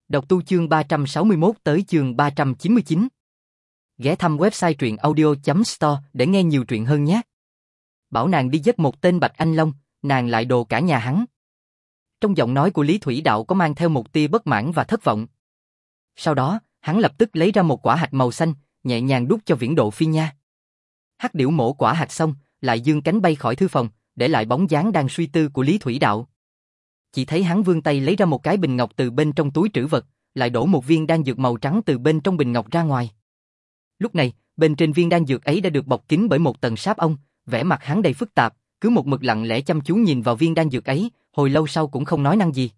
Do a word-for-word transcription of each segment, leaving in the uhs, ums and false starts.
Đọc tu chương ba trăm sáu mươi mốt tới chương ba trăm chín mươi chín. Ghé thăm website truyện audio chấm store để nghe nhiều truyện hơn nhé. Bảo nàng đi giết một tên Bạch Anh Long, nàng lại đồ cả nhà hắn. Trong giọng nói của Lý Thủy Đạo có mang theo một tia bất mãn và thất vọng. Sau đó, hắn lập tức lấy ra một quả hạch màu xanh, nhẹ nhàng đút cho Viễn Độ Phi Nha. Hắc điểu mổ quả hạch xong, lại dương cánh bay khỏi thư phòng, để lại bóng dáng đang suy tư của Lý Thủy Đạo. Chỉ thấy hắn vươn tay lấy ra một cái bình ngọc từ bên trong túi trữ vật, lại đổ một viên đan dược màu trắng từ bên trong bình ngọc ra ngoài. Lúc này, bên trên viên đan dược ấy đã được bọc kín bởi một tầng sáp ong, vẻ mặt hắn đầy phức tạp, cứ một mực lặng lẽ chăm chú nhìn vào viên đan dược ấy, hồi lâu sau cũng không nói năng gì.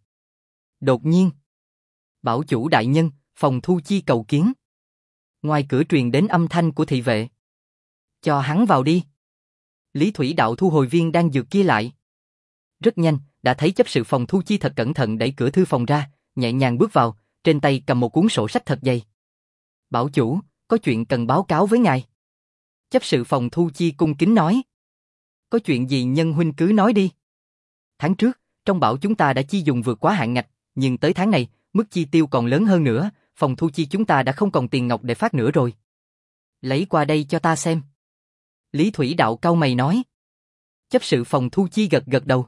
Đột nhiên, bảo chủ đại nhân, phòng thu chi cầu kiến. Ngoài cửa truyền đến âm thanh của thị vệ. Cho hắn vào đi. Lý Thủy Đạo thu hồi viên đan dược kia lại. Rất nhanh, đã thấy chấp sự phòng thu chi thật cẩn thận đẩy cửa thư phòng ra, nhẹ nhàng bước vào, trên tay cầm một cuốn sổ sách thật dày. Bảo chủ, có chuyện cần báo cáo với ngài. Chấp sự phòng thu chi cung kính nói. Có chuyện gì nhân huynh cứ nói đi. Tháng trước, trong bảo chúng ta đã chi dùng vượt quá hạn ngạch, nhưng tới tháng này, mức chi tiêu còn lớn hơn nữa, phòng thu chi chúng ta đã không còn tiền ngọc để phát nữa rồi. Lấy qua đây cho ta xem. Lý Thủy Đạo cau mày nói. Chấp sự phòng thu chi gật gật đầu.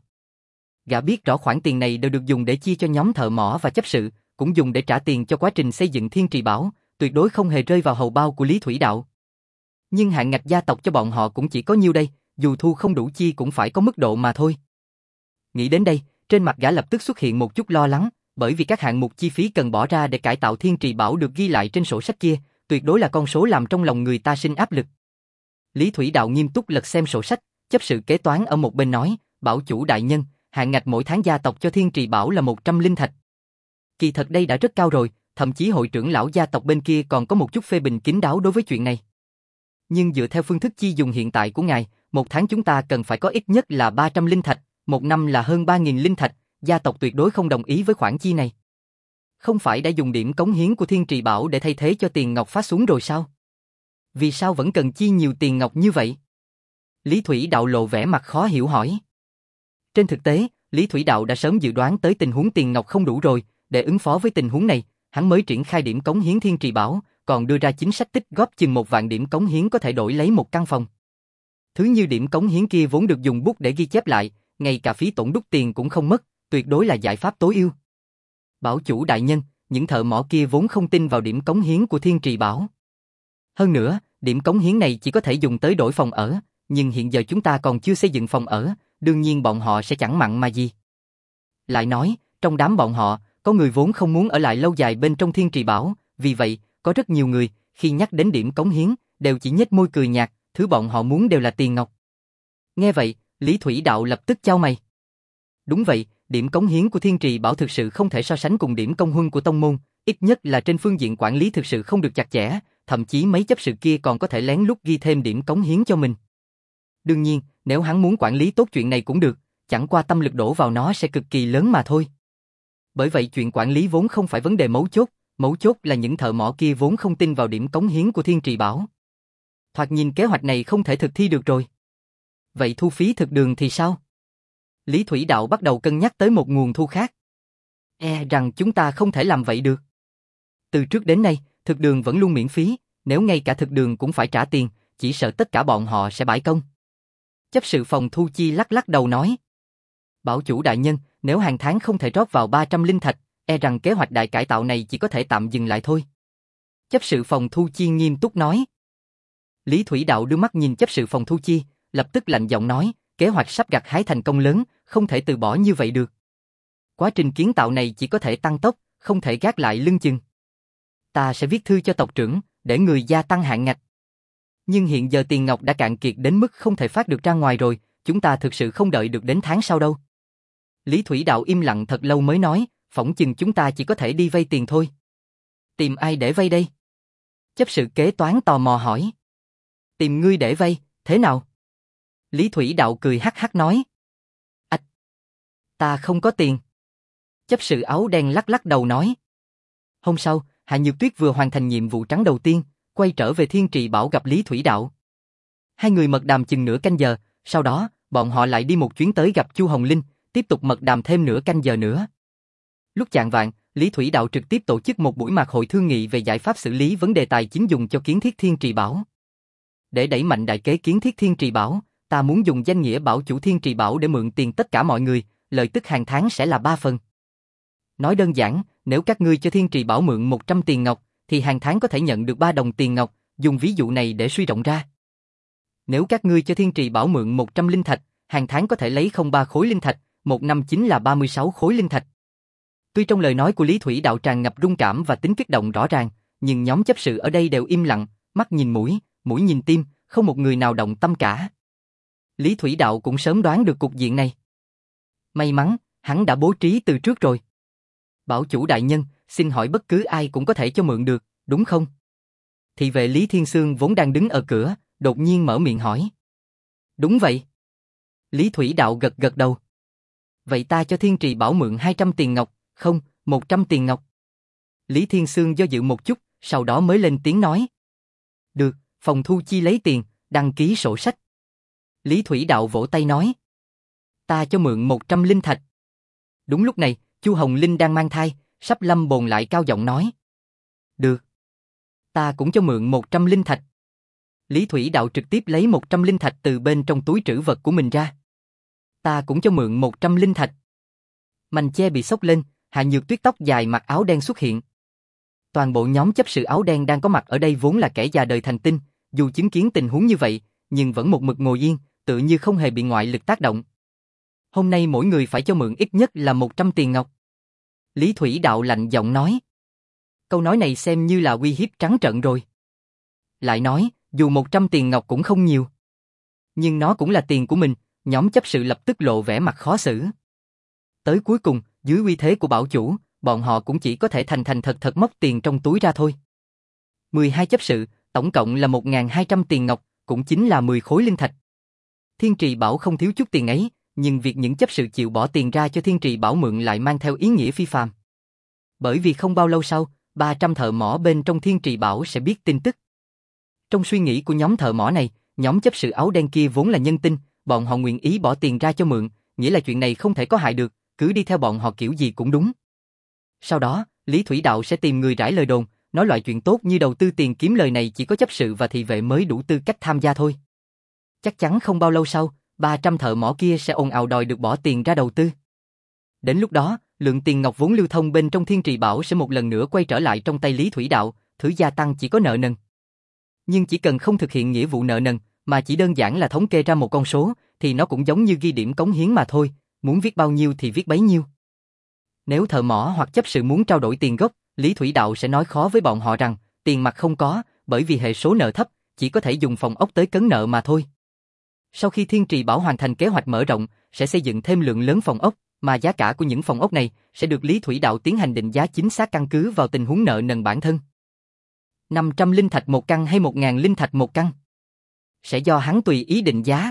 Gã biết rõ khoản tiền này đều được dùng để chia cho nhóm thợ mỏ và chấp sự, cũng dùng để trả tiền cho quá trình xây dựng Thiên Trì Bảo, tuyệt đối không hề rơi vào hầu bao của Lý Thủy Đạo. Nhưng hạn ngạch gia tộc cho bọn họ cũng chỉ có nhiêu đây, dù thu không đủ chi cũng phải có mức độ mà thôi. Nghĩ đến đây, trên mặt gã lập tức xuất hiện một chút lo lắng, bởi vì các hạng mục chi phí cần bỏ ra để cải tạo Thiên Trì Bảo được ghi lại trên sổ sách kia, tuyệt đối là con số làm trong lòng người ta sinh áp lực. Lý Thủy Đạo nghiêm túc lật xem sổ sách, chấp sự kế toán ở một bên nói, bảo chủ đại nhân, hạn ngạch mỗi tháng gia tộc cho Thiên Trì Bảo là một trăm linh thạch. Kỳ thật đây đã rất cao rồi, thậm chí hội trưởng lão gia tộc bên kia còn có một chút phê bình kín đáo đối với chuyện này. Nhưng dựa theo phương thức chi dùng hiện tại của ngài, một tháng chúng ta cần phải có ít nhất là ba trăm linh thạch, một năm là hơn ba nghìn linh thạch, gia tộc tuyệt đối không đồng ý với khoản chi này. Không phải đã dùng điểm cống hiến của Thiên Trì Bảo để thay thế cho tiền ngọc phát xuống rồi sao? Vì sao vẫn cần chi nhiều tiền ngọc như vậy? Lý Thủy Đạo lộ vẻ mặt khó hiểu hỏi. Trên thực tế, Lý Thủy Đạo đã sớm dự đoán tới tình huống tiền ngọc không đủ rồi, để ứng phó với tình huống này, hắn mới triển khai điểm cống hiến Thiên Trì Bảo, còn đưa ra chính sách tích góp chừng một vạn điểm cống hiến có thể đổi lấy một căn phòng. Thứ như điểm cống hiến kia vốn được dùng bút để ghi chép lại, ngay cả phí tổn đúc tiền cũng không mất, tuyệt đối là giải pháp tối ưu. Bảo chủ đại nhân, những thợ mỏ kia vốn không tin vào điểm cống hiến của Thiên Trì Bảo. Hơn nữa, điểm cống hiến này chỉ có thể dùng tới đổi phòng ở, nhưng hiện giờ chúng ta còn chưa xây dựng phòng ở, đương nhiên bọn họ sẽ chẳng mặn mà gì. Lại nói, trong đám bọn họ, có người vốn không muốn ở lại lâu dài bên trong Thiên Trì Bảo, vì vậy, có rất nhiều người, khi nhắc đến điểm cống hiến, đều chỉ nhếch môi cười nhạt, thứ bọn họ muốn đều là tiền ngọc. Nghe vậy, Lý Thủy Đạo lập tức chau mày. Đúng vậy, điểm cống hiến của Thiên Trì Bảo thực sự không thể so sánh cùng điểm công huân của tông môn, ít nhất là trên phương diện quản lý thực sự không được chặt chẽ, thậm chí mấy chấp sự kia còn có thể lén lút ghi thêm điểm cống hiến cho mình. Đương nhiên, nếu hắn muốn quản lý tốt chuyện này cũng được, chẳng qua tâm lực đổ vào nó sẽ cực kỳ lớn mà thôi. Bởi vậy chuyện quản lý vốn không phải vấn đề mấu chốt, mấu chốt là những thợ mỏ kia vốn không tin vào điểm cống hiến của Thiên Trì Bảo. Thoạt nhìn kế hoạch này không thể thực thi được rồi. Vậy thu phí thực đường thì sao? Lý Thủy Đạo bắt đầu cân nhắc tới một nguồn thu khác. E rằng chúng ta không thể làm vậy được. Từ trước đến nay, thực đường vẫn luôn miễn phí, nếu ngay cả thực đường cũng phải trả tiền, chỉ sợ tất cả bọn họ sẽ bãi công. Chấp sự phòng thu chi lắc lắc đầu nói. Bảo chủ đại nhân, nếu hàng tháng không thể rót vào ba trăm linh thạch, e rằng kế hoạch đại cải tạo này chỉ có thể tạm dừng lại thôi. Chấp sự phòng thu chi nghiêm túc nói. Lý Thủy Đạo đưa mắt nhìn chấp sự phòng thu chi, lập tức lạnh giọng nói, kế hoạch sắp gặt hái thành công lớn, không thể từ bỏ như vậy được. Quá trình kiến tạo này chỉ có thể tăng tốc, không thể gác lại lưng chừng. Ta sẽ viết thư cho tộc trưởng, để người gia tăng hạn ngạch. Nhưng hiện giờ tiền ngọc đã cạn kiệt đến mức không thể phát được ra ngoài rồi, chúng ta thực sự không đợi được đến tháng sau đâu. Lý Thủy Đạo im lặng thật lâu mới nói, phỏng chừng chúng ta chỉ có thể đi vay tiền thôi. Tìm ai để vay đây? Chấp sự kế toán tò mò hỏi. Tìm ngươi để vay, thế nào? Lý Thủy Đạo cười hắc hắc nói. Ách! Ta không có tiền. Chấp sự áo đen lắc lắc đầu nói. Hôm sau, Hạ Nhược Tuyết vừa hoàn thành nhiệm vụ trắng đầu tiên, quay trở về Thiên Trì Bảo gặp Lý Thủy Đạo. Hai người mật đàm chừng nửa canh giờ, sau đó, bọn họ lại đi một chuyến tới gặp Chu Hồng Linh, tiếp tục mật đàm thêm nửa canh giờ nữa. Lúc chạng vạng, Lý Thủy Đạo trực tiếp tổ chức một buổi mạc hội thương nghị về giải pháp xử lý vấn đề tài chính dùng cho Kiến Thiết Thiên Trì Bảo. Để đẩy mạnh đại kế Kiến Thiết Thiên Trì Bảo, ta muốn dùng danh nghĩa bảo chủ Thiên Trì Bảo để mượn tiền tất cả mọi người, lợi tức hàng tháng sẽ là ba phần. Nói đơn giản, nếu các ngươi cho Thiên Trì Bảo mượn một trăm tiền ngọc, thì hàng tháng có thể nhận được ba đồng tiền ngọc, dùng ví dụ này để suy rộng ra. Nếu các ngươi cho Thiên Trì Bảo mượn một trăm linh thạch, hàng tháng có thể lấy không ba khối linh thạch, một năm chính là ba mươi sáu khối linh thạch. Tuy trong lời nói của Lý Thủy Đạo tràn ngập rung cảm và tính kích động rõ ràng, nhưng nhóm chấp sự ở đây đều im lặng, mắt nhìn mũi, mũi nhìn tim, không một người nào động tâm cả. Lý Thủy Đạo cũng sớm đoán được cục diện này. May mắn, hắn đã bố trí từ trước rồi. Bảo chủ đại nhân, xin hỏi bất cứ ai cũng có thể cho mượn được, đúng không? Thị vệ Lý Thiên Xương vốn đang đứng ở cửa, đột nhiên mở miệng hỏi. Đúng vậy. Lý Thủy Đạo gật gật đầu. Vậy ta cho Thiên Trì Bảo mượn hai trăm tiền ngọc, không, một trăm tiền ngọc. Lý Thiên Xương do dự một chút, sau đó mới lên tiếng nói. Được, phòng thu chi lấy tiền, đăng ký sổ sách. Lý Thủy Đạo vỗ tay nói. Ta cho mượn một trăm linh thạch. Đúng lúc này, Chu Hồng Linh đang mang thai, sắp lâm bồn lại cao giọng nói. Được. Ta cũng cho mượn một trăm linh thạch. Lý Thủy Đạo trực tiếp lấy một trăm linh thạch từ bên trong túi trữ vật của mình ra. Ta cũng cho mượn một trăm linh thạch. Mành che bị xốc lên, Hạ Nhược Tuyết tóc dài mặc áo đen xuất hiện. Toàn bộ nhóm chấp sự áo đen đang có mặt ở đây vốn là kẻ già đời thành tinh, dù chứng kiến tình huống như vậy, nhưng vẫn một mực ngồi yên, tự như không hề bị ngoại lực tác động. Hôm nay mỗi người phải cho mượn ít nhất là một trăm tiền ngọc. Lý Thủy Đạo lạnh giọng nói. Câu nói này xem như là uy hiếp trắng trợn rồi. Lại nói, dù một trăm tiền ngọc cũng không nhiều. Nhưng nó cũng là tiền của mình, nhóm chấp sự lập tức lộ vẻ mặt khó xử. Tới cuối cùng, dưới uy thế của bảo chủ, bọn họ cũng chỉ có thể thành thành thật thật móc tiền trong túi ra thôi. mười hai chấp sự, tổng cộng là một nghìn hai trăm tiền ngọc, cũng chính là mười khối linh thạch. Thiên Trì Bảo không thiếu chút tiền ấy, nhưng việc những chấp sự chịu bỏ tiền ra cho Thiên Trì Bảo mượn lại mang theo ý nghĩa phi phàm. Bởi vì không bao lâu sau, ba trăm thợ mỏ bên trong Thiên Trì Bảo sẽ biết tin tức. Trong suy nghĩ của nhóm thợ mỏ này, nhóm chấp sự áo đen kia vốn là nhân tinh, bọn họ nguyện ý bỏ tiền ra cho mượn, nghĩa là chuyện này không thể có hại được, cứ đi theo bọn họ kiểu gì cũng đúng. Sau đó, Lý Thủy Đạo sẽ tìm người rải lời đồn, nói loại chuyện tốt như đầu tư tiền kiếm lời này chỉ có chấp sự và thị vệ mới đủ tư cách tham gia thôi. Chắc chắn không bao lâu sau, ba trăm thợ mỏ kia sẽ ồn ào đòi được bỏ tiền ra đầu tư. Đến lúc đó, lượng tiền ngọc vốn lưu thông bên trong Thiên Trì Bảo sẽ một lần nữa quay trở lại trong tay Lý Thủy Đạo, thứ gia tăng chỉ có nợ nần. Nhưng chỉ cần không thực hiện nghĩa vụ nợ nần, mà chỉ đơn giản là thống kê ra một con số, thì nó cũng giống như ghi điểm cống hiến mà thôi, muốn viết bao nhiêu thì viết bấy nhiêu. Nếu thợ mỏ hoặc chấp sự muốn trao đổi tiền gốc, Lý Thủy Đạo sẽ nói khó với bọn họ rằng, tiền mặt không có, bởi vì hệ số nợ thấp, chỉ có thể dùng phòng ốc tới cấn nợ mà thôi. Sau khi Thiên Trì Bảo hoàn thành kế hoạch mở rộng, sẽ xây dựng thêm lượng lớn phòng ốc, mà giá cả của những phòng ốc này sẽ được Lý Thủy Đạo tiến hành định giá chính xác căn cứ vào tình huống nợ nần bản thân. năm trăm linh thạch một căn hay một nghìn linh thạch một căn? Sẽ do hắn tùy ý định giá.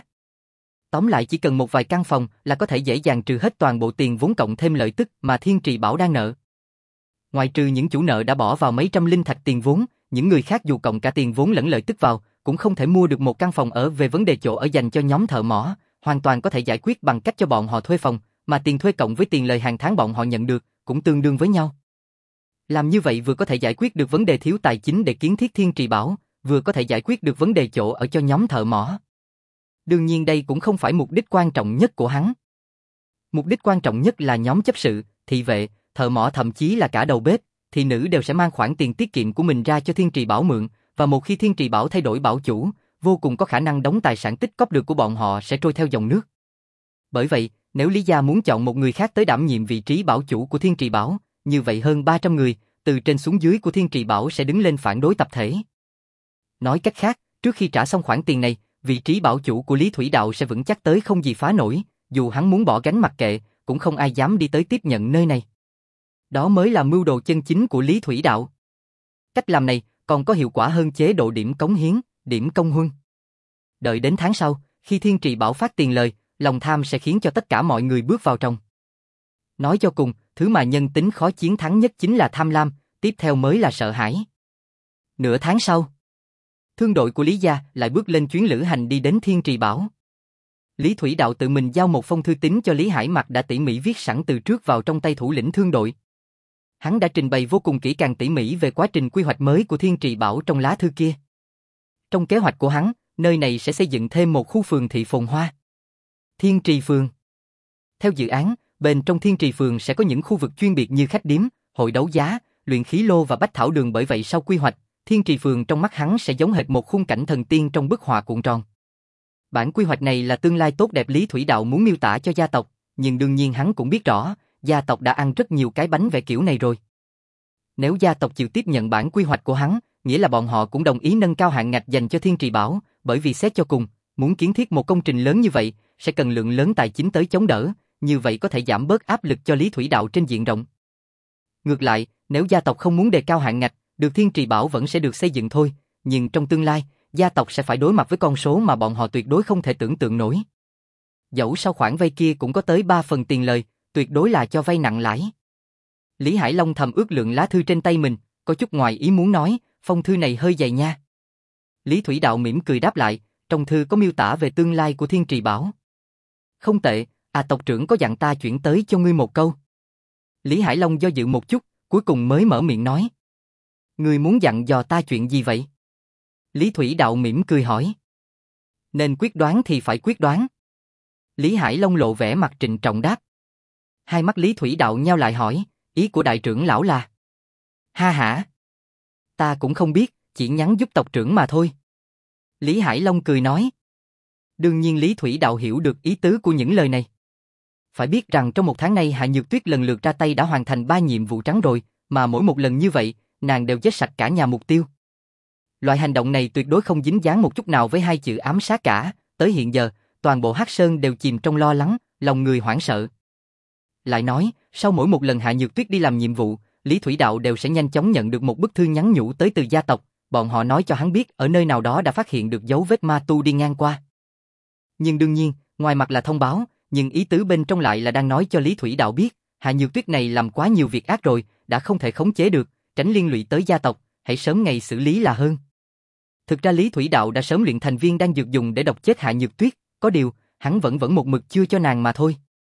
Tóm lại chỉ cần một vài căn phòng là có thể dễ dàng trừ hết toàn bộ tiền vốn cộng thêm lợi tức mà Thiên Trì Bảo đang nợ. Ngoài trừ những chủ nợ đã bỏ vào mấy trăm linh thạch tiền vốn, những người khác dù cộng cả tiền vốn lẫn lợi tức vào, cũng không thể mua được một căn phòng ở. Về vấn đề chỗ ở dành cho nhóm thợ mỏ, hoàn toàn có thể giải quyết bằng cách cho bọn họ thuê phòng, mà tiền thuê cộng với tiền lời hàng tháng bọn họ nhận được, cũng tương đương với nhau. Làm như vậy vừa có thể giải quyết được vấn đề thiếu tài chính để kiến thiết Thiên Trì Bảo, vừa có thể giải quyết được vấn đề chỗ ở cho nhóm thợ mỏ. Đương nhiên đây cũng không phải mục đích quan trọng nhất của hắn. Mục đích quan trọng nhất là nhóm chấp sự, thị vệ, thợ mỏ thậm chí là cả đầu bếp, thị nữ đều sẽ mang khoản tiền tiết kiệm của mình ra cho Thiên Trì Bảo mượn, và một khi Thiên Trì Bảo thay đổi bảo chủ, vô cùng có khả năng đống tài sản tích cóp được của bọn họ sẽ trôi theo dòng nước. Bởi vậy, nếu Lý gia muốn chọn một người khác tới đảm nhiệm vị trí bảo chủ của Thiên Trì Bảo, như vậy hơn ba trăm người, từ trên xuống dưới của Thiên Trì Bảo sẽ đứng lên phản đối tập thể. Nói cách khác, trước khi trả xong khoản tiền này, vị trí bảo chủ của Lý Thủy Đạo sẽ vững chắc tới không gì phá nổi, dù hắn muốn bỏ gánh mặc kệ, cũng không ai dám đi tới tiếp nhận nơi này. Đó mới là mưu đồ chân chính của Lý Thủy Đạo. Cách làm này còn có hiệu quả hơn chế độ điểm cống hiến, điểm công huân. Đợi đến tháng sau, khi Thiên Trì Bảo phát tiền lời, lòng tham sẽ khiến cho tất cả mọi người bước vào trong. Nói cho cùng, thứ mà nhân tính khó chiến thắng nhất chính là tham lam, tiếp theo mới là sợ hãi. Nửa tháng sau, thương đội của Lý gia lại bước lên chuyến lữ hành đi đến Thiên Trì Bảo. Lý Thủy Đạo tự mình giao một phong thư tín cho Lý Hải Mặc đã tỉ mỉ viết sẵn từ trước vào trong tay thủ lĩnh thương đội. Hắn đã trình bày vô cùng kỹ càng tỉ mỉ về quá trình quy hoạch mới của Thiên Trì Bảo trong lá thư kia. Trong kế hoạch của hắn, nơi này sẽ xây dựng thêm một khu phường thị phồn hoa. Thiên Trì Phường. Theo dự án, bên trong Thiên Trì Phường sẽ có những khu vực chuyên biệt như khách điếm, hội đấu giá, luyện khí lô và bách thảo đường, bởi vậy sau quy hoạch, Thiên Trì Phường trong mắt hắn sẽ giống hệt một khung cảnh thần tiên trong bức họa cuộn tròn. Bản quy hoạch này là tương lai tốt đẹp Lý Thủy Đạo muốn miêu tả cho gia tộc, nhưng đương nhiên hắn cũng biết rõ, gia tộc đã ăn rất nhiều cái bánh vẽ kiểu này rồi. Nếu gia tộc chịu tiếp nhận bản quy hoạch của hắn, nghĩa là bọn họ cũng đồng ý nâng cao hạn ngạch dành cho Thiên Trì Bảo, bởi vì xét cho cùng, muốn kiến thiết một công trình lớn như vậy, sẽ cần lượng lớn tài chính tới chống đỡ, như vậy có thể giảm bớt áp lực cho Lý Thủy Đạo trên diện rộng. Ngược lại, nếu gia tộc không muốn đề cao hạn ngạch, được Thiên Trì Bảo vẫn sẽ được xây dựng thôi, nhưng trong tương lai, gia tộc sẽ phải đối mặt với con số mà bọn họ tuyệt đối không thể tưởng tượng nổi. Dẫu sao khoản vay kia cũng có tới ba phần tiền lời, tuyệt đối là cho vay nặng lãi. Lý Hải Long thầm ước lượng lá thư trên tay mình, có chút ngoài ý muốn nói, phong thư này hơi dày nha. Lý Thủy Đạo mỉm cười đáp lại, trong thư có miêu tả về tương lai của Thiên Trì Bảo. Không tệ, à tộc trưởng có dặn ta chuyển tới cho ngươi một câu. Lý Hải Long do dự một chút, cuối cùng mới mở miệng nói. Ngươi muốn dặn dò ta chuyện gì vậy? Lý Thủy Đạo mỉm cười hỏi. Nên quyết đoán thì phải quyết đoán. Lý Hải Long lộ vẻ mặt trịnh trọng đáp. Hai mắt Lý Thủy Đạo nheo lại hỏi, ý của đại trưởng lão là? Ha hả? Ta cũng không biết, chỉ nhắn giúp tộc trưởng mà thôi. Lý Hải Long cười nói. Đương nhiên Lý Thủy Đạo hiểu được ý tứ của những lời này. Phải biết rằng trong một tháng nay Hạ Nhược Tuyết lần lượt ra tay đã hoàn thành ba nhiệm vụ trắng rồi, mà mỗi một lần như vậy, nàng đều giết sạch cả nhà mục tiêu. Loại hành động này tuyệt đối không dính dáng một chút nào với hai chữ ám sát cả, tới hiện giờ, toàn bộ Hắc Sơn đều chìm trong lo lắng, lòng người hoảng sợ. Lại nói, sau mỗi một lần Hạ Nhược Tuyết đi làm nhiệm vụ, Lý Thủy Đạo đều sẽ nhanh chóng nhận được một bức thư nhắn nhủ tới từ gia tộc, bọn họ nói cho hắn biết ở nơi nào đó đã phát hiện được dấu vết ma tu đi ngang qua. Nhưng đương nhiên, ngoài mặt là thông báo, nhưng ý tứ bên trong lại là đang nói cho Lý Thủy Đạo biết, Hạ Nhược Tuyết này làm quá nhiều việc ác rồi, đã không thể khống chế được, tránh liên lụy tới gia tộc, hãy sớm ngày xử lý là hơn. Thực ra Lý Thủy Đạo đã sớm luyện thành viên đang dược dùng để độc chết Hạ Nhược Tuyết, có điều, hắn vẫn vẫn một mực chưa cho nàng mà thôi.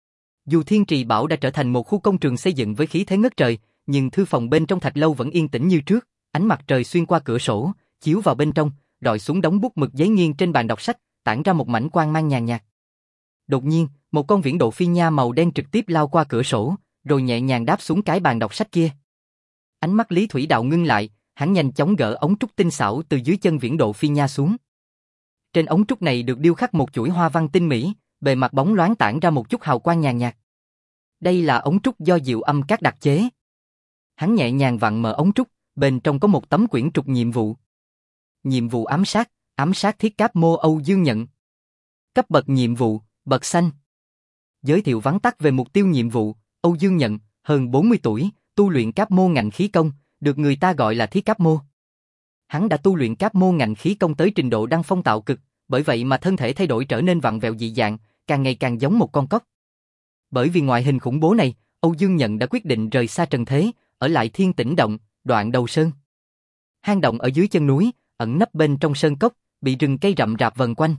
Dù Thiên Trì Bảo đã trở thành một khu công trường xây dựng với khí thế ngất trời, nhưng thư phòng bên trong thạch lâu vẫn yên tĩnh như trước, ánh mặt trời xuyên qua cửa sổ, chiếu vào bên trong, rọi xuống đống bút mực giấy nghiêng trên bàn đọc sách, tản ra một mảnh quang mang nhàn nhạt. Đột nhiên, một con viễn độ phi nha màu đen trực tiếp lao qua cửa sổ, rồi nhẹ nhàng đáp xuống cái bàn đọc sách kia. Ánh mắt Lý Thủy Đạo ngưng lại, hắn nhanh chóng gỡ ống trúc tinh xảo từ dưới chân viễn độ phi nha xuống. Trên ống trúc này được điêu khắc một chuỗi hoa văn tinh mỹ, bề mặt bóng loáng tản ra một chút hào quang nhàn nhạt. Đây là ống trúc do Diệu Âm Các đặc chế. Hắn nhẹ nhàng vặn mở ống trúc, bên trong có một tấm quyển trục nhiệm vụ. Nhiệm vụ ám sát, ám sát thiết cáp mô Âu Dương Nhận. Cấp bậc nhiệm vụ, bậc xanh. Giới thiệu vắn tắt về mục tiêu nhiệm vụ, Âu Dương Nhận, hơn bốn mươi tuổi, tu luyện cáp mô ngành khí công, được người ta gọi là thiết cáp mô. Hắn đã tu luyện cáp mô ngành khí công tới trình độ đăng phong tạo cực, bởi vậy mà thân thể thay đổi trở nên vặn vẹo dị dạng, càng ngày càng giống một con cóc. Bởi vì ngoại hình khủng bố này, Âu Dương Nhận đã quyết định rời xa trần thế, ở lại Thiên Tĩnh Động, Đoạn Đầu Sơn. Hang động ở dưới chân núi, ẩn nấp bên trong sơn cốc, bị rừng cây rậm rạp vần quanh.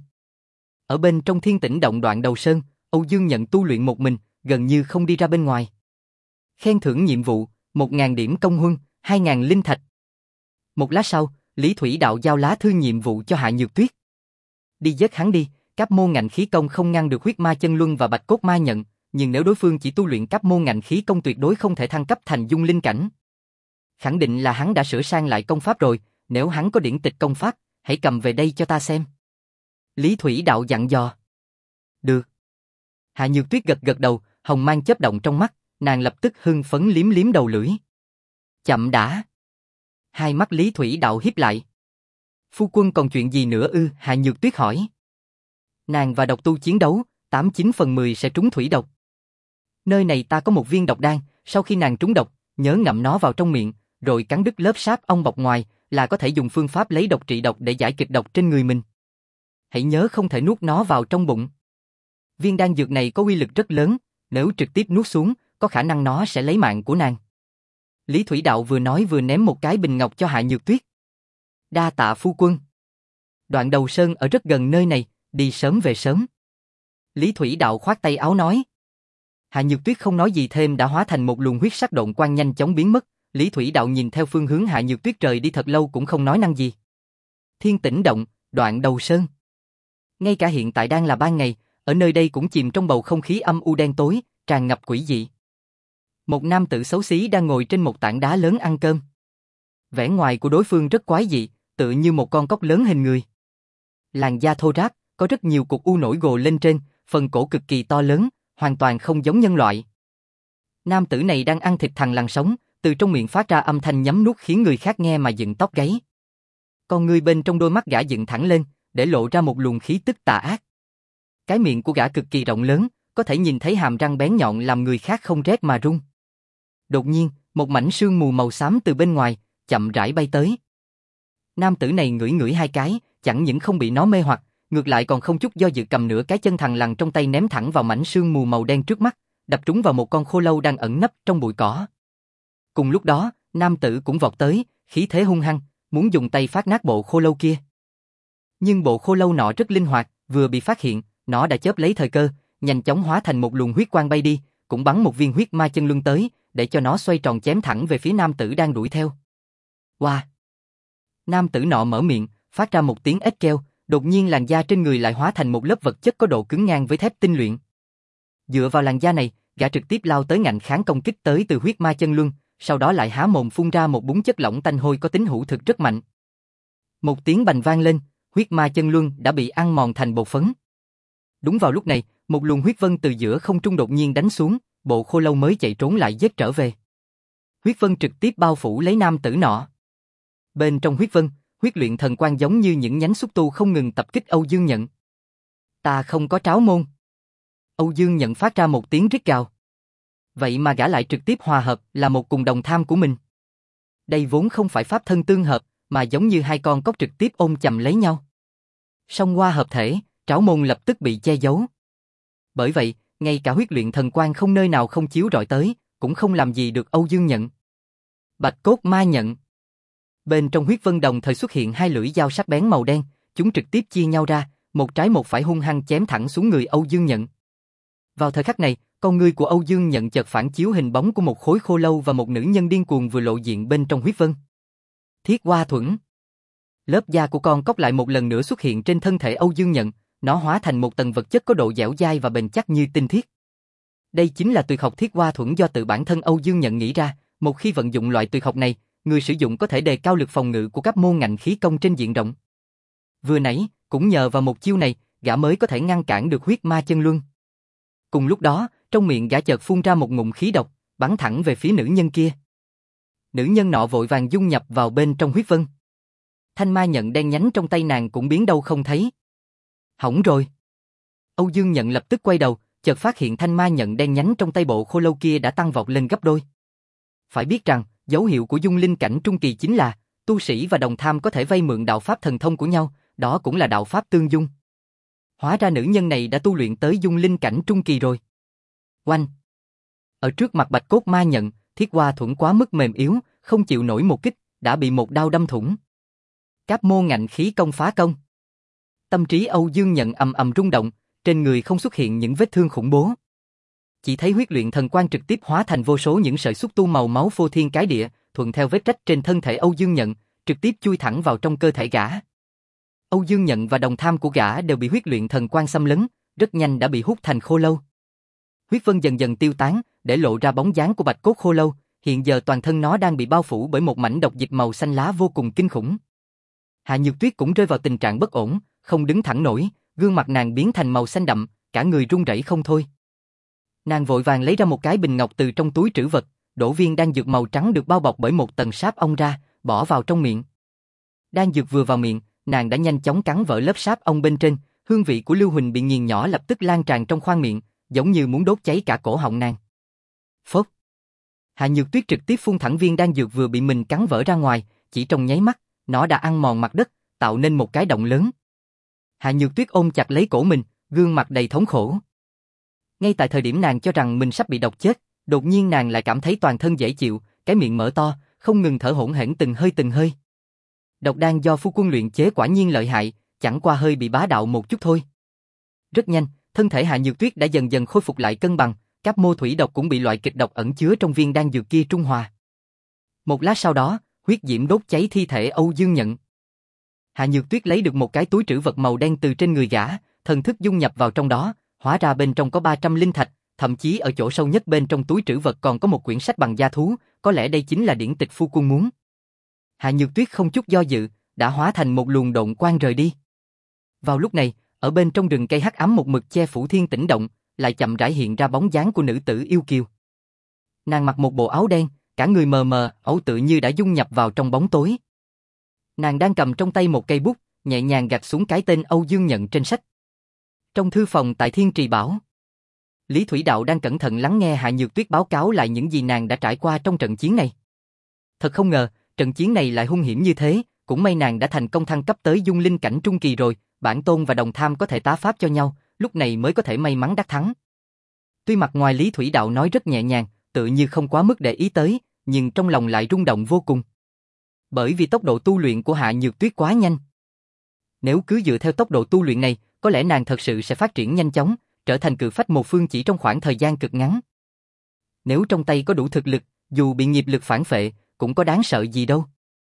Ở bên trong Thiên Tĩnh Động Đoạn Đầu Sơn, Âu Dương Nhận tu luyện một mình, gần như không đi ra bên ngoài. Khen thưởng nhiệm vụ, một nghìn điểm công huân, hai nghìn linh thạch. Một lát sau, Lý Thủy Đạo giao lá thư nhiệm vụ cho Hạ Nhược Tuyết. Đi giết hắn đi, các môn ngành khí công không ngăn được huyết ma chân luân và bạch cốt ma nhận, nhưng nếu đối phương chỉ tu luyện các môn ngành khí công tuyệt đối không thể thăng cấp thành dung linh cảnh. Khẳng định là hắn đã sửa sang lại công pháp rồi, nếu hắn có điển tịch công pháp, hãy cầm về đây cho ta xem. Lý Thủy Đạo dặn dò. Được. Hạ Nhược Tuyết gật gật đầu, hồng mang chớp động trong mắt, nàng lập tức hưng phấn liếm liếm đầu lưỡi. Chậm đã. Hai mắt Lý Thủy Đạo híp lại. Phu quân còn chuyện gì nữa ư? Hạ Nhược Tuyết hỏi. Nàng và độc tu chiến đấu, tám chín phần mười sẽ trúng thủy độc. Nơi này ta có một viên độc đan, sau khi nàng trúng độc, nhớ ngậm nó vào trong miệng, rồi cắn đứt lớp sáp ong bọc ngoài, là có thể dùng phương pháp lấy độc trị độc để giải kịch độc trên người mình. Hãy nhớ không thể nuốt nó vào trong bụng. Viên đan dược này có uy lực rất lớn, nếu trực tiếp nuốt xuống, có khả năng nó sẽ lấy mạng của nàng. Lý Thủy Đạo vừa nói vừa ném một cái bình ngọc cho Hạ Nhược Tuyết. Đa tạ phu quân. Đoạn Đầu Sơn ở rất gần nơi này, đi sớm về sớm. Lý Thủy Đạo khoát tay áo nói. Hạ Nhược Tuyết không nói gì thêm đã hóa thành một luồng huyết sắc độn quang nhanh chóng biến mất, Lý Thủy Đạo nhìn theo phương hướng Hạ Nhược Tuyết rời đi thật lâu cũng không nói năng gì. Thiên Tĩnh Động, Đoạn Đầu Sơn. Ngay cả hiện tại đang là ban ngày, ở nơi đây cũng chìm trong bầu không khí âm u đen tối, tràn ngập quỷ dị. Một nam tử xấu xí đang ngồi trên một tảng đá lớn ăn cơm. Vẻ ngoài của đối phương rất quái dị, tựa như một con cóc lớn hình người. Làn da thô ráp, có rất nhiều cục u nổi gồ lên trên, phần cổ cực kỳ to lớn, hoàn toàn không giống nhân loại. Nam tử này đang ăn thịt thằn lằn sống, từ trong miệng phát ra âm thanh nhấm nuốt khiến người khác nghe mà dựng tóc gáy. Con ngươi bên trong đôi mắt gã dựng thẳng lên, để lộ ra một luồng khí tức tà ác. Cái miệng của gã cực kỳ rộng lớn, có thể nhìn thấy hàm răng bén nhọn làm người khác không rét mà run. Đột nhiên, một mảnh sương mù màu xám từ bên ngoài, chậm rãi bay tới. Nam tử này ngửi ngửi hai cái, chẳng những không bị nó mê hoặc, ngược lại còn không chút do dự cầm nửa cái chân thằn lằn trong tay ném thẳng vào mảnh sương mù màu đen trước mắt, đập trúng vào một con khô lâu đang ẩn nấp trong bụi cỏ. Cùng lúc đó, nam tử cũng vọt tới, khí thế hung hăng, muốn dùng tay phát nát bộ khô lâu kia. Nhưng bộ khô lâu nọ rất linh hoạt, vừa bị phát hiện, nó đã chớp lấy thời cơ, nhanh chóng hóa thành một luồng huyết quang bay đi, cũng bắn một viên huyết ma chân luân tới, để cho nó xoay tròn chém thẳng về phía nam tử đang đuổi theo. Wow! Nam tử nọ mở miệng, phát ra một tiếng ếch kêu, đột nhiên làn da trên người lại hóa thành một lớp vật chất có độ cứng ngang với thép tinh luyện. Dựa vào làn da này, gã trực tiếp lao tới ngạnh kháng công kích tới từ huyết ma chân luân, sau đó lại há mồm phun ra một búng chất lỏng tanh hôi có tính hữu thực rất mạnh. Một tiếng bành vang lên, huyết ma chân luân đã bị ăn mòn thành bột phấn. Đúng vào lúc này, một luồng huyết vân từ giữa không trung đột nhiên đánh xuống, bộ khô lâu mới chạy trốn lại giết trở về. Huyết vân trực tiếp bao phủ lấy nam tử nọ. Bên trong huyết vân, huyết luyện thần quang giống như những nhánh xúc tu không ngừng tập kích Âu Dương Nhận. Ta không có tráo môn. Âu Dương Nhận phát ra một tiếng rít gào. Vậy mà gã lại trực tiếp hòa hợp là một cùng đồng tham của mình. Đây vốn không phải pháp thân tương hợp, mà giống như hai con cóc trực tiếp ôm chầm lấy nhau. Song qua hợp thể, tráo môn lập tức bị che giấu. Bởi vậy, ngay cả huyết luyện thần quang không nơi nào không chiếu rọi tới, cũng không làm gì được Âu Dương Nhận. Bạch cốt ma nhận. Bên trong huyết vân đồng thời xuất hiện hai lưỡi dao sắc bén màu đen, chúng trực tiếp chia nhau ra, một trái một phải hung hăng chém thẳng xuống người Âu Dương Nhận. Vào thời khắc này, con ngươi của Âu Dương Nhận chợt phản chiếu hình bóng của một khối khô lâu và một nữ nhân điên cuồng vừa lộ diện bên trong huyết vân. Thiết Hoa Thuẫn. Lớp da của con cóc lại một lần nữa xuất hiện trên thân thể Âu Dương Nhận, nó hóa thành một tầng vật chất có độ dẻo dai và bền chắc như tinh thiết. Đây chính là tuyệt học Thiết Hoa Thuẫn do tự bản thân Âu Dương Nhận nghĩ ra, một khi vận dụng loại tuyệt học này, người sử dụng có thể đề cao lực phòng ngự của các môn ngạnh khí công trên diện rộng. Vừa nãy, cũng nhờ vào một chiêu này, gã mới có thể ngăn cản được huyết ma chân luân. Cùng lúc đó, trong miệng gã chợt phun ra một ngụm khí độc, bắn thẳng về phía nữ nhân kia. Nữ nhân nọ vội vàng dung nhập vào bên trong huyết vân. Thanh ma nhận đen nhánh trong tay nàng cũng biến đâu không thấy. Hỏng rồi. Âu Dương Nhận lập tức quay đầu, chợt phát hiện thanh ma nhận đen nhánh trong tay bộ khô lâu kia đã tăng vọt lên gấp đôi. Phải biết rằng, dấu hiệu của dung linh cảnh trung kỳ chính là tu sĩ và đồng tham có thể vay mượn đạo pháp thần thông của nhau, đó cũng là đạo pháp tương dung. Hóa ra nữ nhân này đã tu luyện tới dung linh cảnh trung kỳ rồi. Oanh! Ở trước mặt bạch cốt ma nhận, Thiết Hoa Thuẫn quá mức mềm yếu, không chịu nổi một kích, đã bị một đao đâm thủng. Cáp môn ngạnh khí công phá công. Tâm trí Âu Dương Nhận ầm ầm rung động, trên người không xuất hiện những vết thương khủng bố. Chỉ thấy huyết luyện thần quang trực tiếp hóa thành vô số những sợi xúc tu màu máu phô thiên cái địa, thuận theo vết rách trên thân thể Âu Dương Nhận, trực tiếp chui thẳng vào trong cơ thể gã. Âu Dương Nhận và đồng tham của gã đều bị huyết luyện thần quang xâm lấn, rất nhanh đã bị hút thành khô lâu. Huyết vân dần dần tiêu tán, để lộ ra bóng dáng của bạch cốt khô lâu, hiện giờ toàn thân nó đang bị bao phủ bởi một mảnh độc dịch màu xanh lá vô cùng kinh khủng. Hạ Nhược Tuyết cũng rơi vào tình trạng bất ổn, không đứng thẳng nổi, gương mặt nàng biến thành màu xanh đậm, cả người run rẩy không thôi. Nàng vội vàng lấy ra một cái bình ngọc từ trong túi trữ vật, đổ viên đan dược màu trắng được bao bọc bởi một tầng sáp ong ra, bỏ vào trong miệng. Đan dược vừa vào miệng, nàng đã nhanh chóng cắn vỡ lớp sáp ong bên trên, hương vị của Lưu Huỳnh bị nghiền nhỏ lập tức lan tràn trong khoang miệng, giống như muốn đốt cháy cả cổ họng nàng. Phốc. Hạ Nhược Tuyết trực tiếp phun thẳng viên đan dược vừa bị mình cắn vỡ ra ngoài, chỉ trong nháy mắt, nó đã ăn mòn mặt đất, tạo nên một cái động lớn. Hạ Nhược Tuyết ôm chặt lấy cổ mình, gương mặt đầy thống khổ. Ngay tại thời điểm nàng cho rằng mình sắp bị độc chết, đột nhiên nàng lại cảm thấy toàn thân dễ chịu, cái miệng mở to, không ngừng thở hổn hển từng hơi từng hơi. Độc đan do phu quân luyện chế quả nhiên lợi hại, chẳng qua hơi bị bá đạo một chút thôi. Rất nhanh, thân thể Hạ Nhược Tuyết đã dần dần khôi phục lại cân bằng, các mô thủy độc cũng bị loại kịch độc ẩn chứa trong viên đan dược kia trung hòa. Một lát sau đó, huyết diễm đốt cháy thi thể Âu Dương Nhận. Hạ Nhược Tuyết lấy được một cái túi trữ vật màu đen từ trên người gã, thần thức dung nhập vào trong đó, hóa ra bên trong có ba trăm linh thạch, thậm chí ở chỗ sâu nhất bên trong túi trữ vật còn có một quyển sách bằng da thú, có lẽ đây chính là điển tịch phu quân muốn. Hạ Nhược Tuyết không chút do dự, đã hóa thành một luồng độn quang rời đi. Vào lúc này, ở bên trong rừng cây hắc ám một mực che phủ thiên tĩnh động, lại chậm rãi hiện ra bóng dáng của nữ tử yêu kiều. Nàng mặc một bộ áo đen, cả người mờ mờ, ảo tự như đã dung nhập vào trong bóng tối. Nàng đang cầm trong tay một cây bút, nhẹ nhàng gạch xuống cái tên Âu Dương Nhận trên sách. Trong thư phòng tại Thiên Trì Bảo, Lý Thủy Đạo đang cẩn thận lắng nghe Hạ Nhược Tuyết báo cáo lại những gì nàng đã trải qua trong trận chiến này. Thật không ngờ, trận chiến này lại hung hiểm như thế, cũng may nàng đã thành công thăng cấp tới dung linh cảnh trung kỳ rồi, bản tôn và đồng tham có thể tá pháp cho nhau, lúc này mới có thể may mắn đắc thắng. Tuy mặt ngoài Lý Thủy Đạo nói rất nhẹ nhàng, tự như không quá mức để ý tới, nhưng trong lòng lại rung động vô cùng. Bởi vì tốc độ tu luyện của Hạ Nhược Tuyết quá nhanh. Nếu cứ dựa theo tốc độ tu luyện này, có lẽ nàng thật sự sẽ phát triển nhanh chóng, trở thành cự phách một phương chỉ trong khoảng thời gian cực ngắn. Nếu trong tay có đủ thực lực, dù bị nghiệp lực phản phệ, cũng có đáng sợ gì đâu.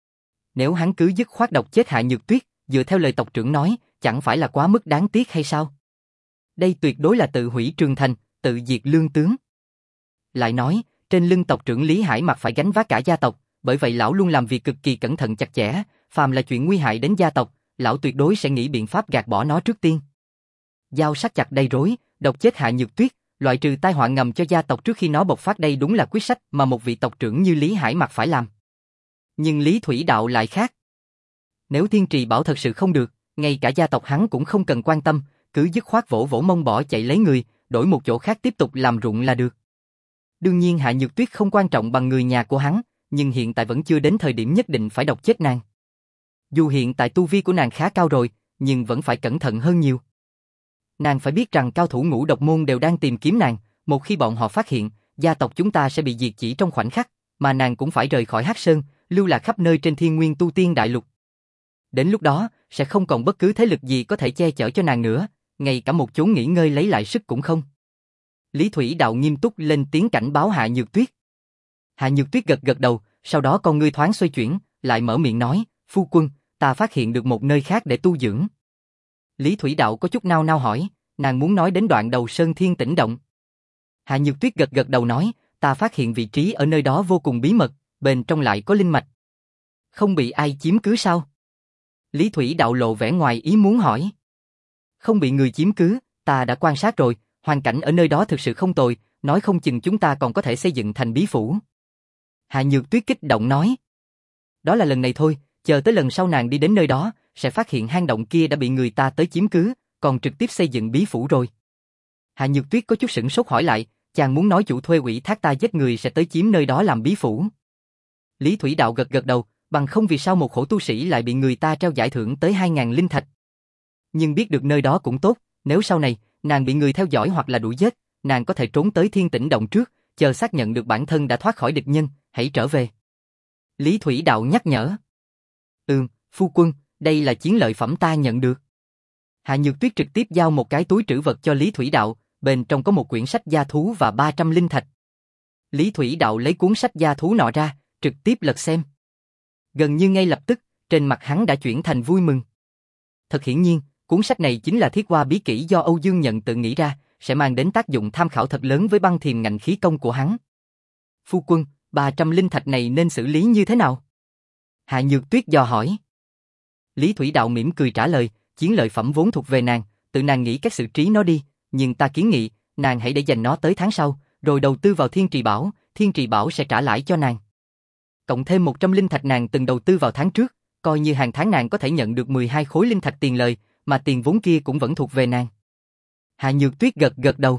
Nếu hắn cứ dứt khoát độc chết Hạ Nhược Tuyết, dựa theo lời tộc trưởng nói, chẳng phải là quá mức đáng tiếc hay sao? Đây tuyệt đối là tự hủy trường thành, tự diệt lương tướng. Lại nói, trên lưng tộc trưởng Lý Hải Mặc phải gánh vác cả gia tộc, bởi vậy lão luôn làm việc cực kỳ cẩn thận chặt chẽ, phàm là chuyện nguy hại đến gia tộc, lão tuyệt đối sẽ nghĩ biện pháp gạt bỏ nó trước tiên. Dao sắc chặt đầy rối, độc chết Hạ Nhược Tuyết, loại trừ tai họa ngầm cho gia tộc trước khi nó bộc phát, đây đúng là quyết sách mà một vị tộc trưởng như Lý Hải Mặc phải làm. Nhưng Lý Thủy Đạo lại khác. Nếu Thiên Trì Bảo thật sự không được, ngay cả gia tộc hắn cũng không cần quan tâm, cứ dứt khoát vỗ vỗ mông bỏ chạy lấy người, đổi một chỗ khác tiếp tục làm ruộng là được. Đương nhiên Hạ Nhược Tuyết không quan trọng bằng người nhà của hắn, nhưng hiện tại vẫn chưa đến thời điểm nhất định phải độc chết nàng. Dù hiện tại tu vi của nàng khá cao rồi, nhưng vẫn phải cẩn thận hơn nhiều. Nàng phải biết rằng cao thủ ngũ độc môn đều đang tìm kiếm nàng, một khi bọn họ phát hiện, gia tộc chúng ta sẽ bị diệt chỉ trong khoảnh khắc, mà nàng cũng phải rời khỏi Hắc Sơn, lưu lạc khắp nơi trên Thiên Nguyên Tu Tiên Đại Lục. Đến lúc đó, sẽ không còn bất cứ thế lực gì có thể che chở cho nàng nữa, ngay cả một chốn nghỉ ngơi lấy lại sức cũng không. Lý Thủy Đạo nghiêm túc lên tiếng cảnh báo Hạ Nhược Tuyết. Hạ Nhược Tuyết gật gật đầu, sau đó con ngươi thoáng xoay chuyển, lại mở miệng nói, phu quân, ta phát hiện được một nơi khác để tu dưỡng. Lý Thủy Đạo có chút nao nao hỏi, nàng muốn nói đến đoạn đầu Sơn Thiên Tĩnh Động. Hạ Nhược Tuyết gật gật đầu nói, ta phát hiện vị trí ở nơi đó vô cùng bí mật, bên trong lại có linh mạch. Không bị ai chiếm cứ sao? Lý Thủy Đạo lộ vẻ ngoài ý muốn hỏi. Không bị người chiếm cứ, ta đã quan sát rồi, hoàn cảnh ở nơi đó thực sự không tồi, nói không chừng chúng ta còn có thể xây dựng thành bí phủ. Hạ Nhược Tuyết kích động nói. Đó là lần này thôi, chờ tới lần sau nàng đi đến nơi đó, sẽ phát hiện hang động kia đã bị người ta tới chiếm cứ, còn trực tiếp xây dựng bí phủ rồi. Hạ Nhược Tuyết có chút sửng sốt hỏi lại, chàng muốn nói chủ thuê ủy thác ta giết người sẽ tới chiếm nơi đó làm bí phủ. Lý Thủy Đạo gật gật đầu, bằng không vì sao một khổ tu sĩ lại bị người ta treo giải thưởng tới hai ngàn linh thạch. Nhưng biết được nơi đó cũng tốt, nếu sau này, nàng bị người theo dõi hoặc là đuổi giết, nàng có thể trốn tới Thiên Tĩnh Động trước, chờ xác nhận được bản thân đã thoát khỏi địch nhân, hãy trở về. Lý Thủy Đạo nhắc nhở. Ừm, phu quân, đây là chiến lợi phẩm ta nhận được. Hạ Nhược Tuyết trực tiếp giao một cái túi trữ vật cho Lý Thủy Đạo, bên trong có một quyển sách gia thú và ba trăm linh thạch. Lý Thủy Đạo lấy cuốn sách gia thú nọ ra, trực tiếp lật xem. Gần như ngay lập tức, trên mặt hắn đã chuyển thành vui mừng. Thật hiển nhiên, cuốn sách này chính là thiết hoa bí kỹ do Âu Dương Nhận tự nghĩ ra, sẽ mang đến tác dụng tham khảo thật lớn với băng thiềm ngạnh khí công của hắn. Phu quân, ba trăm linh thạch này nên xử lý như thế nào? Hạ Nhược Tuyết dò hỏi. Lý Thủy Đạo mỉm cười trả lời, chiến lợi phẩm vốn thuộc về nàng, tự nàng nghĩ cách xử trí nó đi, nhưng ta kiến nghị, nàng hãy để dành nó tới tháng sau, rồi đầu tư vào Thiên Trì Bảo, Thiên Trì Bảo sẽ trả lãi cho nàng. Cộng thêm một trăm linh thạch nàng từng đầu tư vào tháng trước, coi như hàng tháng nàng có thể nhận được mười hai khối linh thạch tiền lời, mà tiền vốn kia cũng vẫn thuộc về nàng. Hạ Nhược Tuyết gật gật đầu.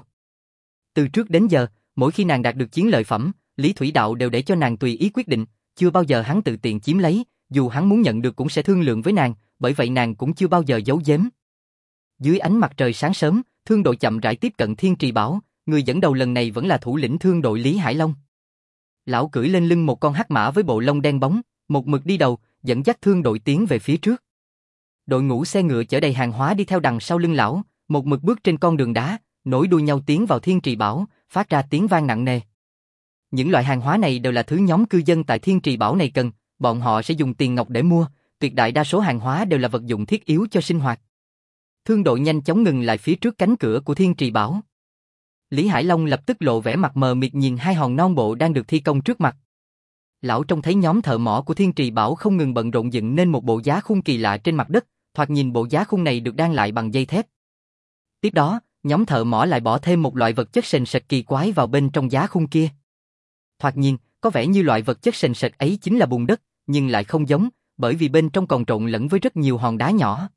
Từ trước đến giờ, mỗi khi nàng đạt được chiến lợi phẩm, Lý Thủy Đạo đều để cho nàng tùy ý quyết định, chưa bao giờ hắn tự tiện chiếm lấy, dù hắn muốn nhận được cũng sẽ thương lượng với nàng, bởi vậy nàng cũng chưa bao giờ giấu giếm. Dưới ánh mặt trời sáng sớm, thương đội chậm rãi tiếp cận Thiên Trì Bảo, người dẫn đầu lần này vẫn là thủ lĩnh thương đội Lý Hải Long. Lão cưỡi lên lưng một con hắc mã với bộ lông đen bóng, một mực đi đầu, dẫn dắt thương đội tiến về phía trước. Đội ngũ xe ngựa chở đầy hàng hóa đi theo đằng sau lưng lão, một mực bước trên con đường đá, nối đuôi nhau tiến vào Thiên Trì Bảo, phát ra tiếng vang nặng nề. Những loại hàng hóa này đều là thứ nhóm cư dân tại Thiên Trì Bảo này cần, bọn họ sẽ dùng tiền ngọc để mua, tuyệt đại đa số hàng hóa đều là vật dụng thiết yếu cho sinh hoạt. Thương đội nhanh chóng ngừng lại phía trước cánh cửa của Thiên Trì Bảo. Lý Hải Long lập tức lộ vẻ mặt mờ mịt nhìn hai hòn non bộ đang được thi công trước mặt. Lão trông thấy nhóm thợ mỏ của Thiên Trì Bảo không ngừng bận rộn dựng nên một bộ giá khung kỳ lạ trên mặt đất, thoạt nhìn bộ giá khung này được đan lại bằng dây thép. Tiếp đó, nhóm thợ mỏ lại bỏ thêm một loại vật chất sền sệt kỳ quái vào bên trong giá khung kia. Thoạt nhìn, có vẻ như loại vật chất sền sệt ấy chính là bùn đất, nhưng lại không giống, bởi vì bên trong còn trộn lẫn với rất nhiều hòn đá nhỏ.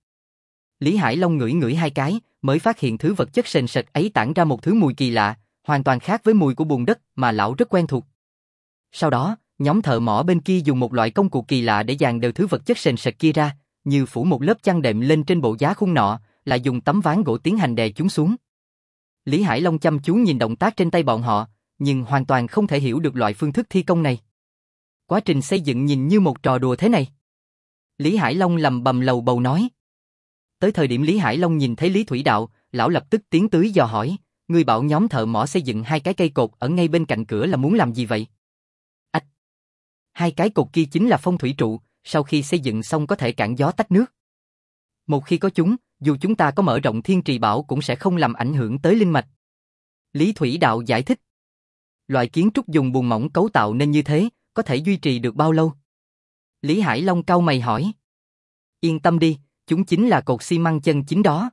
Lý Hải Long ngửi ngửi hai cái, mới phát hiện thứ vật chất sền sệt ấy tản ra một thứ mùi kỳ lạ, hoàn toàn khác với mùi của bùn đất mà lão rất quen thuộc. Sau đó, nhóm thợ mỏ bên kia dùng một loại công cụ kỳ lạ để dàn đều thứ vật chất sền sệt kia ra, như phủ một lớp chăn đệm lên trên bộ giá khung nọ, lại dùng tấm ván gỗ tiến hành đè chúng xuống. Lý Hải Long chăm chú nhìn động tác trên tay bọn họ, nhưng hoàn toàn không thể hiểu được loại phương thức thi công này. Quá trình xây dựng nhìn như một trò đùa thế này. Lý Hải Long lầm bầm lầu bầu nói. Tới thời điểm Lý Hải Long nhìn thấy Lý Thủy Đạo, lão lập tức tiến tới dò hỏi, người bảo nhóm thợ mỏ xây dựng hai cái cây cột ở ngay bên cạnh cửa là muốn làm gì vậy? Ách! Hai cái cột kia chính là phong thủy trụ, sau khi xây dựng xong có thể cản gió tách nước. Một khi có chúng, dù chúng ta có mở rộng Thiên Trì Bảo cũng sẽ không làm ảnh hưởng tới linh mạch. Lý Thủy Đạo giải thích. Loại kiến trúc dùng bùn mỏng cấu tạo nên như thế, có thể duy trì được bao lâu? Lý Hải Long cau mày hỏi. Yên tâm đi, chúng chính là cột xi măng chân chính đó.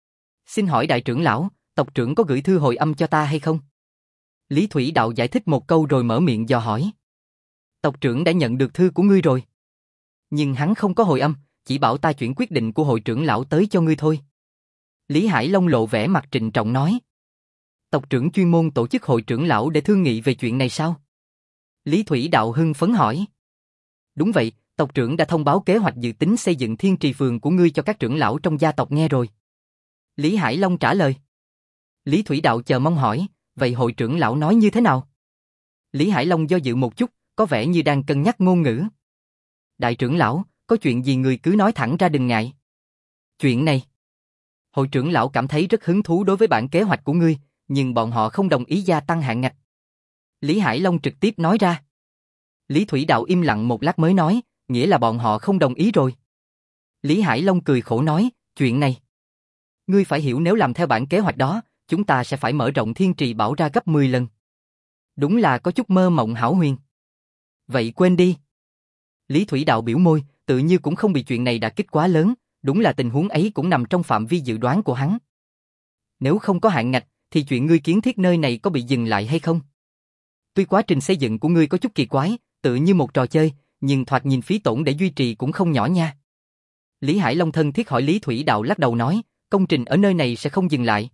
Xin hỏi đại trưởng lão, tộc trưởng có gửi thư hồi âm cho ta hay không? Lý Thủy Đạo giải thích một câu rồi mở miệng dò hỏi. Tộc trưởng đã nhận được thư của ngươi rồi. Nhưng hắn không có hồi âm, chỉ bảo ta chuyển quyết định của hội trưởng lão tới cho ngươi thôi. Lý Hải Long lộ vẻ mặt trịnh trọng nói. Tộc trưởng chuyên môn tổ chức hội trưởng lão để thương nghị về chuyện này sao? Lý Thủy Đạo hưng phấn hỏi. Đúng vậy, tộc trưởng đã thông báo kế hoạch dự tính xây dựng Thiên Trì Phường của ngươi cho các trưởng lão trong gia tộc nghe rồi. Lý Hải Long trả lời. Lý Thủy Đạo chờ mong hỏi, vậy hội trưởng lão nói như thế nào? Lý Hải Long do dự một chút, có vẻ như đang cân nhắc ngôn ngữ. Đại trưởng lão, có chuyện gì người cứ nói thẳng ra đừng ngại. Chuyện này. Hội trưởng lão cảm thấy rất hứng thú đối với bản kế hoạch của ngươi, nhưng bọn họ không đồng ý gia tăng hạn ngạch. Lý Hải Long trực tiếp nói ra. Lý Thủy Đạo im lặng một lát mới nói, nghĩa là bọn họ không đồng ý rồi. Lý Hải Long cười khổ nói, chuyện này. Ngươi phải hiểu nếu làm theo bản kế hoạch đó, chúng ta sẽ phải mở rộng Thiên Trì Bảo ra gấp mười lần. Đúng là có chút mơ mộng hão huyền. Vậy quên đi. Lý Thủy Đạo biểu môi, tự như cũng không bị chuyện này đả kích quá lớn, đúng là tình huống ấy cũng nằm trong phạm vi dự đoán của hắn. Nếu không có hạn ngạch, thì chuyện ngươi kiến thiết nơi này có bị dừng lại hay không? Tuy quá trình xây dựng của ngươi có chút kỳ quái, tự như một trò chơi, nhưng thoạt nhìn phí tổn để duy trì cũng không nhỏ nha. Lý Hải Long thân thiết hỏi Lý Thủy Đạo lắc đầu nói, công trình ở nơi này sẽ không dừng lại.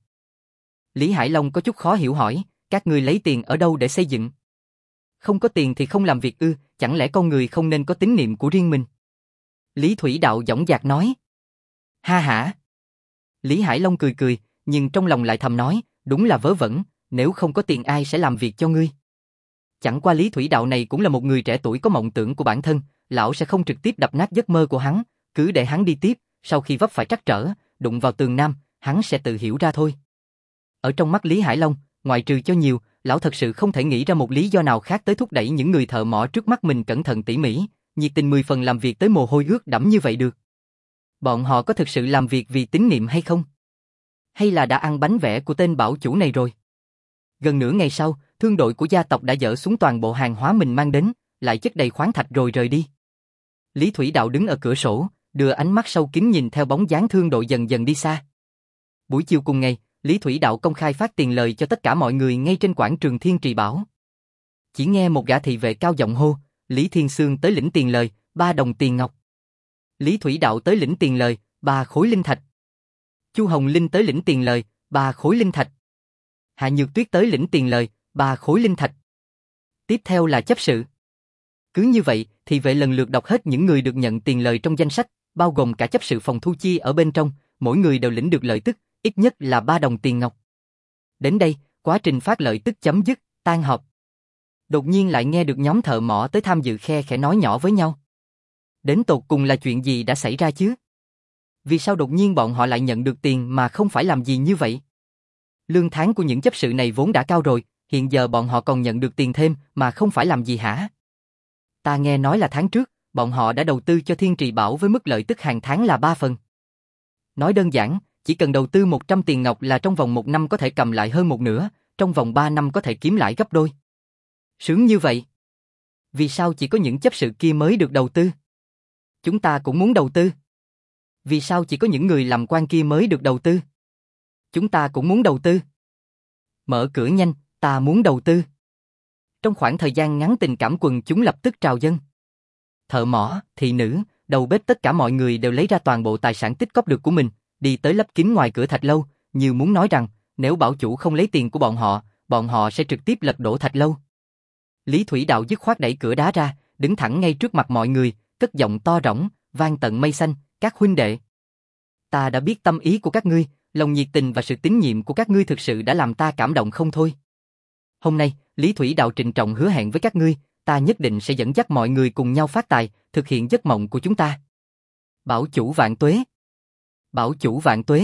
Lý Hải Long có chút khó hiểu hỏi, các ngươi lấy tiền ở đâu để xây dựng? Không có tiền thì không làm việc ư, chẳng lẽ con người không nên có tín niệm của riêng mình? Lý Thủy Đạo dõng dạc nói. Ha hả? Lý Hải Long cười cười, nhưng trong lòng lại thầm nói, đúng là vớ vẩn, nếu không có tiền ai sẽ làm việc cho ngươi? Chẳng qua Lý Thủy Đạo này cũng là một người trẻ tuổi có mộng tưởng của bản thân, lão sẽ không trực tiếp đập nát giấc mơ của hắn, cứ để hắn đi tiếp, sau khi vấp phải trắc trở, đụng vào tường nam, hắn sẽ tự hiểu ra thôi. Ở trong mắt Lý Hải Long, ngoại trừ cho nhiều, lão thật sự không thể nghĩ ra một lý do nào khác tới thúc đẩy những người thợ mỏ trước mắt mình cẩn thận tỉ mỉ, nhiệt tình mười phần làm việc tới mồ hôi ướt đẫm như vậy được. Bọn họ có thực sự làm việc vì tín niệm hay không? Hay là đã ăn bánh vẽ của tên bảo chủ này rồi? Gần nửa ngày sau, thương đội của gia tộc đã dỡ xuống toàn bộ hàng hóa mình mang đến, lại chất đầy khoáng thạch rồi rời đi. Lý Thủy Đạo đứng ở cửa sổ, đưa ánh mắt sâu kín nhìn theo bóng dáng thương đội dần dần đi xa. Buổi chiều cùng ngày, Lý Thủy Đạo công khai phát tiền lời cho tất cả mọi người ngay trên quảng trường Thiên Trì Bảo. Chỉ nghe một gã thị vệ cao giọng hô, Lý Thiên Sương tới lĩnh tiền lời, ba đồng tiền ngọc. Lý Thủy Đạo tới lĩnh tiền lời, ba khối linh thạch. Chu Hồng Linh tới lĩnh tiền lời, ba khối linh thạch. Hạ Nhược Tuyết tới lĩnh tiền lời, ba khối linh thạch. Tiếp theo là chấp sự. Cứ như vậy, thị vệ lần lượt đọc hết những người được nhận tiền lời trong danh sách, bao gồm cả chấp sự phòng thu chi ở bên trong, mỗi người đều lĩnh được lợi tức, ít nhất là ba đồng tiền ngọc. Đến đây, quá trình phát lợi tức chấm dứt, tan họp. Đột nhiên lại nghe được nhóm thợ mỏ tới tham dự khe khẽ nói nhỏ với nhau. Đến tột cùng là chuyện gì đã xảy ra chứ? Vì sao đột nhiên bọn họ lại nhận được tiền mà không phải làm gì như vậy? Lương tháng của những chấp sự này vốn đã cao rồi, hiện giờ bọn họ còn nhận được tiền thêm mà không phải làm gì hả? Ta nghe nói là tháng trước, bọn họ đã đầu tư cho Thiên Trì Bảo với mức lợi tức hàng tháng là ba phần. Nói đơn giản, chỉ cần đầu tư một trăm tiền ngọc là trong vòng một năm có thể cầm lại hơn một nửa, trong vòng ba năm có thể kiếm lại gấp đôi. Sướng như vậy. Vì sao chỉ có những chấp sự kia mới được đầu tư? Chúng ta cũng muốn đầu tư. Vì sao chỉ có những người làm quan kia mới được đầu tư? Chúng ta cũng muốn đầu tư. Mở cửa nhanh, ta muốn đầu tư. Trong khoảng thời gian ngắn tình cảm quần chúng lập tức trào dâng. Thợ mỏ, thị nữ, đầu bếp tất cả mọi người đều lấy ra toàn bộ tài sản tích cóp được của mình, đi tới lấp kín ngoài cửa thạch lâu, như muốn nói rằng, nếu bảo chủ không lấy tiền của bọn họ, bọn họ sẽ trực tiếp lật đổ thạch lâu. Lý Thủy Đạo dứt khoát đẩy cửa đá ra, đứng thẳng ngay trước mặt mọi người, cất giọng to rỗng, vang tận mây xanh, các huynh đệ. Ta đã biết tâm ý của các ngươi, lòng nhiệt tình và sự tín nhiệm của các ngươi thực sự đã làm ta cảm động không thôi. Hôm nay, Lý Thủy Đạo trịnh trọng hứa hẹn với các ngươi, ta nhất định sẽ dẫn dắt mọi người cùng nhau phát tài, thực hiện giấc mộng của chúng ta. Bảo chủ vạn tuế. Bảo chủ vạn tuế.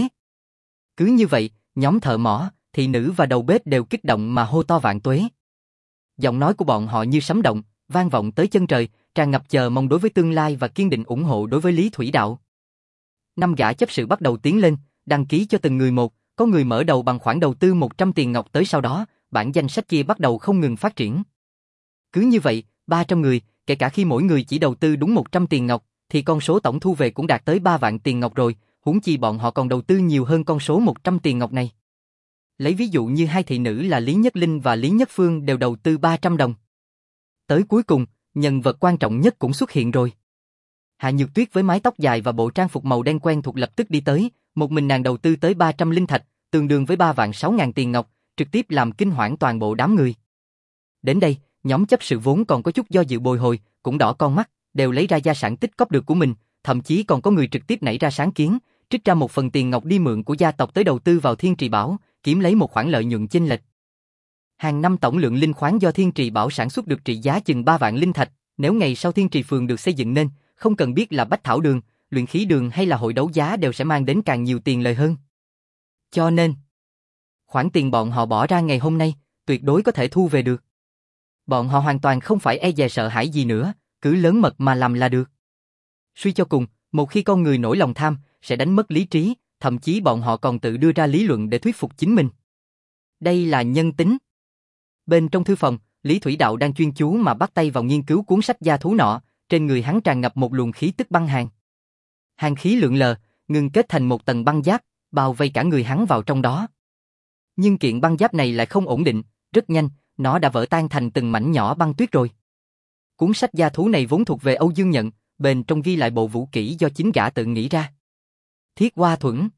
Cứ như vậy, nhóm thợ mỏ, thị nữ và đầu bếp đều kích động mà hô to vạn tuế. Giọng nói của bọn họ như sấm động, vang vọng tới chân trời, tràn ngập chờ mong đối với tương lai và kiên định ủng hộ đối với Lý Thủy Đạo. Năm gã chấp sự bắt đầu tiến lên, đăng ký cho từng người một, có người mở đầu bằng khoản đầu tư một trăm tiền ngọc tới sau đó, bản danh sách kia bắt đầu không ngừng phát triển. Cứ như vậy, ba trăm người, kể cả khi mỗi người chỉ đầu tư đúng một trăm tiền ngọc, thì con số tổng thu về cũng đạt tới ba vạn tiền ngọc rồi, huống chi bọn họ còn đầu tư nhiều hơn con số một trăm tiền ngọc này. Lấy ví dụ như hai thị nữ là Lý Nhất Linh và Lý Nhất Phương đều đầu tư ba trăm đồng. Tới cuối cùng, nhân vật quan trọng nhất cũng xuất hiện rồi. Hạ Nhược Tuyết với mái tóc dài và bộ trang phục màu đen quen thuộc lập tức đi tới, một mình nàng đầu tư tới ba trăm linh thạch, tương đương với ba vạn sáu ngàn tiền ngọc, trực tiếp làm kinh hoảng toàn bộ đám người. Đến đây, nhóm chấp sự vốn còn có chút do dự bồi hồi, cũng đỏ con mắt, đều lấy ra gia sản tích cóp được của mình, thậm chí còn có người trực tiếp nảy ra sáng kiến, trích ra một phần tiền ngọc đi mượn của gia tộc tới đầu tư vào Thiên Trì Bảo, kiếm lấy một khoản lợi nhuận chênh lệch. Hàng năm tổng lượng linh khoáng do Thiên Trì Bảo sản xuất được trị giá chừng ba vạn linh thạch, nếu ngày sau Thiên Trì Phường được xây dựng nên, không cần biết là bách thảo đường, luyện khí đường hay là hội đấu giá đều sẽ mang đến càng nhiều tiền lời hơn. Cho nên, khoản tiền bọn họ bỏ ra ngày hôm nay, tuyệt đối có thể thu về được. Bọn họ hoàn toàn không phải e dè sợ hãi gì nữa, cứ lớn mật mà làm là được. Suy cho cùng, một khi con người nổi lòng tham, sẽ đánh mất lý trí, thậm chí bọn họ còn tự đưa ra lý luận để thuyết phục chính mình. Đây là nhân tính. Bên trong thư phòng, Lý Thủy Đạo đang chuyên chú mà bắt tay vào nghiên cứu cuốn sách gia thú nọ, trên người hắn tràn ngập một luồng khí tức băng hàn. Hàn khí lượn lờ, ngưng kết thành một tầng băng giáp, bao vây cả người hắn vào trong đó. Nhưng kiện băng giáp này lại không ổn định, rất nhanh, nó đã vỡ tan thành từng mảnh nhỏ băng tuyết rồi. Cuốn sách gia thú này vốn thuộc về Âu Dương Nhận, bên trong ghi lại bộ vũ kỹ do chính gã tự nghĩ ra. Thiết Hoa Thuẫn.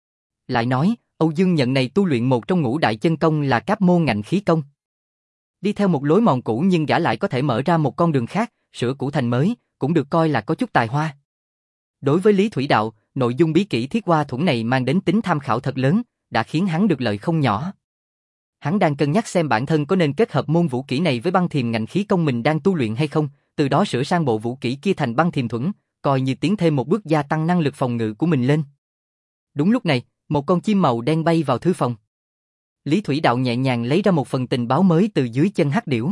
Lại nói, Âu Dương Nhận này tu luyện một trong ngũ đại chân công là Cáp Môn Ngạnh Khí Công. Đi theo một lối mòn cũ nhưng gã lại có thể mở ra một con đường khác, sửa cũ thành mới, cũng được coi là có chút tài hoa. Đối với Lý Thủy Đạo, nội dung bí kỹ Thiết Hoa Thuẫn này mang đến tính tham khảo thật lớn, đã khiến hắn được lợi không nhỏ. Hắn đang cân nhắc xem bản thân có nên kết hợp môn vũ kỹ này với băng thiềm ngạnh khí công mình đang tu luyện hay không, từ đó sửa sang bộ vũ kỹ kia thành băng thiềm thuẫn, coi như tiến thêm một bước gia tăng năng lực phòng ngự của mình lên. Đúng lúc này, một con chim màu đen bay vào thư phòng. Lý Thủy Đạo nhẹ nhàng lấy ra một phần tình báo mới từ dưới chân hắc điểu.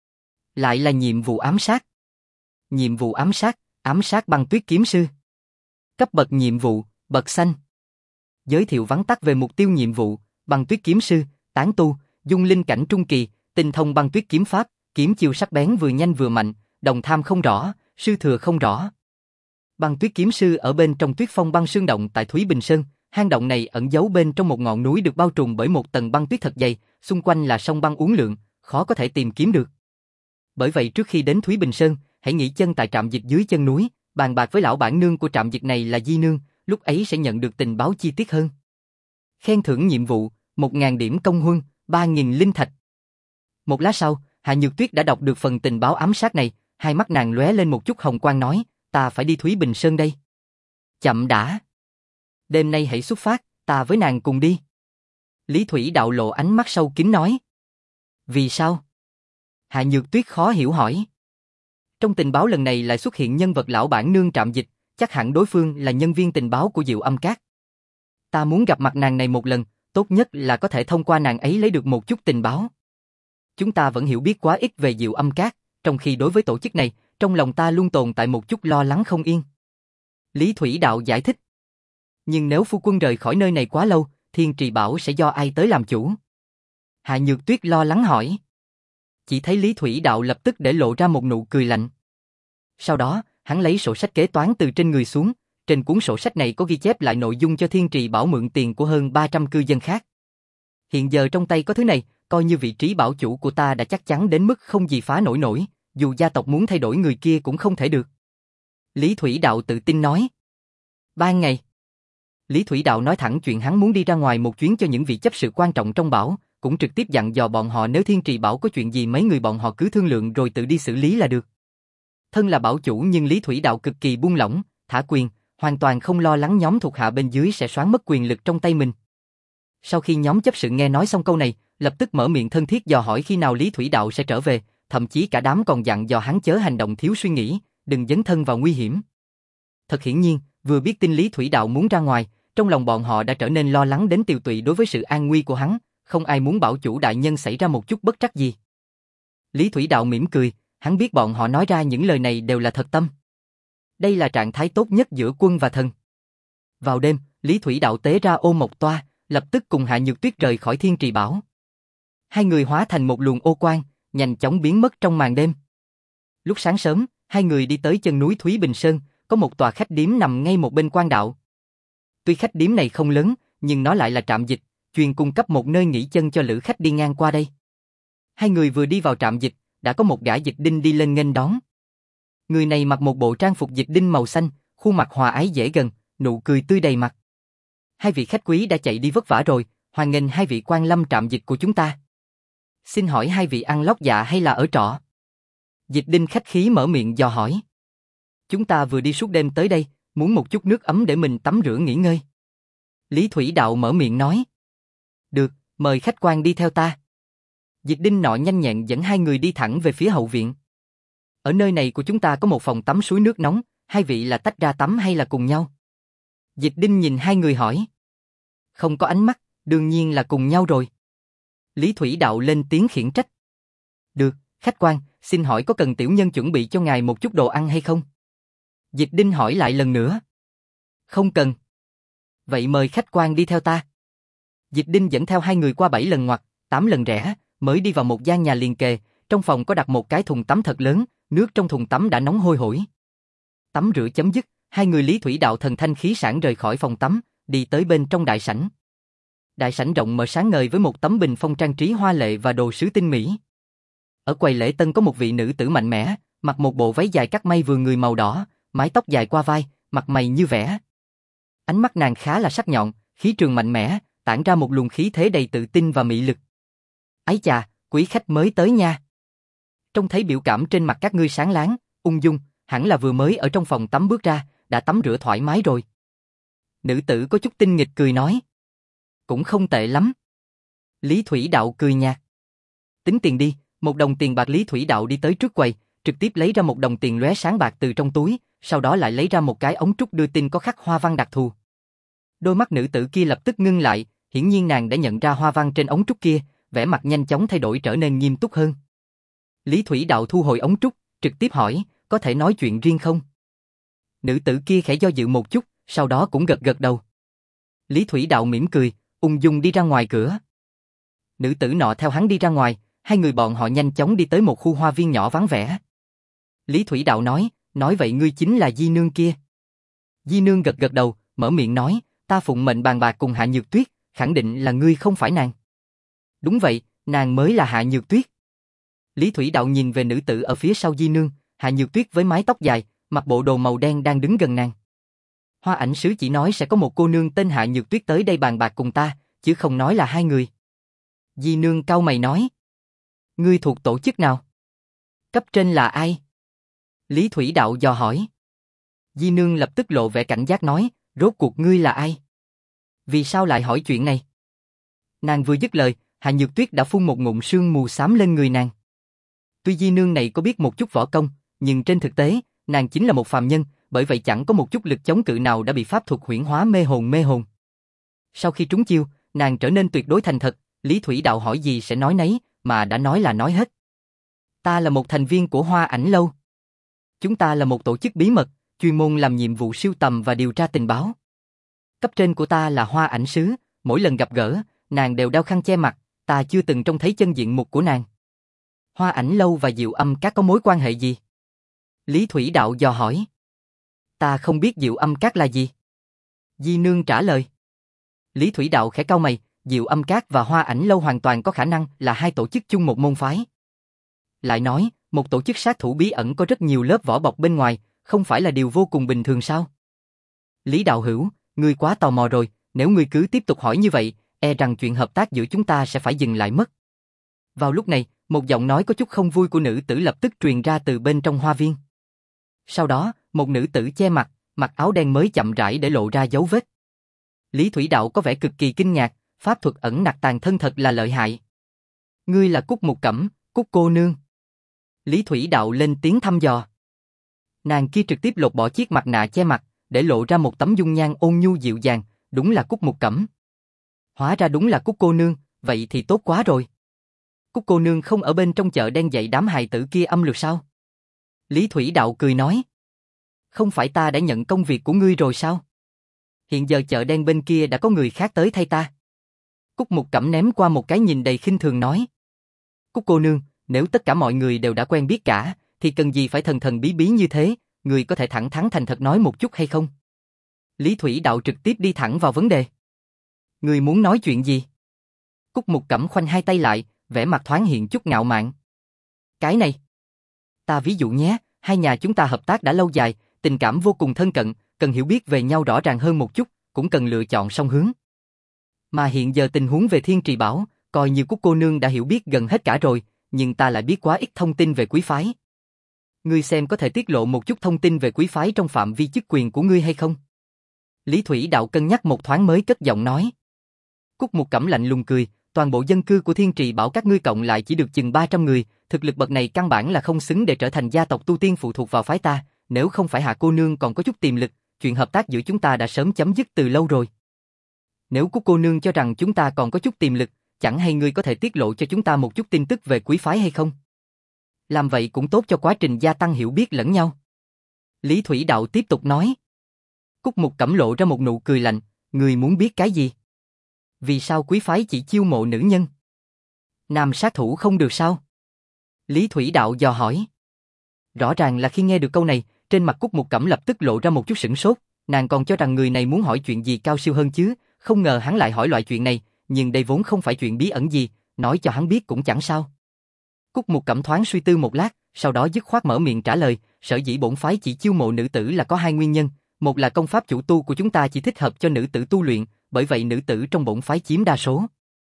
Lại là nhiệm vụ ám sát. Nhiệm vụ ám sát, ám sát băng tuyết kiếm sư. Cấp bậc nhiệm vụ, bậc xanh. Giới thiệu vắn tắt về mục tiêu nhiệm vụ, băng tuyết kiếm sư, tán tu, dung linh cảnh trung kỳ, tinh thông băng tuyết kiếm pháp, kiếm chiêu sắc bén vừa nhanh vừa mạnh, đồng tham không rõ, sư thừa không rõ. Băng tuyết kiếm sư ở bên trong tuyết phong băng sương động tại Thúy Bình Sơn, hang động này ẩn giấu bên trong một ngọn núi được bao trùm bởi một tầng băng tuyết thật dày, xung quanh là sông băng uốn lượn, khó có thể tìm kiếm được. Bởi vậy trước khi đến Thúy Bình Sơn, hãy nghỉ chân tại trạm dịch dưới chân núi, bàn bạc với lão bản nương của trạm dịch này là Di Nương, lúc ấy sẽ nhận được tình báo chi tiết hơn. Khen thưởng nhiệm vụ, một nghìn điểm công huân, ba nghìn linh thạch. Một lát sau, Hạ Nhược Tuyết đã đọc được phần tình báo ám sát này, hai mắt nàng lóe lên một chút hồng quang nói, ta phải đi Thúy Bình Sơn đây. Chậm đã. Đêm nay hãy xuất phát, ta với nàng cùng đi. Lý Thủy Đạo lộ ánh mắt sâu kín nói. Vì sao? Hạ Nhược Tuyết khó hiểu hỏi. Trong tình báo lần này lại xuất hiện nhân vật lão bản nương trạm dịch, chắc hẳn đối phương là nhân viên tình báo của Diệu Âm Các. Ta muốn gặp mặt nàng này một lần, tốt nhất là có thể thông qua nàng ấy lấy được một chút tình báo. Chúng ta vẫn hiểu biết quá ít về Diệu Âm Các, trong khi đối với tổ chức này, trong lòng ta luôn tồn tại một chút lo lắng không yên. Lý Thủy Đạo giải thích. Nhưng nếu phu quân rời khỏi nơi này quá lâu, Thiên Trì Bảo sẽ do ai tới làm chủ? Hạ Nhược Tuyết lo lắng hỏi. Chỉ thấy Lý Thủy Đạo lập tức để lộ ra một nụ cười lạnh. Sau đó, hắn lấy sổ sách kế toán từ trên người xuống, trên cuốn sổ sách này có ghi chép lại nội dung cho Thiên Trì Bảo mượn tiền của hơn ba trăm cư dân khác. Hiện giờ trong tay có thứ này, coi như vị trí bảo chủ của ta đã chắc chắn đến mức không gì phá nổi nổi, dù gia tộc muốn thay đổi người kia cũng không thể được. Lý Thủy Đạo tự tin nói. Ban ngày. Lý Thủy Đạo nói thẳng chuyện hắn muốn đi ra ngoài một chuyến cho những vị chấp sự quan trọng trong bảo, cũng trực tiếp dặn dò bọn họ nếu Thiên Trì Bảo có chuyện gì mấy người bọn họ cứ thương lượng rồi tự đi xử lý là được. Thân là bảo chủ nhưng Lý Thủy Đạo cực kỳ buông lỏng, thả quyền, hoàn toàn không lo lắng nhóm thuộc hạ bên dưới sẽ xoán mất quyền lực trong tay mình. Sau khi nhóm chấp sự nghe nói xong câu này, lập tức mở miệng thân thiết dò hỏi khi nào Lý Thủy Đạo sẽ trở về, thậm chí cả đám còn dặn dò hắn chớ hành động thiếu suy nghĩ, đừng dấn thân vào nguy hiểm. Thật hiển nhiên, vừa biết tin Lý Thủy Đạo muốn ra ngoài, trong lòng bọn họ đã trở nên lo lắng đến tiều tụy đối với sự an nguy của hắn, không ai muốn bảo chủ đại nhân xảy ra một chút bất trắc gì. Lý Thủy Đạo mỉm cười, hắn biết bọn họ nói ra những lời này đều là thật tâm. Đây là trạng thái tốt nhất giữa quân và thần. Vào đêm, Lý Thủy Đạo tế ra ô mộc toa, lập tức cùng Hạ Nhược Tuyết rời khỏi Thiên Trì Bảo. Hai người hóa thành một luồng ô quang, nhanh chóng biến mất trong màn đêm. Lúc sáng sớm, hai người đi tới chân núi Thúy Bình Sơn, có một tòa khách điếm nằm ngay một bên quan đạo. Tuy khách điếm này không lớn, nhưng nó lại là trạm dịch, chuyên cung cấp một nơi nghỉ chân cho lữ khách đi ngang qua đây. Hai người vừa đi vào trạm dịch, đã có một gã dịch đinh đi lên nghênh đón. Người này mặc một bộ trang phục dịch đinh màu xanh, khuôn mặt hòa ái dễ gần, nụ cười tươi đầy mặt. Hai vị khách quý đã chạy đi vất vả rồi, hoan nghênh hai vị quan lâm trạm dịch của chúng ta. Xin hỏi hai vị ăn lót dạ hay là ở trọ? Dịch đinh khách khí mở miệng dò hỏi. Chúng ta vừa đi suốt đêm tới đây, muốn một chút nước ấm để mình tắm rửa nghỉ ngơi. Lý Thủy Đạo mở miệng nói. Được, mời khách quan đi theo ta. Dịch đinh nọ nhanh nhẹn dẫn hai người đi thẳng về phía hậu viện. Ở nơi này của chúng ta có một phòng tắm suối nước nóng, hai vị là tách ra tắm hay là cùng nhau? Dịch đinh nhìn hai người hỏi. Không có ánh mắt, đương nhiên là cùng nhau rồi. Lý Thủy Đạo lên tiếng khiển trách. Được, khách quan, xin hỏi có cần tiểu nhân chuẩn bị cho ngài một chút đồ ăn hay không? Dịch đinh hỏi lại lần nữa. Không cần. Vậy mời khách quan đi theo ta. Dịch đinh dẫn theo hai người qua bảy lần ngoặt, tám lần rẽ, mới đi vào một gian nhà liền kề, trong phòng có đặt một cái thùng tắm thật lớn, nước trong thùng tắm đã nóng hôi hổi. Tắm rửa chấm dứt, hai người Lý Thủy Đạo thần thanh khí sảng rời khỏi phòng tắm, đi tới bên trong đại sảnh. Đại sảnh rộng mở sáng ngời với một tấm bình phong trang trí hoa lệ và đồ sứ tinh mỹ. Ở quầy lễ tân có một vị nữ tử mạnh mẽ, mặc một bộ váy dài cắt may vừa người màu đỏ, mái tóc dài qua vai, mặt mày như vẽ. Ánh mắt nàng khá là sắc nhọn, khí trường mạnh mẽ, tản ra một luồng khí thế đầy tự tin và mị lực. Ái chà, quý khách mới tới nha. Trông thấy biểu cảm trên mặt các ngươi sáng láng, ung dung, hẳn là vừa mới ở trong phòng tắm bước ra, đã tắm rửa thoải mái rồi. Nữ tử có chút tinh nghịch cười nói. Cũng không tệ lắm. Lý Thủy Đạo cười nhạt. Tính tiền đi, một đồng tiền bạc. Lý Thủy Đạo đi tới trước quầy, trực tiếp lấy ra một đồng tiền lóe sáng bạc từ trong túi, sau đó lại lấy ra một cái ống trúc đưa tin có khắc hoa văn đặc thù. Đôi mắt nữ tử kia lập tức ngưng lại, hiển nhiên nàng đã nhận ra hoa văn trên ống trúc kia, vẻ mặt nhanh chóng thay đổi trở nên nghiêm túc hơn. Lý Thủy Đạo thu hồi ống trúc, trực tiếp hỏi, có thể nói chuyện riêng không? Nữ tử kia khẽ do dự một chút, sau đó cũng gật gật đầu. Lý Thủy Đạo mỉm cười, ung dung đi ra ngoài cửa. Nữ tử nọ theo hắn đi ra ngoài, hai người bọn họ nhanh chóng đi tới một khu hoa viên nhỏ vắng vẻ. Lý Thủy Đạo nói, nói vậy ngươi chính là Di Nương kia. Di Nương gật gật đầu, mở miệng nói, ta phụng mệnh bàn bạc cùng Hạ Nhược Tuyết, khẳng định là ngươi không phải nàng. Đúng vậy, nàng mới là Hạ Nhược Tuyết. Lý Thủy Đạo nhìn về nữ tử ở phía sau Di Nương, Hạ Nhược Tuyết với mái tóc dài, mặc bộ đồ màu đen đang đứng gần nàng. Hoa ảnh sứ chỉ nói sẽ có một cô nương tên Hạ Nhược Tuyết tới đây bàn bạc cùng ta, chứ không nói là hai người. Di Nương cau mày nói. Ngươi thuộc tổ chức nào? Cấp trên là ai? Lý Thủy Đạo dò hỏi. Di Nương lập tức lộ vẻ cảnh giác nói, rốt cuộc ngươi là ai? Vì sao lại hỏi chuyện này? Nàng vừa dứt lời, Hạ Nhược Tuyết đã phun một ngụm sương mù xám lên người nàng. Tuy Di Nương này có biết một chút võ công, nhưng trên thực tế, nàng chính là một phàm nhân, bởi vậy chẳng có một chút lực chống cự nào đã bị pháp thuật huyễn hóa mê hồn mê hồn. Sau khi trúng chiêu, Nàng trở nên tuyệt đối thành thật, Lý Thủy Đạo hỏi gì sẽ nói nấy, mà đã nói là nói hết. Ta là một thành viên của Hoa Ảnh Lâu. Chúng ta là một tổ chức bí mật, chuyên môn làm nhiệm vụ sưu tầm và điều tra tình báo. Cấp trên của ta là Hoa Ảnh Sứ, mỗi lần gặp gỡ, nàng đều đeo khăn che mặt, ta chưa từng trông thấy chân diện mục của nàng. Hoa Ảnh Lâu và Diệu Âm Các có mối quan hệ gì? Lý Thủy Đạo dò hỏi. Ta không biết Diệu Âm Các là gì. Di Nương trả lời. Lý Thủy Đạo khẽ cau mày, Diệu Âm Các và Hoa Ảnh Lâu hoàn toàn có khả năng là hai tổ chức chung một môn phái. Lại nói, một tổ chức sát thủ bí ẩn có rất nhiều lớp vỏ bọc bên ngoài, không phải là điều vô cùng bình thường sao? Lý Đạo Hữu, ngươi quá tò mò rồi, nếu ngươi cứ tiếp tục hỏi như vậy, e rằng chuyện hợp tác giữa chúng ta sẽ phải dừng lại mất. Vào lúc này, một giọng nói có chút không vui của nữ tử lập tức truyền ra từ bên trong hoa viên. Sau đó, một nữ tử che mặt, mặc áo đen mới chậm rãi để lộ ra dấu vết. Lý Thủy Đạo có vẻ cực kỳ kinh ngạc, pháp thuật ẩn nặc tàn thân thật là lợi hại. Ngươi là Cúc Mục Cẩm, Cúc cô nương. Lý Thủy Đạo lên tiếng thăm dò. Nàng kia trực tiếp lột bỏ chiếc mặt nạ che mặt, để lộ ra một tấm dung nhan ôn nhu dịu dàng, đúng là Cúc Mục Cẩm. Hóa ra đúng là Cúc cô nương, vậy thì tốt quá rồi. Cúc cô nương không ở bên trong chợ đen dạy đám hài tử kia âm lược sao? Lý Thủy Đạo cười nói. Không phải ta đã nhận công việc của ngươi rồi sao? Hiện giờ chợ đen bên kia đã có người khác tới thay ta. Cúc Mục Cẩm ném qua một cái nhìn đầy khinh thường nói. Cúc cô nương, nếu tất cả mọi người đều đã quen biết cả, thì cần gì phải thần thần bí bí như thế, người có thể thẳng thắn thành thật nói một chút hay không? Lý Thủy Đạo trực tiếp đi thẳng vào vấn đề. Người muốn nói chuyện gì? Cúc Mục Cẩm khoanh hai tay lại, vẻ mặt thoáng hiện chút ngạo mạn. Cái này. Ta ví dụ nhé, hai nhà chúng ta hợp tác đã lâu dài, tình cảm vô cùng thân cận, cần hiểu biết về nhau rõ ràng hơn một chút, cũng cần lựa chọn song hướng. Mà hiện giờ tình huống về Thiên Trì Bảo, coi như Cúc cô nương đã hiểu biết gần hết cả rồi, nhưng ta lại biết quá ít thông tin về quý phái. Ngươi xem có thể tiết lộ một chút thông tin về quý phái trong phạm vi chức quyền của ngươi hay không? Lý Thủy Đạo cân nhắc một thoáng mới cất giọng nói. Cúc Mục Cẩm lạnh lùng cười, toàn bộ dân cư của Thiên Trì Bảo các ngươi cộng lại chỉ được chừng ba trăm người, thực lực bậc này căn bản là không xứng để trở thành gia tộc tu tiên phụ thuộc vào phái ta, nếu không phải Hạ cô nương còn có chút tiềm lực, chuyện hợp tác giữa chúng ta đã sớm chấm dứt từ lâu rồi. Nếu Cúc cô nương cho rằng chúng ta còn có chút tiềm lực, chẳng hay ngươi có thể tiết lộ cho chúng ta một chút tin tức về quý phái hay không? Làm vậy cũng tốt cho quá trình gia tăng hiểu biết lẫn nhau. Lý Thủy Đạo tiếp tục nói. Cúc Mục Cẩm lộ ra một nụ cười lạnh, ngươi muốn biết cái gì? Vì sao quý phái chỉ chiêu mộ nữ nhân? Nam sát thủ không được sao? Lý Thủy Đạo dò hỏi. Rõ ràng là khi nghe được câu này, trên mặt Cúc Mục Cẩm lập tức lộ ra một chút sửng sốt, nàng còn cho rằng người này muốn hỏi chuyện gì cao siêu hơn chứ, không ngờ hắn lại hỏi loại chuyện này, nhưng đây vốn không phải chuyện bí ẩn gì, nói cho hắn biết cũng chẳng sao. Cúc Mục Cẩm thoáng suy tư một lát, sau đó dứt khoát mở miệng trả lời, sở dĩ bổn phái chỉ chiêu mộ nữ tử là có hai nguyên nhân, một là công pháp chủ tu của chúng ta chỉ thích hợp cho nữ tử tu luyện, bởi vậy nữ tử trong bổn phái chiếm đa số.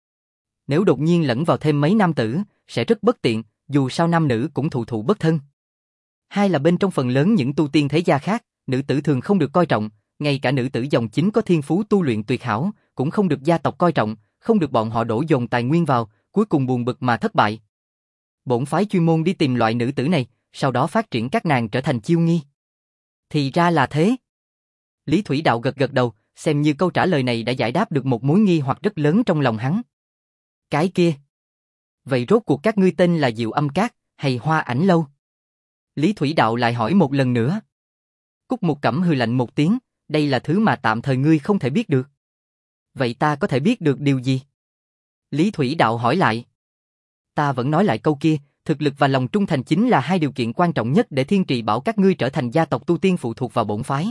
Nếu đột nhiên lẫn vào thêm mấy nam tử, sẽ rất bất tiện, dù sao nam nữ cũng thụ thụ bất thân. Hai là bên trong phần lớn những tu tiên thế gia khác, nữ tử thường không được coi trọng, ngay cả nữ tử dòng chính có thiên phú tu luyện tuyệt hảo, cũng không được gia tộc coi trọng, không được bọn họ đổ dồn tài nguyên vào, cuối cùng buồn bực mà thất bại. Bổn phái chuyên môn đi tìm loại nữ tử này, sau đó phát triển các nàng trở thành chiêu nghi. Thì ra là thế. Lý Thủy Đạo gật gật đầu, xem như câu trả lời này đã giải đáp được một mối nghi hoặc rất lớn trong lòng hắn. Cái kia. Vậy rốt cuộc các ngươi tên là Diệu Âm Các, hay Hoa Ảnh Lâu? Lý Thủy Đạo lại hỏi một lần nữa. Cúc Mục Cẩm hừ lạnh một tiếng, đây là thứ mà tạm thời ngươi không thể biết được. Vậy ta có thể biết được điều gì? Lý Thủy Đạo hỏi lại. Ta vẫn nói lại câu kia, thực lực và lòng trung thành chính là hai điều kiện quan trọng nhất để Thiên Trì Bảo các ngươi trở thành gia tộc tu tiên phụ thuộc vào bổn phái.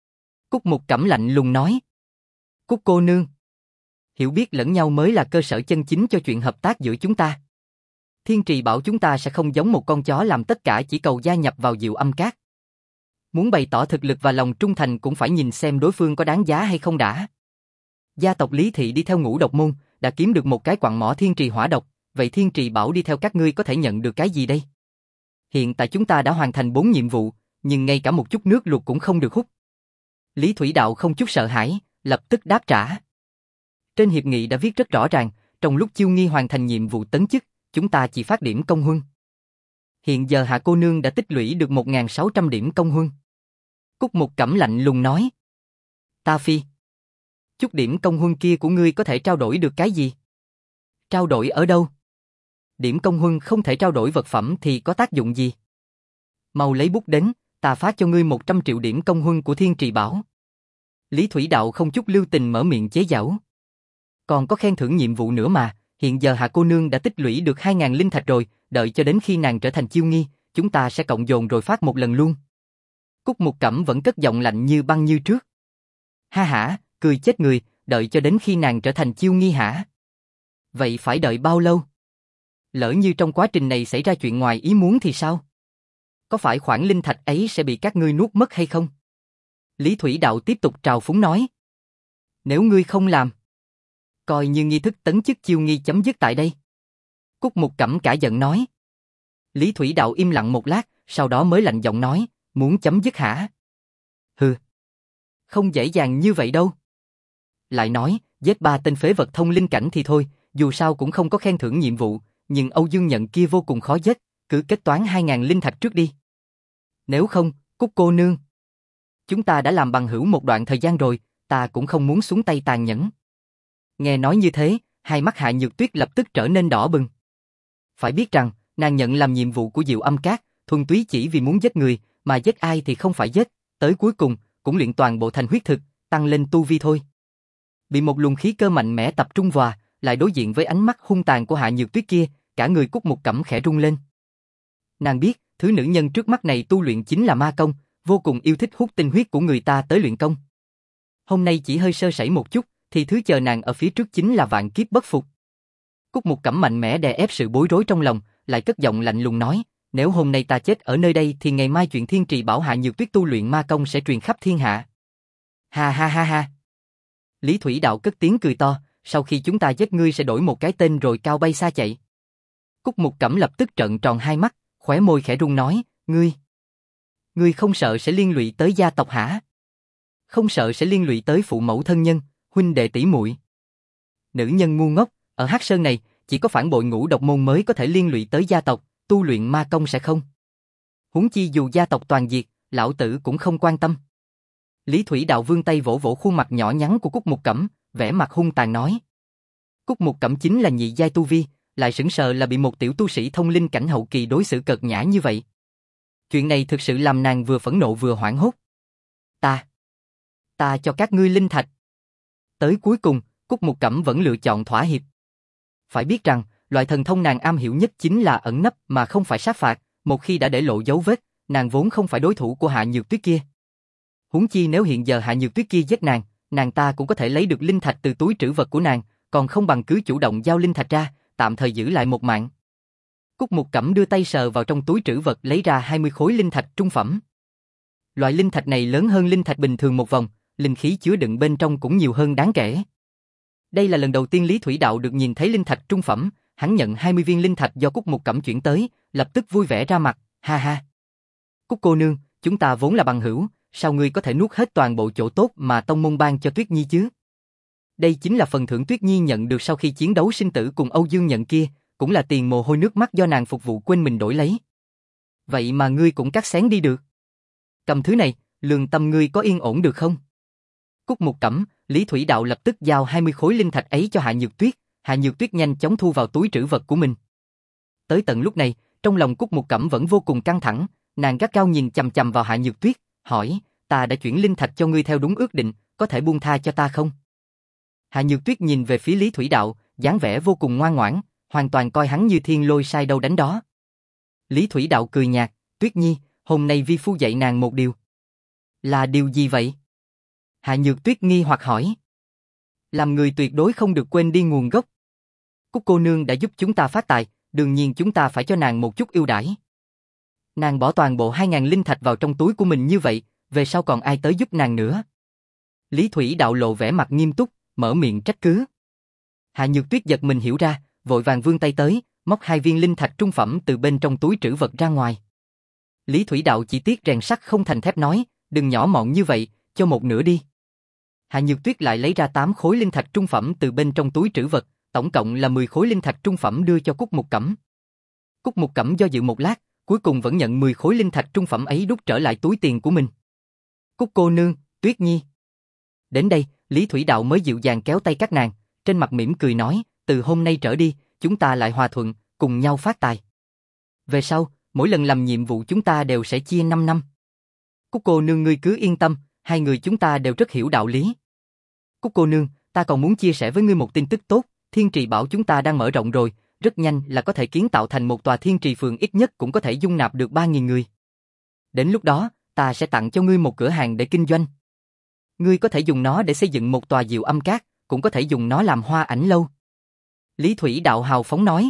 Cúc Mục Cẩm lạnh lùng nói. Cúc cô nương. Hiểu biết lẫn nhau mới là cơ sở chân chính cho chuyện hợp tác giữa chúng ta. Thiên Trì Bảo chúng ta sẽ không giống một con chó làm tất cả chỉ cầu gia nhập vào Diệu Âm Các. Muốn bày tỏ thực lực và lòng trung thành cũng phải nhìn xem đối phương có đáng giá hay không đã. Gia tộc Lý Thị đi theo Ngũ Độc Môn, đã kiếm được một cái quặng mỏ Thiên Trì Hỏa Độc, vậy Thiên Trì Bảo đi theo các ngươi có thể nhận được cái gì đây? Hiện tại chúng ta đã hoàn thành bốn nhiệm vụ, nhưng ngay cả một chút nước luộc cũng không được hút. Lý Thủy Đạo không chút sợ hãi, lập tức đáp trả. Trên hiệp nghị đã viết rất rõ ràng, trong lúc chiêu nghi hoàn thành nhiệm vụ tấn chức, chúng ta chỉ phát điểm công huân. Hiện giờ Hạ cô nương đã tích lũy được một nghìn sáu trăm điểm công huân. Cúc Mục Cẩm lạnh lùng nói. Ta phi. Chút điểm công huân kia của ngươi có thể trao đổi được cái gì? Trao đổi ở đâu? Điểm công huân không thể trao đổi vật phẩm thì có tác dụng gì? Mau lấy bút đến, ta phát cho ngươi một trăm triệu điểm công huân của Thiên Trì Bảo. Lý Thủy Đạo không chút lưu tình mở miệng chế giễu. Còn có khen thưởng nhiệm vụ nữa mà, hiện giờ Hạ cô nương đã tích lũy được hai ngàn linh thạch rồi, đợi cho đến khi nàng trở thành chiêu nghi, chúng ta sẽ cộng dồn rồi phát một lần luôn. Cúc Mục Cẩm vẫn cất giọng lạnh như băng như trước. Ha hả, cười chết người, đợi cho đến khi nàng trở thành chiêu nghi hả? Vậy phải đợi bao lâu? Lỡ như trong quá trình này xảy ra chuyện ngoài ý muốn thì sao? Có phải khoản linh thạch ấy sẽ bị các ngươi nuốt mất hay không? Lý Thủy Đạo tiếp tục trào phúng nói. Nếu ngươi không làm, coi như nghi thức tấn chức chiêu nghi chấm dứt tại đây. Cúc Mục Cẩm cả giận nói. Lý Thủy Đạo im lặng một lát, sau đó mới lạnh giọng nói, muốn chấm dứt hả? Hừ, không dễ dàng như vậy đâu. Lại nói, giết ba tên phế vật thông linh cảnh thì thôi, dù sao cũng không có khen thưởng nhiệm vụ, nhưng Âu Dương Nhận kia vô cùng khó giết, cứ kết toán hai ngàn linh thạch trước đi. Nếu không, Cúc cô nương, chúng ta đã làm bằng hữu một đoạn thời gian rồi, ta cũng không muốn xuống tay tàn nhẫn. Nghe nói như thế, hai mắt Hạ Nhược Tuyết lập tức trở nên đỏ bừng. Phải biết rằng, nàng nhận làm nhiệm vụ của Diệu Âm Các, thuần túy chỉ vì muốn giết người, mà giết ai thì không phải giết, tới cuối cùng, cũng luyện toàn bộ thành huyết thực, tăng lên tu vi thôi. Bị một luồng khí cơ mạnh mẽ tập trung vào, lại đối diện với ánh mắt hung tàn của Hạ Nhược Tuyết kia, cả người Cúc Mục Cẩm khẽ rung lên. Nàng biết, thứ nữ nhân trước mắt này tu luyện chính là ma công, vô cùng yêu thích hút tinh huyết của người ta tới luyện công. Hôm nay chỉ hơi sơ sẩy một chút, thì thứ chờ nàng ở phía trước chính là vạn kiếp bất phục. Cúc Mục Cẩm mạnh mẽ đè ép sự bối rối trong lòng, lại cất giọng lạnh lùng nói, nếu hôm nay ta chết ở nơi đây thì ngày mai chuyện Thiên Trì Bảo Hạ Nhược Tuyết tu luyện ma công sẽ truyền khắp thiên hạ. Ha ha ha ha. Lý Thủy Đạo cất tiếng cười to, sau khi chúng ta giết ngươi sẽ đổi một cái tên rồi cao bay xa chạy. Cúc Mục Cẩm lập tức trợn tròn hai mắt, khóe môi khẽ run nói, ngươi, ngươi không sợ sẽ liên lụy tới gia tộc hả? Không sợ sẽ liên lụy tới phụ mẫu thân nhân, huynh đệ tỷ muội? Nữ nhân ngu ngốc, ở Hắc Sơn này, chỉ có phản bội ngũ độc môn mới có thể liên lụy tới gia tộc, tu luyện ma công sẽ không. Huống chi dù gia tộc toàn diệt, lão tử cũng không quan tâm. Lý Thủy Đạo vươn tay vỗ vỗ khuôn mặt nhỏ nhắn của Cúc Mục Cẩm, vẻ mặt hung tàn nói. Cúc Mục Cẩm chính là nhị giai tu vi, lại sững sờ là bị một tiểu tu sĩ thông linh cảnh hậu kỳ đối xử cợt nhã như vậy. Chuyện này thực sự làm nàng vừa phẫn nộ vừa hoảng hốt. Ta, ta cho các ngươi linh thạch. Tới cuối cùng, Cúc Mục Cẩm vẫn lựa chọn thỏa hiệp. Phải biết rằng, loại thần thông nàng am hiểu nhất chính là ẩn nấp mà không phải sát phạt, một khi đã để lộ dấu vết, nàng vốn không phải đối thủ của Hạ Nhược Tuyết kia. Huống chi nếu hiện giờ Hạ Nhược Tuyết kia giết nàng, nàng ta cũng có thể lấy được linh thạch từ túi trữ vật của nàng, còn không bằng cứ chủ động giao linh thạch ra, tạm thời giữ lại một mạng. Cúc Mục Cẩm đưa tay sờ vào trong túi trữ vật lấy ra hai mươi khối linh thạch trung phẩm. Loại linh thạch này lớn hơn linh thạch bình thường một vòng, linh khí chứa đựng bên trong cũng nhiều hơn đáng kể. Đây là lần đầu tiên Lý Thủy Đạo được nhìn thấy linh thạch trung phẩm, hắn nhận hai mươi viên linh thạch do Cúc Mục Cẩm chuyển tới, lập tức vui vẻ ra mặt, ha ha. Cúc cô nương, chúng ta vốn là bằng hữu, sao ngươi có thể nuốt hết toàn bộ chỗ tốt mà tông môn ban cho Tuyết Nhi chứ? Đây chính là phần thưởng Tuyết Nhi nhận được sau khi chiến đấu sinh tử cùng Âu Dương Nhận kia, cũng là tiền mồ hôi nước mắt do nàng phục vụ quên mình đổi lấy. Vậy mà ngươi cũng cắt xén đi được. Cầm thứ này, lương tâm ngươi có yên ổn được không? Cúc Mục Cẩm, Lý Thủy Đạo lập tức giao hai mươi khối linh thạch ấy cho Hạ Nhược Tuyết, Hạ Nhược Tuyết nhanh chóng thu vào túi trữ vật của mình. Tới tận lúc này, trong lòng Cúc Mục Cẩm vẫn vô cùng căng thẳng, nàng gắt gao nhìn chằm chằm vào Hạ Nhược Tuyết, hỏi, ta đã chuyển linh thạch cho ngươi theo đúng ước định, có thể buông tha cho ta không? Hạ Nhược Tuyết nhìn về phía Lý Thủy Đạo, dáng vẻ vô cùng ngoan ngoãn, hoàn toàn coi hắn như thiên lôi sai đâu đánh đó. Lý Thủy Đạo cười nhạt, Tuyết Nhi, hôm nay vi phu dạy nàng một điều. Là điều gì vậy? Hạ Nhược Tuyết nghi hoặc hỏi. Làm người tuyệt đối không được quên đi nguồn gốc. Cúc cô nương đã giúp chúng ta phát tài, đương nhiên chúng ta phải cho nàng một chút ưu đãi. Nàng bỏ toàn bộ hai ngàn linh thạch vào trong túi của mình như vậy, về sau còn ai tới giúp nàng nữa? Lý Thủy Đạo lộ vẻ mặt nghiêm túc, mở miệng trách cứ. Hạ Nhược Tuyết giật mình hiểu ra, vội vàng vươn tay tới, móc hai viên linh thạch trung phẩm từ bên trong túi trữ vật ra ngoài. Lý Thủy Đạo chỉ tiếc rèn sắt không thành thép nói, đừng nhỏ mọn như vậy, cho một nửa đi. Hạ Nhược Tuyết lại lấy ra tám khối linh thạch trung phẩm từ bên trong túi trữ vật, tổng cộng là mười khối linh thạch trung phẩm đưa cho Cúc Mục Cẩm. Cúc Mục Cẩm do dự một lát, cuối cùng vẫn nhận mười khối linh thạch trung phẩm ấy đút trở lại túi tiền của mình. Cúc cô nương, Tuyết Nhi. Đến đây, Lý Thủy Đạo mới dịu dàng kéo tay các nàng, trên mặt mỉm cười nói, từ hôm nay trở đi, chúng ta lại hòa thuận, cùng nhau phát tài. Về sau, mỗi lần làm nhiệm vụ chúng ta đều sẽ chia năm năm. Cúc cô nương ngươi cứ yên tâm, hai người chúng ta đều rất hiểu đạo lý. Cúc cô nương, ta còn muốn chia sẻ với ngươi một tin tức tốt, Thiên Trì Bảo chúng ta đang mở rộng rồi, rất nhanh là có thể kiến tạo thành một tòa Thiên Trì Phường, ít nhất cũng có thể dung nạp được ba nghìn người. Đến lúc đó, ta sẽ tặng cho ngươi một cửa hàng để kinh doanh. Ngươi có thể dùng nó để xây dựng một tòa Diệu Âm Các, cũng có thể dùng nó làm Hoa Ảnh Lâu. Lý Thủy Đạo hào phóng nói.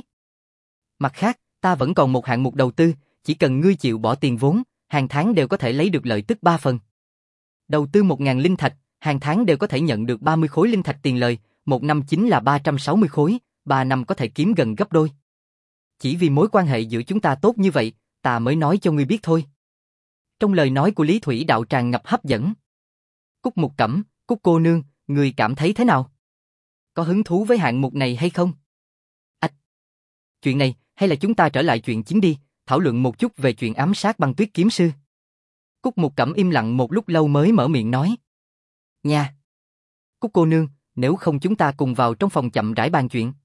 Mặt khác, ta vẫn còn một hạng mục đầu tư, chỉ cần ngươi chịu bỏ tiền vốn, hàng tháng đều có thể lấy được lợi tức ba phần. Đầu tư một nghìn linh thạch, hàng tháng đều có thể nhận được ba mươi khối linh thạch tiền lời, một năm chính là ba trăm sáu mươi khối, ba năm có thể kiếm gần gấp đôi. Chỉ vì mối quan hệ giữa chúng ta tốt như vậy, ta mới nói cho ngươi biết thôi. Trong lời nói của Lý Thủy Đạo tràn ngập hấp dẫn. Cúc Mục Cẩm, Cúc cô nương, ngươi cảm thấy thế nào? Có hứng thú với hạng mục này hay không? Ách! Chuyện này, hay là chúng ta trở lại chuyện chính đi, thảo luận một chút về chuyện ám sát Băng Tuyết kiếm sư. Cúc Mục Cẩm im lặng một lúc lâu mới mở miệng nói. Nha! Cúc cô nương, nếu không chúng ta cùng vào trong phòng chậm rãi bàn chuyện.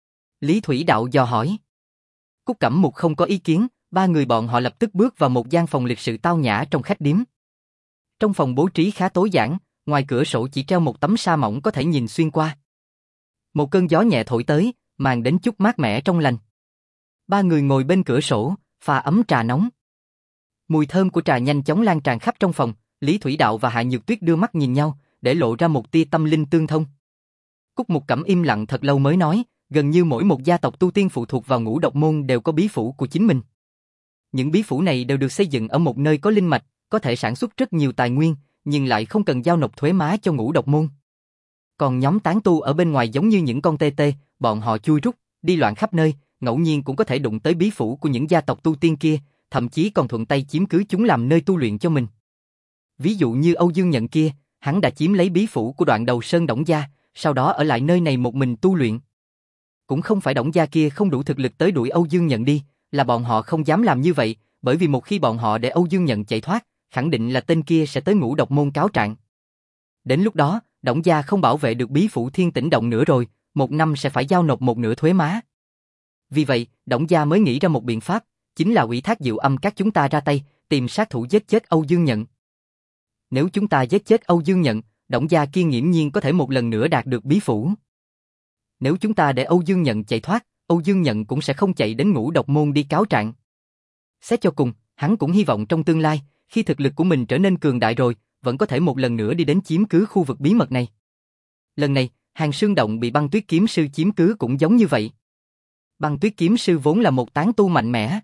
Lý Thủy Đạo dò hỏi. Cúc Cẩm Mục không có ý kiến, ba người bọn họ lập tức bước vào một gian phòng lịch sự tao nhã trong khách điếm. Trong phòng bố trí khá tối giản, ngoài cửa sổ chỉ treo một tấm sa mỏng có thể nhìn xuyên qua. Một cơn gió nhẹ thổi tới, mang đến chút mát mẻ trong lành. Ba người ngồi bên cửa sổ, pha ấm trà nóng. Mùi thơm của trà nhanh chóng lan tràn khắp trong phòng, Lý Thủy Đạo và Hạ Nhược Tuyết đưa mắt nhìn nhau, để lộ ra một tia tâm linh tương thông. Cúc Mục Cẩm im lặng thật lâu mới nói, gần như mỗi một gia tộc tu tiên phụ thuộc vào Ngũ Độc Môn đều có bí phủ của chính mình. Những bí phủ này đều được xây dựng ở một nơi có linh mạch, có thể sản xuất rất nhiều tài nguyên, nhưng lại không cần giao nộp thuế má cho Ngũ Độc Môn. Còn nhóm tán tu ở bên ngoài giống như những con tê tê, bọn họ chui rút, đi loạn khắp nơi, ngẫu nhiên cũng có thể đụng tới bí phủ của những gia tộc tu tiên kia, thậm chí còn thuận tay chiếm cứ chúng làm nơi tu luyện cho mình. Ví dụ như Âu Dương Nhận kia, hắn đã chiếm lấy bí phủ của Đoạn Đầu Sơn Đổng gia, sau đó ở lại nơi này một mình tu luyện. Cũng không phải Đổng gia kia không đủ thực lực tới đuổi Âu Dương Nhận đi, là bọn họ không dám làm như vậy, bởi vì một khi bọn họ để Âu Dương Nhận chạy thoát, khẳng định là tên kia sẽ tới Ngũ Độc Môn cáo trạng. Đến lúc đó, Đổng gia không bảo vệ được bí phủ Thiên Tĩnh Động nữa rồi, một năm sẽ phải giao nộp một nửa thuế má. Vì vậy, Đổng gia mới nghĩ ra một biện pháp, chính là ủy thác Diệu Âm Các chúng ta ra tay, tìm sát thủ giết chết Âu Dương Nhận. Nếu chúng ta giết chết Âu Dương Nhận, Đổng gia kia nghiễm nhiên có thể một lần nữa đạt được bí phủ. Nếu chúng ta để Âu Dương Nhận chạy thoát, Âu Dương Nhận cũng sẽ không chạy đến Ngũ Độc Môn đi cáo trạng. Xét cho cùng, hắn cũng hy vọng trong tương lai, khi thực lực của mình trở nên cường đại rồi, vẫn có thể một lần nữa đi đến chiếm cứ khu vực bí mật này. Lần này, Hàn Sương Động bị Băng Tuyết kiếm sư chiếm cứ cũng giống như vậy. Băng Tuyết kiếm sư vốn là một tán tu mạnh mẽ.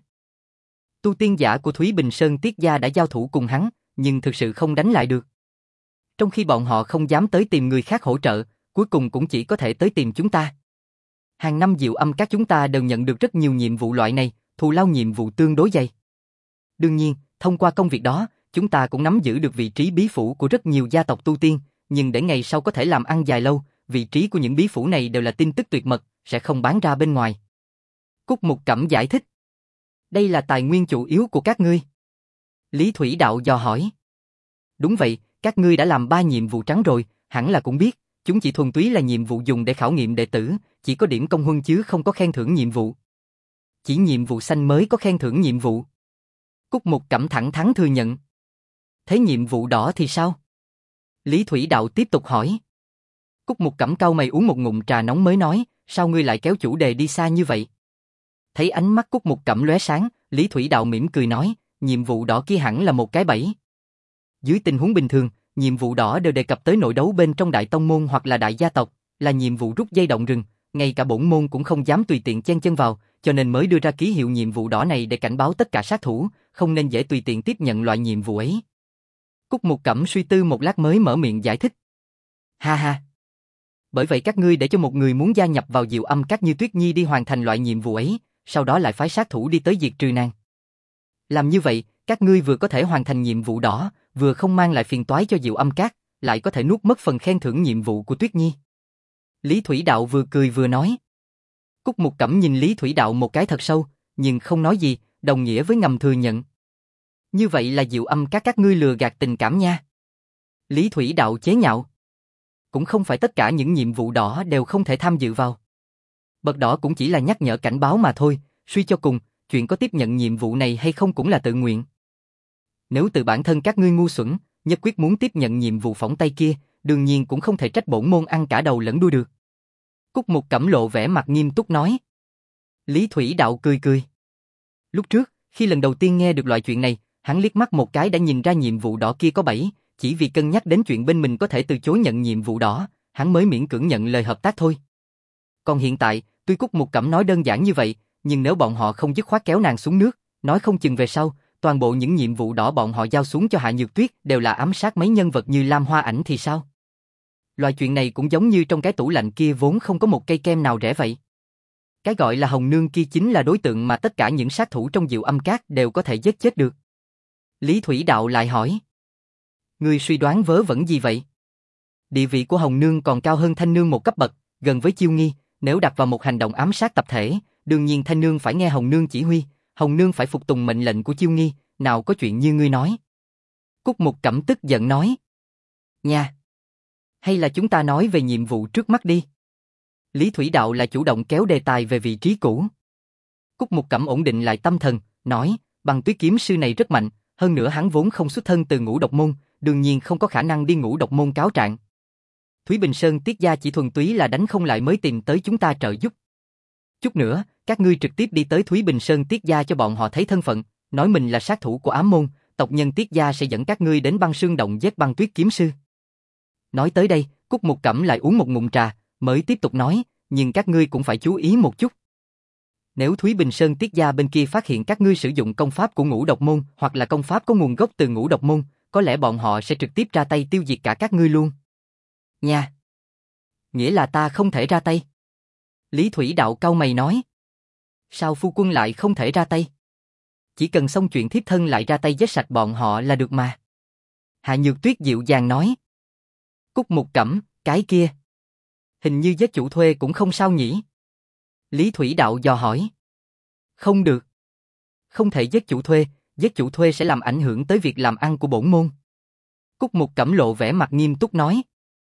Tu tiên giả của Thúy Bình Sơn Tiết gia đã giao thủ cùng hắn, nhưng thực sự không đánh lại được. Trong khi bọn họ không dám tới tìm người khác hỗ trợ, cuối cùng cũng chỉ có thể tới tìm chúng ta. Hàng năm Diệu Âm Các chúng ta đều nhận được rất nhiều nhiệm vụ loại này, thù lao nhiệm vụ tương đối dày. Đương nhiên, thông qua công việc đó, chúng ta cũng nắm giữ được vị trí bí phủ của rất nhiều gia tộc tu tiên, nhưng để ngày sau có thể làm ăn dài lâu, vị trí của những bí phủ này đều là tin tức tuyệt mật, sẽ không bán ra bên ngoài. Cúc Mục Cẩm giải thích. Đây là tài nguyên chủ yếu của các ngươi. Lý Thủy Đạo dò hỏi. Đúng vậy, các ngươi đã làm ba nhiệm vụ trắng rồi, hẳn là cũng biết, chúng chỉ thuần túy là nhiệm vụ dùng để khảo nghiệm đệ tử, chỉ có điểm công huân chứ không có khen thưởng nhiệm vụ. Chỉ nhiệm vụ xanh mới có khen thưởng nhiệm vụ. Cúc Mục Cẩm thẳng thắn thừa nhận. Thế nhiệm vụ đỏ thì sao? Lý Thủy Đạo tiếp tục hỏi. Cúc Mục Cẩm cau mày uống một ngụm trà nóng mới nói, sao ngươi lại kéo chủ đề đi xa như vậy? Thấy ánh mắt Cúc Mục Cẩm lóe sáng, Lý Thủy Đạo mỉm cười nói, nhiệm vụ đỏ kia hẳn là một cái bẫy. Dưới tình huống bình thường, nhiệm vụ đỏ đều đề cập tới nội đấu bên trong đại tông môn hoặc là đại gia tộc, là nhiệm vụ rút dây động rừng, ngay cả bổn môn cũng không dám tùy tiện chen chân vào, cho nên mới đưa ra ký hiệu nhiệm vụ đỏ này để cảnh báo tất cả sát thủ, không nên dễ tùy tiện tiếp nhận loại nhiệm vụ ấy. Cúc Mục Cẩm suy tư một lát mới mở miệng giải thích. Ha ha. Bởi vậy các ngươi để cho một người muốn gia nhập vào Diệu Âm Các như Tuyết Nhi đi hoàn thành loại nhiệm vụ ấy, sau đó lại phái sát thủ đi tới diệt trừ nàng. Làm như vậy, các ngươi vừa có thể hoàn thành nhiệm vụ đỏ, vừa không mang lại phiền toái cho Diệu Âm Các, lại có thể nuốt mất phần khen thưởng nhiệm vụ của Tuyết Nhi. Lý Thủy Đạo vừa cười vừa nói. Cúc Mục Cẩm nhìn Lý Thủy Đạo một cái thật sâu, nhưng không nói gì, đồng nghĩa với ngầm thừa nhận. Như vậy là Diệu Âm Các các ngươi lừa gạt tình cảm nha. Lý Thủy Đạo chế nhạo. cũng không phải tất cả những nhiệm vụ đỏ đều không thể tham dự vào. Bật đỏ cũng chỉ là nhắc nhở cảnh báo mà thôi, suy cho cùng, chuyện có tiếp nhận nhiệm vụ này hay không cũng là tự nguyện. Nếu từ bản thân các ngươi ngu xuẩn, nhất quyết muốn tiếp nhận nhiệm vụ phỏng tay kia, đương nhiên cũng không thể trách bổn môn ăn cả đầu lẫn đuôi được. Cúc Mục Cẩm lộ vẻ mặt nghiêm túc nói. Lý Thủy Đạo cười cười. Lúc trước, khi lần đầu tiên nghe được loại chuyện này, hắn liếc mắt một cái đã nhìn ra nhiệm vụ đỏ kia có bẫy, chỉ vì cân nhắc đến chuyện bên mình có thể từ chối nhận nhiệm vụ đỏ, hắn mới miễn cưỡng nhận lời hợp tác thôi. Còn hiện tại, tuy Cúc Mục Cẩm nói đơn giản như vậy, nhưng nếu bọn họ không dứt khoát kéo nàng xuống nước, nói không chừng về sau, toàn bộ những nhiệm vụ đỏ bọn họ giao xuống cho Hạ Nhược Tuyết đều là ám sát mấy nhân vật như Lam Hoa Ảnh thì sao? Loại chuyện này cũng giống như trong cái tủ lạnh kia vốn không có một cây kem nào rẻ vậy. Cái gọi là Hồng Nương kia chính là đối tượng mà tất cả những sát thủ trong Diệu Âm Các đều có thể giết chết được. Lý Thủy Đạo lại hỏi. Ngươi suy đoán vớ vẩn gì vậy? Địa vị của Hồng Nương còn cao hơn Thanh Nương một cấp bậc, gần với Chiêu Nghi, nếu đặt vào một hành động ám sát tập thể, đương nhiên Thanh Nương phải nghe Hồng Nương chỉ huy, Hồng Nương phải phục tùng mệnh lệnh của Chiêu Nghi, nào có chuyện như ngươi nói. Cúc Mục Cẩm tức giận nói. Nha! Hay là chúng ta nói về nhiệm vụ trước mắt đi. Lý Thủy Đạo là chủ động kéo đề tài về vị trí cũ. Cúc Mục Cẩm ổn định lại tâm thần, nói, Băng Tuyết kiếm sư này rất mạnh, hơn nữa hắn vốn không xuất thân từ Ngũ Độc môn, đương nhiên không có khả năng đi Ngũ Độc môn cáo trạng. Thúy Bình Sơn Tiết gia chỉ thuần túy là đánh không lại mới tìm tới chúng ta trợ giúp. Chút nữa, các ngươi trực tiếp đi tới Thúy Bình Sơn Tiết gia cho bọn họ thấy thân phận, nói mình là sát thủ của ám môn, tộc nhân Tiết gia sẽ dẫn các ngươi đến Băng Sương Động giết Băng Tuyết kiếm sư. Nói tới đây, Cúc Mục Cẩm lại uống một ngụm trà, mới tiếp tục nói, nhưng các ngươi cũng phải chú ý một chút. Nếu Thúy Bình Sơn Tiết gia bên kia phát hiện các ngươi sử dụng công pháp của Ngũ Độc môn hoặc là công pháp có nguồn gốc từ Ngũ Độc môn, có lẽ bọn họ sẽ trực tiếp ra tay tiêu diệt cả các ngươi luôn. Nha! Nghĩa là ta không thể ra tay. Lý Thủy Đạo cau mày nói. Sao phu quân lại không thể ra tay? Chỉ cần xong chuyện thiếp thân lại ra tay giết sạch bọn họ là được mà. Hạ Nhược Tuyết dịu dàng nói. Cúc Mục Cẩm, cái kia. Hình như giết chủ thuê cũng không sao nhỉ? Lý Thủy Đạo dò hỏi. Không được. Không thể giết chủ thuê, giết chủ thuê sẽ làm ảnh hưởng tới việc làm ăn của bổn môn. Cúc Mục Cẩm lộ vẻ mặt nghiêm túc nói.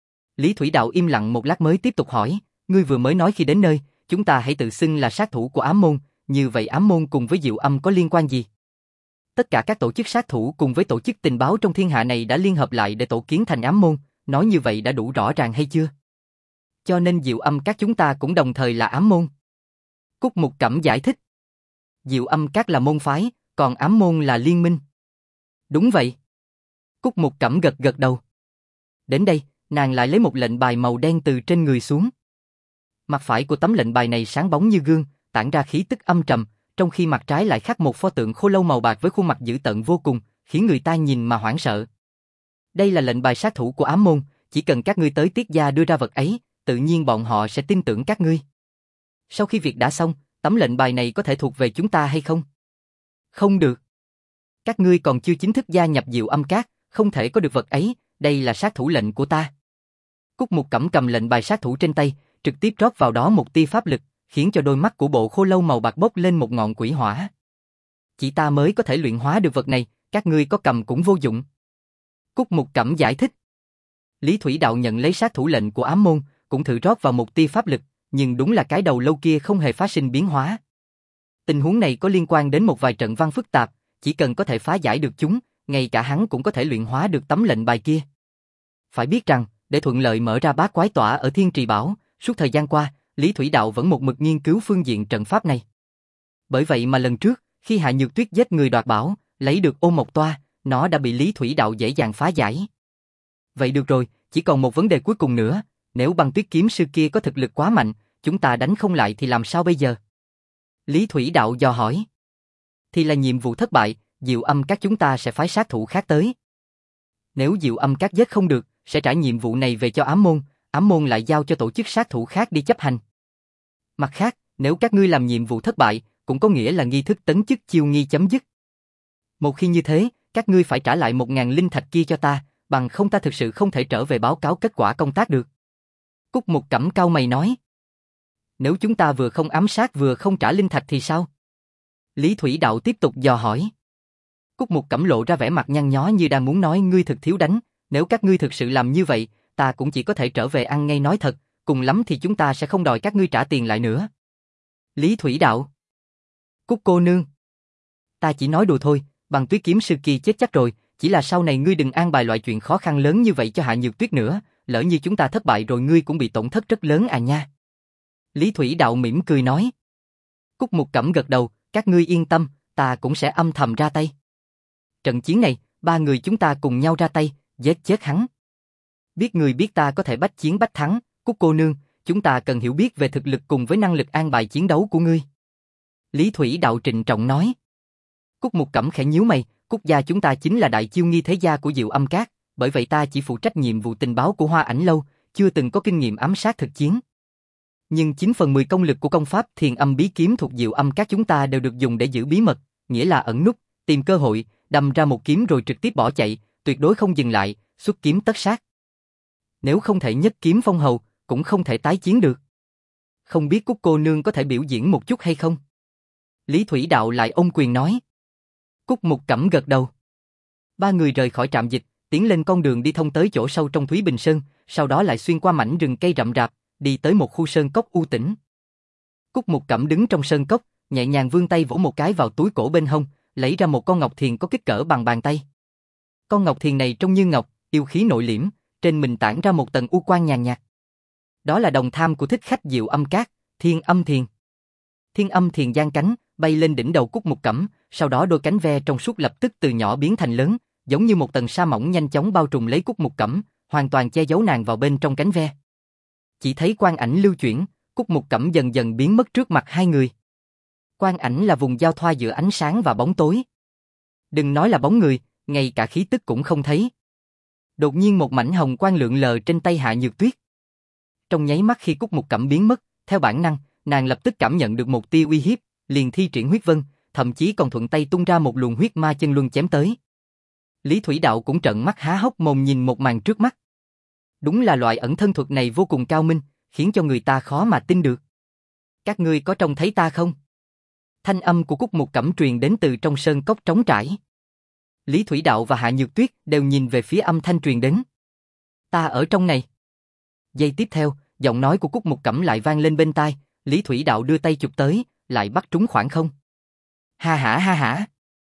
Lý Thủy Đạo im lặng một lát mới tiếp tục hỏi, ngươi vừa mới nói khi đến nơi, chúng ta hãy tự xưng là sát thủ của ám môn, như vậy ám môn cùng với Diệu Âm có liên quan gì? Tất cả các tổ chức sát thủ cùng với tổ chức tình báo trong thiên hạ này đã liên hợp lại để tổ kiến thành ám môn, nói như vậy đã đủ rõ ràng hay chưa? Cho nên Diệu Âm các chúng ta cũng đồng thời là ám môn. Cúc Mục Cẩm giải thích. Diệu Âm các là môn phái, còn ám môn là liên minh. Đúng vậy. Cúc Mục Cẩm gật gật đầu. Đến đây, nàng lại lấy một lệnh bài màu đen từ trên người xuống. Mặt phải của tấm lệnh bài này sáng bóng như gương, tản ra khí tức âm trầm, trong khi mặt trái lại khắc một pho tượng khô lâu màu bạc với khuôn mặt dữ tợn vô cùng, khiến người ta nhìn mà hoảng sợ. Đây là lệnh bài sát thủ của ám môn, chỉ cần các ngươi tới Tiết gia đưa ra vật ấy, tự nhiên bọn họ sẽ tin tưởng các ngươi. Sau khi việc đã xong, tấm lệnh bài này có thể thuộc về chúng ta hay không? Không được. Các ngươi còn chưa chính thức gia nhập Diệu Âm Các, không thể có được vật ấy, đây là sát thủ lệnh của ta. Cúc Mục Cẩm cầm lệnh bài sát thủ trên tay, trực tiếp rót vào đó một tia pháp lực, khiến cho đôi mắt của bộ khô lâu màu bạc bốc lên một ngọn quỷ hỏa. Chỉ ta mới có thể luyện hóa được vật này, các ngươi có cầm cũng vô dụng. Cúc Mục Cẩm giải thích. Lý Thủy Đạo nhận lấy sát thủ lệnh của ám môn, cũng thử rót vào một tia pháp lực, nhưng đúng là cái đầu lâu kia không hề phát sinh biến hóa. Tình huống này có liên quan đến một vài trận văn phức tạp, chỉ cần có thể phá giải được chúng, ngay cả hắn cũng có thể luyện hóa được tấm lệnh bài kia. Phải biết rằng, để thuận lợi mở ra bát quái tỏa ở Thiên Trì Bảo, suốt thời gian qua, Lý Thủy Đạo vẫn một mực nghiên cứu phương diện trận pháp này. Bởi vậy mà lần trước, khi Hạ Nhược Tuyết giết người đoạt bảo, lấy được Ôn Mộc Toa, nó đã bị Lý Thủy Đạo dễ dàng phá giải. Vậy được rồi, chỉ còn một vấn đề cuối cùng nữa, nếu Băng Tuyết kiếm sư kia có thực lực quá mạnh, chúng ta đánh không lại thì làm sao bây giờ? Lý Thủy Đạo dò hỏi. Thì là nhiệm vụ thất bại, Diệu Âm Các chúng ta sẽ phái sát thủ khác tới. Nếu Diệu Âm Các giết không được, sẽ trả nhiệm vụ này về cho ám môn, ám môn lại giao cho tổ chức sát thủ khác đi chấp hành. Mặt khác, nếu các ngươi làm nhiệm vụ thất bại, cũng có nghĩa là nghi thức tấn chức Chiêu Nghi chấm dứt. Một khi như thế, các ngươi phải trả lại một ngàn linh thạch kia cho ta, bằng không ta thực sự không thể trở về báo cáo kết quả công tác được. Cúc Mục Cẩm cau mày nói. Nếu chúng ta vừa không ám sát vừa không trả linh thạch thì sao? Lý Thủy Đạo tiếp tục dò hỏi. Cúc Mục Cẩm lộ ra vẻ mặt nhăn nhó như đang muốn nói ngươi thực thiếu đánh, nếu các ngươi thực sự làm như vậy, ta cũng chỉ có thể trở về ăn ngay nói thật, cùng lắm thì chúng ta sẽ không đòi các ngươi trả tiền lại nữa. Lý Thủy Đạo. Cúc cô nương. Ta chỉ nói đùa thôi, Băng Tuyết kiếm sư kia chết chắc rồi, chỉ là sau này ngươi đừng an bài loại chuyện khó khăn lớn như vậy cho Hạ Nhược Tuyết nữa, lỡ như chúng ta thất bại rồi ngươi cũng bị tổn thất rất lớn à nha. Lý Thủy Đạo mỉm cười nói. Cúc Mục Cẩm gật đầu, các ngươi yên tâm, ta cũng sẽ âm thầm ra tay. Trận chiến này, ba người chúng ta cùng nhau ra tay, giết chết hắn. Biết người biết ta có thể bách chiến bách thắng, Cúc cô nương, chúng ta cần hiểu biết về thực lực cùng với năng lực an bài chiến đấu của ngươi. Lý Thủy Đạo trịnh trọng nói. Cúc Mục Cẩm khẽ nhíu mày, Cúc gia chúng ta chính là đại chiêu nghi thế gia của Diệu Âm Các, bởi vậy ta chỉ phụ trách nhiệm vụ tình báo của Hoa Ảnh Lâu, chưa từng có kinh nghiệm ám sát thực chiến. Nhưng chín phần mười công lực của công pháp Thiền Âm Bí Kiếm thuộc Diệu Âm Các chúng ta đều được dùng để giữ bí mật, nghĩa là ẩn núp, tìm cơ hội, đâm ra một kiếm rồi trực tiếp bỏ chạy, tuyệt đối không dừng lại, xuất kiếm tất sát. Nếu không thể nhất kiếm phong hầu, cũng không thể tái chiến được. Không biết Cúc cô nương có thể biểu diễn một chút hay không? Lý Thủy Đạo lại ôm quyền nói. Cúc Mục Cẩm gật đầu. Ba người rời khỏi trạm dịch, tiến lên con đường đi thông tới chỗ sâu trong Thúy Bình Sơn, sau đó lại xuyên qua mảnh rừng cây rậm rạp, đi tới một khu sơn cốc u tĩnh. Cúc Mục Cẩm đứng trong sơn cốc, nhẹ nhàng vươn tay vỗ một cái vào túi cổ bên hông, lấy ra một con ngọc thiền có kích cỡ bằng bàn tay. Con ngọc thiền này trông như ngọc, yêu khí nội liễm, trên mình tản ra một tầng u quang nhàn nhạt. Đó là đồng tham của thích khách Diệu Âm Các, Thiên Âm Thiền. Thiên Âm Thiền giang cánh, bay lên đỉnh đầu Cúc Mục Cẩm, sau đó đôi cánh ve trong suốt lập tức từ nhỏ biến thành lớn, giống như một tầng sa mỏng nhanh chóng bao trùm lấy Cúc Mục Cẩm, hoàn toàn che giấu nàng vào bên trong cánh ve. Chỉ thấy quang ảnh lưu chuyển, Cúc Mục Cẩm dần dần biến mất trước mặt hai người. Quang ảnh là vùng giao thoa giữa ánh sáng và bóng tối. Đừng nói là bóng người, ngay cả khí tức cũng không thấy. Đột nhiên một mảnh hồng quang lượn lờ trên tay Hạ Nhược Tuyết. Trong nháy mắt khi Cúc Mục Cẩm biến mất, theo bản năng, nàng lập tức cảm nhận được một tia uy hiếp, liền thi triển huyết vân, thậm chí còn thuận tay tung ra một luồng huyết ma chân luân chém tới. Lý Thủy Đạo cũng trợn mắt há hốc mồm nhìn một màn trước mắt. Đúng là loại ẩn thân thuật này vô cùng cao minh, khiến cho người ta khó mà tin được. Các ngươi có trông thấy ta không? Thanh âm của Cúc Mục Cẩm truyền đến từ trong sơn cốc trống trải. Lý Thủy Đạo và Hạ Nhược Tuyết đều nhìn về phía âm thanh truyền đến. Ta ở trong này. Giây tiếp theo, giọng nói của Cúc Mục Cẩm lại vang lên bên tai, Lý Thủy Đạo đưa tay chụp tới, lại bắt trúng khoảng không. Ha hả ha hả.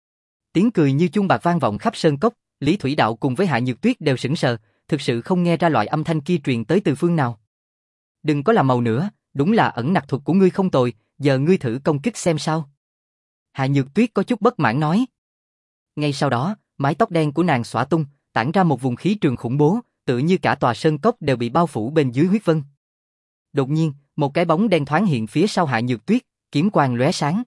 Tiếng cười như chuông bạc vang vọng khắp sơn cốc, Lý Thủy Đạo cùng với Hạ Nhược Tuyết đều sững sờ, thực sự không nghe ra loại âm thanh kia truyền tới từ phương nào. Đừng có làm màu nữa, đúng là ẩn nặc thuật của ngươi không tồi, giờ ngươi thử công kích xem sao. Hạ Nhược Tuyết có chút bất mãn nói. Ngay sau đó, mái tóc đen của nàng xõa tung, tản ra một vùng khí trường khủng bố, tự như cả tòa sơn cốc đều bị bao phủ bên dưới huyết vân. Đột nhiên, một cái bóng đen thoáng hiện phía sau Hạ Nhược Tuyết, kiếm quang lóe sáng.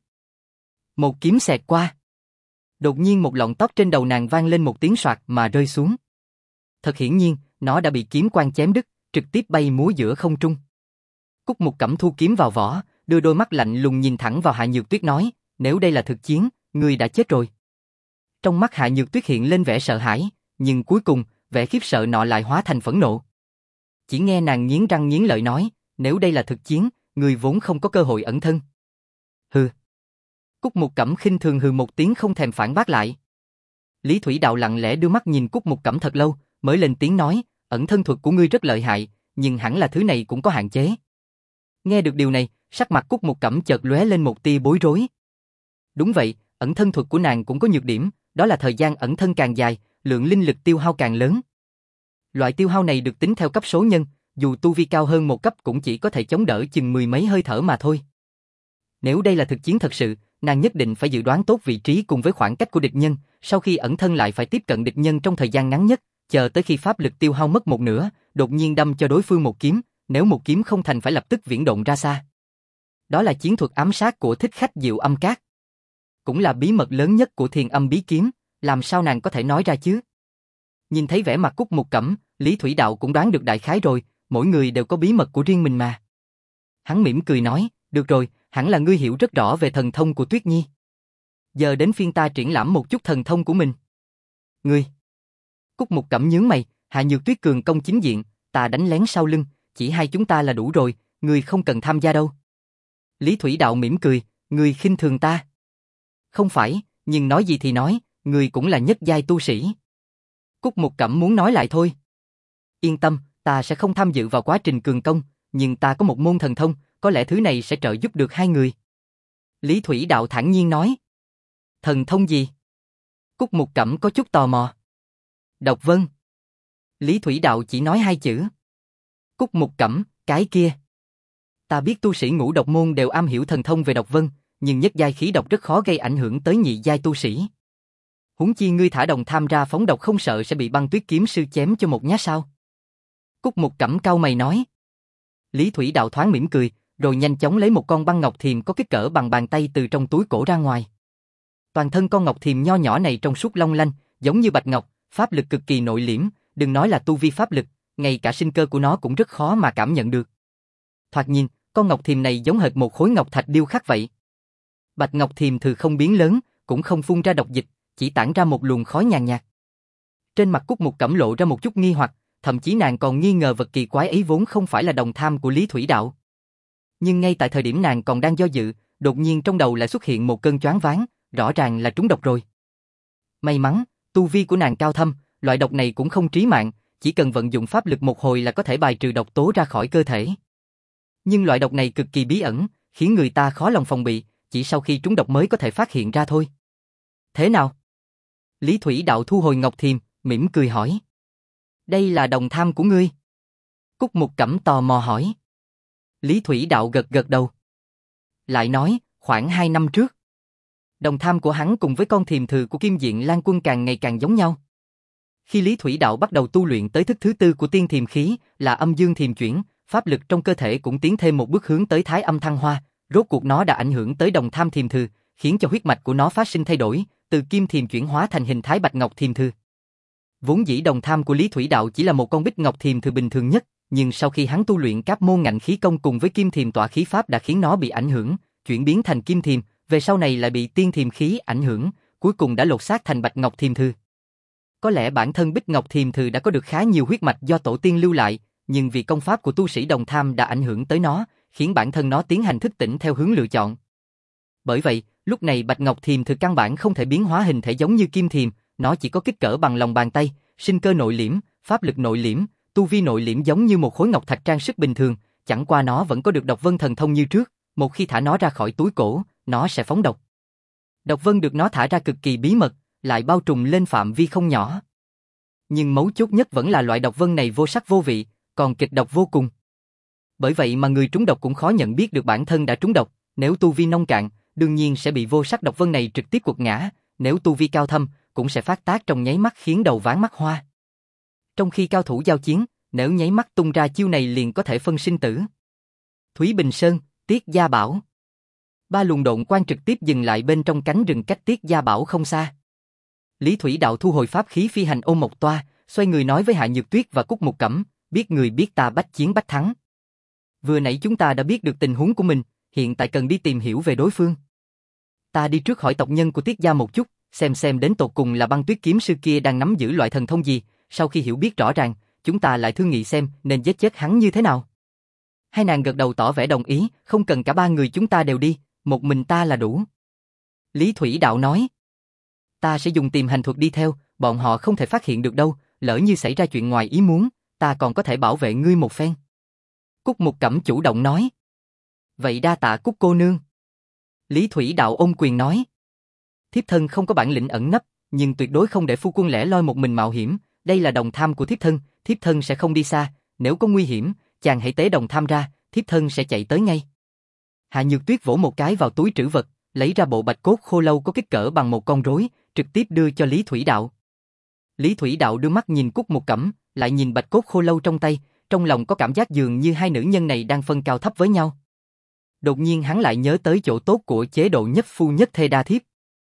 Một kiếm xẹt qua. Đột nhiên một lọn tóc trên đầu nàng vang lên một tiếng soạt mà rơi xuống. Thật hiển nhiên, nó đã bị kiếm quang chém đứt, trực tiếp bay múa giữa không trung. Cúc Mục Cẩm thu kiếm vào vỏ, đưa đôi mắt lạnh lùng nhìn thẳng vào Hạ Nhược Tuyết nói, nếu đây là thực chiến, ngươi đã chết rồi. Trong mắt Hạ Nhược Tuyết hiện lên vẻ sợ hãi, nhưng cuối cùng, vẻ khiếp sợ nọ lại hóa thành phẫn nộ. Chỉ nghe nàng nghiến răng nghiến lợi nói, nếu đây là thực chiến, ngươi vốn không có cơ hội ẩn thân. Hừ. Cúc Mục Cẩm khinh thường hừ một tiếng không thèm phản bác lại. Lý Thủy Đạo lặng lẽ đưa mắt nhìn Cúc Mục Cẩm thật lâu, mới lên tiếng nói, ẩn thân thuật của ngươi rất lợi hại, nhưng hẳn là thứ này cũng có hạn chế. Nghe được điều này, sắc mặt Cúc Mục Cẩm chợt lóe lên một tia bối rối. Đúng vậy, ẩn thân thuật của nàng cũng có nhược điểm, đó là thời gian ẩn thân càng dài, lượng linh lực tiêu hao càng lớn. Loại tiêu hao này được tính theo cấp số nhân, dù tu vi cao hơn một cấp cũng chỉ có thể chống đỡ chừng mười mấy hơi thở mà thôi. Nếu đây là thực chiến thật sự, nàng nhất định phải dự đoán tốt vị trí cùng với khoảng cách của địch nhân, sau khi ẩn thân lại phải tiếp cận địch nhân trong thời gian ngắn nhất, chờ tới khi pháp lực tiêu hao mất một nửa, đột nhiên đâm cho đối phương một kiếm, nếu một kiếm không thành phải lập tức viễn độn ra xa. Đó là chiến thuật ám sát của thích khách Diệu Âm Các. Cũng là bí mật lớn nhất của Thiền Âm Bí Kiếm, làm sao nàng có thể nói ra chứ? Nhìn thấy vẻ mặt Cúc Mục Cẩm, Lý Thủy Đạo cũng đoán được đại khái rồi, mỗi người đều có bí mật của riêng mình mà. Hắn mỉm cười nói, được rồi, hẳn là ngươi hiểu rất rõ về thần thông của Tuyết Nhi. Giờ đến phiên ta triển lãm một chút thần thông của mình. Ngươi. Cúc Mục Cẩm nhướng mày, Hạ Nhược Tuyết cường công chính diện, ta đánh lén sau lưng, chỉ hai chúng ta là đủ rồi, ngươi không cần tham gia đâu. Lý Thủy Đạo mỉm cười, ngươi khinh thường ta. Không phải, nhưng nói gì thì nói, ngươi cũng là nhất giai tu sĩ. Cúc Mục Cẩm muốn nói lại thôi. Yên tâm, Ta sẽ không tham dự vào quá trình cường công, nhưng ta có một môn thần thông, có lẽ thứ này sẽ trợ giúp được hai người. Lý Thủy Đạo thản nhiên nói. Thần thông gì? Cúc Mục Cẩm có chút tò mò. Độc vân. Lý Thủy Đạo chỉ nói hai chữ. Cúc Mục Cẩm, cái kia. Ta biết tu sĩ ngũ độc môn đều am hiểu thần thông về độc vân, nhưng nhất giai khí độc rất khó gây ảnh hưởng tới nhị giai tu sĩ. Huống chi ngươi thả Đồng Tham ra phóng độc không sợ sẽ bị Băng Tuyết kiếm sư chém cho một nhát sao? Cúc Mục Cẩm cau mày nói. Lý Thủy Đạo thoáng mỉm cười, rồi nhanh chóng lấy một con băng ngọc thiềm có kích cỡ bằng bàn tay từ trong túi cổ ra ngoài. Toàn thân con ngọc thiềm nho nhỏ này trong suốt long lanh, giống như bạch ngọc, pháp lực cực kỳ nội liễm, đừng nói là tu vi pháp lực, ngay cả sinh cơ của nó cũng rất khó mà cảm nhận được. Thoạt nhìn, con ngọc thiềm này giống hệt một khối ngọc thạch điêu khắc vậy. Bạch ngọc thiềm thường không biến lớn, cũng không phun ra độc dịch, chỉ tản ra một luồng khói nhàn nhạt. Trên mặt Cúc Mục Cẩm lộ ra một chút nghi hoặc, thậm chí nàng còn nghi ngờ vật kỳ quái ấy vốn không phải là Đồng Tham của Lý Thủy Đạo. Nhưng ngay tại thời điểm nàng còn đang do dự, đột nhiên trong đầu lại xuất hiện một cơn choáng váng, rõ ràng là trúng độc rồi. May mắn, tu vi của nàng cao thâm, loại độc này cũng không trí mạng, chỉ cần vận dụng pháp lực một hồi là có thể bài trừ độc tố ra khỏi cơ thể. Nhưng loại độc này cực kỳ bí ẩn, khiến người ta khó lòng phòng bị, chỉ sau khi trúng độc mới có thể phát hiện ra thôi. Thế nào? Lý Thủy Đạo thu hồi ngọc thiềm, mỉm cười hỏi. Đây là Đồng Tham của ngươi? Cúc Mục Cẩm tò mò hỏi. Lý Thủy Đạo gật gật đầu. Lại nói, khoảng hai năm trước, Đồng Tham của hắn cùng với con thiềm thừ của Kim Diện Lan Quân càng ngày càng giống nhau. Khi Lý Thủy Đạo bắt đầu tu luyện tới thức thứ tư của tiên thiềm khí, là âm dương thiềm chuyển, pháp lực trong cơ thể cũng tiến thêm một bước hướng tới thái âm thăng hoa, rốt cuộc nó đã ảnh hưởng tới Đồng Tham thiềm thừ, khiến cho huyết mạch của nó phát sinh thay đổi, từ kim thiềm chuyển hóa thành hình thái bạch ngọc thiềm thừ. Vốn dĩ Đồng Tham của Lý Thủy Đạo chỉ là một con bích ngọc thiềm thừ bình thường nhất, nhưng sau khi hắn tu luyện các môn ngạnh khí công cùng với kim thiềm tọa khí pháp đã khiến nó bị ảnh hưởng, chuyển biến thành kim thiềm, về sau này lại bị tiên thiềm khí ảnh hưởng, cuối cùng đã lột xác thành bạch ngọc thiềm thừ. Có lẽ bản thân bích ngọc thiềm thừ đã có được khá nhiều huyết mạch do tổ tiên lưu lại, nhưng vì công pháp của tu sĩ Đồng Tham đã ảnh hưởng tới nó, khiến bản thân nó tiến hành thức tỉnh theo hướng lựa chọn. Bởi vậy, lúc này bạch ngọc thiềm thừ căn bản không thể biến hóa hình thể giống như kim thiềm, nó chỉ có kích cỡ bằng lòng bàn tay, sinh cơ nội liễm, pháp lực nội liễm, tu vi nội liễm giống như một khối ngọc thạch trang sức bình thường, chẳng qua nó vẫn có được độc vân thần thông như trước, một khi thả nó ra khỏi túi cổ, nó sẽ phóng độc. Độc vân được nó thả ra cực kỳ bí mật, lại bao trùm lên phạm vi không nhỏ. Nhưng mấu chốt nhất vẫn là loại độc vân này vô sắc vô vị, còn kịch độc vô cùng. Bởi vậy mà người trúng độc cũng khó nhận biết được bản thân đã trúng độc, nếu tu vi nông cạn, đương nhiên sẽ bị vô sắc độc vân này trực tiếp quật ngã, nếu tu vi cao thâm, cũng sẽ phát tác trong nháy mắt khiến đầu váng mắt hoa. Trong khi cao thủ giao chiến, nếu nháy mắt tung ra chiêu này liền có thể phân sinh tử. Thúy Bình Sơn, Tiết Gia Bảo. Ba luồng độn quang trực tiếp dừng lại bên trong cánh rừng cách Tiết Gia Bảo không xa. Lý Thủy Đạo thu hồi pháp khí phi hành ôm một toa, xoay người nói với Hạ Nhược Tuyết và Cúc Mục Cẩm, biết người biết ta bách chiến bách thắng. Vừa nãy chúng ta đã biết được tình huống của mình, hiện tại cần đi tìm hiểu về đối phương. Ta đi trước hỏi tộc nhân của Tiết Gia một chút, xem xem đến tột cùng là Băng Tuyết kiếm sư kia đang nắm giữ loại thần thông gì, sau khi hiểu biết rõ ràng, chúng ta lại thương nghị xem nên giết chết hắn như thế nào. Hai nàng gật đầu tỏ vẻ đồng ý, không cần cả ba người chúng ta đều đi, một mình ta là đủ. Lý Thủy Đạo nói, ta sẽ dùng tiềm hành thuật đi theo, bọn họ không thể phát hiện được đâu, lỡ như xảy ra chuyện ngoài ý muốn, ta còn có thể bảo vệ ngươi một phen. Cúc Mục Cẩm chủ động nói, vậy đa tạ Cúc cô nương. Lý Thủy Đạo ôm quyền nói, thiếp thân không có bản lĩnh ẩn nấp, nhưng tuyệt đối không để phu quân lẻ loi một mình mạo hiểm, đây là Đồng Tham của thiếp thân, thiếp thân sẽ không đi xa, nếu có nguy hiểm, chàng hãy tế Đồng Tham ra, thiếp thân sẽ chạy tới ngay. Hạ Nhược Tuyết vỗ một cái vào túi trữ vật, lấy ra bộ bạch cốt khô lâu có kích cỡ bằng một con rối, trực tiếp đưa cho Lý Thủy Đạo. Lý Thủy Đạo đưa mắt nhìn Cúc Mục Cẩm, lại nhìn bạch cốt khô lâu trong tay, trong lòng có cảm giác dường như hai nữ nhân này đang phân cao thấp với nhau. Đột nhiên hắn lại nhớ tới chỗ tốt của chế độ nhất phu nhất thê đa thiếp.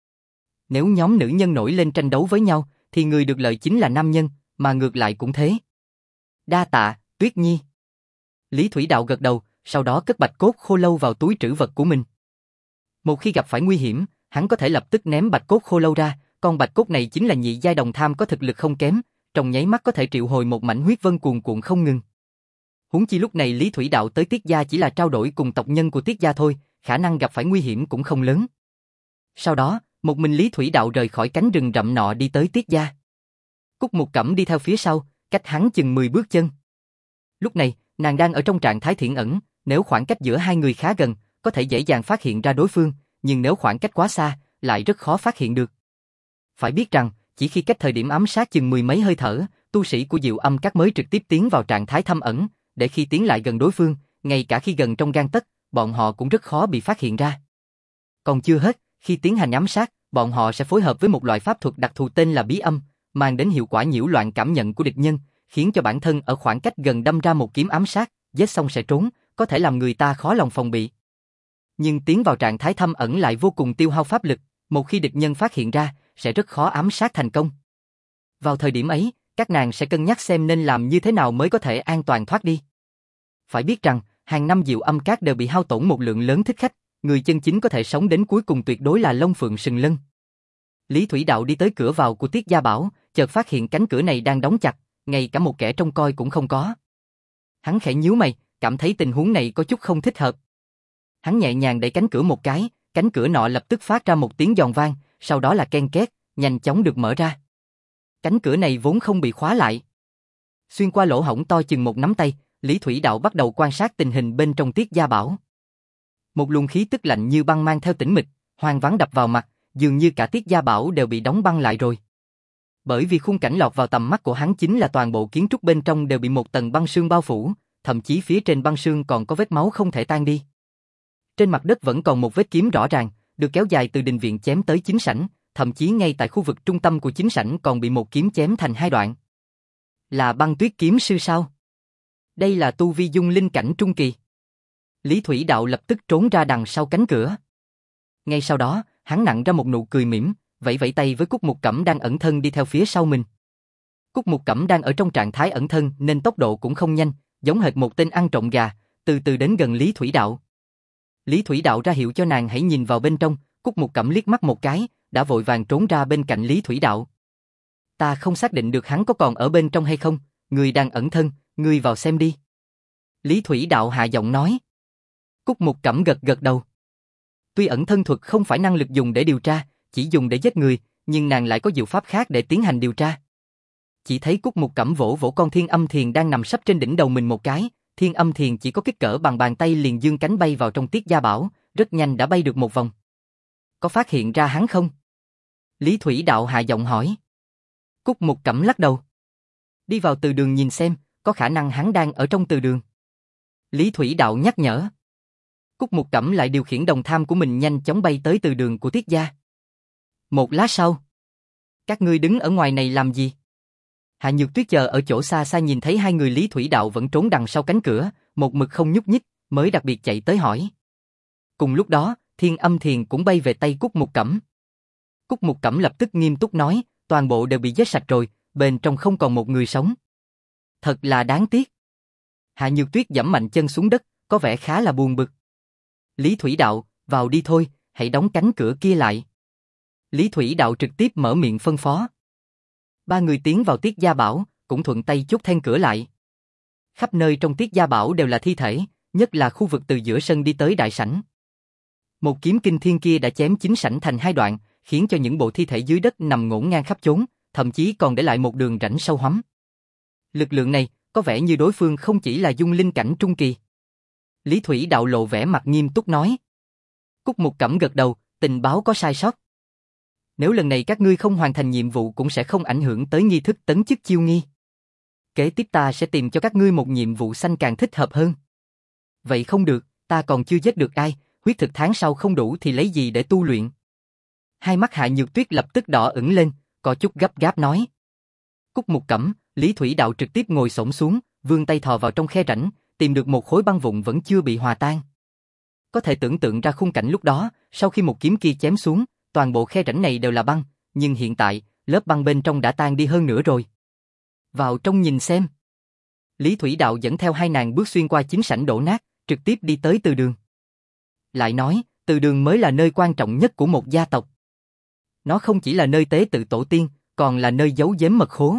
Nếu nhóm nữ nhân nổi lên tranh đấu với nhau, thì người được lợi chính là nam nhân, mà ngược lại cũng thế. Đa tạ, Tuyết Nhi. Lý Thủy Đạo gật đầu, sau đó cất bạch cốt khô lâu vào túi trữ vật của mình. Một khi gặp phải nguy hiểm, hắn có thể lập tức ném bạch cốt khô lâu ra, con bạch cốt này chính là nhị giai Đồng Tham có thực lực không kém, trong nháy mắt có thể triệu hồi một mảnh huyết vân cuồn cuộn không ngừng. Huống chi lúc này Lý Thủy Đạo tới Tiết Gia chỉ là trao đổi cùng tộc nhân của Tiết Gia thôi, khả năng gặp phải nguy hiểm cũng không lớn. Sau đó, một mình Lý Thủy Đạo rời khỏi cánh rừng rậm nọ đi tới Tiết Gia. Cúc Mục Cẩm đi theo phía sau, cách hắn chừng mười bước chân. Lúc này, nàng đang ở trong trạng thái thiển ẩn, nếu khoảng cách giữa hai người khá gần, có thể dễ dàng phát hiện ra đối phương, nhưng nếu khoảng cách quá xa, lại rất khó phát hiện được. Phải biết rằng, chỉ khi cách thời điểm ám sát chừng mười mấy hơi thở, tu sĩ của Diệu Âm Các mới trực tiếp tiến vào trạng thái thâm ẩn, để khi tiến lại gần đối phương, ngay cả khi gần trong gang tấc, bọn họ cũng rất khó bị phát hiện ra. Còn chưa hết, khi tiến hành ám sát, bọn họ sẽ phối hợp với một loại pháp thuật đặc thù tên là bí âm, mang đến hiệu quả nhiễu loạn cảm nhận của địch nhân, khiến cho bản thân ở khoảng cách gần đâm ra một kiếm ám sát, giết xong sẽ trốn, có thể làm người ta khó lòng phòng bị. Nhưng tiến vào trạng thái thâm ẩn lại vô cùng tiêu hao pháp lực, một khi địch nhân phát hiện ra, sẽ rất khó ám sát thành công. Vào thời điểm ấy, các nàng sẽ cân nhắc xem nên làm như thế nào mới có thể an toàn thoát đi. Phải biết rằng, hàng năm Diệu Âm Các đều bị hao tổn một lượng lớn thích khách, người chân chính có thể sống đến cuối cùng tuyệt đối là Long Phượng Sừng Lân. Lý Thủy Đạo đi tới cửa vào của Tiết Gia Bảo, chợt phát hiện cánh cửa này đang đóng chặt, ngay cả một kẻ trông coi cũng không có. Hắn khẽ nhíu mày, cảm thấy tình huống này có chút không thích hợp. Hắn nhẹ nhàng đẩy cánh cửa một cái, cánh cửa nọ lập tức phát ra một tiếng giòn vang, sau đó là ken két, nhanh chóng được mở ra. Cánh cửa này vốn không bị khóa lại. Xuyên qua lỗ hổng to chừng một nắm tay, Lý Thủy Đạo bắt đầu quan sát tình hình bên trong Tiết Gia Bảo. Một luồng khí tức lạnh như băng mang theo tĩnh mịch, hoang vắng đập vào mặt, dường như cả Tiết Gia Bảo đều bị đóng băng lại rồi. Bởi vì khung cảnh lọt vào tầm mắt của hắn chính là toàn bộ kiến trúc bên trong đều bị một tầng băng sương bao phủ, thậm chí phía trên băng sương còn có vết máu không thể tan đi. Trên mặt đất vẫn còn một vết kiếm rõ ràng, được kéo dài từ đình viện chém tới chính sảnh, thậm chí ngay tại khu vực trung tâm của chính sảnh còn bị một kiếm chém thành hai đoạn. Là Băng Tuyết kiếm sư sao? Đây là tu vi dung linh cảnh trung kỳ. Lý Thủy Đạo lập tức trốn ra đằng sau cánh cửa. Ngay sau đó, hắn nặn ra một nụ cười mỉm, vẫy vẫy tay với Cúc Mục Cẩm đang ẩn thân đi theo phía sau mình. Cúc Mục Cẩm đang ở trong trạng thái ẩn thân nên tốc độ cũng không nhanh, giống hệt một tên ăn trộm gà, từ từ đến gần Lý Thủy Đạo. Lý Thủy Đạo ra hiệu cho nàng hãy nhìn vào bên trong, Cúc Mục Cẩm liếc mắt một cái, đã vội vàng trốn ra bên cạnh Lý Thủy Đạo. Ta không xác định được hắn có còn ở bên trong hay không, người đang ẩn thân, ngươi vào xem đi. Lý Thủy Đạo hạ giọng nói. Cúc Mục Cẩm gật gật đầu. Tuy ẩn thân thuật không phải năng lực dùng để điều tra, chỉ dùng để giết người, nhưng nàng lại có diệu pháp khác để tiến hành điều tra. Chỉ thấy Cúc Mục Cẩm vỗ vỗ con Thiên Âm Thiền đang nằm sấp trên đỉnh đầu mình một cái, Thiên Âm Thiền chỉ có kích cỡ bằng bàn tay liền dương cánh bay vào trong Tiết Gia Bảo, rất nhanh đã bay được một vòng. Có phát hiện ra hắn không? Lý Thủy Đạo hạ giọng hỏi. Cúc Mục Cẩm lắc đầu. Đi vào từ đường nhìn xem, có khả năng hắn đang ở trong từ đường. Lý Thủy Đạo nhắc nhở. Cúc Mục Cẩm lại điều khiển đồng tham của mình nhanh chóng bay tới từ đường của Tiết Gia. Một lát sau. Các ngươi đứng ở ngoài này làm gì? Hạ Nhược Tuyết chờ ở chỗ xa xa nhìn thấy hai người Lý Thủy Đạo vẫn trốn đằng sau cánh cửa, một mực không nhúc nhích, mới đặc biệt chạy tới hỏi. Cùng lúc đó, Thiên Âm Thiền cũng bay về tay Cúc Mục Cẩm. Cúc Mục Cẩm lập tức nghiêm túc nói, toàn bộ đều bị giết sạch rồi, bên trong không còn một người sống. Thật là đáng tiếc. Hạ Nhược Tuyết giẫm mạnh chân xuống đất, có vẻ khá là buồn bực. Lý Thủy Đạo, vào đi thôi, hãy đóng cánh cửa kia lại. Lý Thủy Đạo trực tiếp mở miệng phân phó. Ba người tiến vào Tiết Gia Bảo, cũng thuận tay chốt then cửa lại. Khắp nơi trong Tiết Gia Bảo đều là thi thể, nhất là khu vực từ giữa sân đi tới đại sảnh. Một kiếm kinh thiên kia đã chém chính sảnh thành hai đoạn, khiến cho những bộ thi thể dưới đất nằm ngổn ngang khắp chốn, thậm chí còn để lại một đường rãnh sâu hoắm. Lực lượng này, có vẻ như đối phương không chỉ là dung linh cảnh trung kỳ. Lý Thủy Đạo lộ vẻ mặt nghiêm túc nói. Cúc Mục Cẩm gật đầu, tình báo có sai sót. Nếu lần này các ngươi không hoàn thành nhiệm vụ cũng sẽ không ảnh hưởng tới nghi thức tấn chức chiêu nghi. Kế tiếp ta sẽ tìm cho các ngươi một nhiệm vụ xanh càng thích hợp hơn. Vậy không được, ta còn chưa giết được ai, huyết thực tháng sau không đủ thì lấy gì để tu luyện. Hai mắt Hạ Nhược Tuyết lập tức đỏ ửng lên, có chút gấp gáp nói. Cúc Mục Cẩm, Lý Thủy Đạo trực tiếp ngồi xổm xuống, vươn tay thò vào trong khe rãnh, tìm được một khối băng vụn vẫn chưa bị hòa tan. Có thể tưởng tượng ra khung cảnh lúc đó, sau khi một kiếm kia chém xuống, toàn bộ khe rãnh này đều là băng, nhưng hiện tại, lớp băng bên trong đã tan đi hơn nữa rồi. Vào trong nhìn xem. Lý Thủy Đạo dẫn theo hai nàng bước xuyên qua chính sảnh đổ nát, trực tiếp đi tới từ đường. Lại nói, từ đường mới là nơi quan trọng nhất của một gia tộc. Nó không chỉ là nơi tế tự tổ tiên, còn là nơi giấu giếm mật khố.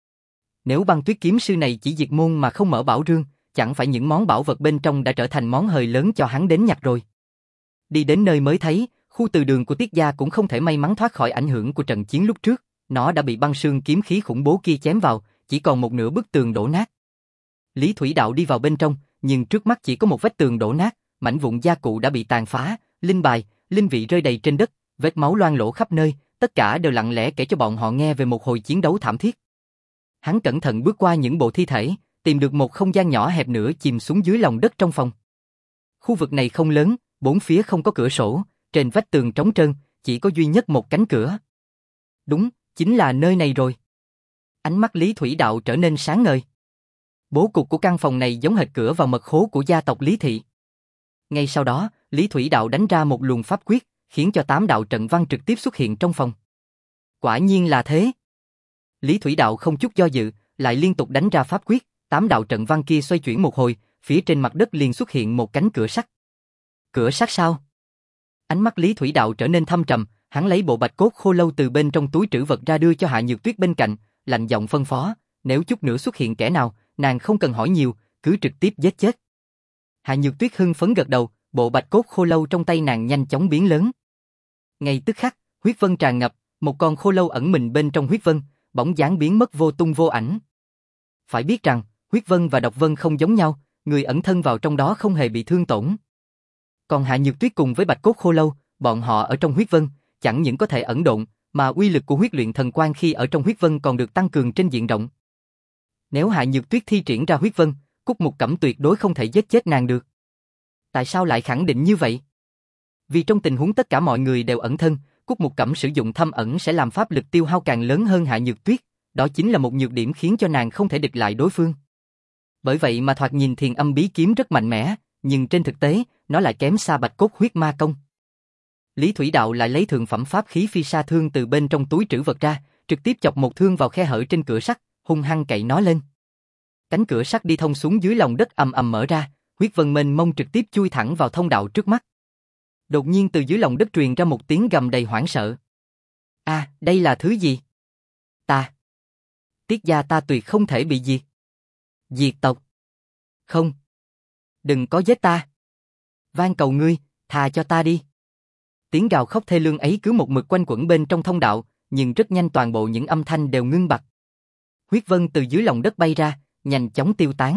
Nếu Băng Tuyết kiếm sư này chỉ diệt môn mà không mở bảo rương, chẳng phải những món bảo vật bên trong đã trở thành món hời lớn cho hắn đến nhặt rồi. Đi đến nơi mới thấy, khu từ đường của Tiết Gia cũng không thể may mắn thoát khỏi ảnh hưởng của trận chiến lúc trước, nó đã bị băng sương kiếm khí khủng bố kia chém vào, chỉ còn một nửa bức tường đổ nát. Lý Thủy Đạo đi vào bên trong, nhưng trước mắt chỉ có một vách tường đổ nát, mảnh vụn gia cụ đã bị tàn phá, linh bài, linh vị rơi đầy trên đất, vết máu loang lổ khắp nơi, tất cả đều lặng lẽ kể cho bọn họ nghe về một hồi chiến đấu thảm thiết. Hắn cẩn thận bước qua những bộ thi thể, tìm được một không gian nhỏ hẹp nữa chìm xuống dưới lòng đất trong phòng. Khu vực này không lớn, bốn phía không có cửa sổ, trên vách tường trống trơn, chỉ có duy nhất một cánh cửa. Đúng, chính là nơi này rồi. Ánh mắt Lý Thủy Đạo trở nên sáng ngời. Bố cục của căn phòng này giống hệt cửa vào mật khố của gia tộc Lý Thị. Ngay sau đó, Lý Thủy Đạo đánh ra một luồng pháp quyết, khiến cho tám đạo trận văn trực tiếp xuất hiện trong phòng. Quả nhiên là thế. Lý Thủy Đạo không chút do dự, lại liên tục đánh ra pháp quyết, tám đạo trận văn kia xoay chuyển một hồi, phía trên mặt đất liền xuất hiện một cánh cửa sắt. Cửa sắt sao? Ánh mắt Lý Thủy Đạo trở nên thâm trầm, hắn lấy bộ bạch cốt khô lâu từ bên trong túi trữ vật ra đưa cho Hạ Nhược Tuyết bên cạnh, lạnh giọng phân phó, nếu chút nữa xuất hiện kẻ nào, nàng không cần hỏi nhiều, cứ trực tiếp giết chết. Hạ Nhược Tuyết hưng phấn gật đầu, bộ bạch cốt khô lâu trong tay nàng nhanh chóng biến lớn. Ngay tức khắc, huyết vân tràn ngập, một con khô lâu ẩn mình bên trong huyết vân, bỗng dáng biến mất vô tung vô ảnh. Phải biết rằng, huyết vân và độc vân không giống nhau, người ẩn thân vào trong đó không hề bị thương tổn. Còn Hạ Nhược Tuyết cùng với bạch cốt khô lâu, bọn họ ở trong huyết vân, chẳng những có thể ẩn độn, mà uy lực của huyết luyện thần quang khi ở trong huyết vân còn được tăng cường trên diện rộng. Nếu Hạ Nhược Tuyết thi triển ra huyết vân, Cúc Mục Cẩm tuyệt đối không thể giết chết nàng được. Tại sao lại khẳng định như vậy? Vì trong tình huống tất cả mọi người đều ẩn thân, Cúc Mục Cẩm sử dụng thâm ẩn sẽ làm pháp lực tiêu hao càng lớn hơn Hạ Nhược Tuyết, đó chính là một nhược điểm khiến cho nàng không thể địch lại đối phương. Bởi vậy mà thoạt nhìn Thiền Âm bí kiếm rất mạnh mẽ, nhưng trên thực tế, nó lại kém xa bạch cốt huyết ma công. Lý Thủy Đạo lại lấy thượng phẩm pháp khí phi sa thương từ bên trong túi trữ vật ra, trực tiếp chọc một thương vào khe hở trên cửa sắt, hung hăng cậy nó lên. Cánh cửa sắt đi thông xuống dưới lòng đất ầm ầm mở ra, huyết vân mênh mông trực tiếp chui thẳng vào thông đạo trước mắt. Đột nhiên từ dưới lòng đất truyền ra một tiếng gầm đầy hoảng sợ. A, à, đây là thứ gì? Ta. Tiết gia ta tuyệt không thể bị diệt. Diệt tộc. Không. Đừng có giết ta. Van cầu ngươi, tha cho ta đi. Tiếng gào khóc thê lương ấy cứ một mực quanh quẩn bên trong thông đạo, nhưng rất nhanh toàn bộ những âm thanh đều ngưng bặt. Huyết vân từ dưới lòng đất bay ra, nhanh chóng tiêu tán.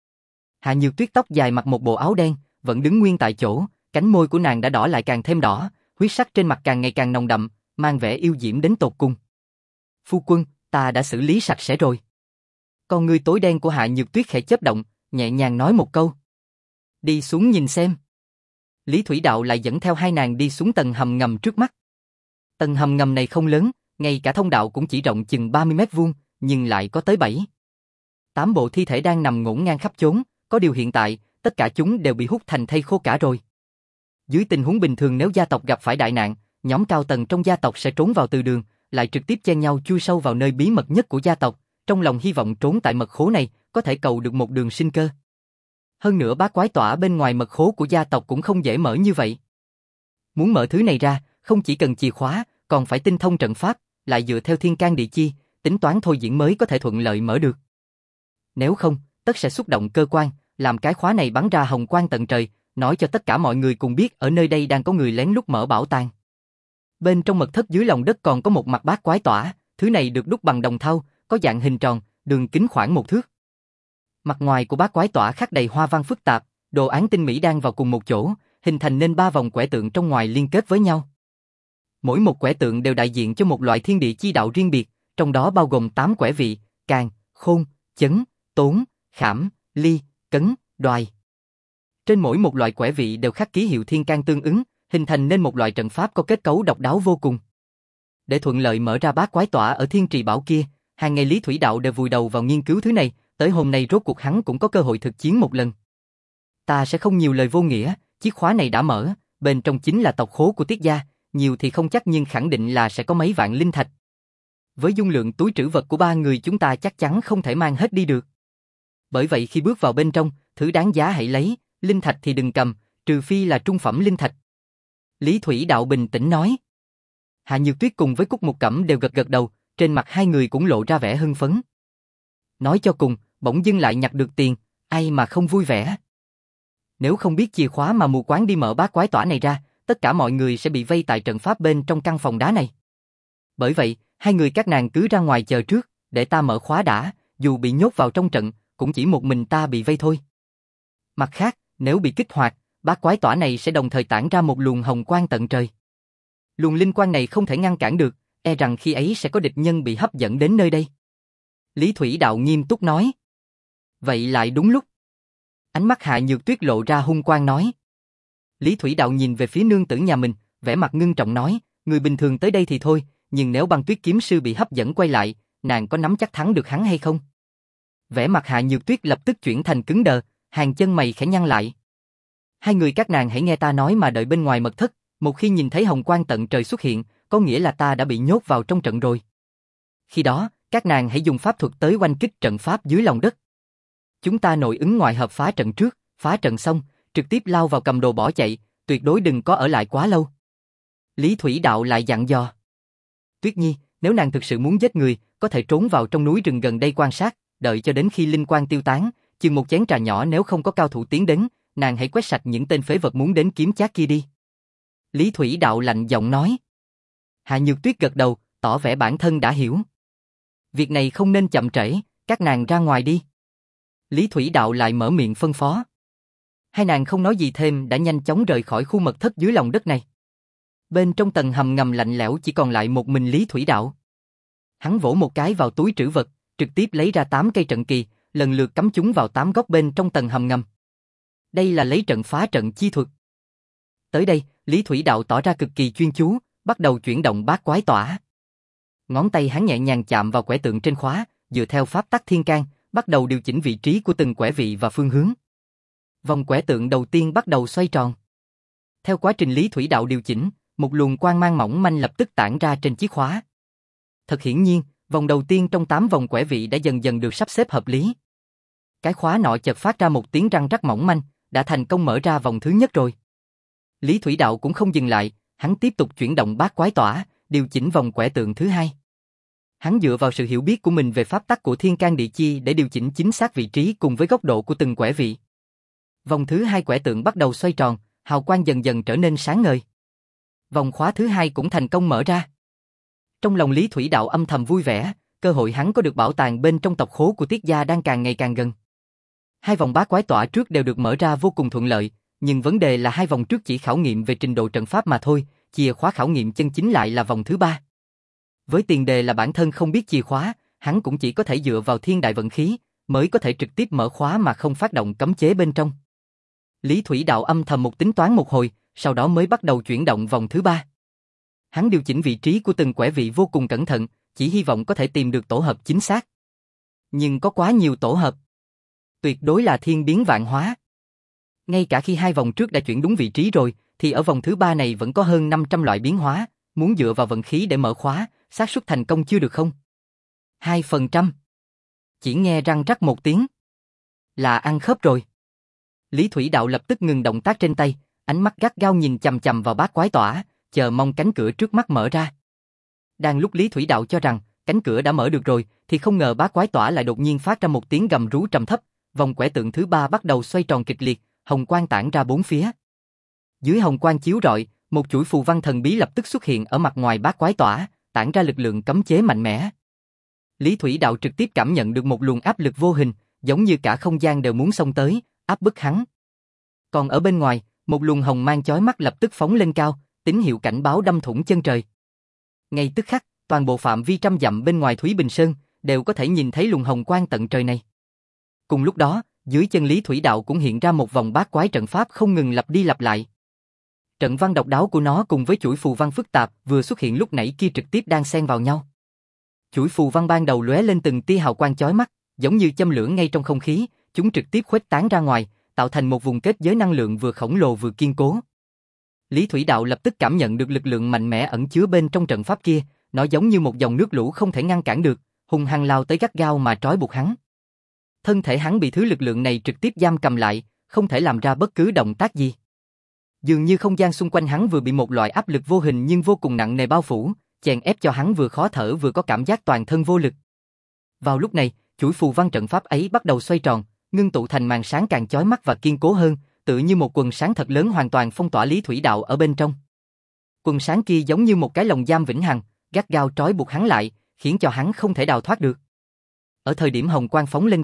Hạ Nhược Tuyết tóc dài mặc một bộ áo đen, vẫn đứng nguyên tại chỗ, cánh môi của nàng đã đỏ lại càng thêm đỏ, huyết sắc trên mặt càng ngày càng nồng đậm, mang vẻ yêu diễm đến tột cùng. Phu quân, ta đã xử lý sạch sẽ rồi. Con ngươi tối đen của Hạ Nhược Tuyết khẽ chớp động, nhẹ nhàng nói một câu. Đi xuống nhìn xem. Lý Thủy Đạo lại dẫn theo hai nàng đi xuống tầng hầm ngầm trước mắt. Tầng hầm ngầm này không lớn, ngay cả thông đạo cũng chỉ rộng chừng ba mươi mét vuông, nhưng lại có tới bảy. Tám bộ thi thể đang nằm ngổn ngang khắp chốn, có điều hiện tại, tất cả chúng đều bị hút thành thây khô cả rồi. Dưới tình huống bình thường nếu gia tộc gặp phải đại nạn, nhóm cao tầng trong gia tộc sẽ trốn vào từ đường, lại trực tiếp chen nhau chui sâu vào nơi bí mật nhất của gia tộc, trong lòng hy vọng trốn tại mật khố này, có thể cầu được một đường sinh cơ. Hơn nữa bát quái tỏa bên ngoài mật khố của gia tộc cũng không dễ mở như vậy. Muốn mở thứ này ra, không chỉ cần chìa khóa, còn phải tinh thông trận pháp, lại dựa theo thiên can địa chi, tính toán thôi diễn mới có thể thuận lợi mở được. Nếu không, tất sẽ xúc động cơ quan, làm cái khóa này bắn ra hồng quang tận trời, nói cho tất cả mọi người cùng biết ở nơi đây đang có người lén lút mở bảo tàng. Bên trong mật thất dưới lòng đất còn có một mặt bát quái tỏa, thứ này được đúc bằng đồng thau, có dạng hình tròn, đường kính khoảng một thước. Mặt ngoài của bát quái tỏa khắc đầy hoa văn phức tạp, đồ án tinh mỹ đang vào cùng một chỗ, hình thành nên ba vòng quẻ tượng trong ngoài liên kết với nhau. Mỗi một quẻ tượng đều đại diện cho một loại thiên địa chi đạo riêng biệt, trong đó bao gồm tám quẻ vị, càn, khôn, chấn, tốn, khảm, ly, cấn, đoài. Trên mỗi một loại quẻ vị đều khắc ký hiệu thiên can tương ứng, hình thành nên một loại trận pháp có kết cấu độc đáo vô cùng. Để thuận lợi mở ra bát quái tỏa ở thiên trì bảo kia, hàng ngày Lý Thủy Đạo đều vùi đầu vào nghiên cứu thứ này, tới hôm nay rốt cuộc hắn cũng có cơ hội thực chiến một lần. Ta sẽ không nhiều lời vô nghĩa, chiếc khóa này đã mở, bên trong chính là tộc khố của Tiết gia, nhiều thì không chắc nhưng khẳng định là sẽ có mấy vạn linh thạch. Với dung lượng túi trữ vật của ba người chúng ta chắc chắn không thể mang hết đi được. Bởi vậy khi bước vào bên trong, thứ đáng giá hãy lấy, linh thạch thì đừng cầm, trừ phi là trung phẩm linh thạch. Lý Thủy Đạo bình tĩnh nói. Hạ Nhược Tuyết cùng với Cúc Mục Cẩm đều gật gật đầu, trên mặt hai người cũng lộ ra vẻ hưng phấn. Nói cho cùng, bỗng dưng lại nhặt được tiền, ai mà không vui vẻ. Nếu không biết chìa khóa mà mù quáng đi mở bát quái tỏa này ra, tất cả mọi người sẽ bị vây tại trận pháp bên trong căn phòng đá này. Bởi vậy, hai người các nàng cứ ra ngoài chờ trước, để ta mở khóa đã, dù bị nhốt vào trong trận, cũng chỉ một mình ta bị vây thôi. Mặt khác, nếu bị kích hoạt, bát quái tỏa này sẽ đồng thời tản ra một luồng hồng quang tận trời. Luồng linh quang này không thể ngăn cản được, e rằng khi ấy sẽ có địch nhân bị hấp dẫn đến nơi đây. Lý Thủy Đạo nghiêm túc nói. Vậy lại đúng lúc. Ánh mắt Hạ Nhược Tuyết lộ ra hung quang nói. Lý Thủy Đạo nhìn về phía nương tử nhà mình, vẻ mặt ngưng trọng nói, người bình thường tới đây thì thôi, nhưng nếu Băng Tuyết kiếm sư bị hấp dẫn quay lại, nàng có nắm chắc thắng được hắn hay không? Vẻ mặt Hạ Nhược Tuyết lập tức chuyển thành cứng đờ, hàng chân mày khẽ nhăn lại. Hai người các nàng hãy nghe ta nói mà đợi bên ngoài mật thất, một khi nhìn thấy hồng quang tận trời xuất hiện, có nghĩa là ta đã bị nhốt vào trong trận rồi. Khi đó, các nàng hãy dùng pháp thuật tới oanh kích trận pháp dưới lòng đất. Chúng ta nội ứng ngoại hợp phá trận trước, phá trận xong, trực tiếp lao vào cầm đồ bỏ chạy, tuyệt đối đừng có ở lại quá lâu. Lý Thủy Đạo lại dặn dò. Tuyết Nhi, nếu nàng thực sự muốn giết người, có thể trốn vào trong núi rừng gần đây quan sát, đợi cho đến khi linh quang tiêu tán, chừng một chén trà nhỏ nếu không có cao thủ tiến đến, nàng hãy quét sạch những tên phế vật muốn đến kiếm chác kia đi. Lý Thủy Đạo lạnh giọng nói. Hạ Nhược Tuyết gật đầu, tỏ vẻ bản thân đã hiểu. Việc này không nên chậm trễ, các nàng ra ngoài đi. Lý Thủy Đạo lại mở miệng phân phó. Hai nàng không nói gì thêm đã nhanh chóng rời khỏi khu mật thất dưới lòng đất này. Bên trong tầng hầm ngầm lạnh lẽo chỉ còn lại một mình Lý Thủy Đạo. Hắn vỗ một cái vào túi trữ vật, trực tiếp lấy ra tám cây trận kỳ, lần lượt cắm chúng vào tám góc bên trong tầng hầm ngầm. Đây là lấy trận phá trận chi thuật. Tới đây, Lý Thủy Đạo tỏ ra cực kỳ chuyên chú, bắt đầu chuyển động bát quái tỏa. Ngón tay hắn nhẹ nhàng chạm vào quẻ tượng trên khóa, dựa theo pháp tắc thiên can, bắt đầu điều chỉnh vị trí của từng quẻ vị và phương hướng. Vòng quẻ tượng đầu tiên bắt đầu xoay tròn. Theo quá trình Lý Thủy Đạo điều chỉnh, một luồng quang mang mỏng manh lập tức tản ra trên chiếc khóa. Thật hiển nhiên, vòng đầu tiên trong tám vòng quẻ vị đã dần dần được sắp xếp hợp lý. Cái khóa nọ chợt phát ra một tiếng răng rắc mỏng manh, đã thành công mở ra vòng thứ nhất rồi. Lý Thủy Đạo cũng không dừng lại, hắn tiếp tục chuyển động bát quái tỏa, điều chỉnh vòng quẻ tượng thứ hai. Hắn dựa vào sự hiểu biết của mình về pháp tắc của thiên can địa chi để điều chỉnh chính xác vị trí cùng với góc độ của từng quẻ vị. Vòng thứ hai quẻ tượng bắt đầu xoay tròn, hào quang dần dần trở nên sáng ngời. Vòng khóa thứ hai cũng thành công mở ra. Trong lòng Lý Thủy Đạo âm thầm vui vẻ, cơ hội hắn có được bảo tàng bên trong tộc khố của Tiết gia đang càng ngày càng gần. Hai vòng bát quái tỏa trước đều được mở ra vô cùng thuận lợi, nhưng vấn đề là hai vòng trước chỉ khảo nghiệm về trình độ trận pháp mà thôi, chìa khóa khảo nghiệm chân chính lại là vòng thứ ba. Với tiền đề là bản thân không biết chìa khóa, hắn cũng chỉ có thể dựa vào thiên đại vận khí, mới có thể trực tiếp mở khóa mà không phát động cấm chế bên trong. Lý Thủy Đạo âm thầm một tính toán một hồi, sau đó mới bắt đầu chuyển động vòng thứ ba. Hắn điều chỉnh vị trí của từng quẻ vị vô cùng cẩn thận, chỉ hy vọng có thể tìm được tổ hợp chính xác. Nhưng có quá nhiều tổ hợp. Tuyệt đối là thiên biến vạn hóa. Ngay cả khi hai vòng trước đã chuyển đúng vị trí rồi, thì ở vòng thứ ba này vẫn có hơn năm trăm loại biến hóa, muốn dựa vào vận khí để mở khóa, xác suất thành công chưa được không? hai phần trăm. Chỉ nghe răng rắc một tiếng. Là ăn khớp rồi. Lý Thủy Đạo lập tức ngừng động tác trên tay, ánh mắt gắt gao nhìn chằm chằm vào bát quái tỏa, chờ mong cánh cửa trước mắt mở ra. Đang lúc Lý Thủy Đạo cho rằng cánh cửa đã mở được rồi, thì không ngờ bát quái tỏa lại đột nhiên phát ra một tiếng gầm rú trầm thấp, vòng quẻ tượng thứ ba bắt đầu xoay tròn kịch liệt, hồng quang tản ra bốn phía. Dưới hồng quang chiếu rọi, một chuỗi phù văn thần bí lập tức xuất hiện ở mặt ngoài bát quái tỏa, tản ra lực lượng cấm chế mạnh mẽ. Lý Thủy Đạo trực tiếp cảm nhận được một luồng áp lực vô hình, giống như cả không gian đều muốn xông tới, áp bức hắn. Còn ở bên ngoài, một luồng hồng mang chói mắt lập tức phóng lên cao, tín hiệu cảnh báo đâm thủng chân trời. Ngay tức khắc, toàn bộ phạm vi trăm dặm bên ngoài Thúy Bình Sơn đều có thể nhìn thấy luồng hồng quang tận trời này. Cùng lúc đó, dưới chân Lý Thủy Đạo cũng hiện ra một vòng bát quái trận pháp không ngừng lặp đi lặp lại. Trận văn độc đáo của nó cùng với chuỗi phù văn phức tạp vừa xuất hiện lúc nãy kia trực tiếp đang xen vào nhau. Chuỗi phù văn ban đầu lóe lên từng tia hào quang chói mắt, giống như châm lửa ngay trong không khí, chúng trực tiếp khuếch tán ra ngoài, tạo thành một vùng kết giới năng lượng vừa khổng lồ vừa kiên cố. Lý Thủy Đạo lập tức cảm nhận được lực lượng mạnh mẽ ẩn chứa bên trong trận pháp kia, nó giống như một dòng nước lũ không thể ngăn cản được, hung hăng lao tới gắt gao mà trói buộc hắn. Thân thể hắn bị thứ lực lượng này trực tiếp giam cầm lại, không thể làm ra bất cứ động tác gì. Dường như không gian xung quanh hắn vừa bị một loại áp lực vô hình nhưng vô cùng nặng nề bao phủ, chèn ép cho hắn vừa khó thở vừa có cảm giác toàn thân vô lực. Vào lúc này, chuỗi phù văn trận pháp ấy bắt đầu xoay tròn, ngưng tụ thành màn sáng càng chói mắt và kiên cố hơn, tựa như một quần sáng thật lớn hoàn toàn phong tỏa Lý Thủy Đạo ở bên trong. Quần sáng kia giống như một cái lồng giam vĩnh hằng, gắt gao trói buộc hắn lại, khiến cho hắn không thể đào thoát được. Ở thời điểm hồng quang phóng lên cao,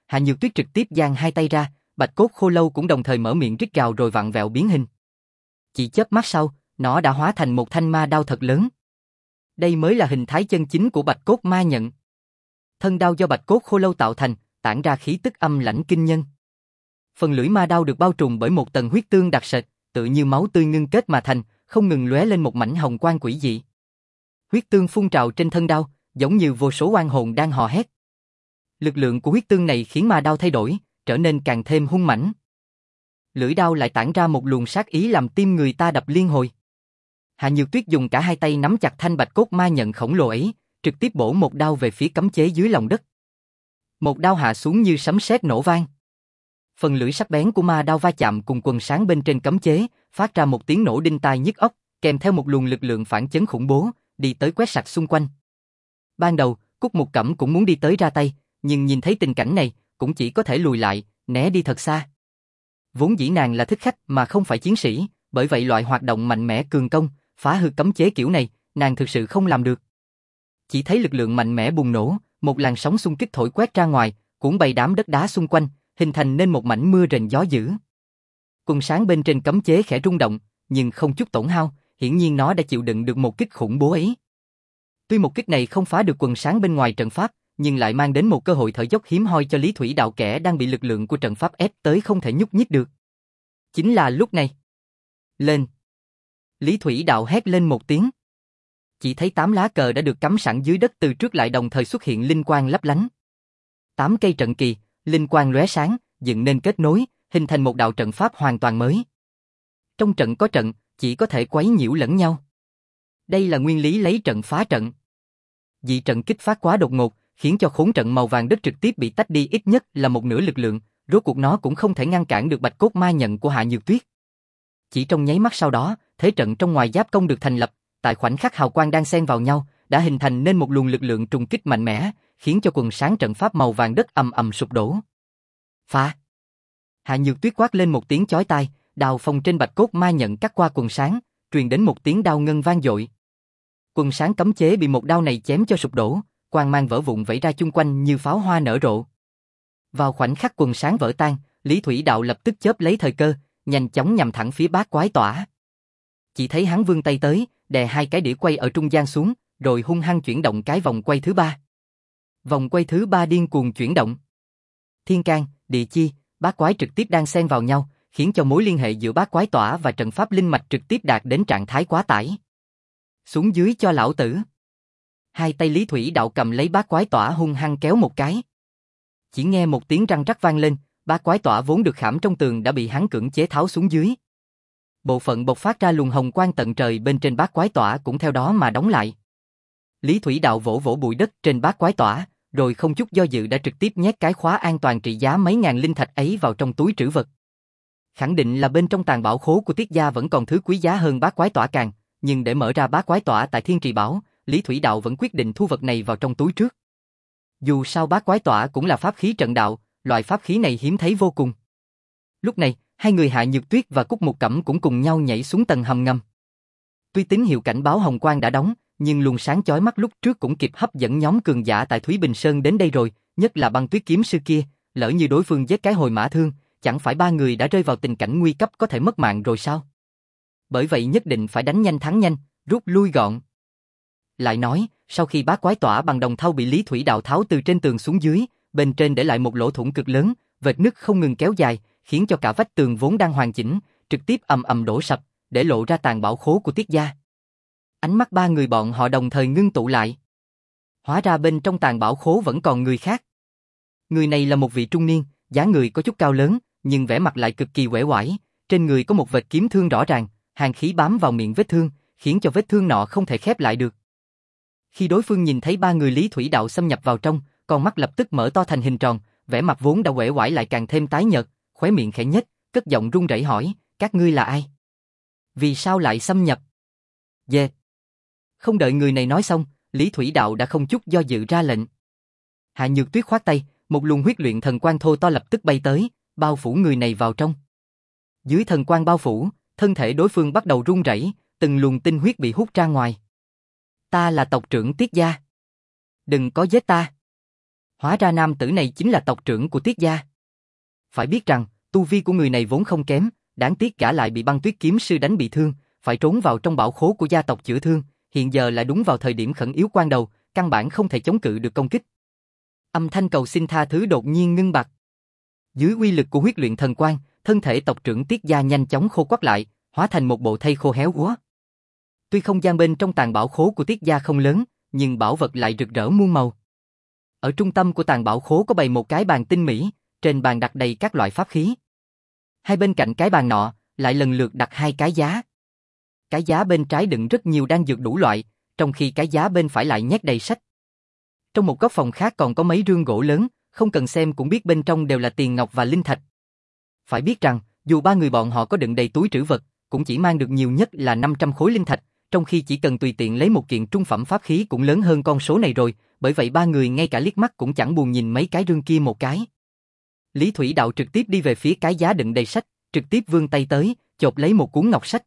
Hạ Nhược Tuyết trực tiếp giang hai tay ra, bạch cốt khô lâu cũng đồng thời mở miệng rít gào rồi vặn vẹo biến hình. Chỉ chớp mắt sau, nó đã hóa thành một thanh ma đao thật lớn. Đây mới là hình thái chân chính của bạch cốt ma nhận. Thân đao do bạch cốt khô lâu tạo thành, tản ra khí tức âm lãnh kinh nhân. Phần lưỡi ma đao được bao trùm bởi một tầng huyết tương đặc sệt, tự như máu tươi ngưng kết mà thành, không ngừng lóe lên một mảnh hồng quang quỷ dị. Huyết tương phun trào trên thân đao, giống như vô số oan hồn đang hò hét. Lực lượng của huyết tương này khiến ma đao thay đổi, trở nên càng thêm hung mãnh. Lưỡi đao lại tản ra một luồng sát ý làm tim người ta đập liên hồi. Hạ Nhược Tuyết dùng cả hai tay nắm chặt thanh bạch cốt ma nhận khổng lồ ấy, trực tiếp bổ một đao về phía cấm chế dưới lòng đất. Một đao hạ xuống như sấm sét nổ vang. Phần lưỡi sắc bén của ma đao va chạm cùng quần sáng bên trên cấm chế, phát ra một tiếng nổ đinh tai nhức óc, kèm theo một luồng lực lượng phản chấn khủng bố, đi tới quét sạch xung quanh. Ban đầu, Cúc Mục Cẩm cũng muốn đi tới ra tay, nhưng nhìn thấy tình cảnh này, cũng chỉ có thể lùi lại, né đi thật xa. Vốn dĩ nàng là thích khách mà không phải chiến sĩ, bởi vậy loại hoạt động mạnh mẽ cường công, phá hư cấm chế kiểu này, nàng thực sự không làm được. Chỉ thấy lực lượng mạnh mẽ bùng nổ, một làn sóng xung kích thổi quét ra ngoài, cuốn bay đám đất đá xung quanh, hình thành nên một mảnh mưa rền gió dữ. Quần sáng bên trên cấm chế khẽ rung động, nhưng không chút tổn hao, hiển nhiên nó đã chịu đựng được một kích khủng bố ấy. Tuy một kích này không phá được quần sáng bên ngoài trận pháp, nhưng lại mang đến một cơ hội thở dốc hiếm hoi cho Lý Thủy Đạo, kẻ đang bị lực lượng của trận pháp ép tới không thể nhúc nhích được. Chính là lúc này. Lên! Lý Thủy Đạo hét lên một tiếng. Chỉ thấy tám lá cờ đã được cắm sẵn dưới đất từ trước lại đồng thời xuất hiện linh quang lấp lánh. Tám cây trận kỳ, linh quang lóe sáng, dựng nên kết nối, hình thành một đạo trận pháp hoàn toàn mới. Trong trận có trận, chỉ có thể quấy nhiễu lẫn nhau. Đây là nguyên lý lấy trận phá trận. Dị trận kích phát quá đột ngột, khiến cho khốn trận màu vàng đất trực tiếp bị tách đi ít nhất là một nửa lực lượng, rốt cuộc nó cũng không thể ngăn cản được bạch cốt ma nhận của Hạ Nhược Tuyết. Chỉ trong nháy mắt sau đó, thế trận trong ngoài giáp công được thành lập, tại khoảnh khắc hào quang đang xen vào nhau, đã hình thành nên một luồng lực lượng trùng kích mạnh mẽ, khiến cho quần sáng trận pháp màu vàng đất ầm ầm sụp đổ. Phá! Hạ Nhược Tuyết quát lên một tiếng chói tai, đao phong trên bạch cốt ma nhận cắt qua quần sáng, truyền đến một tiếng đao ngân vang dội. Quần sáng cấm chế bị một đao này chém cho sụp đổ, quang mang vỡ vụn vẩy ra chung quanh như pháo hoa nở rộ. Vào khoảnh khắc quần sáng vỡ tan, Lý Thủy Đạo lập tức chớp lấy thời cơ, nhanh chóng nhằm thẳng phía bát quái tỏa. Chỉ thấy hắn vươn tay tới, đè hai cái đĩa quay ở trung gian xuống, rồi hung hăng chuyển động cái vòng quay thứ ba. Vòng quay thứ ba điên cuồng chuyển động. Thiên can, địa chi, bát quái trực tiếp đang xen vào nhau, khiến cho mối liên hệ giữa bát quái tỏa và trận pháp linh mạch trực tiếp đạt đến trạng thái quá tải. Xuống dưới cho lão tử. Hai tay Lý Thủy Đạo cầm lấy bát quái tỏa hung hăng kéo một cái. Chỉ nghe một tiếng răng rắc vang lên, bát quái tỏa vốn được khảm trong tường đã bị hắn cưỡng chế tháo xuống dưới. Bộ phận bộc phát ra luồng hồng quang tận trời bên trên bát quái tỏa cũng theo đó mà đóng lại. Lý Thủy Đạo vỗ vỗ bụi đất trên bát quái tỏa, rồi không chút do dự đã trực tiếp nhét cái khóa an toàn trị giá mấy ngàn linh thạch ấy vào trong túi trữ vật. Khẳng định là bên trong tàng bảo khố của Tiết gia vẫn còn thứ quý giá hơn bát quái tỏa càng, nhưng để mở ra bát quái tỏa tại Thiên Trì Bảo, Lý Thủy Đạo vẫn quyết định thu vật này vào trong túi trước. Dù sao bát quái tỏa cũng là pháp khí trận đạo, loại pháp khí này hiếm thấy vô cùng. Lúc này, hai người Hạ Nhược Tuyết và Cúc Mục Cẩm cũng cùng nhau nhảy xuống tầng hầm ngầm. Tuy tín hiệu cảnh báo hồng quang đã đóng, nhưng luồng sáng chói mắt lúc trước cũng kịp hấp dẫn nhóm cường giả tại Thúy Bình Sơn đến đây rồi, nhất là Băng Tuyết kiếm sư kia, lỡ như đối phương giết cái hồi mã thương, chẳng phải ba người đã rơi vào tình cảnh nguy cấp có thể mất mạng rồi sao? Bởi vậy nhất định phải đánh nhanh thắng nhanh, rút lui gọn. Lại nói, sau khi bát quái tỏa bằng đồng thau bị Lý Thủy Đạo tháo từ trên tường xuống dưới, bên trên để lại một lỗ thủng cực lớn, vệt nứt không ngừng kéo dài, khiến cho cả vách tường vốn đang hoàn chỉnh, trực tiếp ầm ầm đổ sập, để lộ ra tàng bảo khố của Tiết gia. Ánh mắt ba người bọn họ đồng thời ngưng tụ lại. Hóa ra bên trong tàng bảo khố vẫn còn người khác. Người này là một vị trung niên, dáng người có chút cao lớn, nhưng vẻ mặt lại cực kỳ uể oải, trên người có một vệt kiếm thương rõ ràng, hàn khí bám vào miệng vết thương, khiến cho vết thương nọ không thể khép lại được. Khi đối phương nhìn thấy ba người Lý Thủy Đạo xâm nhập vào trong, con mắt lập tức mở to thành hình tròn, vẻ mặt vốn đã uể oải lại càng thêm tái nhợt, khóe miệng khẽ nhếch, cất giọng run rẩy hỏi, các ngươi là ai? Vì sao lại xâm nhập? Dê. Không đợi người này nói xong, Lý Thủy Đạo đã không chút do dự ra lệnh. Hạ Nhược Tuyết khoát tay, một luồng huyết luyện thần quang thô to lập tức bay tới, bao phủ người này vào trong. Dưới thần quang bao phủ, thân thể đối phương bắt đầu run rẩy, từng luồng tinh huyết bị hút ra ngoài. Ta là tộc trưởng Tiết gia. Đừng có giết ta. Hóa ra nam tử này chính là tộc trưởng của Tiết gia. Phải biết rằng, tu vi của người này vốn không kém, đáng tiếc gã lại bị băng tuyết kiếm sư đánh bị thương, phải trốn vào trong bảo khố của gia tộc chữa thương, hiện giờ lại đúng vào thời điểm khẩn yếu quan đầu, căn bản không thể chống cự được công kích. Âm thanh cầu xin tha thứ đột nhiên ngưng bặt. Dưới uy lực của huyết luyện thần quang, thân thể tộc trưởng Tiết gia nhanh chóng khô quắt lại, hóa thành một bộ thây khô héo úa. Tuy không gian bên trong tàng bảo khố của Tiết gia không lớn, nhưng bảo vật lại rực rỡ muôn màu. Ở trung tâm của tàng bảo khố có bày một cái bàn tinh mỹ, trên bàn đặt đầy các loại pháp khí. Hai bên cạnh cái bàn nọ, lại lần lượt đặt hai cái giá. Cái giá bên trái đựng rất nhiều đan dược đủ loại, trong khi cái giá bên phải lại nhét đầy sách. Trong một góc phòng khác còn có mấy rương gỗ lớn, không cần xem cũng biết bên trong đều là tiền ngọc và linh thạch. Phải biết rằng, dù ba người bọn họ có đựng đầy túi trữ vật, cũng chỉ mang được nhiều nhất là năm trăm khối linh thạch, trong khi chỉ cần tùy tiện lấy một kiện trung phẩm pháp khí cũng lớn hơn con số này rồi, bởi vậy ba người ngay cả liếc mắt cũng chẳng buồn nhìn mấy cái rương kia một cái. Lý Thủy Đạo trực tiếp đi về phía cái giá đựng đầy sách, trực tiếp vươn tay tới, chộp lấy một cuốn ngọc sách.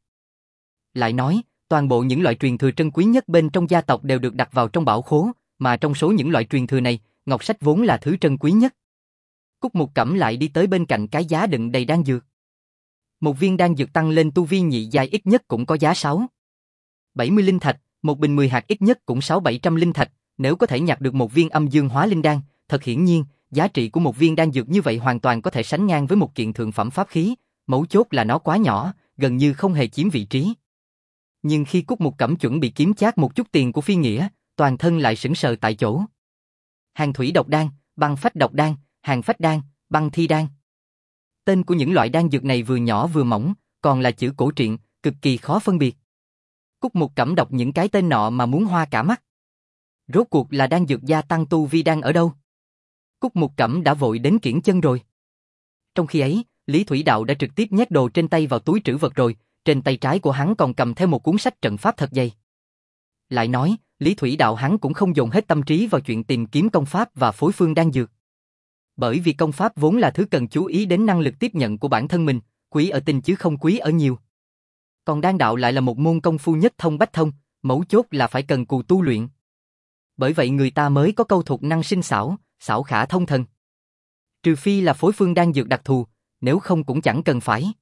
Lại nói, toàn bộ những loại truyền thừa trân quý nhất bên trong gia tộc đều được đặt vào trong bảo khố, mà trong số những loại truyền thừa này, ngọc sách vốn là thứ trân quý nhất. Cúc Mục Cẩm lại đi tới bên cạnh cái giá đựng đầy đan dược. Một viên đan dược tăng lên tu vi nhị giai ít nhất cũng có giá sáu bảy mươi linh thạch, một bình mười hạt ít nhất cũng sáu bảy trăm linh thạch, nếu có thể nhặt được một viên âm dương hóa linh đan, thật hiển nhiên, giá trị của một viên đan dược như vậy hoàn toàn có thể sánh ngang với một kiện thượng phẩm pháp khí, mấu chốt là nó quá nhỏ, gần như không hề chiếm vị trí. Nhưng khi Cúc Mục Cẩm chuẩn bị kiếm chác một chút tiền của Phi Nghĩa, toàn thân lại sững sờ tại chỗ. Hàng thủy độc đan, băng phách độc đan, hàng phách đan, băng thi đan. Tên của những loại đan dược này vừa nhỏ vừa mỏng, còn là chữ cổ truyện, cực kỳ khó phân biệt. Cúc Mục Cẩm đọc những cái tên nọ mà muốn hoa cả mắt. Rốt cuộc là đan dược gia tăng tu vi đan ở đâu? Cúc Mục Cẩm đã vội đến kiễng chân rồi. Trong khi ấy, Lý Thủy Đạo đã trực tiếp nhét đồ trên tay vào túi trữ vật rồi, trên tay trái của hắn còn cầm theo một cuốn sách trận pháp thật dày. Lại nói, Lý Thủy Đạo hắn cũng không dồn hết tâm trí vào chuyện tìm kiếm công pháp và phối phương đan dược. Bởi vì công pháp vốn là thứ cần chú ý đến năng lực tiếp nhận của bản thân mình, quý ở tinh chứ không quý ở nhiều. Còn đan đạo lại là một môn công phu nhất thông bách thông, mấu chốt là phải cần cù tu luyện. Bởi vậy người ta mới có câu thuật năng sinh xảo, xảo khả thông thần. Trừ phi là phối phương đan dược đặc thù, nếu không cũng chẳng cần phải.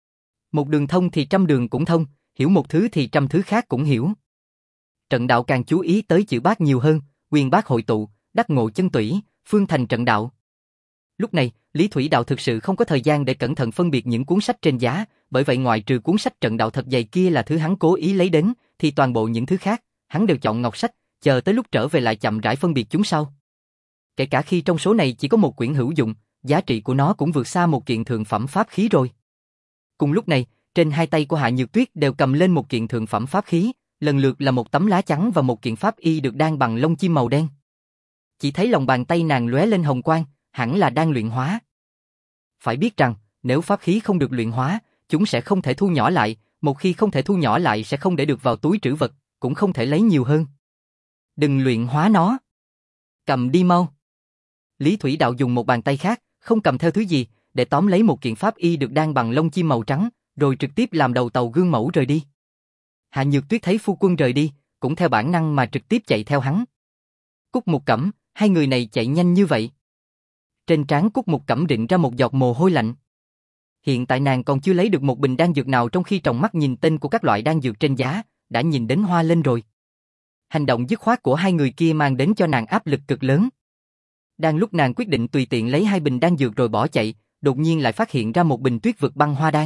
Một đường thông thì trăm đường cũng thông, hiểu một thứ thì trăm thứ khác cũng hiểu. Trận đạo càng chú ý tới chữ bát nhiều hơn, quyền bát hội tụ, đắc ngộ chân tủy, phương thành trận đạo. Lúc này, Lý Thủy Đạo thực sự không có thời gian để cẩn thận phân biệt những cuốn sách trên giá, bởi vậy ngoại trừ cuốn sách trận đạo thật dày kia là thứ hắn cố ý lấy đến, thì toàn bộ những thứ khác, hắn đều chọn ngọc sách, chờ tới lúc trở về lại chậm rãi phân biệt chúng sau. Kể cả khi trong số này chỉ có một quyển hữu dụng, giá trị của nó cũng vượt xa một kiện thượng phẩm pháp khí rồi. Cùng lúc này, trên hai tay của Hạ Nhược Tuyết đều cầm lên một kiện thượng phẩm pháp khí, lần lượt là một tấm lá trắng và một kiện pháp y được đan bằng lông chim màu đen. Chỉ thấy lòng bàn tay nàng lóe lên hồng quang, hẳn là đang luyện hóa. Phải biết rằng, nếu pháp khí không được luyện hóa, chúng sẽ không thể thu nhỏ lại, một khi không thể thu nhỏ lại sẽ không để được vào túi trữ vật, cũng không thể lấy nhiều hơn. Đừng luyện hóa nó. Cầm đi mau. Lý Thủy Đạo dùng một bàn tay khác, không cầm theo thứ gì, để tóm lấy một kiện pháp y được đan bằng lông chim màu trắng, rồi trực tiếp làm đầu tàu gương mẫu rời đi. Hạ Nhược Tuyết thấy phu quân rời đi, cũng theo bản năng mà trực tiếp chạy theo hắn. Cúc Mục Cẩm, hai người này chạy nhanh như vậy. Trên trán Cúc Mục Cẩm rịn ra một giọt mồ hôi lạnh. Hiện tại nàng còn chưa lấy được một bình đan dược nào, trong khi tròng mắt nhìn tên của các loại đan dược trên giá, đã nhìn đến hoa lên rồi. Hành động dứt khoát của hai người kia mang đến cho nàng áp lực cực lớn. Đang lúc nàng quyết định tùy tiện lấy hai bình đan dược rồi bỏ chạy, đột nhiên lại phát hiện ra một bình tuyết vực băng hoa đan.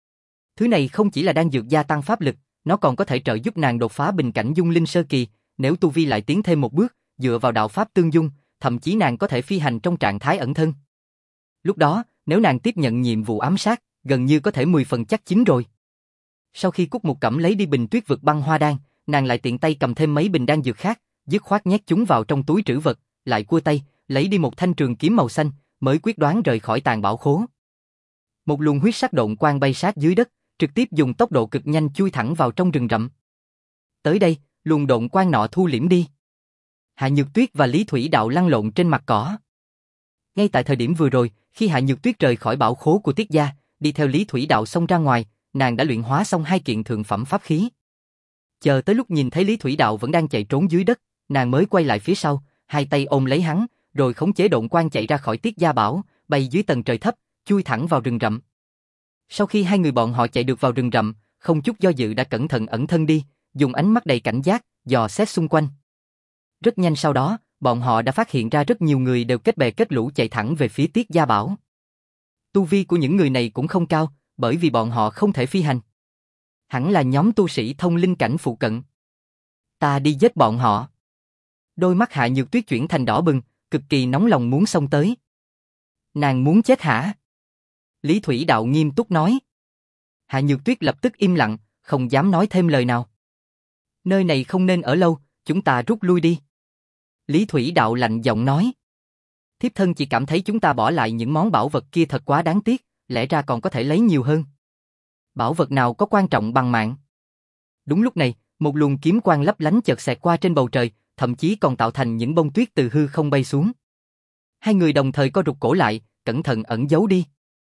Thứ này không chỉ là đan dược gia tăng pháp lực, nó còn có thể trợ giúp nàng đột phá bình cảnh dung linh sơ kỳ, nếu tu vi lại tiến thêm một bước, dựa vào đạo pháp tương dung, thậm chí nàng có thể phi hành trong trạng thái ẩn thân. Lúc đó, nếu nàng tiếp nhận nhiệm vụ ám sát, gần như có thể mười phần chắc chín rồi. Sau khi Cúc Mục Cẩm lấy đi bình tuyết vực băng hoa đan, nàng lại tiện tay cầm thêm mấy bình đan dược khác, dứt khoát nhét chúng vào trong túi trữ vật, lại cua tay, lấy đi một thanh trường kiếm màu xanh, mới quyết đoán rời khỏi tàng bảo khố. Một luồng huyết sắc độn quang bay sát dưới đất, trực tiếp dùng tốc độ cực nhanh chui thẳng vào trong rừng rậm. Tới đây, luồng độn quang nọ thu liễm đi. Hạ Nhược Tuyết và Lý Thủy Đạo lăn lộn trên mặt cỏ. Ngay tại thời điểm vừa rồi, khi Hạ Nhược Tuyết rời khỏi bảo khố của Tiết gia, đi theo Lý Thủy Đạo xông ra ngoài, nàng đã luyện hóa xong hai kiện thượng phẩm pháp khí. Chờ tới lúc nhìn thấy Lý Thủy Đạo vẫn đang chạy trốn dưới đất, nàng mới quay lại phía sau, hai tay ôm lấy hắn, rồi khống chế độn quang chạy ra khỏi Tiết Gia Bảo, bay dưới tầng trời thấp, chui thẳng vào rừng rậm. Sau khi hai người bọn họ chạy được vào rừng rậm, không chút do dự đã cẩn thận ẩn thân đi, dùng ánh mắt đầy cảnh giác, dò xét xung quanh. Rất nhanh sau đó, bọn họ đã phát hiện ra rất nhiều người đều kết bè kết lũ chạy thẳng về phía Tiết Gia Bảo. Tu vi của những người này cũng không cao, bởi vì bọn họ không thể phi hành. Hẳn là nhóm tu sĩ thông linh cảnh phụ cận. Ta đi giết bọn họ. Đôi mắt Hạ Nhược Tuyết chuyển thành đỏ bừng, cực kỳ nóng lòng muốn xông tới. Nàng muốn chết hả? Lý Thủy Đạo nghiêm túc nói. Hạ Nhược Tuyết lập tức im lặng, không dám nói thêm lời nào. Nơi này không nên ở lâu, chúng ta rút lui đi. Lý Thủy Đạo lạnh giọng nói. Thiếp thân chỉ cảm thấy chúng ta bỏ lại những món bảo vật kia thật quá đáng tiếc, lẽ ra còn có thể lấy nhiều hơn. Bảo vật nào có quan trọng bằng mạng? Đúng lúc này, một luồng kiếm quang lấp lánh chợt xẹt qua trên bầu trời, thậm chí còn tạo thành những bông tuyết từ hư không bay xuống. Hai người đồng thời co rụt cổ lại, cẩn thận ẩn giấu đi.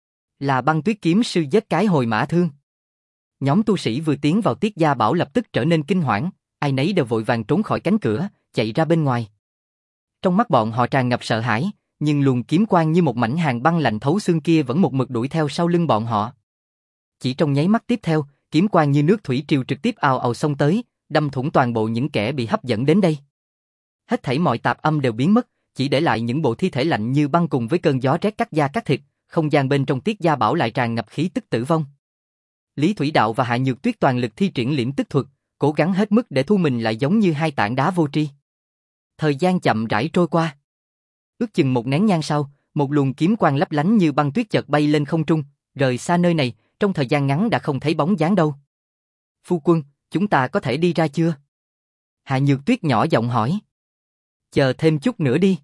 Là Băng Tuyết kiếm sư giết cái hồi mã thương. Nhóm tu sĩ vừa tiến vào Tiết Gia Bảo lập tức trở nên kinh hoảng, ai nấy đều vội vàng trốn khỏi cánh cửa, chạy ra bên ngoài. Trong mắt bọn họ tràn ngập sợ hãi, nhưng luồng kiếm quang như một mảnh hàn băng lạnh thấu xương kia vẫn một mực đuổi theo sau lưng bọn họ. Chỉ trong nháy mắt tiếp theo, kiếm quang như nước thủy triều trực tiếp ào ào xông tới, đâm thủng toàn bộ những kẻ bị hấp dẫn đến đây. Hết thảy mọi tạp âm đều biến mất, chỉ để lại những bộ thi thể lạnh như băng cùng với cơn gió rét cắt da cắt thịt, không gian bên trong Tiết Gia Bảo lại tràn ngập khí tức tử vong. Lý Thủy Đạo và Hạ Nhược Tuyết toàn lực thi triển liễm tức thuật, cố gắng hết mức để thu mình lại giống như hai tảng đá vô tri. Thời gian chậm rãi trôi qua. Ước chừng một nén nhang sau, một luồng kiếm quang lấp lánh như băng tuyết chợt bay lên không trung, rời xa nơi này, trong thời gian ngắn đã không thấy bóng dáng đâu. Phu quân, chúng ta có thể đi ra chưa? Hạ Nhược Tuyết nhỏ giọng hỏi. Chờ thêm chút nữa đi.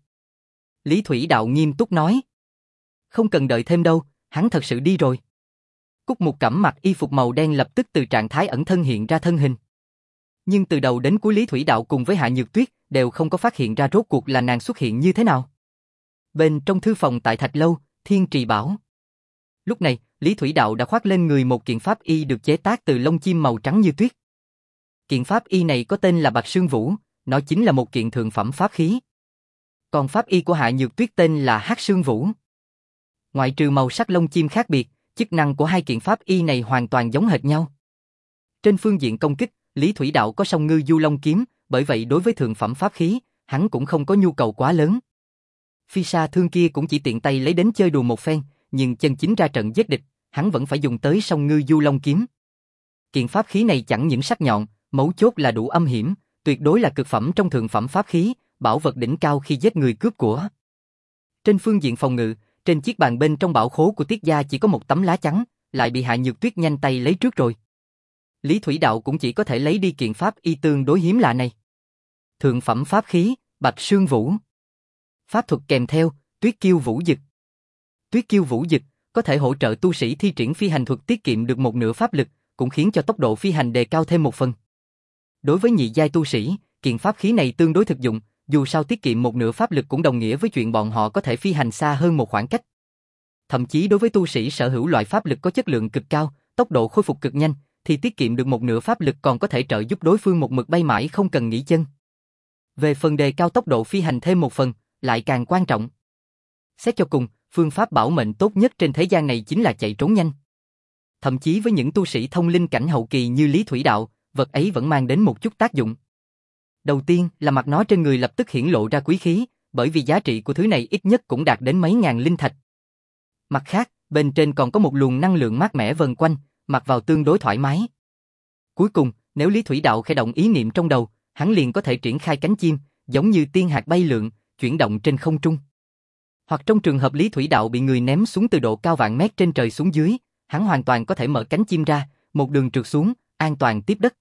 Lý Thủy Đạo nghiêm túc nói. Không cần đợi thêm đâu, hắn thật sự đi rồi. Cúc Mục Cẩm mặc y phục màu đen lập tức từ trạng thái ẩn thân hiện ra thân hình. Nhưng từ đầu đến cuối Lý Thủy Đạo cùng với Hạ Nhược Tuyết đều không có phát hiện ra rốt cuộc là nàng xuất hiện như thế nào. Bên trong thư phòng tại Thạch Lâu, Thiên Trì Bảo. Lúc này, Lý Thủy Đạo đã khoác lên người một kiện pháp y được chế tác từ lông chim màu trắng như tuyết. Kiện pháp y này có tên là Bạch Sương Vũ, nó chính là một kiện thượng phẩm pháp khí. Còn pháp y của Hạ Nhược Tuyết tên là Hắc Sương Vũ. Ngoại trừ màu sắc lông chim khác biệt, chức năng của hai kiện pháp y này hoàn toàn giống hệt nhau. Trên phương diện công kích, Lý Thủy Đạo có song ngư du long kiếm, bởi vậy đối với thượng phẩm pháp khí, hắn cũng không có nhu cầu quá lớn. Phi sa thương kia cũng chỉ tiện tay lấy đến chơi đùa một phen, nhưng chân chính ra trận giết địch, hắn vẫn phải dùng tới song ngư du long kiếm. Kiện pháp khí này chẳng những sắc nhọn, mấu chốt là đủ âm hiểm, tuyệt đối là cực phẩm trong thượng phẩm pháp khí, bảo vật đỉnh cao khi giết người cướp của. Trên phương diện phòng ngự, trên chiếc bàn bên trong bảo khố của Tiết gia chỉ có một tấm lá chắn, lại bị Hạ Nhược Tuyết nhanh tay lấy trước rồi. Lý Thủy Đạo cũng chỉ có thể lấy đi kiện pháp y tương đối hiếm lạ này. Thượng phẩm pháp khí, Bạch Sương Vũ. Pháp thuật kèm theo, Tuyết Kiêu Vũ Dực. Tuyết Kiêu Vũ Dực có thể hỗ trợ tu sĩ thi triển phi hành thuật tiết kiệm được một nửa pháp lực, cũng khiến cho tốc độ phi hành đề cao thêm một phần. Đối với nhị giai tu sĩ, kiện pháp khí này tương đối thực dụng, dù sao tiết kiệm một nửa pháp lực cũng đồng nghĩa với chuyện bọn họ có thể phi hành xa hơn một khoảng cách. Thậm chí đối với tu sĩ sở hữu loại pháp lực có chất lượng cực cao, tốc độ khôi phục cực nhanh, thì tiết kiệm được một nửa pháp lực còn có thể trợ giúp đối phương một mực bay mãi không cần nghỉ chân. Về phần đề cao tốc độ phi hành thêm một phần, lại càng quan trọng. Xét cho cùng, phương pháp bảo mệnh tốt nhất trên thế gian này chính là chạy trốn nhanh. Thậm chí với những tu sĩ thông linh cảnh hậu kỳ như Lý Thủy Đạo, vật ấy vẫn mang đến một chút tác dụng. Đầu tiên là mặt nó trên người lập tức hiển lộ ra quý khí, bởi vì giá trị của thứ này ít nhất cũng đạt đến mấy ngàn linh thạch. Mặt khác, bên trên còn có một luồng năng lượng mát mẻ vần quanh, mặc vào tương đối thoải mái. Cuối cùng, nếu Lý Thủy Đạo khẽ động ý niệm trong đầu, hắn liền có thể triển khai cánh chim, giống như tiên hạt bay lượn, chuyển động trên không trung. Hoặc trong trường hợp Lý Thủy Đạo bị người ném xuống từ độ cao vạn mét trên trời xuống dưới, hắn hoàn toàn có thể mở cánh chim ra, một đường trượt xuống, an toàn tiếp đất.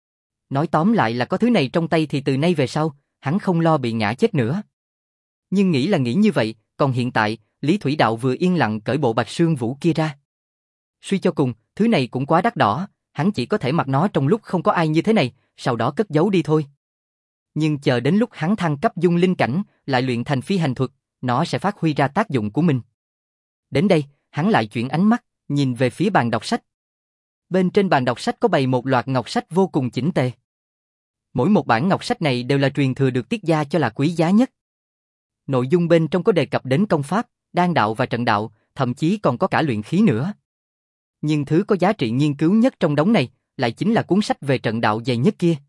Nói tóm lại là có thứ này trong tay thì từ nay về sau, hắn không lo bị ngã chết nữa. Nhưng nghĩ là nghĩ như vậy, còn hiện tại, Lý Thủy Đạo vừa yên lặng cởi bộ Bạch Sương Vũ kia ra. Suy cho cùng, thứ này cũng quá đắt đỏ, hắn chỉ có thể mặc nó trong lúc không có ai như thế này, sau đó cất giấu đi thôi. Nhưng chờ đến lúc hắn thăng cấp dung linh cảnh, lại luyện thành phi hành thuật, nó sẽ phát huy ra tác dụng của mình. Đến đây, hắn lại chuyển ánh mắt, nhìn về phía bàn đọc sách. Bên trên bàn đọc sách có bày một loạt ngọc sách vô cùng chỉnh tề. Mỗi một bản ngọc sách này đều là truyền thừa được Tiết gia cho là quý giá nhất. Nội dung bên trong có đề cập đến công pháp, đan đạo và trận đạo, thậm chí còn có cả luyện khí nữa. Nhưng thứ có giá trị nghiên cứu nhất trong đống này, lại chính là cuốn sách về trận đạo dày nhất kia.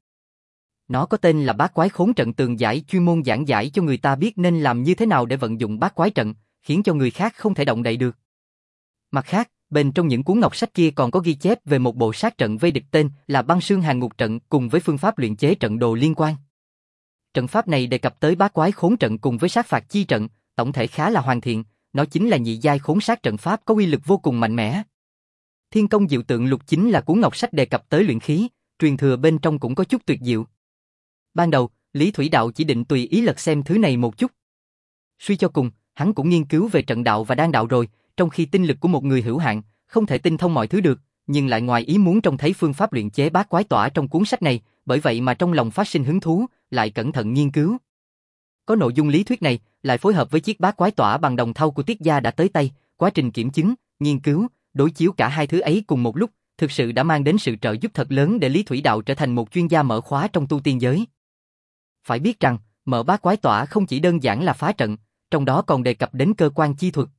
Nó có tên là Bát Quái Khốn Trận Tường Giải, chuyên môn giảng giải cho người ta biết nên làm như thế nào để vận dụng bát quái trận, khiến cho người khác không thể động đậy được. Mặt khác, bên trong những cuốn ngọc sách kia còn có ghi chép về một bộ sát trận vây địch tên là Băng Sương Hàng Ngục Trận cùng với phương pháp luyện chế trận đồ liên quan. Trận pháp này đề cập tới bát quái khốn trận cùng với sát phạt chi trận, tổng thể khá là hoàn thiện, nó chính là nhị giai khốn sát trận pháp có uy lực vô cùng mạnh mẽ. Thiên Công Diệu Tượng Lục chính là cuốn ngọc sách đề cập tới luyện khí, truyền thừa bên trong cũng có chút tuyệt diệu. Ban đầu, Lý Thủy Đạo chỉ định tùy ý lật xem thứ này một chút. Suy cho cùng, hắn cũng nghiên cứu về trận đạo và đan đạo rồi, trong khi tinh lực của một người hữu hạn, không thể tinh thông mọi thứ được, nhưng lại ngoài ý muốn trông thấy phương pháp luyện chế bát quái tỏa trong cuốn sách này, bởi vậy mà trong lòng phát sinh hứng thú, lại cẩn thận nghiên cứu. Có nội dung lý thuyết này, lại phối hợp với chiếc bát quái tỏa bằng đồng thau của Tiết gia đã tới tay, quá trình kiểm chứng, nghiên cứu, đối chiếu cả hai thứ ấy cùng một lúc, thực sự đã mang đến sự trợ giúp thật lớn để Lý Thủy Đạo trở thành một chuyên gia mở khóa trong tu tiên giới. Phải biết rằng, mở bát quái tỏa không chỉ đơn giản là phá trận, trong đó còn đề cập đến cơ quan chi thuật.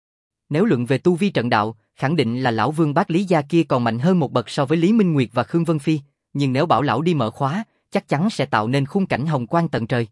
Nếu luận về tu vi trận đạo, khẳng định là lão Vương Bát Lý gia kia còn mạnh hơn một bậc so với Lý Minh Nguyệt và Khương Vân Phi, nhưng nếu bảo lão đi mở khóa, chắc chắn sẽ tạo nên khung cảnh hồng quang tận trời.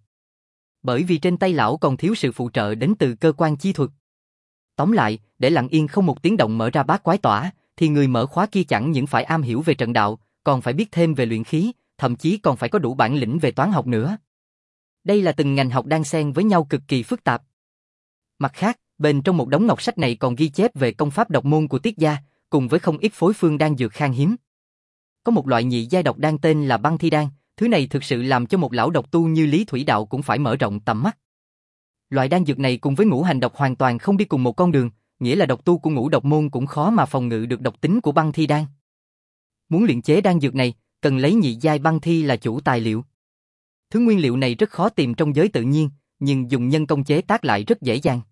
Bởi vì trên tay lão còn thiếu sự phụ trợ đến từ cơ quan chi thuật. Tóm lại, để lặng yên không một tiếng động mở ra bát quái tỏa, thì người mở khóa kia chẳng những phải am hiểu về trận đạo, còn phải biết thêm về luyện khí, thậm chí còn phải có đủ bản lĩnh về toán học nữa. Đây là từng ngành học đan xen với nhau cực kỳ phức tạp. Mặt khác, bên trong một đống ngọc sách này còn ghi chép về công pháp độc môn của Tiết gia, cùng với không ít phối phương đan dược khan hiếm. Có một loại nhị giai độc đan tên là băng thi đan, thứ này thực sự làm cho một lão độc tu như Lý Thủy Đạo cũng phải mở rộng tầm mắt. Loại đan dược này cùng với ngũ hành độc hoàn toàn không đi cùng một con đường, nghĩa là độc tu của ngũ độc môn cũng khó mà phòng ngự được độc tính của băng thi đan. Muốn luyện chế đan dược này, cần lấy nhị giai băng thi là chủ tài liệu. Thứ nguyên liệu này rất khó tìm trong giới tự nhiên, nhưng dùng nhân công chế tác lại rất dễ dàng.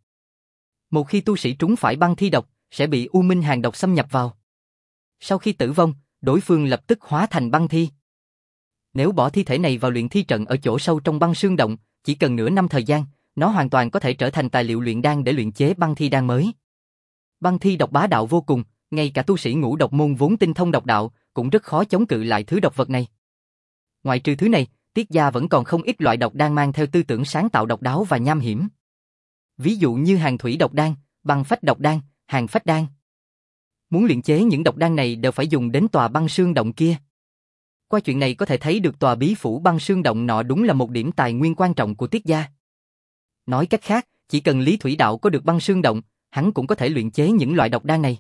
Một khi tu sĩ trúng phải băng thi độc, sẽ bị u minh hàn độc xâm nhập vào. Sau khi tử vong, đối phương lập tức hóa thành băng thi. Nếu bỏ thi thể này vào luyện thi trận ở chỗ sâu trong băng sương động, chỉ cần nửa năm thời gian, nó hoàn toàn có thể trở thành tài liệu luyện đan để luyện chế băng thi đan mới. Băng thi độc bá đạo vô cùng, ngay cả tu sĩ ngũ độc môn vốn tinh thông độc đạo, cũng rất khó chống cự lại thứ độc vật này. Ngoài trừ thứ này, Tiết gia vẫn còn không ít loại độc đan mang theo tư tưởng sáng tạo độc đáo và nham hiểm. Ví dụ như hàng thủy độc đan, băng phách độc đan, hàng phách đan. Muốn luyện chế những độc đan này đều phải dùng đến tòa băng sương động kia. Qua chuyện này có thể thấy được tòa bí phủ băng sương động nọ đúng là một điểm tài nguyên quan trọng của Tiết gia. Nói cách khác, chỉ cần Lý Thủy Đạo có được băng sương động, hắn cũng có thể luyện chế những loại độc đan này.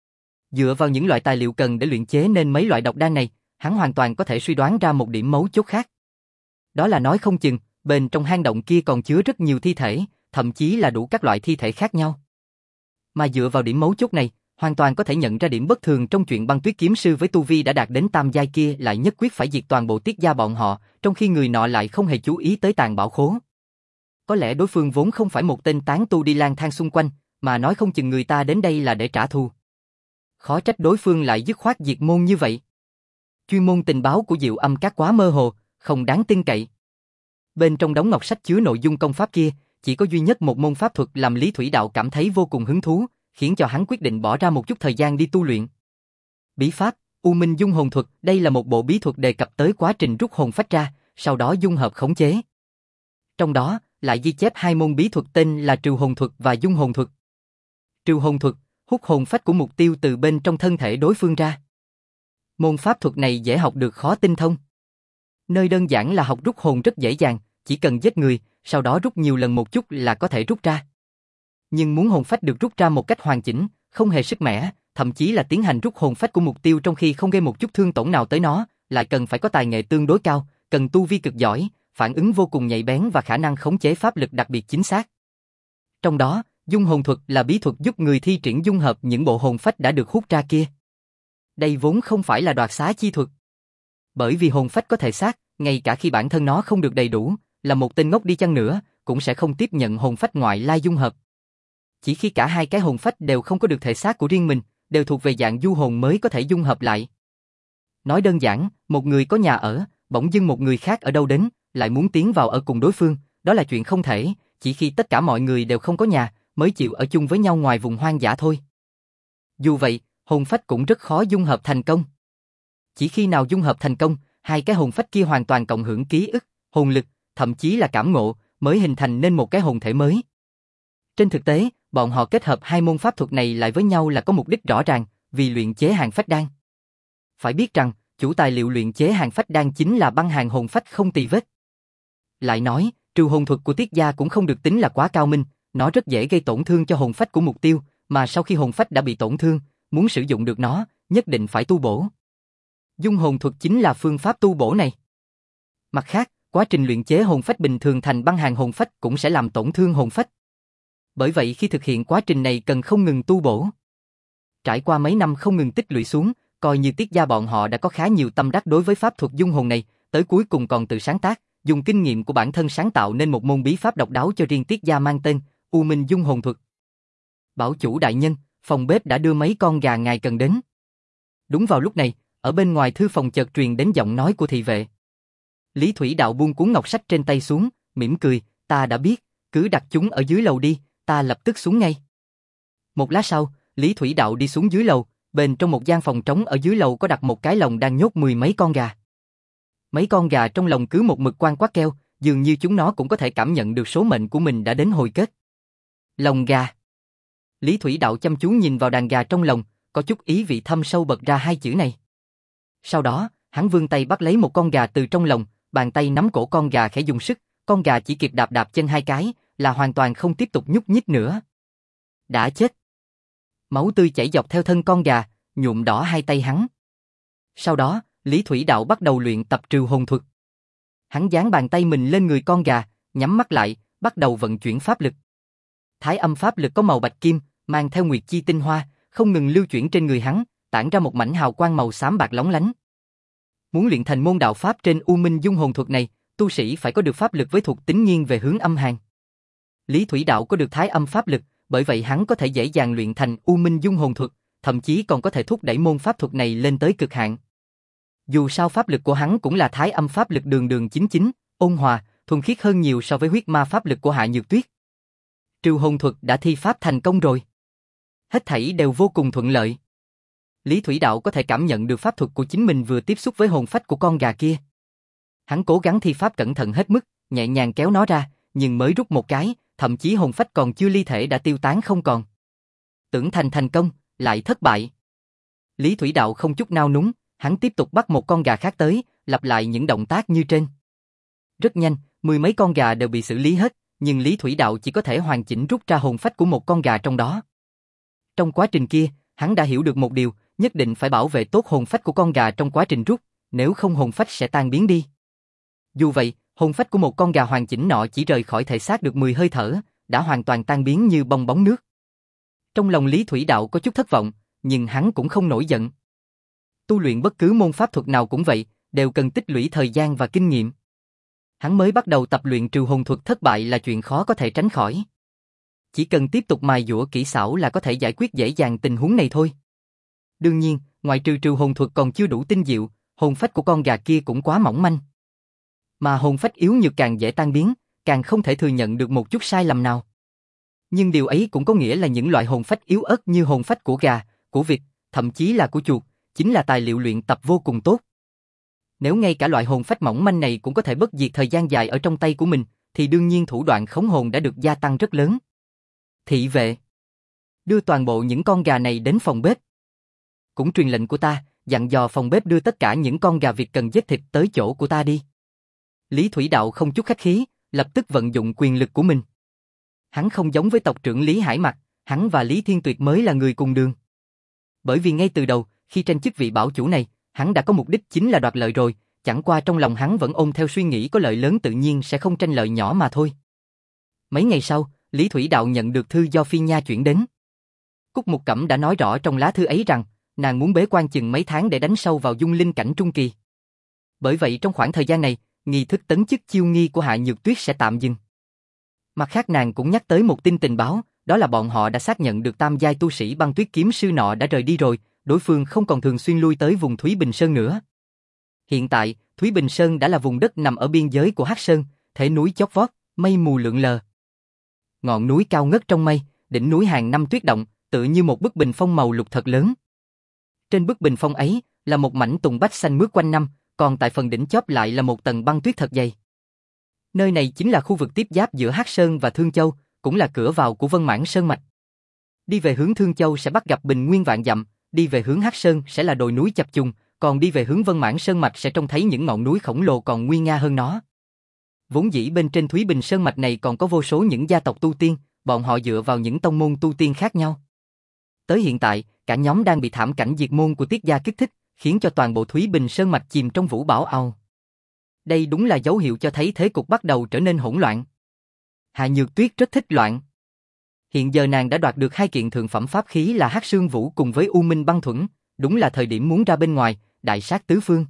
Dựa vào những loại tài liệu cần để luyện chế nên mấy loại độc đan này, hắn hoàn toàn có thể suy đoán ra một điểm mấu chốt khác. Đó là nói không chừng, bên trong hang động kia còn chứa rất nhiều thi thể, thậm chí là đủ các loại thi thể khác nhau. Mà dựa vào điểm mấu chốt này, hoàn toàn có thể nhận ra điểm bất thường trong chuyện Băng Tuyết kiếm sư với tu vi đã đạt đến tam giai kia lại nhất quyết phải diệt toàn bộ Tiết gia bọn họ, trong khi người nọ lại không hề chú ý tới tàn bảo khố. Có lẽ đối phương vốn không phải một tên tán tu đi lang thang xung quanh, mà nói không chừng người ta đến đây là để trả thù. Khó trách đối phương lại dứt khoát diệt môn như vậy. Chuyên môn tình báo của Diệu Âm Các quá mơ hồ, không đáng tin cậy. Bên trong đống ngọc sách chứa nội dung công pháp kia, chỉ có duy nhất một môn pháp thuật làm Lý Thủy Đạo cảm thấy vô cùng hứng thú, khiến cho hắn quyết định bỏ ra một chút thời gian đi tu luyện. Bí pháp, U Minh Dung Hồn Thuật, đây là một bộ bí thuật đề cập tới quá trình rút hồn phách ra, sau đó dung hợp khống chế. Trong đó, lại ghi chép hai môn bí thuật tên là Trừ Hồn Thuật và Dung Hồn Thuật. Trừ Hồn Thuật, hút hồn phách của mục tiêu từ bên trong thân thể đối phương ra. Môn pháp thuật này dễ học được khó tinh thông. Nơi đơn giản là học rút hồn rất dễ dàng, chỉ cần giết người, sau đó rút nhiều lần một chút là có thể rút ra. Nhưng muốn hồn phách được rút ra một cách hoàn chỉnh, không hề sức mẻ, thậm chí là tiến hành rút hồn phách của mục tiêu trong khi không gây một chút thương tổn nào tới nó, lại cần phải có tài nghệ tương đối cao, cần tu vi cực giỏi, phản ứng vô cùng nhạy bén và khả năng khống chế pháp lực đặc biệt chính xác. Trong đó, Dung Hồn Thuật là bí thuật giúp người thi triển dung hợp những bộ hồn phách đã được hút ra kia. Đây vốn không phải là đoạt xá chi thuật. Bởi vì hồn phách có thể xác, ngay cả khi bản thân nó không được đầy đủ, là một tên ngốc đi chăng nữa, cũng sẽ không tiếp nhận hồn phách ngoại lai dung hợp. Chỉ khi cả hai cái hồn phách đều không có được thể xác của riêng mình, đều thuộc về dạng du hồn mới có thể dung hợp lại. Nói đơn giản, một người có nhà ở, bỗng dưng một người khác ở đâu đến, lại muốn tiến vào ở cùng đối phương, đó là chuyện không thể, chỉ khi tất cả mọi người đều không có nhà, mới chịu ở chung với nhau ngoài vùng hoang dã thôi. Dù vậy, hồn phách cũng rất khó dung hợp thành công. Chỉ khi nào dung hợp thành công, hai cái hồn phách kia hoàn toàn cộng hưởng ký ức, hồn lực, thậm chí là cảm ngộ, mới hình thành nên một cái hồn thể mới. Trên thực tế, bọn họ kết hợp hai môn pháp thuật này lại với nhau là có mục đích rõ ràng, vì luyện chế hàng phách đan. Phải biết rằng, chủ tài liệu luyện chế hàng phách đan chính là băng hàng hồn phách không tì vết. Lại nói, trừ hồn thuật của Tiết gia cũng không được tính là quá cao minh, nó rất dễ gây tổn thương cho hồn phách của mục tiêu, mà sau khi hồn phách đã bị tổn thương, muốn sử dụng được nó, nhất định phải tu bổ. Dung hồn thuật chính là phương pháp tu bổ này. Mặt khác, quá trình luyện chế hồn phách bình thường thành băng hàng hồn phách cũng sẽ làm tổn thương hồn phách. Bởi vậy khi thực hiện quá trình này cần không ngừng tu bổ. Trải qua mấy năm không ngừng tích lũy xuống, coi như Tiết gia bọn họ đã có khá nhiều tâm đắc đối với pháp thuật dung hồn này, tới cuối cùng còn tự sáng tác, dùng kinh nghiệm của bản thân sáng tạo nên một môn bí pháp độc đáo cho riêng Tiết gia mang tên U Minh Dung Hồn Thuật. Bảo chủ đại nhân, phòng bếp đã đưa mấy con gà ngài cần đến. Đúng vào lúc này, ở bên ngoài thư phòng chợt truyền đến giọng nói của thị vệ. Lý Thủy Đạo buông cuốn ngọc sách trên tay xuống, mỉm cười, ta đã biết, cứ đặt chúng ở dưới lầu đi, ta lập tức xuống ngay. Một lát sau, Lý Thủy Đạo đi xuống dưới lầu, bên trong một gian phòng trống ở dưới lầu có đặt một cái lồng đang nhốt mười mấy con gà. Mấy con gà trong lồng cứ một mực quan quát kêu, dường như chúng nó cũng có thể cảm nhận được số mệnh của mình đã đến hồi kết. Lồng gà. Lý Thủy Đạo chăm chú nhìn vào đàn gà trong lồng, có chút ý vị thâm sâu bật ra hai chữ này. Sau đó, hắn vươn tay bắt lấy một con gà từ trong lồng, bàn tay nắm cổ con gà khẽ dùng sức, con gà chỉ kịp đạp đạp chân hai cái, là hoàn toàn không tiếp tục nhúc nhích nữa. Đã chết. Máu tươi chảy dọc theo thân con gà, nhuộm đỏ hai tay hắn. Sau đó, Lý Thủy Đạo bắt đầu luyện tập trừ hồn thuật. Hắn dán bàn tay mình lên người con gà, nhắm mắt lại, bắt đầu vận chuyển pháp lực. Thái âm pháp lực có màu bạch kim, mang theo nguyệt chi tinh hoa, không ngừng lưu chuyển trên người hắn, tản ra một mảnh hào quang màu xám bạc lóng lánh. Muốn luyện thành môn đạo pháp trên U Minh Dung Hồn Thuật này, tu sĩ phải có được pháp lực với thuộc tính nghiêng về hướng âm hàn. Lý Thủy Đạo có được thái âm pháp lực, bởi vậy hắn có thể dễ dàng luyện thành U Minh Dung Hồn Thuật, thậm chí còn có thể thúc đẩy môn pháp thuật này lên tới cực hạn. Dù sao pháp lực của hắn cũng là thái âm pháp lực đường đường chính chính, ôn hòa, thuần khiết hơn nhiều so với huyết ma pháp lực của Hạ Nhược Tuyết. Trừ hồn thuật đã thi pháp thành công rồi. Hết thảy đều vô cùng thuận lợi. Lý Thủy Đạo có thể cảm nhận được pháp thuật của chính mình vừa tiếp xúc với hồn phách của con gà kia. Hắn cố gắng thi pháp cẩn thận hết mức, nhẹ nhàng kéo nó ra, nhưng mới rút một cái, thậm chí hồn phách còn chưa ly thể đã tiêu tán không còn. Tưởng thành thành công, lại thất bại. Lý Thủy Đạo không chút nao núng, hắn tiếp tục bắt một con gà khác tới, lặp lại những động tác như trên. Rất nhanh, mười mấy con gà đều bị xử lý hết, nhưng Lý Thủy Đạo chỉ có thể hoàn chỉnh rút ra hồn phách của một con gà trong đó. Trong quá trình kia, hắn đã hiểu được một điều, nhất định phải bảo vệ tốt hồn phách của con gà trong quá trình rút, nếu không hồn phách sẽ tan biến đi. Dù vậy, hồn phách của một con gà hoàn chỉnh nọ chỉ rời khỏi thể xác được mười hơi thở, đã hoàn toàn tan biến như bong bóng nước. Trong lòng Lý Thủy Đạo có chút thất vọng, nhưng hắn cũng không nổi giận. Tu luyện bất cứ môn pháp thuật nào cũng vậy, đều cần tích lũy thời gian và kinh nghiệm. Hắn mới bắt đầu tập luyện trừ hồn thuật thất bại là chuyện khó có thể tránh khỏi. Chỉ cần tiếp tục mài dũa kỹ xảo là có thể giải quyết dễ dàng tình huống này thôi. Đương nhiên, ngoại trừ trừ hồn thuật còn chưa đủ tinh diệu, hồn phách của con gà kia cũng quá mỏng manh. Mà hồn phách yếu nhược càng dễ tan biến, càng không thể thừa nhận được một chút sai lầm nào. Nhưng điều ấy cũng có nghĩa là những loại hồn phách yếu ớt như hồn phách của gà, của vịt, thậm chí là của chuột, chính là tài liệu luyện tập vô cùng tốt. Nếu ngay cả loại hồn phách mỏng manh này cũng có thể bất diệt thời gian dài ở trong tay của mình, thì đương nhiên thủ đoạn khống hồn đã được gia tăng rất lớn. Thị vệ, đưa toàn bộ những con gà này đến phòng bếp. Cũng truyền lệnh của ta, dặn dò phòng bếp đưa tất cả những con gà vịt cần giết thịt tới chỗ của ta đi. Lý Thủy Đạo không chút khách khí, lập tức vận dụng quyền lực của mình. Hắn không giống với tộc trưởng Lý Hải Mặc, hắn và Lý Thiên Tuyệt mới là người cùng đường. Bởi vì ngay từ đầu, khi tranh chức vị bảo chủ này, hắn đã có mục đích chính là đoạt lợi rồi, chẳng qua trong lòng hắn vẫn ôm theo suy nghĩ có lợi lớn tự nhiên sẽ không tranh lợi nhỏ mà thôi. Mấy ngày sau, Lý Thủy Đạo nhận được thư do Phi Nha chuyển đến. Cúc Mục Cẩm đã nói rõ trong lá thư ấy rằng, nàng muốn bế quan chừng mấy tháng để đánh sâu vào dung linh cảnh trung kỳ. Bởi vậy trong khoảng thời gian này, nghi thức tấn chức chiêu nghi của Hạ Nhược Tuyết sẽ tạm dừng. Mặt khác nàng cũng nhắc tới một tin tình báo, đó là bọn họ đã xác nhận được tam giai tu sĩ Băng Tuyết kiếm sư nọ đã rời đi rồi, đối phương không còn thường xuyên lui tới vùng Thúy Bình Sơn nữa. Hiện tại, Thúy Bình Sơn đã là vùng đất nằm ở biên giới của Hắc Sơn, thể núi chót vót, mây mù lượn lờ. ngọn núi cao ngất trong mây, đỉnh núi hàng năm tuyết động, tựa như một bức bình phong màu lục thật lớn. Trên bức bình phong ấy là một mảnh tùng bách xanh mướt quanh năm, còn tại phần đỉnh chóp lại là một tầng băng tuyết thật dày. Nơi này chính là khu vực tiếp giáp giữa Hắc Sơn và Thương Châu, cũng là cửa vào của Vân Mãn Sơn mạch. Đi về hướng Thương Châu sẽ bắt gặp bình nguyên vạn dặm, đi về hướng Hắc Sơn sẽ là đồi núi chập trùng, còn đi về hướng Vân Mãn Sơn mạch sẽ trông thấy những ngọn núi khổng lồ còn nguy nga hơn nó. Vốn dĩ bên trên Thúy Bình Sơn mạch này còn có vô số những gia tộc tu tiên, bọn họ dựa vào những tông môn tu tiên khác nhau. Tới hiện tại, cả nhóm đang bị thảm cảnh diệt môn của Tiết gia kích thích, khiến cho toàn bộ Thúy Bình Sơn mạch chìm trong vũ bão ào. Đây đúng là dấu hiệu cho thấy thế cục bắt đầu trở nên hỗn loạn. Hạ Nhược Tuyết rất thích loạn. Hiện giờ nàng đã đoạt được hai kiện thượng phẩm pháp khí là Hắc Sương Vũ cùng với U Minh Băng Thuẫn, đúng là thời điểm muốn ra bên ngoài, đại sát tứ phương.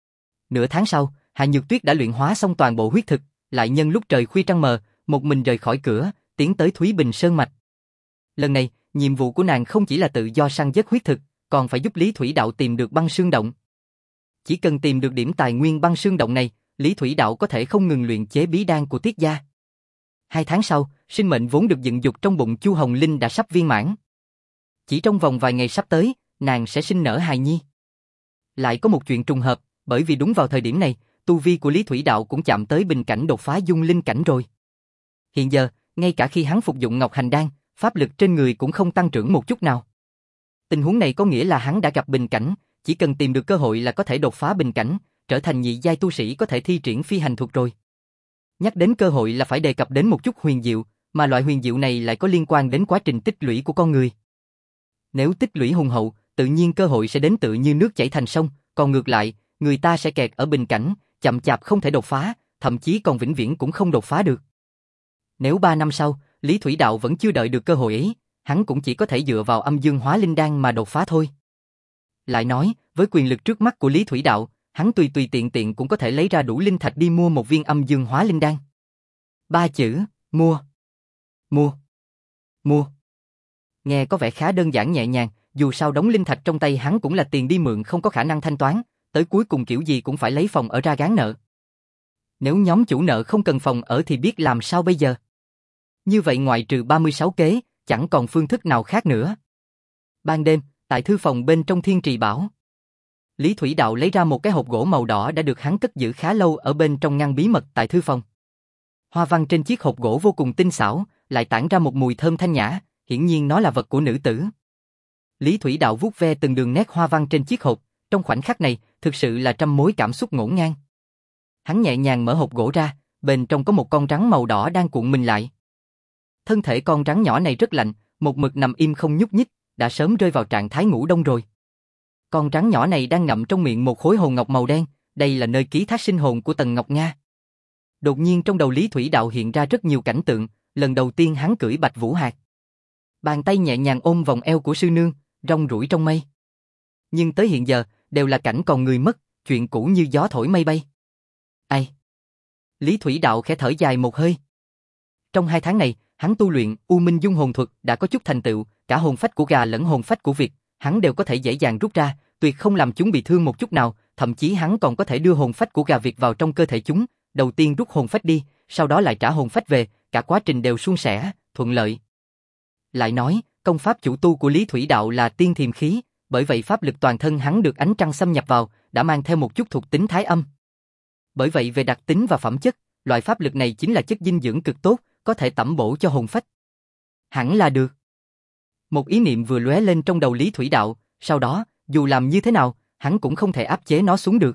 Nửa tháng sau, Hạ Nhược Tuyết đã luyện hóa xong toàn bộ huyết thực, lại nhân lúc trời khuya trăng mờ, một mình rời khỏi cửa, tiến tới Thúy Bình Sơn mạch. Lần này, nhiệm vụ của nàng không chỉ là tự do săn giết huyết thực, còn phải giúp Lý Thủy Đạo tìm được băng xương động. Chỉ cần tìm được điểm tài nguyên băng xương động này, Lý Thủy Đạo có thể không ngừng luyện chế bí đan của Tiết gia. Hai tháng sau, sinh mệnh vốn được dựng dục trong bụng Chu Hồng Linh đã sắp viên mãn. Chỉ trong vòng vài ngày sắp tới, nàng sẽ sinh nở hài nhi. Lại có một chuyện trùng hợp, bởi vì đúng vào thời điểm này, tu vi của Lý Thủy Đạo cũng chạm tới bình cảnh đột phá dung linh cảnh rồi. Hiện giờ, ngay cả khi hắn phục dụng Ngọc Hành Đan, pháp lực trên người cũng không tăng trưởng một chút nào. Tình huống này có nghĩa là hắn đã gặp bình cảnh, chỉ cần tìm được cơ hội là có thể đột phá bình cảnh, trở thành nhị giai tu sĩ có thể thi triển phi hành thuật rồi. Nhắc đến cơ hội là phải đề cập đến một chút huyền diệu, mà loại huyền diệu này lại có liên quan đến quá trình tích lũy của con người. Nếu tích lũy hùng hậu, tự nhiên cơ hội sẽ đến tự như nước chảy thành sông, còn ngược lại, người ta sẽ kẹt ở bình cảnh, chậm chạp không thể đột phá, thậm chí còn vĩnh viễn cũng không đột phá được. Nếu ba năm sau, Lý Thủy Đạo vẫn chưa đợi được cơ hội ấy, hắn cũng chỉ có thể dựa vào âm dương hóa linh đan mà đột phá thôi. Lại nói, với quyền lực trước mắt của Lý Thủy Đạo, hắn tùy tùy tiện tiện cũng có thể lấy ra đủ linh thạch đi mua một viên âm dương hóa linh đan. Ba chữ, mua. Mua. Mua. Nghe có vẻ khá đơn giản nhẹ nhàng, dù sao đống linh thạch trong tay hắn cũng là tiền đi mượn không có khả năng thanh toán, tới cuối cùng kiểu gì cũng phải lấy phòng ở ra gán nợ. Nếu nhóm chủ nợ không cần phòng ở thì biết làm sao bây giờ? Như vậy ngoại trừ ba mươi sáu kế, chẳng còn phương thức nào khác nữa. Ban đêm, tại thư phòng bên trong Thiên Trì Bảo, Lý Thủy Đạo lấy ra một cái hộp gỗ màu đỏ đã được hắn cất giữ khá lâu ở bên trong ngăn bí mật tại thư phòng. Hoa văn trên chiếc hộp gỗ vô cùng tinh xảo, lại tản ra một mùi thơm thanh nhã, hiển nhiên nó là vật của nữ tử. Lý Thủy Đạo vuốt ve từng đường nét hoa văn trên chiếc hộp, trong khoảnh khắc này, thực sự là trăm mối cảm xúc ngổn ngang. Hắn nhẹ nhàng mở hộp gỗ ra, bên trong có một con rắn màu đỏ đang cuộn mình lại. Thân thể con rắn nhỏ này rất lạnh, một mực nằm im không nhúc nhích, đã sớm rơi vào trạng thái ngủ đông rồi. Con rắn nhỏ này đang ngậm trong miệng một khối hồn ngọc màu đen, đây là nơi ký thác sinh hồn của Tần Ngọc Nga. Đột nhiên trong đầu Lý Thủy Đạo hiện ra rất nhiều cảnh tượng, lần đầu tiên hắn cưỡi Bạch Vũ Hạc. Bàn tay nhẹ nhàng ôm vòng eo của sư nương, rong ruổi trong mây. Nhưng tới hiện giờ, đều là cảnh còn người mất, chuyện cũ như gió thổi mây bay. Ai? Lý Thủy Đạo khẽ thở dài một hơi. Trong hai tháng này, hắn tu luyện U Minh Dung hồn thuật đã có chút thành tựu, cả hồn phách của gà lẫn hồn phách của vịt, hắn đều có thể dễ dàng rút ra, tuyệt không làm chúng bị thương một chút nào, thậm chí hắn còn có thể đưa hồn phách của gà vịt vào trong cơ thể chúng, đầu tiên rút hồn phách đi, sau đó lại trả hồn phách về, cả quá trình đều suôn sẻ, thuận lợi. Lại nói, công pháp chủ tu của Lý Thủy Đạo là tiên thiềm khí, bởi vậy pháp lực toàn thân hắn được ánh trăng xâm nhập vào, đã mang theo một chút thuộc tính thái âm. Bởi vậy về đặc tính và phẩm chất, loại pháp lực này chính là chất dinh dưỡng cực tốt, có thể tẩm bổ cho hồn phách. Hẳn là được. Một ý niệm vừa lóe lên trong đầu Lý Thủy Đạo, sau đó, dù làm như thế nào, hắn cũng không thể áp chế nó xuống được.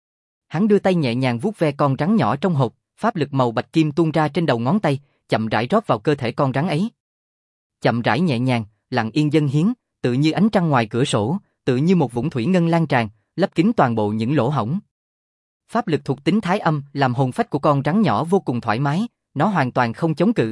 Hắn đưa tay nhẹ nhàng vuốt ve con rắn nhỏ trong hộp, pháp lực màu bạch kim tuôn ra trên đầu ngón tay, chậm rãi rót vào cơ thể con rắn ấy. Chậm rãi nhẹ nhàng, lặng yên dâng hiến, tự như ánh trăng ngoài cửa sổ, tự như một vũng thủy ngân lan tràn, lấp kín toàn bộ những lỗ hổng. Pháp lực thuộc tính thái âm làm hồn phách của con rắn nhỏ vô cùng thoải mái, nó hoàn toàn không chống cự.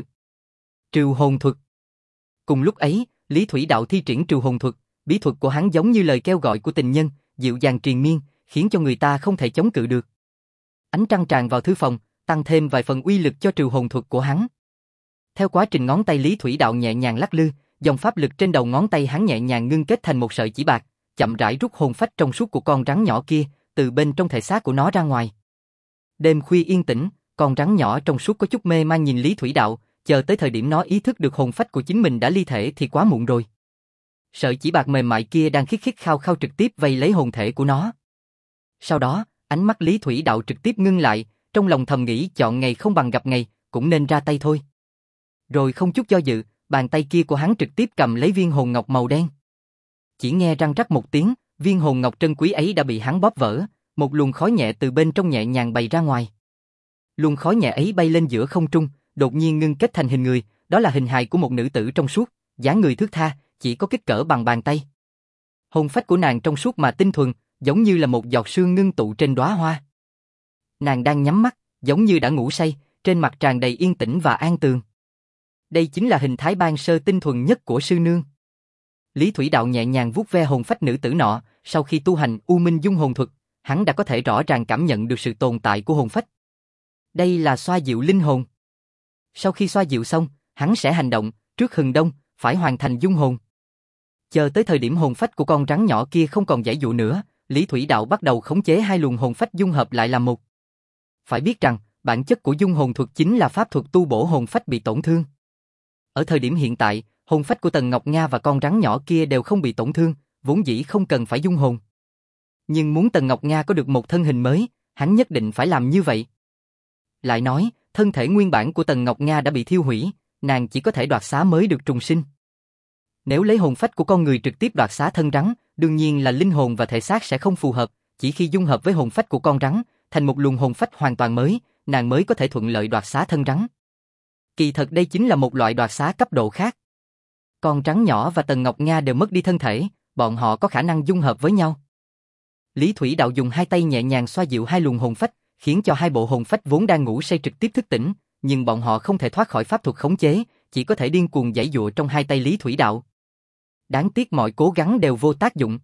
Trừ hồn thuật. Cùng lúc ấy, Lý Thủy Đạo thi triển trừ hồn thuật, bí thuật của hắn giống như lời kêu gọi của tình nhân, dịu dàng triền miên, khiến cho người ta không thể chống cự được. Ánh trăng tràn vào thư phòng, tăng thêm vài phần uy lực cho trừ hồn thuật của hắn. Theo quá trình ngón tay Lý Thủy Đạo nhẹ nhàng lắc lư, dòng pháp lực trên đầu ngón tay hắn nhẹ nhàng ngưng kết thành một sợi chỉ bạc, chậm rãi rút hồn phách trong suốt của con rắn nhỏ kia, từ bên trong thể xác của nó ra ngoài. Đêm khuya yên tĩnh, con rắn nhỏ trong suốt có chút mê man nhìn Lý Thủy Đạo, chờ tới thời điểm nó ý thức được hồn phách của chính mình đã ly thể thì quá muộn rồi. Sợi chỉ bạc mềm mại kia đang khít khít khao khao trực tiếp vây lấy hồn thể của nó. Sau đó, ánh mắt Lý Thủy Đạo trực tiếp ngưng lại, trong lòng thầm nghĩ chọn ngày không bằng gặp ngày, cũng nên ra tay thôi. Rồi không chút do dự, bàn tay kia của hắn trực tiếp cầm lấy viên hồn ngọc màu đen. Chỉ nghe răng rắc một tiếng, viên hồn ngọc trân quý ấy đã bị hắn bóp vỡ, một luồng khói nhẹ từ bên trong nhẹ nhàng bay ra ngoài. Luồng khói nhẹ ấy bay lên giữa không trung, đột nhiên ngưng kết thành hình người, đó là hình hài của một nữ tử trong suốt, dáng người thướt tha, chỉ có kích cỡ bằng bàn tay. Hồn phách của nàng trong suốt mà tinh thuần, giống như là một giọt sương ngưng tụ trên đóa hoa. Nàng đang nhắm mắt, giống như đã ngủ say, trên mặt tràn đầy yên tĩnh và an tường. Đây chính là hình thái ban sơ tinh thuần nhất của sư nương. Lý Thủy Đạo nhẹ nhàng vuốt ve hồn phách nữ tử nọ, sau khi tu hành U Minh Dung hồn thuật, hắn đã có thể rõ ràng cảm nhận được sự tồn tại của hồn phách. Đây là xoa dịu linh hồn. Sau khi xoa dịu xong, hắn sẽ hành động, trước hừng đông, phải hoàn thành dung hồn. Chờ tới thời điểm hồn phách của con rắn nhỏ kia không còn giãy dụa nữa, Lý Thủy Đạo bắt đầu khống chế hai luồng hồn phách dung hợp lại làm một. Phải biết rằng, bản chất của dung hồn thuật chính là pháp thuật tu bổ hồn phách bị tổn thương. Ở thời điểm hiện tại, hồn phách của Tần Ngọc Nga và con rắn nhỏ kia đều không bị tổn thương, vốn dĩ không cần phải dung hồn. Nhưng muốn Tần Ngọc Nga có được một thân hình mới, hắn nhất định phải làm như vậy. Lại nói, thân thể nguyên bản của Tần Ngọc Nga đã bị thiêu hủy, nàng chỉ có thể đoạt xá mới được trùng sinh. Nếu lấy hồn phách của con người trực tiếp đoạt xá thân rắn, đương nhiên là linh hồn và thể xác sẽ không phù hợp, chỉ khi dung hợp với hồn phách của con rắn, thành một luồng hồn phách hoàn toàn mới, nàng mới có thể thuận lợi đoạt xá thân rắn. Kỳ thật đây chính là một loại đoạt xá cấp độ khác. Con rắn nhỏ và Tần Ngọc Nga đều mất đi thân thể, bọn họ có khả năng dung hợp với nhau. Lý Thủy Đạo dùng hai tay nhẹ nhàng xoa dịu hai luồng hồn phách, khiến cho hai bộ hồn phách vốn đang ngủ say trực tiếp thức tỉnh, nhưng bọn họ không thể thoát khỏi pháp thuật khống chế, chỉ có thể điên cuồng giãy giụa trong hai tay Lý Thủy Đạo. Đáng tiếc mọi cố gắng đều vô tác dụng.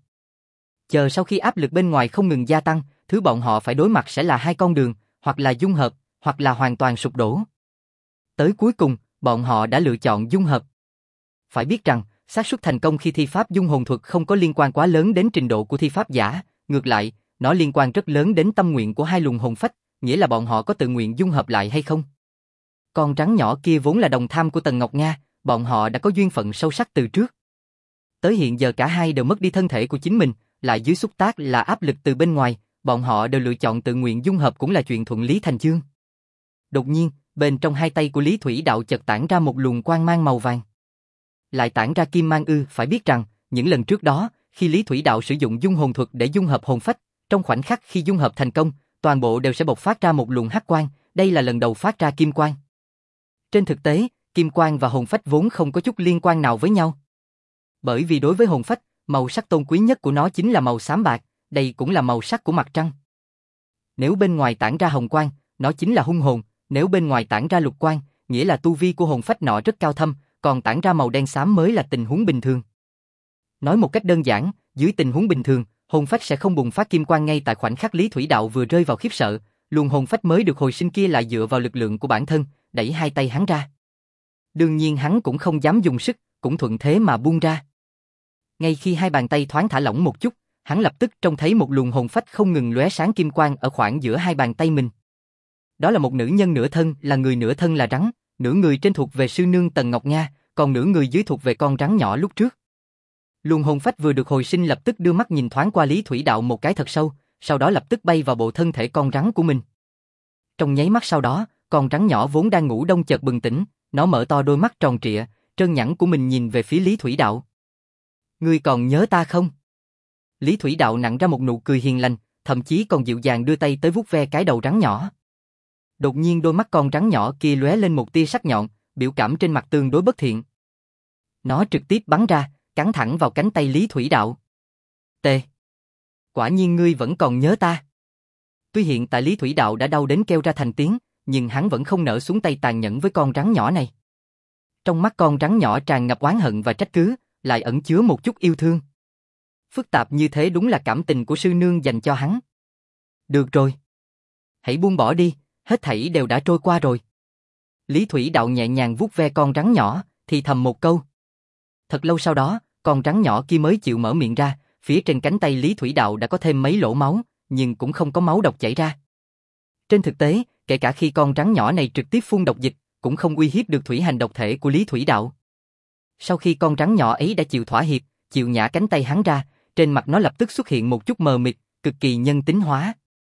Chờ sau khi áp lực bên ngoài không ngừng gia tăng, thứ bọn họ phải đối mặt sẽ là hai con đường, hoặc là dung hợp, hoặc là hoàn toàn sụp đổ. Tới cuối cùng, bọn họ đã lựa chọn dung hợp. Phải biết rằng, xác suất thành công khi thi pháp dung hồn thuật không có liên quan quá lớn đến trình độ của thi pháp giả, ngược lại, nó liên quan rất lớn đến tâm nguyện của hai luồng hồn phách, nghĩa là bọn họ có tự nguyện dung hợp lại hay không. Con rắn nhỏ kia vốn là đồng tham của Tần Ngọc Nga, bọn họ đã có duyên phận sâu sắc từ trước. Tới hiện giờ cả hai đều mất đi thân thể của chính mình, lại dưới xúc tác là áp lực từ bên ngoài, bọn họ đều lựa chọn tự nguyện dung hợp cũng là chuyện thuận lý thành chương. Đột nhiên, bên trong hai tay của Lý Thủy Đạo chợt tản ra một luồng quang mang màu vàng. Lại tản ra kim mang ư? Phải biết rằng, những lần trước đó, khi Lý Thủy Đạo sử dụng dung hồn thuật để dung hợp hồn phách, trong khoảnh khắc khi dung hợp thành công, toàn bộ đều sẽ bộc phát ra một luồng hắc quang, đây là lần đầu phát ra kim quang. Trên thực tế, kim quang và hồn phách vốn không có chút liên quan nào với nhau. Bởi vì đối với hồn phách, màu sắc tôn quý nhất của nó chính là màu xám bạc, đây cũng là màu sắc của mặt trăng. Nếu bên ngoài tản ra hồng quang, nó chính là hung hồn, nếu bên ngoài tản ra lục quang, nghĩa là tu vi của hồn phách nọ rất cao thâm, còn tản ra màu đen xám mới là tình huống bình thường. Nói một cách đơn giản, dưới tình huống bình thường, hồn phách sẽ không bùng phát kim quang ngay tại khoảnh khắc Lý Thủy Đạo vừa rơi vào khiếp sợ, luồng hồn phách mới được hồi sinh kia lại dựa vào lực lượng của bản thân, đẩy hai tay hắn ra. Đương nhiên hắn cũng không dám dùng sức, cũng thuận thế mà buông ra. Ngay khi hai bàn tay thoáng thả lỏng một chút, hắn lập tức trông thấy một luồng hồn phách không ngừng lóe sáng kim quang ở khoảng giữa hai bàn tay mình. Đó là một nữ nhân nửa thân, là người nửa thân là rắn, nửa người trên thuộc về sư nương Tần Ngọc Nga, còn nửa người dưới thuộc về con rắn nhỏ lúc trước. Luồng hồn phách vừa được hồi sinh lập tức đưa mắt nhìn thoáng qua Lý Thủy Đạo một cái thật sâu, sau đó lập tức bay vào bộ thân thể con rắn của mình. Trong nháy mắt sau đó, con rắn nhỏ vốn đang ngủ đông chợt bừng tỉnh, nó mở to đôi mắt tròn trịa, trơn nhẵn của mình nhìn về phía Lý Thủy Đạo. Ngươi còn nhớ ta không? Lý Thủy Đạo nặn ra một nụ cười hiền lành, thậm chí còn dịu dàng đưa tay tới vuốt ve cái đầu rắn nhỏ. Đột nhiên đôi mắt con rắn nhỏ kia lóe lên một tia sắc nhọn, biểu cảm trên mặt tương đối bất thiện. Nó trực tiếp bắn ra, cắn thẳng vào cánh tay Lý Thủy Đạo. Tê! Quả nhiên ngươi vẫn còn nhớ ta. Tuy hiện tại Lý Thủy Đạo đã đau đến kêu ra thành tiếng, nhưng hắn vẫn không nỡ xuống tay tàn nhẫn với con rắn nhỏ này. Trong mắt con rắn nhỏ tràn ngập oán hận và trách cứ, lại ẩn chứa một chút yêu thương. Phức tạp như thế đúng là cảm tình của sư nương dành cho hắn. Được rồi. Hãy buông bỏ đi, hết thảy đều đã trôi qua rồi. Lý Thủy Đạo nhẹ nhàng vuốt ve con rắn nhỏ, thì thầm một câu. Thật lâu sau đó, con rắn nhỏ kia mới chịu mở miệng ra, phía trên cánh tay Lý Thủy Đạo đã có thêm mấy lỗ máu, nhưng cũng không có máu độc chảy ra. Trên thực tế, kể cả khi con rắn nhỏ này trực tiếp phun độc dịch, cũng không uy hiếp được thủy hành độc thể của Lý Thủy Đạo. Sau khi con rắn nhỏ ấy đã chịu thỏa hiệp, chịu nhả cánh tay hắn ra, trên mặt nó lập tức xuất hiện một chút mờ mịt, cực kỳ nhân tính hóa.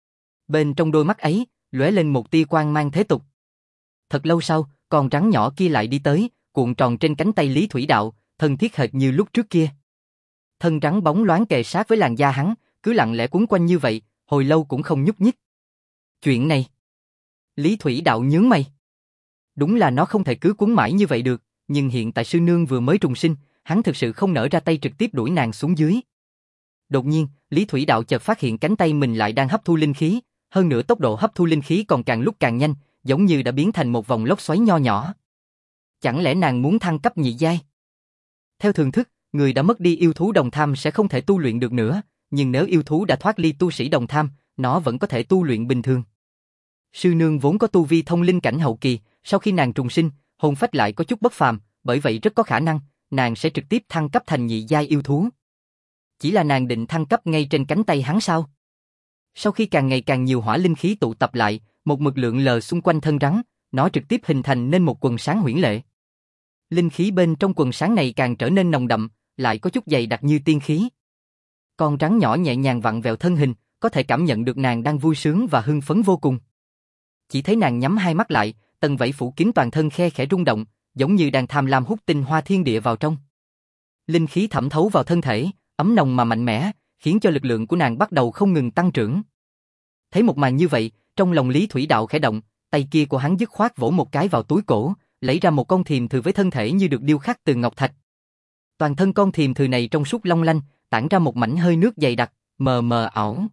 Bên trong đôi mắt ấy, lóe lên một tia quang mang thế tục. Thật lâu sau, con rắn nhỏ kia lại đi tới, cuộn tròn trên cánh tay Lý Thủy Đạo, thân thiết hệt như lúc trước kia. Thân rắn bóng loáng kề sát với làn da hắn, cứ lặng lẽ quấn quanh như vậy, hồi lâu cũng không nhúc nhích. Chuyện này... Lý Thủy Đạo nhướng mày. Đúng là nó không thể cứ quấn mãi như vậy được, nhưng hiện tại sư nương vừa mới trùng sinh, hắn thực sự không nỡ ra tay trực tiếp đuổi nàng xuống dưới. Đột nhiên, Lý Thủy Đạo chợt phát hiện cánh tay mình lại đang hấp thu linh khí, hơn nữa tốc độ hấp thu linh khí còn càng lúc càng nhanh, giống như đã biến thành một vòng lốc xoáy nho nhỏ. Chẳng lẽ nàng muốn thăng cấp nhị giai? Theo thường thức, người đã mất đi yêu thú đồng tham sẽ không thể tu luyện được nữa, nhưng nếu yêu thú đã thoát ly tu sĩ đồng tham, nó vẫn có thể tu luyện bình thường. Sư nương vốn có tu vi thông linh cảnh hậu kỳ, sau khi nàng trùng sinh, hồn phách lại có chút bất phàm, bởi vậy rất có khả năng, nàng sẽ trực tiếp thăng cấp thành nhị giai yêu thú. Chỉ là nàng định thăng cấp ngay trên cánh tay hắn sao? Sau khi càng ngày càng nhiều hỏa linh khí tụ tập lại, một mực lượng lờ xung quanh thân rắn, nó trực tiếp hình thành nên một quần sáng huyễn lệ. Linh khí bên trong quần sáng này càng trở nên nồng đậm, lại có chút dày đặc như tiên khí. Con rắn nhỏ nhẹ nhàng vặn vẹo thân hình, có thể cảm nhận được nàng đang vui sướng và hưng phấn vô cùng. Chỉ thấy nàng nhắm hai mắt lại, tầng vảy phủ kín toàn thân khe khẽ rung động, giống như đang tham lam hút tinh hoa thiên địa vào trong. Linh khí thẩm thấu vào thân thể, ấm nồng mà mạnh mẽ, khiến cho lực lượng của nàng bắt đầu không ngừng tăng trưởng. Thấy một màn như vậy, trong lòng Lý Thủy Đạo khẽ động, tay kia của hắn dứt khoát vỗ một cái vào túi cổ, lấy ra một con thiềm thử với thân thể như được điêu khắc từ ngọc thạch. Toàn thân con thiềm thử này trong suốt long lanh, tản ra một mảnh hơi nước dày đặc, mờ mờ ảo.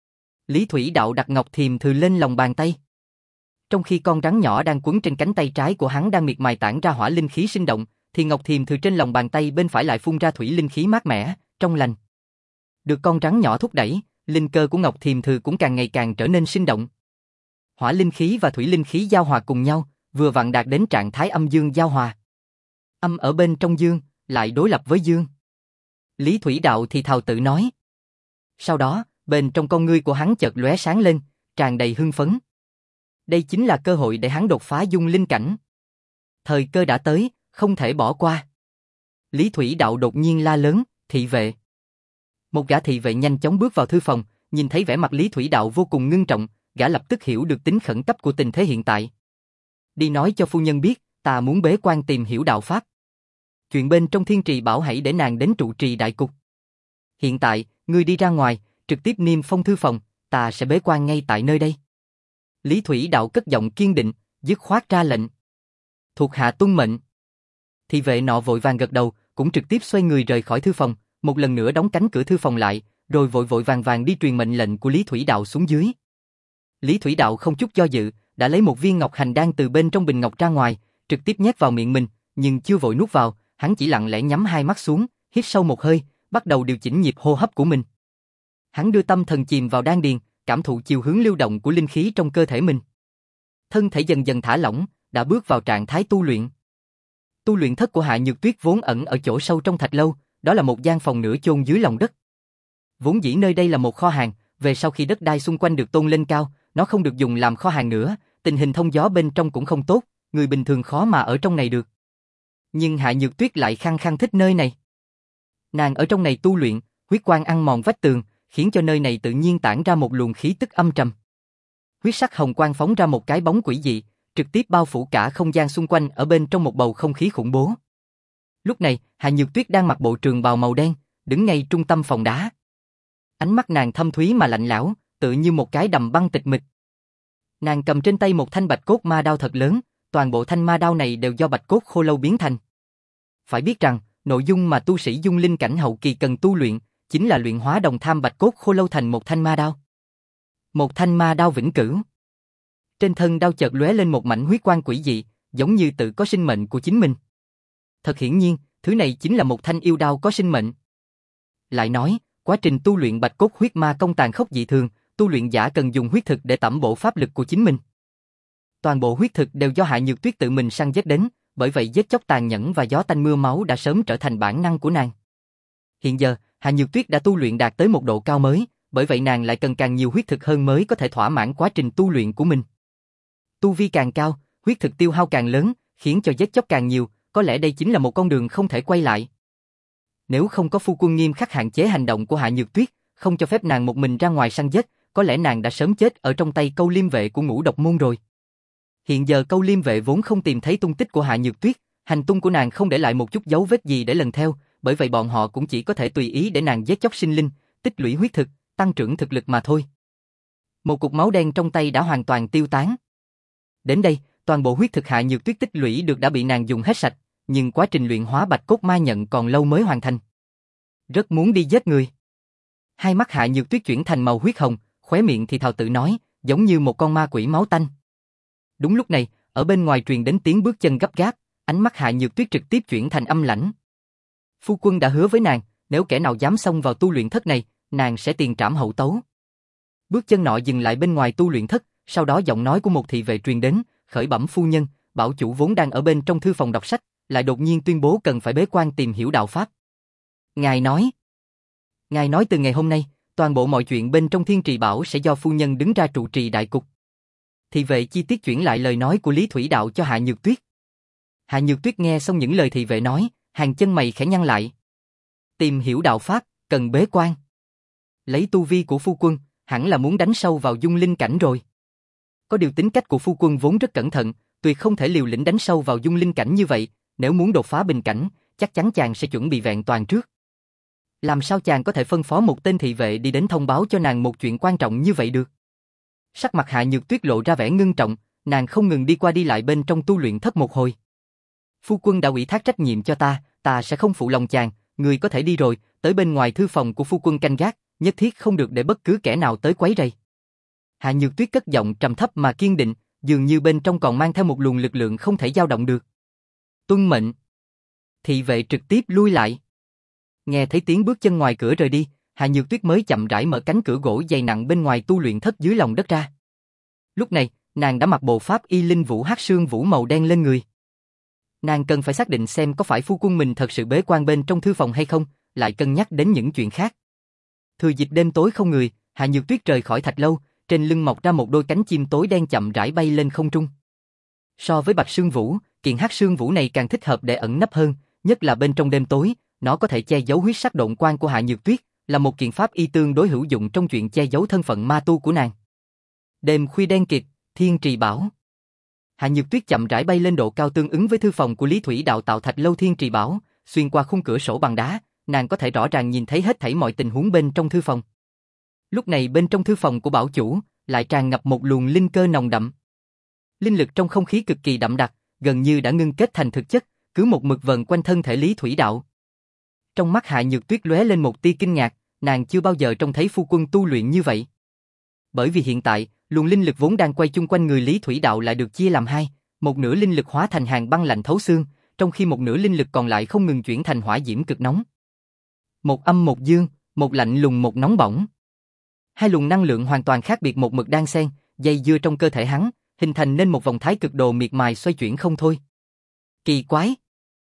Lý Thủy Đạo đặt ngọc thiềm thử lên lòng bàn tay. Trong khi con rắn nhỏ đang quấn trên cánh tay trái của hắn đang miệt mài tản ra hỏa linh khí sinh động, thì ngọc thiềm thử trên lòng bàn tay bên phải lại phun ra thủy linh khí mát mẻ, trong lành. Được con rắn nhỏ thúc đẩy, linh cơ của ngọc thiềm thử cũng càng ngày càng trở nên sinh động. Hỏa linh khí và thủy linh khí giao hòa cùng nhau, vừa vặn đạt đến trạng thái âm dương giao hòa. Âm ở bên trong dương, lại đối lập với dương. Lý Thủy Đạo thì thào tự nói. Sau đó, bên trong con ngươi của hắn chợt lóe sáng lên, tràn đầy hưng phấn. Đây chính là cơ hội để hắn đột phá dung linh cảnh. Thời cơ đã tới, không thể bỏ qua. Lý Thủy Đạo đột nhiên la lớn, thị vệ. Một gã thị vệ nhanh chóng bước vào thư phòng, nhìn thấy vẻ mặt Lý Thủy Đạo vô cùng ngưng trọng, gã lập tức hiểu được tính khẩn cấp của tình thế hiện tại. Đi nói cho phu nhân biết, ta muốn bế quan tìm hiểu đạo pháp. Chuyện bên trong thiên trì bảo hãy để nàng đến trụ trì đại cục. Hiện tại, ngươi đi ra ngoài, trực tiếp niêm phong thư phòng, ta sẽ bế quan ngay tại nơi đây. Lý Thủy Đạo cất giọng kiên định, dứt khoát ra lệnh. Thuộc hạ tuân mệnh. Thị vệ nọ vội vàng gật đầu, cũng trực tiếp xoay người rời khỏi thư phòng, một lần nữa đóng cánh cửa thư phòng lại, rồi vội vội vàng vàng đi truyền mệnh lệnh của Lý Thủy Đạo xuống dưới. Lý Thủy Đạo không chút do dự, đã lấy một viên ngọc hành đan từ bên trong bình ngọc ra ngoài, trực tiếp nhét vào miệng mình, nhưng chưa vội nuốt vào, hắn chỉ lặng lẽ nhắm hai mắt xuống, hít sâu một hơi, bắt đầu điều chỉnh nhịp hô hấp của mình. Hắn đưa tâm thần chìm vào đan điền, cảm thụ chiều hướng lưu động của linh khí trong cơ thể mình. Thân thể dần dần thả lỏng, đã bước vào trạng thái tu luyện. Tu luyện thất của Hạ Nhược Tuyết vốn ẩn ở chỗ sâu trong thạch lâu, đó là một gian phòng nửa chôn dưới lòng đất. Vốn dĩ nơi đây là một kho hàng, về sau khi đất đai xung quanh được tôn lên cao, nó không được dùng làm kho hàng nữa, tình hình thông gió bên trong cũng không tốt, người bình thường khó mà ở trong này được. Nhưng Hạ Nhược Tuyết lại khăng khăng thích nơi này. Nàng ở trong này tu luyện, huyết quang ăn mòn vách tường, khiến cho nơi này tự nhiên tản ra một luồng khí tức âm trầm. Huyết sắc hồng quang phóng ra một cái bóng quỷ dị, trực tiếp bao phủ cả không gian xung quanh ở bên trong một bầu không khí khủng bố. Lúc này, Hạ Nhược Tuyết đang mặc bộ trường bào màu đen, đứng ngay trung tâm phòng đá. Ánh mắt nàng thâm thúy mà lạnh lẽo, tựa như một cái đầm băng tịch mịch. Nàng cầm trên tay một thanh bạch cốt ma đao thật lớn, toàn bộ thanh ma đao này đều do bạch cốt khô lâu biến thành. Phải biết rằng, nội dung mà tu sĩ dung linh cảnh hậu kỳ cần tu luyện, chính là luyện hóa đồng tham bạch cốt khô lâu thành một thanh ma đao. Một thanh ma đao vĩnh cửu. Trên thân đao chợt lóe lên một mảnh huyết quang quỷ dị, giống như tự có sinh mệnh của chính mình. Thật hiển nhiên, thứ này chính là một thanh yêu đao có sinh mệnh. Lại nói, quá trình tu luyện bạch cốt huyết ma công tàn khốc dị thường, tu luyện giả cần dùng huyết thực để tẩm bổ pháp lực của chính mình. Toàn bộ huyết thực đều do Hạ Nhược Tuyết tự mình săn giết đến, bởi vậy giết chóc tàn nhẫn và gió tanh mưa máu đã sớm trở thành bản năng của nàng. Hiện giờ, Hạ Nhược Tuyết đã tu luyện đạt tới một độ cao mới, bởi vậy nàng lại cần càng nhiều huyết thực hơn mới có thể thỏa mãn quá trình tu luyện của mình. Tu vi càng cao, huyết thực tiêu hao càng lớn, khiến cho giết chóc càng nhiều, có lẽ đây chính là một con đường không thể quay lại. Nếu không có phu quân nghiêm khắc hạn chế hành động của Hạ Nhược Tuyết, không cho phép nàng một mình ra ngoài săn giết, có lẽ nàng đã sớm chết ở trong tay Câu Liêm vệ của Ngũ Độc môn rồi. Hiện giờ Câu Liêm vệ vốn không tìm thấy tung tích của Hạ Nhược Tuyết, hành tung của nàng không để lại một chút dấu vết gì để lần theo, bởi vậy bọn họ cũng chỉ có thể tùy ý để nàng giết chóc sinh linh, tích lũy huyết thực, tăng trưởng thực lực mà thôi. Một cục máu đen trong tay đã hoàn toàn tiêu tán. Đến đây, toàn bộ huyết thực Hạ Nhược Tuyết tích lũy được đã bị nàng dùng hết sạch, nhưng quá trình luyện hóa bạch cốt ma nhận còn lâu mới hoàn thành. Rất muốn đi giết người. Hai mắt Hạ Nhược Tuyết chuyển thành màu huyết hồng, khóe miệng thì thào tự nói, giống như một con ma quỷ máu tanh. Đúng lúc này, ở bên ngoài truyền đến tiếng bước chân gấp gáp, ánh mắt Hạ Nhược Tuyết trực tiếp chuyển thành âm lãnh. Phu quân đã hứa với nàng, nếu kẻ nào dám xông vào tu luyện thất này, nàng sẽ tiền trảm hậu tấu. Bước chân nọ dừng lại bên ngoài tu luyện thất, sau đó giọng nói của một thị vệ truyền đến, khởi bẩm phu nhân, bảo chủ vốn đang ở bên trong thư phòng đọc sách, lại đột nhiên tuyên bố cần phải bế quan tìm hiểu đạo pháp. Ngài nói, ngài nói từ ngày hôm nay, toàn bộ mọi chuyện bên trong Thiên Trì Bảo sẽ do phu nhân đứng ra trụ trì đại cục. Thị vệ chi tiết chuyển lại lời nói của Lý Thủy Đạo cho Hạ Nhược Tuyết. Hạ Nhược Tuyết nghe xong những lời thị vệ nói, hàng chân mày khẽ nhăn lại. Tìm hiểu đạo pháp, cần bế quan. Lấy tu vi của phu quân, hẳn là muốn đánh sâu vào dung linh cảnh rồi. Có điều tính cách của phu quân vốn rất cẩn thận, tuyệt không thể liều lĩnh đánh sâu vào dung linh cảnh như vậy, nếu muốn đột phá bình cảnh, chắc chắn chàng sẽ chuẩn bị vẹn toàn trước. Làm sao chàng có thể phân phó một tên thị vệ đi đến thông báo cho nàng một chuyện quan trọng như vậy được? Sắc mặt Hạ Nhược Tuyết lộ ra vẻ ngưng trọng, nàng không ngừng đi qua đi lại bên trong tu luyện thất một hồi. Phu quân đã ủy thác trách nhiệm cho ta, ta sẽ không phụ lòng chàng, người có thể đi rồi, tới bên ngoài thư phòng của phu quân canh gác, nhất thiết không được để bất cứ kẻ nào tới quấy rầy. Hạ Nhược Tuyết cất giọng trầm thấp mà kiên định, dường như bên trong còn mang theo một luồng lực lượng không thể dao động được. Tuân mệnh. Thị vệ trực tiếp lui lại. Nghe thấy tiếng bước chân ngoài cửa rời đi, Hạ Nhược Tuyết mới chậm rãi mở cánh cửa gỗ dày nặng bên ngoài tu luyện thất dưới lòng đất ra. Lúc này, nàng đã mặc bộ pháp y linh vũ hắc sương vũ màu đen lên người. Nàng cần phải xác định xem có phải phu quân mình thật sự bế quan bên trong thư phòng hay không, lại cân nhắc đến những chuyện khác. Thừa dịp đêm tối không người, Hạ Nhược Tuyết rời khỏi thạch lâu, trên lưng mọc ra một đôi cánh chim tối đen chậm rãi bay lên không trung. So với bạch sương vũ, kiện hắc sương vũ này càng thích hợp để ẩn nấp hơn, nhất là bên trong đêm tối, nó có thể che giấu huyết sắc độn quang của Hạ Nhược Tuyết, là một kiện pháp y tương đối hữu dụng trong chuyện che giấu thân phận ma tu của nàng. Đêm khuya đen kịt, Thiên Trì Bảo. Hạ Nhược Tuyết chậm rãi bay lên độ cao tương ứng với thư phòng của Lý Thủy Đạo tạo thạch lâu Thiên Trì Bảo, xuyên qua khung cửa sổ bằng đá, nàng có thể rõ ràng nhìn thấy hết thảy mọi tình huống bên trong thư phòng. Lúc này bên trong thư phòng của bảo chủ, lại tràn ngập một luồng linh cơ nồng đậm. Linh lực trong không khí cực kỳ đậm đặc, gần như đã ngưng kết thành thực chất, cứ một mực vần quanh thân thể Lý Thủy Đạo. Trong mắt Hạ Nhược Tuyết lóe lên một tia kinh ngạc, nàng chưa bao giờ trông thấy phu quân tu luyện như vậy. Bởi vì hiện tại, luồng linh lực vốn đang quay chung quanh người Lý Thủy Đạo lại được chia làm hai, một nửa linh lực hóa thành hàng băng lạnh thấu xương, trong khi một nửa linh lực còn lại không ngừng chuyển thành hỏa diễm cực nóng. Một âm một dương, một lạnh lùng một nóng bỏng. Hai luồng năng lượng hoàn toàn khác biệt một mực đan xen, dây dưa trong cơ thể hắn, hình thành nên một vòng thái cực đồ miệt mài xoay chuyển không thôi. Kỳ quái!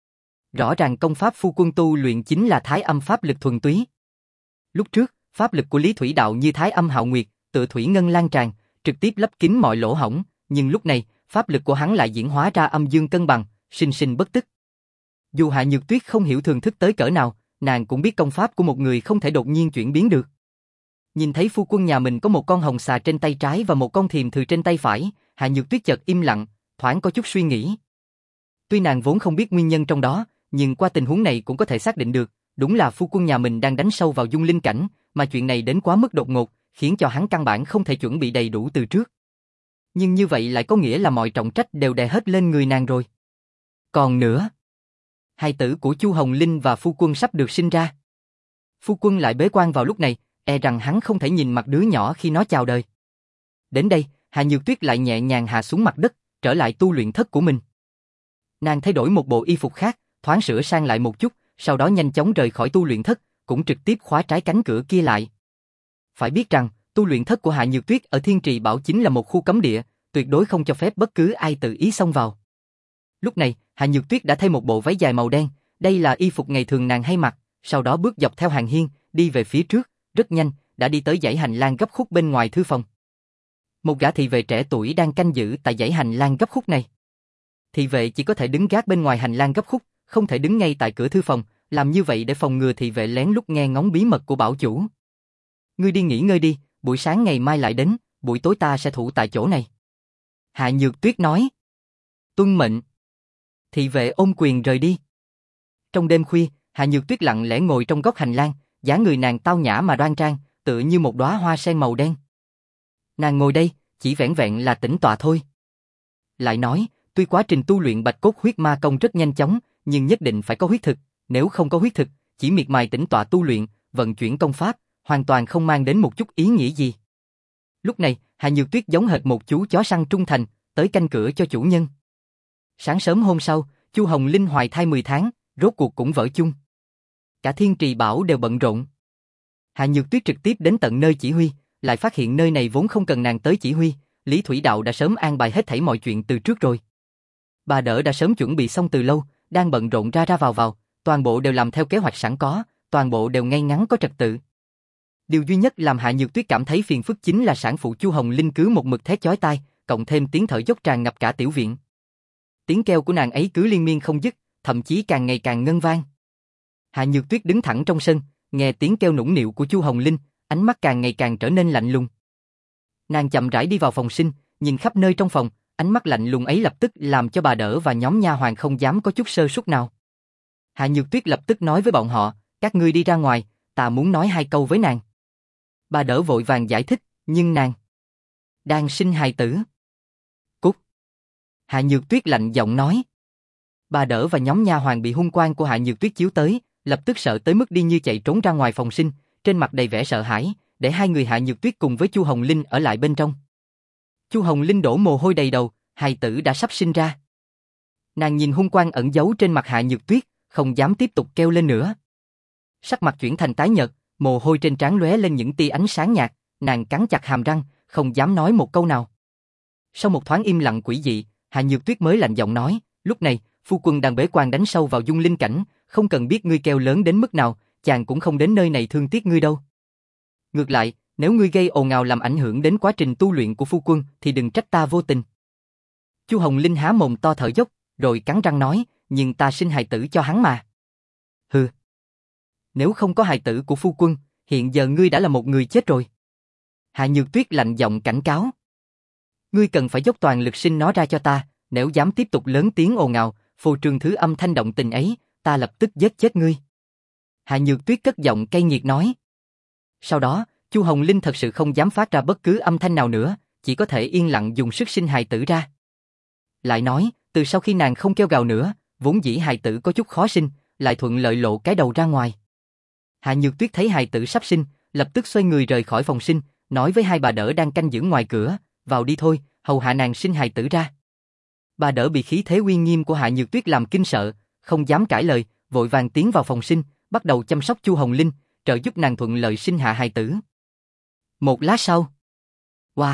Rõ ràng công pháp phu quân tu luyện chính là thái âm pháp lực thuần túy. Lúc trước, pháp lực của Lý Thủy Đạo như thái âm hạo nguyệt, tựa thủy ngân lan tràn, trực tiếp lấp kín mọi lỗ hổng, nhưng lúc này, pháp lực của hắn lại diễn hóa ra âm dương cân bằng, sinh sinh bất tức. Dù Hạ Nhược Tuyết không hiểu thường thức tới cỡ nào, nàng cũng biết công pháp của một người không thể đột nhiên chuyển biến được. Nhìn thấy phu quân nhà mình có một con hồng xà trên tay trái và một con thiềm thừ trên tay phải, Hạ Nhược Tuyết chợt im lặng, thoáng có chút suy nghĩ. Tuy nàng vốn không biết nguyên nhân trong đó, nhưng qua tình huống này cũng có thể xác định được, đúng là phu quân nhà mình đang đánh sâu vào dung linh cảnh, mà chuyện này đến quá mức đột ngột, khiến cho hắn căn bản không thể chuẩn bị đầy đủ từ trước. Nhưng như vậy lại có nghĩa là mọi trọng trách đều đè hết lên người nàng rồi. Còn nữa, hài tử của Chu Hồng Linh và phu quân sắp được sinh ra. Phu quân lại bế quan vào lúc này, e rằng hắn không thể nhìn mặt đứa nhỏ khi nó chào đời. Đến đây, Hạ Nhược Tuyết lại nhẹ nhàng hạ xuống mặt đất, trở lại tu luyện thất của mình. Nàng thay đổi một bộ y phục khác, thoáng sửa sang lại một chút, sau đó nhanh chóng rời khỏi tu luyện thất, cũng trực tiếp khóa trái cánh cửa kia lại. Phải biết rằng, tu luyện thất của Hạ Nhược Tuyết ở Thiên Trì Bảo chính là một khu cấm địa, tuyệt đối không cho phép bất cứ ai tự ý xông vào. Lúc này, Hạ Nhược Tuyết đã thay một bộ váy dài màu đen, đây là y phục ngày thường nàng hay mặc, sau đó bước dọc theo hàng hiên, đi về phía trước, rất nhanh, đã đi tới dãy hành lang gấp khúc bên ngoài thư phòng. Một gã thị vệ trẻ tuổi đang canh giữ tại dãy hành lang gấp khúc này. Thị vệ chỉ có thể đứng gác bên ngoài hành lang gấp khúc, không thể đứng ngay tại cửa thư phòng, làm như vậy để phòng ngừa thị vệ lén lút nghe ngóng bí mật của bảo chủ. Ngươi đi nghỉ ngơi đi, buổi sáng ngày mai lại đến, buổi tối ta sẽ thủ tại chỗ này. Hạ Nhược Tuyết nói. Tuân mệnh. Thị vệ ôm quyền rời đi. Trong đêm khuya, Hạ Nhược Tuyết lặng lẽ ngồi trong góc hành lang, dáng người nàng tao nhã mà đoan trang, tựa như một đóa hoa sen màu đen. Nàng ngồi đây, chỉ vẻn vẹn là tĩnh tọa thôi. Lại nói, tuy quá trình tu luyện Bạch Cốt Huyết Ma Công rất nhanh chóng, nhưng nhất định phải có huyết thực, nếu không có huyết thực, chỉ miệt mài tĩnh tọa tu luyện, vận chuyển công pháp, hoàn toàn không mang đến một chút ý nghĩa gì. Lúc này, Hạ Nhược Tuyết giống hệt một chú chó săn trung thành, tới canh cửa cho chủ nhân. Sáng sớm hôm sau, Chu Hồng Linh hoài thai mười tháng, rốt cuộc cũng vỡ chung. Cả Thiên Trì Bảo đều bận rộn. Hạ Nhược Tuyết trực tiếp đến tận nơi chỉ huy, lại phát hiện nơi này vốn không cần nàng tới chỉ huy, Lý Thủy Đạo đã sớm an bài hết thảy mọi chuyện từ trước rồi. Bà đỡ đã sớm chuẩn bị xong từ lâu, đang bận rộn ra ra vào vào, toàn bộ đều làm theo kế hoạch sẵn có, toàn bộ đều ngay ngắn có trật tự. Điều duy nhất làm Hạ Nhược Tuyết cảm thấy phiền phức chính là sản phụ Chu Hồng Linh cứ một mực thét chói tai, cộng thêm tiếng thở dốc tràn ngập cả tiểu viện. Tiếng kêu của nàng ấy cứ liên miên không dứt, thậm chí càng ngày càng ngân vang. Hạ Nhược Tuyết đứng thẳng trong sân, nghe tiếng kêu nũng nịu của Chu Hồng Linh, ánh mắt càng ngày càng trở nên lạnh lùng. Nàng chậm rãi đi vào phòng sinh, nhìn khắp nơi trong phòng, ánh mắt lạnh lùng ấy lập tức làm cho bà đỡ và nhóm nha hoàn không dám có chút sơ suất nào. Hạ Nhược Tuyết lập tức nói với bọn họ, các ngươi đi ra ngoài, ta muốn nói hai câu với nàng. Bà đỡ vội vàng giải thích, nhưng nàng đang sinh hài tử. Cút. Hạ Nhược Tuyết lạnh giọng nói. Bà đỡ và nhóm nha hoàn bị hung quang của Hạ Nhược Tuyết chiếu tới, lập tức sợ tới mức đi như chạy trốn ra ngoài phòng sinh, trên mặt đầy vẻ sợ hãi, để hai người Hạ Nhược Tuyết cùng với Chu Hồng Linh ở lại bên trong. Chu Hồng Linh đổ mồ hôi đầy đầu, hài tử đã sắp sinh ra. Nàng nhìn hung quang ẩn giấu trên mặt Hạ Nhược Tuyết, không dám tiếp tục kêu lên nữa. Sắc mặt chuyển thành tái nhợt, mồ hôi trên trán lóe lên những tia ánh sáng nhạt, nàng cắn chặt hàm răng, không dám nói một câu nào. Sau một thoáng im lặng quỷ dị, Hạ Nhược Tuyết mới lạnh giọng nói, lúc này, phu quân đang bế quan đánh sâu vào dung linh cảnh, không cần biết ngươi kêu lớn đến mức nào, chàng cũng không đến nơi này thương tiếc ngươi đâu. Ngược lại, nếu ngươi gây ồn ào làm ảnh hưởng đến quá trình tu luyện của phu quân, thì đừng trách ta vô tình. Chu Hồng Linh há mồm to thở dốc, rồi cắn răng nói, nhưng ta sinh hài tử cho hắn mà. Hừ. Nếu không có hài tử của phu quân, hiện giờ ngươi đã là một người chết rồi. Hạ Nhược Tuyết lạnh giọng cảnh cáo. Ngươi cần phải dốc toàn lực sinh nó ra cho ta, nếu dám tiếp tục lớn tiếng ồn ào, phô trương thứ âm thanh động tình ấy, ta lập tức giết chết ngươi. Hạ Nhược Tuyết cất giọng cay nghiệt nói. Sau đó, Chu Hồng Linh thật sự không dám phát ra bất cứ âm thanh nào nữa, chỉ có thể yên lặng dùng sức sinh hài tử ra. Lại nói, từ sau khi nàng không kêu gào nữa, vốn dĩ hài tử có chút khó sinh, lại thuận lợi lộ cái đầu ra ngoài. Hạ Nhược Tuyết thấy hài tử sắp sinh, lập tức xoay người rời khỏi phòng sinh, nói với hai bà đỡ đang canh giữ ngoài cửa, vào đi thôi, hầu hạ nàng sinh hài tử ra. Bà đỡ bị khí thế uy nghiêm của Hạ Nhược Tuyết làm kinh sợ, không dám cãi lời, vội vàng tiến vào phòng sinh, bắt đầu chăm sóc Chu Hồng Linh, trợ giúp nàng thuận lợi sinh hạ hài tử. Một lát sau, wow,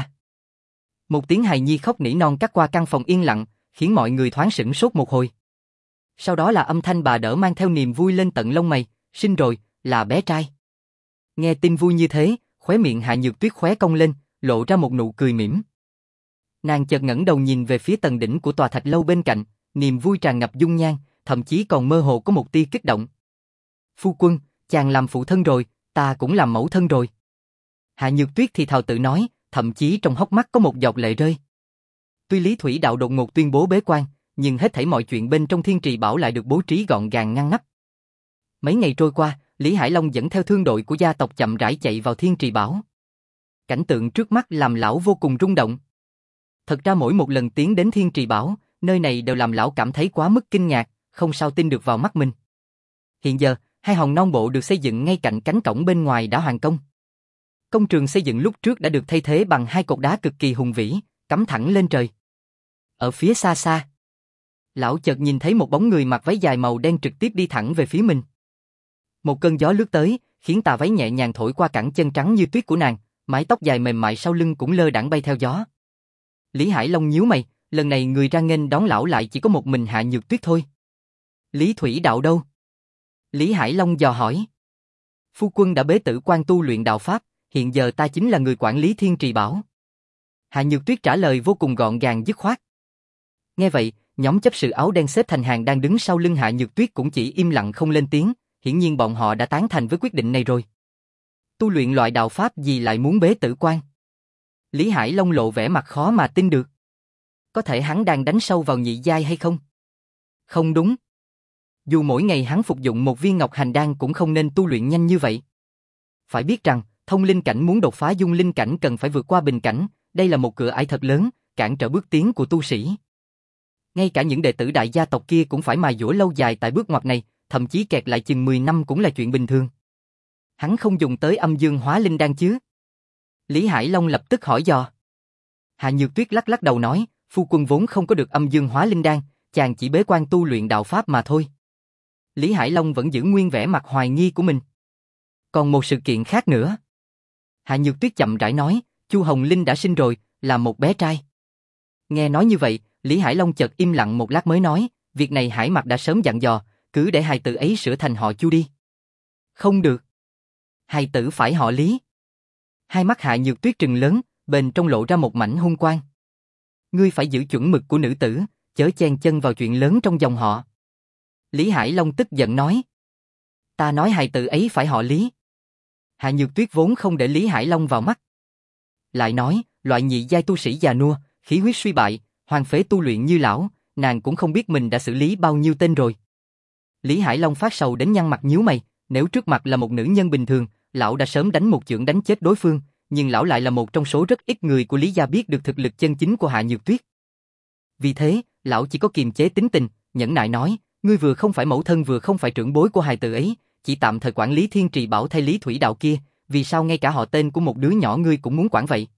một tiếng hài nhi khóc nỉ non cắt qua căn phòng yên lặng, khiến mọi người thoáng sửng sốt một hồi. Sau đó là âm thanh bà đỡ mang theo niềm vui lên tận lông mày, sinh rồi, là bé trai. Nghe tin vui như thế, khóe miệng Hạ Nhược Tuyết khóe cong lên, lộ ra một nụ cười mỉm. Nàng chợt ngẩng đầu nhìn về phía tầng đỉnh của tòa thạch lâu bên cạnh, niềm vui tràn ngập dung nhan, thậm chí còn mơ hồ có một tia kích động. Phu quân, chàng làm phụ thân rồi, ta cũng làm mẫu thân rồi. Hạ Nhược Tuyết thì thào tự nói, thậm chí trong hốc mắt có một giọt lệ rơi. Tuy Lý Thủy Đạo đột ngột tuyên bố bế quan, nhưng hết thảy mọi chuyện bên trong Thiên Trì Bảo lại được bố trí gọn gàng ngăn nắp. Mấy ngày trôi qua, Lý Hải Long dẫn theo thương đội của gia tộc chậm rãi chạy vào Thiên Trì Bảo. Cảnh tượng trước mắt làm lão vô cùng rung động. Thật ra mỗi một lần tiến đến Thiên Trì Bảo, nơi này đều làm lão cảm thấy quá mức kinh ngạc, không sao tin được vào mắt mình. Hiện giờ, hai hòn non bộ được xây dựng ngay cạnh cánh cổng bên ngoài đã hoàn công. Công trường xây dựng lúc trước đã được thay thế bằng hai cột đá cực kỳ hùng vĩ, cắm thẳng lên trời. Ở phía xa xa, lão chợt nhìn thấy một bóng người mặc váy dài màu đen trực tiếp đi thẳng về phía mình. Một cơn gió lướt tới, khiến tà váy nhẹ nhàng thổi qua cẳng chân trắng như tuyết của nàng, mái tóc dài mềm mại sau lưng cũng lơ đãng bay theo gió. Lý Hải Long nhíu mày, lần này người ra nghênh đón lão lại chỉ có một mình Hạ Nhược Tuyết thôi. Lý Thủy Đạo đâu? Lý Hải Long dò hỏi. Phu quân đã bế tử quan tu luyện đạo pháp, hiện giờ ta chính là người quản lý Thiên Trì Bảo. Hạ Nhược Tuyết trả lời vô cùng gọn gàng dứt khoát. Nghe vậy, Nhóm chấp sự áo đen xếp thành hàng đang đứng sau lưng Hạ Nhược Tuyết cũng chỉ im lặng không lên tiếng, hiển nhiên bọn họ đã tán thành với quyết định này rồi. Tu luyện loại đạo pháp gì lại muốn bế tử quan? Lý Hải Long lộ vẻ mặt khó mà tin được. Có thể hắn đang đánh sâu vào nhị giai hay không? Không đúng. Dù mỗi ngày hắn phục dụng một viên ngọc hành đan cũng không nên tu luyện nhanh như vậy. Phải biết rằng, thông linh cảnh muốn đột phá dung linh cảnh cần phải vượt qua bình cảnh, đây là một cửa ải thật lớn, cản trở bước tiến của tu sĩ. Ngay cả những đệ tử đại gia tộc kia cũng phải mài dũa lâu dài tại bước ngoặt này, thậm chí kẹt lại chừng mười năm cũng là chuyện bình thường. Hắn không dùng tới âm dương hóa linh đan chứ? Lý Hải Long lập tức hỏi dò. Hạ Nhược Tuyết lắc lắc đầu nói, phu quân vốn không có được âm dương hóa linh đan, chàng chỉ bế quan tu luyện đạo pháp mà thôi. Lý Hải Long vẫn giữ nguyên vẻ mặt hoài nghi của mình. Còn một sự kiện khác nữa. Hạ Nhược Tuyết chậm rãi nói, Chu Hồng Linh đã sinh rồi, là một bé trai. Nghe nói như vậy, Lý Hải Long chợt im lặng một lát mới nói, việc này Hải Mặc đã sớm dặn dò, cứ để hài tử ấy sửa thành họ Chu đi. Không được. Hài tử phải họ Lý. Hai mắt Hạ Nhược Tuyết trừng lớn, bên trong lộ ra một mảnh hung quang. Ngươi phải giữ chuẩn mực của nữ tử, chớ chen chân vào chuyện lớn trong dòng họ. Lý Hải Long tức giận nói. Ta nói hài tử ấy phải họ Lý. Hạ Nhược Tuyết vốn không để Lý Hải Long vào mắt. Lại nói, loại nhị giai tu sĩ già nua, khí huyết suy bại, hoàng phế tu luyện như lão, nàng cũng không biết mình đã xử lý bao nhiêu tên rồi. Lý Hải Long phát sầu đến nhăn mặt nhíu mày, nếu trước mặt là một nữ nhân bình thường, lão đã sớm đánh một chưởng đánh chết đối phương, nhưng lão lại là một trong số rất ít người của Lý gia biết được thực lực chân chính của Hạ Nhược Tuyết. Vì thế, lão chỉ có kiềm chế tính tình, nhẫn nại nói, ngươi vừa không phải mẫu thân vừa không phải trưởng bối của hài tử ấy, chỉ tạm thời quản lý Thiên Trì Bảo thay Lý Thủy Đạo kia, vì sao ngay cả họ tên của một đứa nhỏ ngươi cũng muốn quản vậy?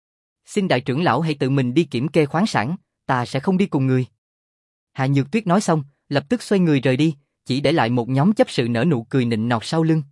Xin đại trưởng lão hãy tự mình đi kiểm kê khoáng sản, ta sẽ không đi cùng người. Hạ Nhược Tuyết nói xong, lập tức xoay người rời đi, chỉ để lại một nhóm chấp sự nở nụ cười nịnh nọt sau lưng.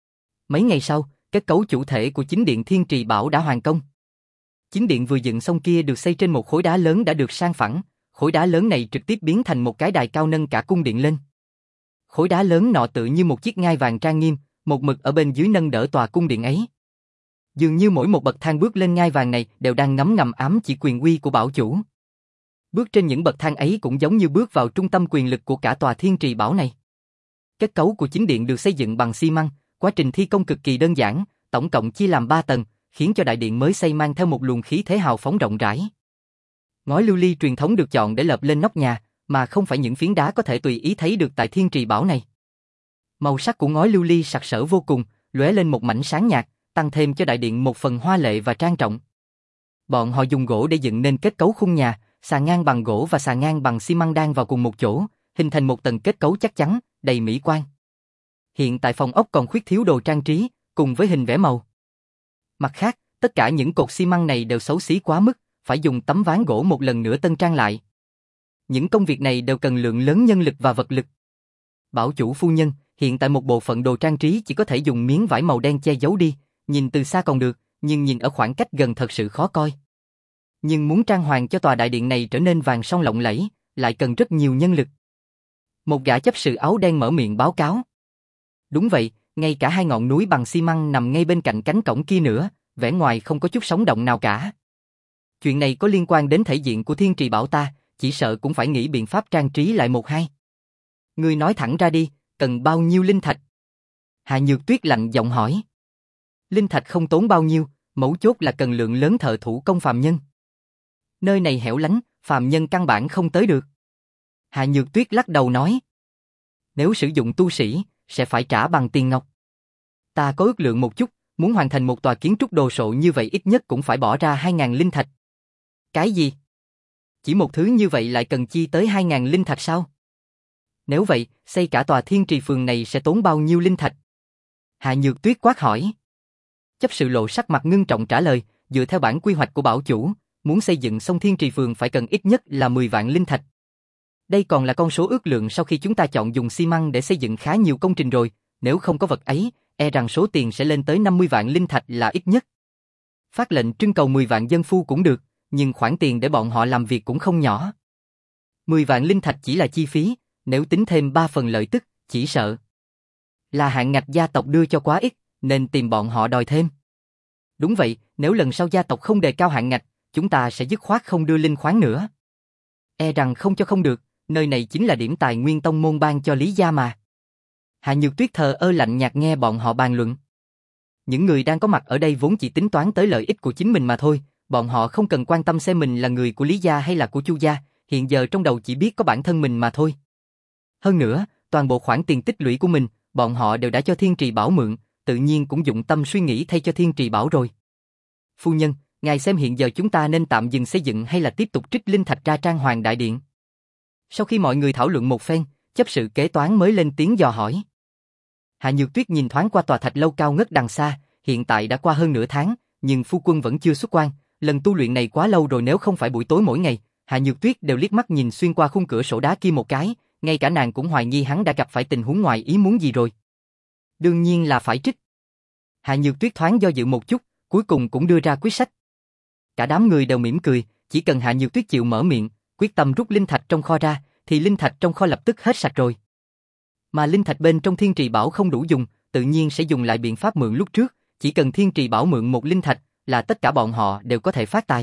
Mấy ngày sau, kết cấu chủ thể của chính điện Thiên Trì Bảo đã hoàn công. Chính điện vừa dựng xong kia được xây trên một khối đá lớn đã được san phẳng, khối đá lớn này trực tiếp biến thành một cái đài cao nâng cả cung điện lên. Khối đá lớn nọ tự như một chiếc ngai vàng trang nghiêm, một mực ở bên dưới nâng đỡ tòa cung điện ấy. Dường như mỗi một bậc thang bước lên ngai vàng này đều đang ngấm ngầm ám chỉ quyền uy của bảo chủ. Bước trên những bậc thang ấy cũng giống như bước vào trung tâm quyền lực của cả tòa Thiên Trì Bảo này. Kết cấu của chính điện được xây dựng bằng xi măng, quá trình thi công cực kỳ đơn giản, tổng cộng chia làm ba tầng, khiến cho đại điện mới xây mang theo một luồng khí thế hào phóng rộng rãi. Ngói lưu ly truyền thống được chọn để lợp lên nóc nhà, mà không phải những phiến đá có thể tùy ý thấy được tại Thiên Trì Bảo này. Màu sắc của ngói lưu ly sặc sỡ vô cùng, lóe lên một mảnh sáng nhạt, tăng thêm cho đại điện một phần hoa lệ và trang trọng. Bọn họ dùng gỗ để dựng nên kết cấu khung nhà, sàn ngang bằng gỗ và sàn ngang bằng xi măng đan vào cùng một chỗ, hình thành một tầng kết cấu chắc chắn, đầy mỹ quan. Hiện tại phòng ốc còn khuyết thiếu đồ trang trí, cùng với hình vẽ màu. Mặt khác, tất cả những cột xi măng này đều xấu xí quá mức, phải dùng tấm ván gỗ một lần nữa tân trang lại. Những công việc này đều cần lượng lớn nhân lực và vật lực. Bảo chủ phu nhân, hiện tại một bộ phận đồ trang trí chỉ có thể dùng miếng vải màu đen che giấu đi, nhìn từ xa còn được, nhưng nhìn ở khoảng cách gần thật sự khó coi. Nhưng muốn trang hoàng cho tòa đại điện này trở nên vàng son lộng lẫy, lại cần rất nhiều nhân lực. Một gã chấp sự áo đen mở miệng báo cáo. Đúng vậy, ngay cả hai ngọn núi bằng xi măng nằm ngay bên cạnh cánh cổng kia nữa, vẻ ngoài không có chút sống động nào cả. Chuyện này có liên quan đến thể diện của Thiên Trì Bảo ta, chỉ sợ cũng phải nghĩ biện pháp trang trí lại một hai. Ngươi nói thẳng ra đi, cần bao nhiêu linh thạch? Hạ Nhược Tuyết lạnh giọng hỏi. Linh thạch không tốn bao nhiêu, mấu chốt là cần lượng lớn thợ thủ công phàm nhân. Nơi này hẻo lánh, phàm nhân căn bản không tới được. Hạ Nhược Tuyết lắc đầu nói. Nếu sử dụng tu sĩ, sẽ phải trả bằng tiền ngọc. Ta có ước lượng một chút, muốn hoàn thành một tòa kiến trúc đồ sộ như vậy ít nhất cũng phải bỏ ra hai ngàn linh thạch. Cái gì? Chỉ một thứ như vậy lại cần chi tới hai ngàn linh thạch sao? Nếu vậy, xây cả tòa Thiên Trì Phường này sẽ tốn bao nhiêu linh thạch? Hạ Nhược Tuyết quát hỏi. Chấp sự lộ sắc mặt ngưng trọng trả lời, dựa theo bản quy hoạch của bảo chủ, muốn xây dựng xong Thiên Trì Phường phải cần ít nhất là mười vạn linh thạch. Đây còn là con số ước lượng sau khi chúng ta chọn dùng xi măng để xây dựng khá nhiều công trình rồi, nếu không có vật ấy, e rằng số tiền sẽ lên tới năm mươi vạn linh thạch là ít nhất. Phát lệnh trưng cầu mười vạn dân phu cũng được, nhưng khoản tiền để bọn họ làm việc cũng không nhỏ. mười vạn linh thạch chỉ là chi phí, nếu tính thêm ba phần lợi tức, chỉ sợ là hạn ngạch gia tộc đưa cho quá ít, nên tìm bọn họ đòi thêm. Đúng vậy, nếu lần sau gia tộc không đề cao hạn ngạch, chúng ta sẽ dứt khoát không đưa linh khoáng nữa. E rằng không cho không được, Nơi này chính là điểm tài nguyên tông môn ban cho Lý gia mà. Hạ Nhược Tuyết thờ ơ lạnh nhạt nghe bọn họ bàn luận. Những người đang có mặt ở đây vốn chỉ tính toán tới lợi ích của chính mình mà thôi, bọn họ không cần quan tâm xem mình là người của Lý gia hay là của Chu gia, hiện giờ trong đầu chỉ biết có bản thân mình mà thôi. Hơn nữa, toàn bộ khoản tiền tích lũy của mình, bọn họ đều đã cho Thiên Trì Bảo mượn, tự nhiên cũng dụng tâm suy nghĩ thay cho Thiên Trì Bảo rồi. Phu nhân, ngài xem hiện giờ chúng ta nên tạm dừng xây dựng hay là tiếp tục trích linh thạch ra trang hoàng đại điện? Sau khi mọi người thảo luận một phen, chấp sự kế toán mới lên tiếng dò hỏi. Hạ Nhược Tuyết nhìn thoáng qua tòa thạch lâu cao ngất đằng xa, hiện tại đã qua hơn nửa tháng, nhưng phu quân vẫn chưa xuất quan, lần tu luyện này quá lâu rồi, nếu không phải buổi tối mỗi ngày, Hạ Nhược Tuyết đều liếc mắt nhìn xuyên qua khung cửa sổ đá kia một cái, ngay cả nàng cũng hoài nghi hắn đã gặp phải tình huống ngoài ý muốn gì rồi. Đương nhiên là phải trích. Hạ Nhược Tuyết thoáng do dự một chút, cuối cùng cũng đưa ra quyết sách. Cả đám người đều mỉm cười, chỉ cần Hạ Nhược Tuyết chịu mở miệng, quyết tâm rút linh thạch trong kho ra, thì linh thạch trong kho lập tức hết sạch rồi. Mà linh thạch bên trong Thiên Trì Bảo không đủ dùng, tự nhiên sẽ dùng lại biện pháp mượn lúc trước, chỉ cần Thiên Trì Bảo mượn một linh thạch, là tất cả bọn họ đều có thể phát tài.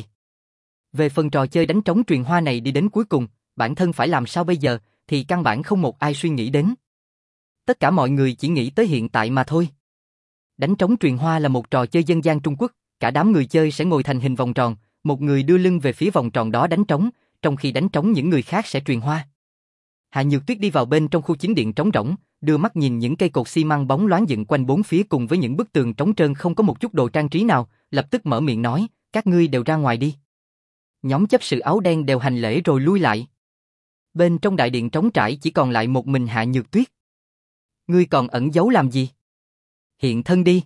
Về phần trò chơi đánh trống truyền hoa này đi đến cuối cùng, bản thân phải làm sao bây giờ, thì căn bản không một ai suy nghĩ đến. Tất cả mọi người chỉ nghĩ tới hiện tại mà thôi. Đánh trống truyền hoa là một trò chơi dân gian Trung Quốc, cả đám người chơi sẽ ngồi thành hình vòng tròn, một người đưa lưng về phía vòng tròn đó đánh trống, trong khi đánh trống những người khác sẽ truyền hoa. Hạ Nhược Tuyết đi vào bên trong khu chính điện trống rỗng, đưa mắt nhìn những cây cột xi măng bóng loáng dựng quanh bốn phía cùng với những bức tường trống trơn không có một chút đồ trang trí nào, lập tức mở miệng nói, các ngươi đều ra ngoài đi. Nhóm chấp sự áo đen đều hành lễ rồi lui lại. Bên trong đại điện trống trải chỉ còn lại một mình Hạ Nhược Tuyết. Ngươi còn ẩn giấu làm gì? Hiện thân đi.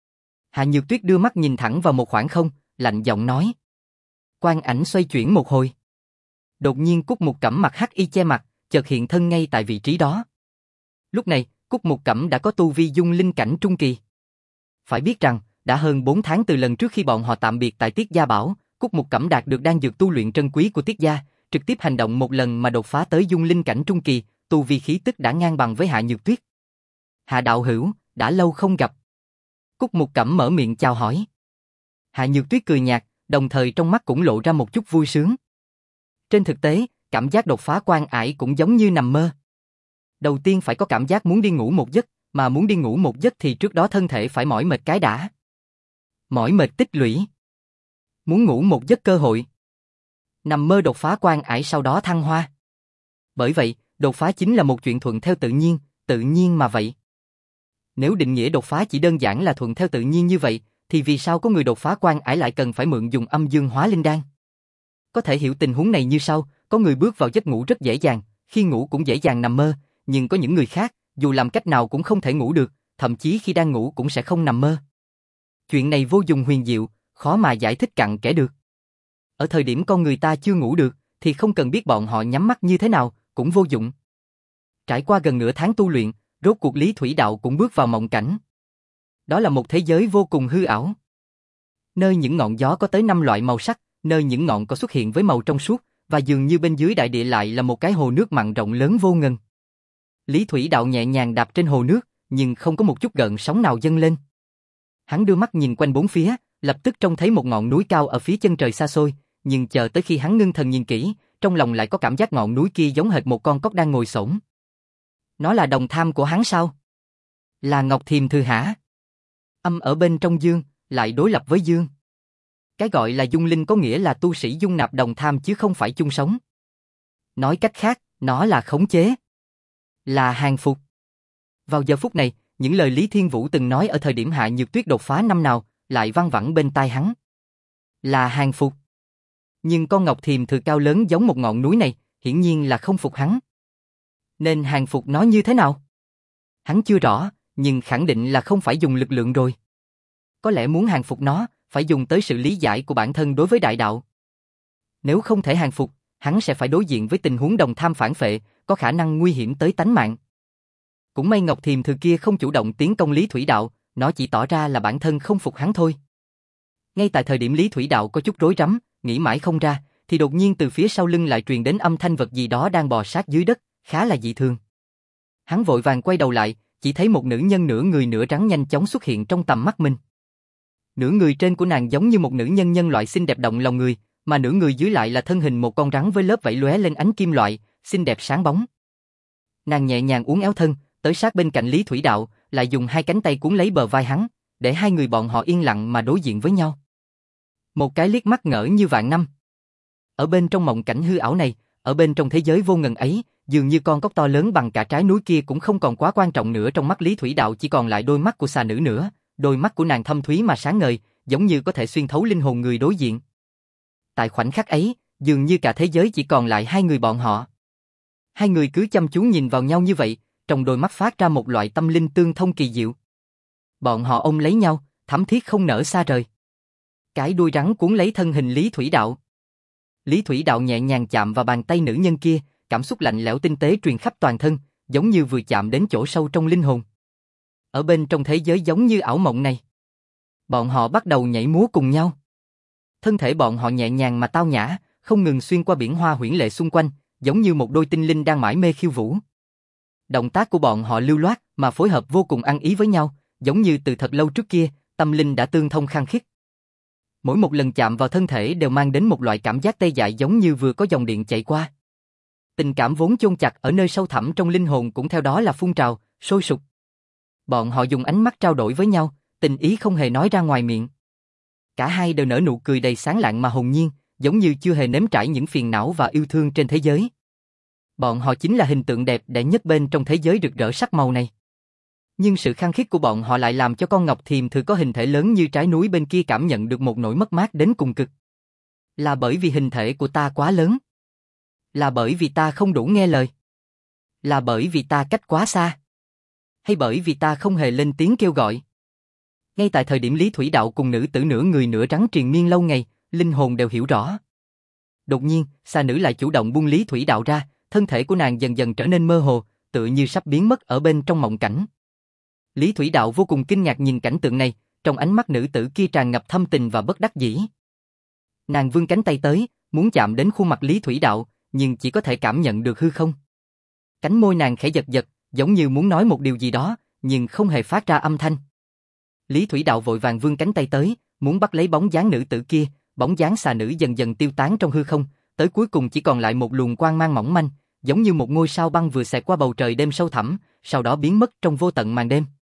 Hạ Nhược Tuyết đưa mắt nhìn thẳng vào một khoảng không, lạnh giọng nói. Quang ảnh xoay chuyển một hồi. Đột nhiên Cúc Mục Cẩm mặt hắc y che mặt, chợt hiện thân ngay tại vị trí đó. Lúc này, Cúc Mục Cẩm đã có tu vi dung linh cảnh trung kỳ. Phải biết rằng, đã hơn bốn tháng từ lần trước khi bọn họ tạm biệt tại Tiết Gia Bảo, Cúc Mục Cẩm đạt được đan dược tu luyện trân quý của Tiết Gia, trực tiếp hành động một lần mà đột phá tới dung linh cảnh trung kỳ, tu vi khí tức đã ngang bằng với Hạ Nhược Tuyết. Hạ đạo hữu, đã lâu không gặp. Cúc Mục Cẩm mở miệng chào hỏi. Hạ Nhược Tuyết cười nhạt, đồng thời trong mắt cũng lộ ra một chút vui sướng. Trên thực tế, cảm giác đột phá quan ải cũng giống như nằm mơ. Đầu tiên phải có cảm giác muốn đi ngủ một giấc, mà muốn đi ngủ một giấc thì trước đó thân thể phải mỏi mệt cái đã. Mỏi mệt tích lũy. Muốn ngủ một giấc cơ hội. Nằm mơ đột phá quan ải sau đó thăng hoa. Bởi vậy, đột phá chính là một chuyện thuận theo tự nhiên, tự nhiên mà vậy. Nếu định nghĩa đột phá chỉ đơn giản là thuận theo tự nhiên như vậy, thì vì sao có người đột phá quan ải lại cần phải mượn dùng âm dương hóa linh đan? Có thể hiểu tình huống này như sau, có người bước vào giấc ngủ rất dễ dàng, khi ngủ cũng dễ dàng nằm mơ, nhưng có những người khác, dù làm cách nào cũng không thể ngủ được, thậm chí khi đang ngủ cũng sẽ không nằm mơ. Chuyện này vô cùng huyền diệu, khó mà giải thích cặn kẽ được. Ở thời điểm con người ta chưa ngủ được, thì không cần biết bọn họ nhắm mắt như thế nào, cũng vô dụng. Trải qua gần nửa tháng tu luyện, rốt cuộc Lý Thủy Đạo cũng bước vào mộng cảnh. Đó là một thế giới vô cùng hư ảo. Nơi những ngọn gió có tới năm loại màu sắc, nơi những ngọn cỏ xuất hiện với màu trong suốt, và dường như bên dưới đại địa lại là một cái hồ nước mặn rộng lớn vô ngần. Lý Thủy Đạo nhẹ nhàng đạp trên hồ nước, nhưng không có một chút gợn sóng nào dâng lên. Hắn đưa mắt nhìn quanh bốn phía, lập tức trông thấy một ngọn núi cao ở phía chân trời xa xôi, nhưng chờ tới khi hắn ngưng thần nhìn kỹ, trong lòng lại có cảm giác ngọn núi kia giống hệt một con cóc đang ngồi xổm. Nó là đồng tham của hắn sao? Là Ngọc Thiềm Thư hả? Âm ở bên trong dương, lại đối lập với dương. Cái gọi là dung linh có nghĩa là tu sĩ dung nạp đồng tham chứ không phải chung sống. Nói cách khác, nó là khống chế. Là hàng phục. Vào giờ phút này, những lời Lý Thiên Vũ từng nói ở thời điểm Hạ Nhược Tuyết đột phá năm nào, lại văng vẳng bên tai hắn. Là hàng phục. Nhưng con Ngọc Thiềm Thư cao lớn giống một ngọn núi này, hiển nhiên là không phục hắn. Nên hàng phục nó như thế nào? Hắn chưa rõ, nhưng khẳng định là không phải dùng lực lượng rồi. Có lẽ muốn hàng phục nó, phải dùng tới sự lý giải của bản thân đối với đại đạo. Nếu không thể hàng phục, hắn sẽ phải đối diện với tình huống đồng tham phản phệ, có khả năng nguy hiểm tới tánh mạng. Cũng may Ngọc Thiềm Thư kia không chủ động tiến công Lý Thủy Đạo, nó chỉ tỏ ra là bản thân không phục hắn thôi. Ngay tại thời điểm Lý Thủy Đạo có chút rối rắm, nghĩ mãi không ra, thì đột nhiên từ phía sau lưng lại truyền đến âm thanh vật gì đó đang bò sát dưới đất, khá là dị thường. Hắn vội vàng quay đầu lại, chỉ thấy một nữ nhân nửa người nửa trắng nhanh chóng xuất hiện trong tầm mắt mình. Nửa người trên của nàng giống như một nữ nhân nhân loại xinh đẹp động lòng người, mà nửa người dưới lại là thân hình một con rắn với lớp vảy lóe lên ánh kim loại, xinh đẹp sáng bóng. Nàng nhẹ nhàng uốn éo thân, tới sát bên cạnh Lý Thủy Đạo, lại dùng hai cánh tay cuốn lấy bờ vai hắn, để hai người bọn họ yên lặng mà đối diện với nhau. Một cái liếc mắt ngỡ như vạn năm. Ở bên trong mộng cảnh hư ảo này, ở bên trong thế giới vô ngần ấy, dường như con cóc to lớn bằng cả trái núi kia cũng không còn quá quan trọng nữa, trong mắt Lý Thủy Đạo chỉ còn lại đôi mắt của xà nữ nữa, đôi mắt của nàng thâm thúy mà sáng ngời, giống như có thể xuyên thấu linh hồn người đối diện. Tại khoảnh khắc ấy, dường như cả thế giới chỉ còn lại hai người bọn họ. Hai người cứ chăm chú nhìn vào nhau như vậy, trong đôi mắt phát ra một loại tâm linh tương thông kỳ diệu. Bọn họ ôm lấy nhau, thắm thiết không nỡ xa rời. Cái đuôi rắn cuốn lấy thân hình Lý Thủy Đạo. Lý Thủy Đạo nhẹ nhàng chạm vào bàn tay nữ nhân kia, cảm xúc lạnh lẽo tinh tế truyền khắp toàn thân, giống như vừa chạm đến chỗ sâu trong linh hồn. Ở bên trong thế giới giống như ảo mộng này, bọn họ bắt đầu nhảy múa cùng nhau. Thân thể bọn họ nhẹ nhàng mà tao nhã, không ngừng xuyên qua biển hoa huyễn lệ xung quanh, giống như một đôi tinh linh đang mải mê khiêu vũ. Động tác của bọn họ lưu loát mà phối hợp vô cùng ăn ý với nhau, giống như từ thật lâu trước kia, tâm linh đã tương thông khăng khít. Mỗi một lần chạm vào thân thể đều mang đến một loại cảm giác tê dại, giống như vừa có dòng điện chạy qua. Tình cảm vốn chôn chặt ở nơi sâu thẳm trong linh hồn cũng theo đó là phun trào, sôi sục. Bọn họ dùng ánh mắt trao đổi với nhau, tình ý không hề nói ra ngoài miệng. Cả hai đều nở nụ cười đầy sáng lạng mà hồn nhiên, giống như chưa hề nếm trải những phiền não và yêu thương trên thế giới. Bọn họ chính là hình tượng đẹp đẽ nhất bên trong thế giới rực rỡ sắc màu này. Nhưng sự khăng khít của bọn họ lại làm cho con ngọc thiềm thử có hình thể lớn như trái núi bên kia cảm nhận được một nỗi mất mát đến cùng cực. Là bởi vì hình thể của ta quá lớn? Là bởi vì ta không đủ nghe lời? Là bởi vì ta cách quá xa? Hay bởi vì ta không hề lên tiếng kêu gọi? Ngay tại thời điểm Lý Thủy Đạo cùng nữ tử nửa người nửa rắn triền miên lâu ngày, linh hồn đều hiểu rõ. Đột nhiên, xà nữ lại chủ động buông Lý Thủy Đạo ra, thân thể của nàng dần dần trở nên mơ hồ, tựa như sắp biến mất ở bên trong mộng cảnh. Lý Thủy Đạo vô cùng kinh ngạc nhìn cảnh tượng này, trong ánh mắt nữ tử kia tràn ngập thâm tình và bất đắc dĩ. Nàng vươn cánh tay tới, muốn chạm đến khuôn mặt Lý Thủy Đạo, nhưng chỉ có thể cảm nhận được hư không. Cánh môi nàng khẽ giật giật, giống như muốn nói một điều gì đó, nhưng không hề phát ra âm thanh. Lý Thủy Đạo vội vàng vươn cánh tay tới, muốn bắt lấy bóng dáng nữ tử kia, bóng dáng xà nữ dần dần tiêu tán trong hư không, tới cuối cùng chỉ còn lại một luồng quang mang mỏng manh, giống như một ngôi sao băng vừa xẹt qua bầu trời đêm sâu thẳm, sau đó biến mất trong vô tận màn đêm.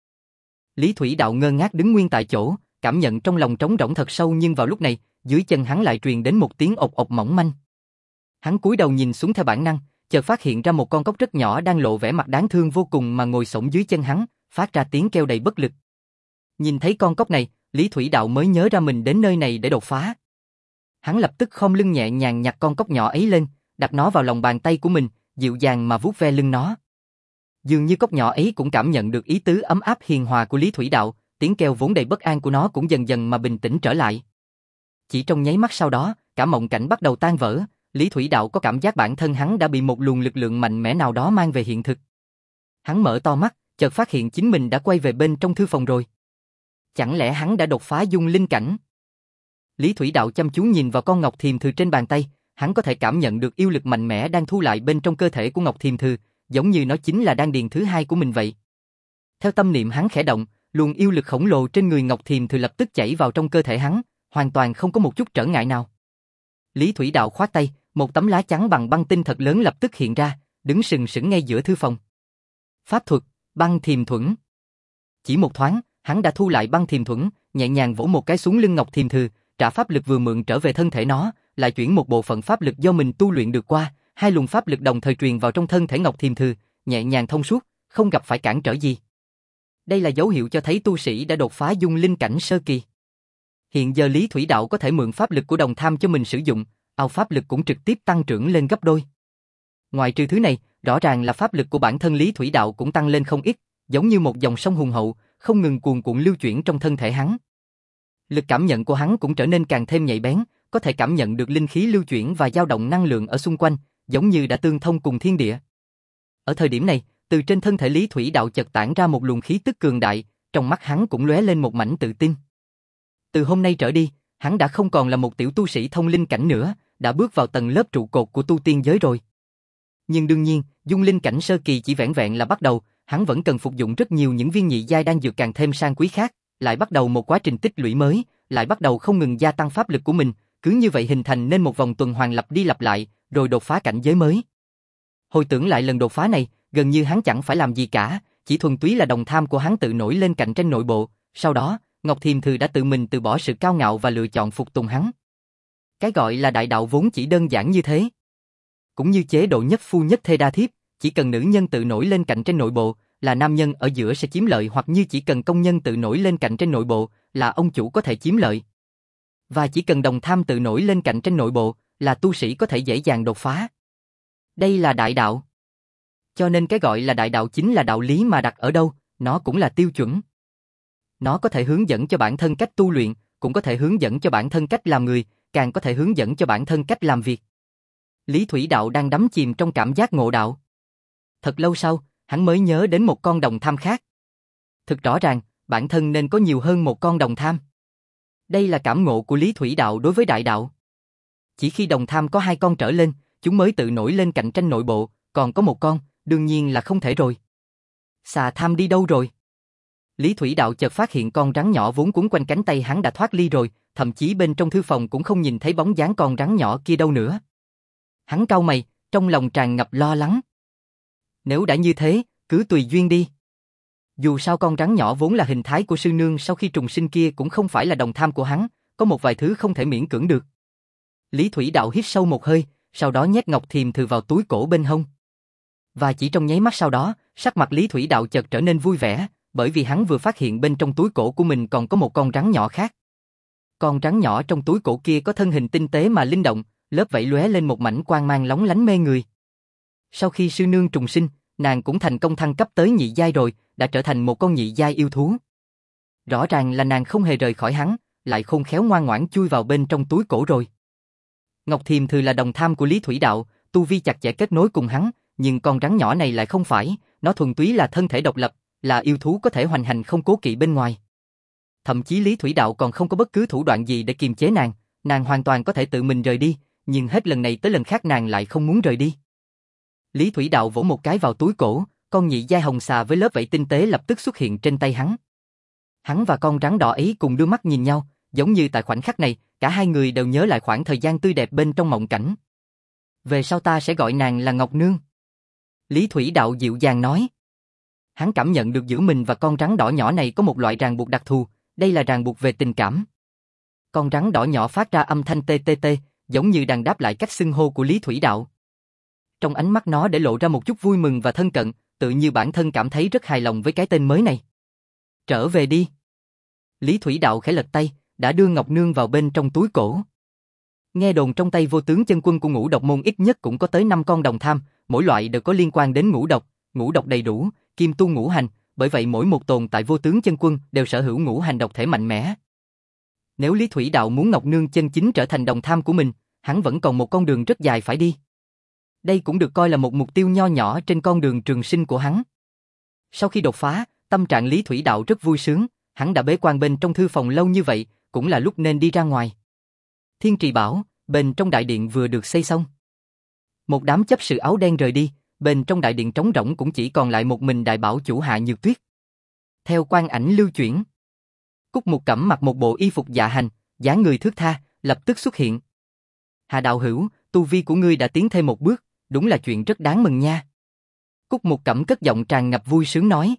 Lý Thủy Đạo ngơ ngác đứng nguyên tại chỗ, cảm nhận trong lòng trống rỗng thật sâu, nhưng vào lúc này, dưới chân hắn lại truyền đến một tiếng ộc ộc mỏng manh. Hắn cúi đầu nhìn xuống theo bản năng, chợt phát hiện ra một con cóc rất nhỏ đang lộ vẻ mặt đáng thương vô cùng mà ngồi xổm dưới chân hắn, phát ra tiếng kêu đầy bất lực. Nhìn thấy con cóc này, Lý Thủy Đạo mới nhớ ra mình đến nơi này để đột phá. Hắn lập tức khom lưng nhẹ nhàng nhặt con cóc nhỏ ấy lên, đặt nó vào lòng bàn tay của mình, dịu dàng mà vuốt ve lưng nó. Dường như cóc nhỏ ấy cũng cảm nhận được ý tứ ấm áp hiền hòa của Lý Thủy Đạo, tiếng kêu vốn đầy bất an của nó cũng dần dần mà bình tĩnh trở lại. Chỉ trong nháy mắt sau đó, cả mộng cảnh bắt đầu tan vỡ, Lý Thủy Đạo có cảm giác bản thân hắn đã bị một luồng lực lượng mạnh mẽ nào đó mang về hiện thực. Hắn mở to mắt, chợt phát hiện chính mình đã quay về bên trong thư phòng rồi. Chẳng lẽ hắn đã đột phá dung linh cảnh? Lý Thủy Đạo chăm chú nhìn vào con ngọc thiềm thư trên bàn tay, hắn có thể cảm nhận được yêu lực mạnh mẽ đang thu lại bên trong cơ thể của ngọc thiềm thư, giống như nó chính là đan điền thứ hai của mình vậy. Theo tâm niệm hắn khẽ động, luồng yêu lực khổng lồ trên người ngọc thiềm thư lập tức chảy vào trong cơ thể hắn, hoàn toàn không có một chút trở ngại nào. Lý Thủy Đạo khoát tay, một tấm lá chắn bằng băng tinh thật lớn lập tức hiện ra, đứng sừng sững ngay giữa thư phòng. Pháp thuật, băng thiềm thuẫn. Chỉ một thoáng, hắn đã thu lại băng thiềm thuẫn, nhẹ nhàng vỗ một cái xuống lưng ngọc thiềm thư, trả pháp lực vừa mượn trở về thân thể nó, lại chuyển một bộ phận pháp lực do mình tu luyện được qua, hai luồng pháp lực đồng thời truyền vào trong thân thể ngọc thiềm thư, nhẹ nhàng thông suốt, không gặp phải cản trở gì. Đây là dấu hiệu cho thấy tu sĩ đã đột phá dung linh cảnh sơ kỳ. Hiện giờ Lý Thủy Đạo có thể mượn pháp lực của đồng tham cho mình sử dụng, ao pháp lực cũng trực tiếp tăng trưởng lên gấp đôi. Ngoài trừ thứ này, rõ ràng là pháp lực của bản thân Lý Thủy Đạo cũng tăng lên không ít, giống như một dòng sông hùng hậu, không ngừng cuồn cuộn lưu chuyển trong thân thể hắn. Lực cảm nhận của hắn cũng trở nên càng thêm nhạy bén, có thể cảm nhận được linh khí lưu chuyển và dao động năng lượng ở xung quanh, giống như đã tương thông cùng thiên địa. Ở thời điểm này, từ trên thân thể Lý Thủy Đạo chợt tản ra một luồng khí tức cường đại, trong mắt hắn cũng lóe lên một mảnh tự tin. Từ hôm nay trở đi, hắn đã không còn là một tiểu tu sĩ thông linh cảnh nữa, đã bước vào tầng lớp trụ cột của tu tiên giới rồi. Nhưng đương nhiên, dung linh cảnh sơ kỳ chỉ vẻn vẹn là bắt đầu, hắn vẫn cần phục dụng rất nhiều những viên nhị giai đan dược càng thêm sang quý khác, lại bắt đầu một quá trình tích lũy mới, lại bắt đầu không ngừng gia tăng pháp lực của mình, cứ như vậy hình thành nên một vòng tuần hoàn lặp đi lặp lại, rồi đột phá cảnh giới mới. Hồi tưởng lại lần đột phá này, gần như hắn chẳng phải làm gì cả, chỉ thuần túy là đồng tham của hắn tự nổi lên cạnh tranh nội bộ, sau đó, Ngọc Thiềm Thư đã tự mình từ bỏ sự cao ngạo và lựa chọn phục tùng hắn. Cái gọi là đại đạo vốn chỉ đơn giản như thế. Cũng như chế độ nhất phu nhất thê đa thiếp, chỉ cần nữ nhân tự nổi lên cạnh tranh nội bộ, là nam nhân ở giữa sẽ chiếm lợi, hoặc như chỉ cần công nhân tự nổi lên cạnh tranh nội bộ, là ông chủ có thể chiếm lợi. Và chỉ cần đồng tham tự nổi lên cạnh tranh nội bộ, là tu sĩ có thể dễ dàng đột phá. Đây là đại đạo. Cho nên cái gọi là đại đạo chính là đạo lý mà đặt ở đâu, nó cũng là tiêu chuẩn. Nó có thể hướng dẫn cho bản thân cách tu luyện, cũng có thể hướng dẫn cho bản thân cách làm người, càng có thể hướng dẫn cho bản thân cách làm việc. Lý Thủy Đạo đang đắm chìm trong cảm giác ngộ đạo. Thật lâu sau, hắn mới nhớ đến một con đồng tham khác. Thực rõ ràng, bản thân nên có nhiều hơn một con đồng tham. Đây là cảm ngộ của Lý Thủy Đạo đối với đại đạo. Chỉ khi đồng tham có hai con trở lên, chúng mới tự nổi lên cạnh tranh nội bộ, còn có một con, đương nhiên là không thể rồi. Xà tham đi đâu rồi? Lý Thủy Đạo chợt phát hiện con rắn nhỏ vốn quấn quanh cánh tay hắn đã thoát ly rồi, thậm chí bên trong thư phòng cũng không nhìn thấy bóng dáng con rắn nhỏ kia đâu nữa. Hắn cau mày, trong lòng tràn ngập lo lắng. Nếu đã như thế, cứ tùy duyên đi. Dù sao con rắn nhỏ vốn là hình thái của sư nương sau khi trùng sinh kia cũng không phải là đồng tham của hắn, có một vài thứ không thể miễn cưỡng được. Lý Thủy Đạo hít sâu một hơi, sau đó nhét Ngọc Thiềm Thư vào túi cổ bên hông. Và chỉ trong nháy mắt sau đó, sắc mặt Lý Thủy Đạo chợt trở nên vui vẻ, bởi vì hắn vừa phát hiện bên trong túi cổ của mình còn có một con rắn nhỏ khác. Con rắn nhỏ trong túi cổ kia có thân hình tinh tế mà linh động, lớp vảy lóe lên một mảnh quang mang lóng lánh mê người. Sau khi sư nương trùng sinh, nàng cũng thành công thăng cấp tới nhị giai rồi, đã trở thành một con nhị giai yêu thú. Rõ ràng là nàng không hề rời khỏi hắn, lại khôn khéo ngoan ngoãn chui vào bên trong túi cổ rồi. Ngọc Thiềm Thư là đồng tham của Lý Thủy Đạo, tu vi chặt chẽ kết nối cùng hắn, nhưng con rắn nhỏ này lại không phải, nó thuần túy là thân thể độc lập, là yêu thú có thể hoành hành không cố kỵ bên ngoài. Thậm chí Lý Thủy Đạo còn không có bất cứ thủ đoạn gì để kiềm chế nàng, nàng hoàn toàn có thể tự mình rời đi, nhưng hết lần này tới lần khác nàng lại không muốn rời đi. Lý Thủy Đạo vỗ một cái vào túi cổ, con nhị giai hồng xà với lớp vảy tinh tế lập tức xuất hiện trên tay hắn. Hắn và con rắn đỏ ấy cùng đưa mắt nhìn nhau, giống như tại khoảnh khắc này, cả hai người đều nhớ lại khoảng thời gian tươi đẹp bên trong mộng cảnh. Về sau ta sẽ gọi nàng là Ngọc Nương. Lý Thủy Đạo dịu dàng nói. Hắn cảm nhận được giữa mình và con rắn đỏ nhỏ này có một loại ràng buộc đặc thù, đây là ràng buộc về tình cảm. Con rắn đỏ nhỏ phát ra âm thanh tê tê tê, giống như đang đáp lại cách xưng hô của Lý Thủy Đạo. Trong ánh mắt nó để lộ ra một chút vui mừng và thân cận, tự như bản thân cảm thấy rất hài lòng với cái tên mới này. Trở về đi. Lý Thủy Đạo khẽ lật tay, đã đưa Ngọc Nương vào bên trong túi cổ. Nghe đồn trong tay vô tướng chân quân của Ngũ Độc môn ít nhất cũng có tới năm con đồng tham, mỗi loại đều có liên quan đến ngũ độc, ngũ độc đầy đủ, kim tu ngũ hành, bởi vậy mỗi một tồn tại vô tướng chân quân đều sở hữu ngũ hành độc thể mạnh mẽ. Nếu Lý Thủy Đạo muốn Ngọc Nương chân chính trở thành đồng tham của mình, hắn vẫn còn một con đường rất dài phải đi. Đây cũng được coi là một mục tiêu nho nhỏ trên con đường trường sinh của hắn. Sau khi đột phá, tâm trạng Lý Thủy Đạo rất vui sướng, hắn đã bế quan bên trong thư phòng lâu như vậy, cũng là lúc nên đi ra ngoài. Thiên Trì Bảo, bên trong đại điện vừa được xây xong. Một đám chấp sự áo đen rời đi, bên trong đại điện trống rỗng cũng chỉ còn lại một mình đại bảo chủ Hạ Nhược Tuyết. Theo quang ảnh lưu chuyển, Cúc Mục Cẩm mặc một bộ y phục dạ hành, dáng người thướt tha, lập tức xuất hiện. Hạ đạo hữu, tu vi của ngươi đã tiến thêm một bước, đúng là chuyện rất đáng mừng nha. Cúc Mục Cẩm cất giọng tràn ngập vui sướng nói.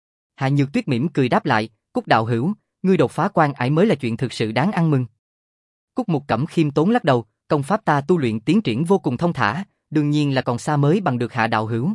Hạ Nhược Tuyết mỉm cười đáp lại, Cúc đạo hữu, ngươi đột phá quan ải mới là chuyện thực sự đáng ăn mừng. Cúc Mục Cẩm khiêm tốn lắc đầu, công pháp ta tu luyện tiến triển vô cùng thông thả, đương nhiên là còn xa mới bằng được Hạ đạo hữu.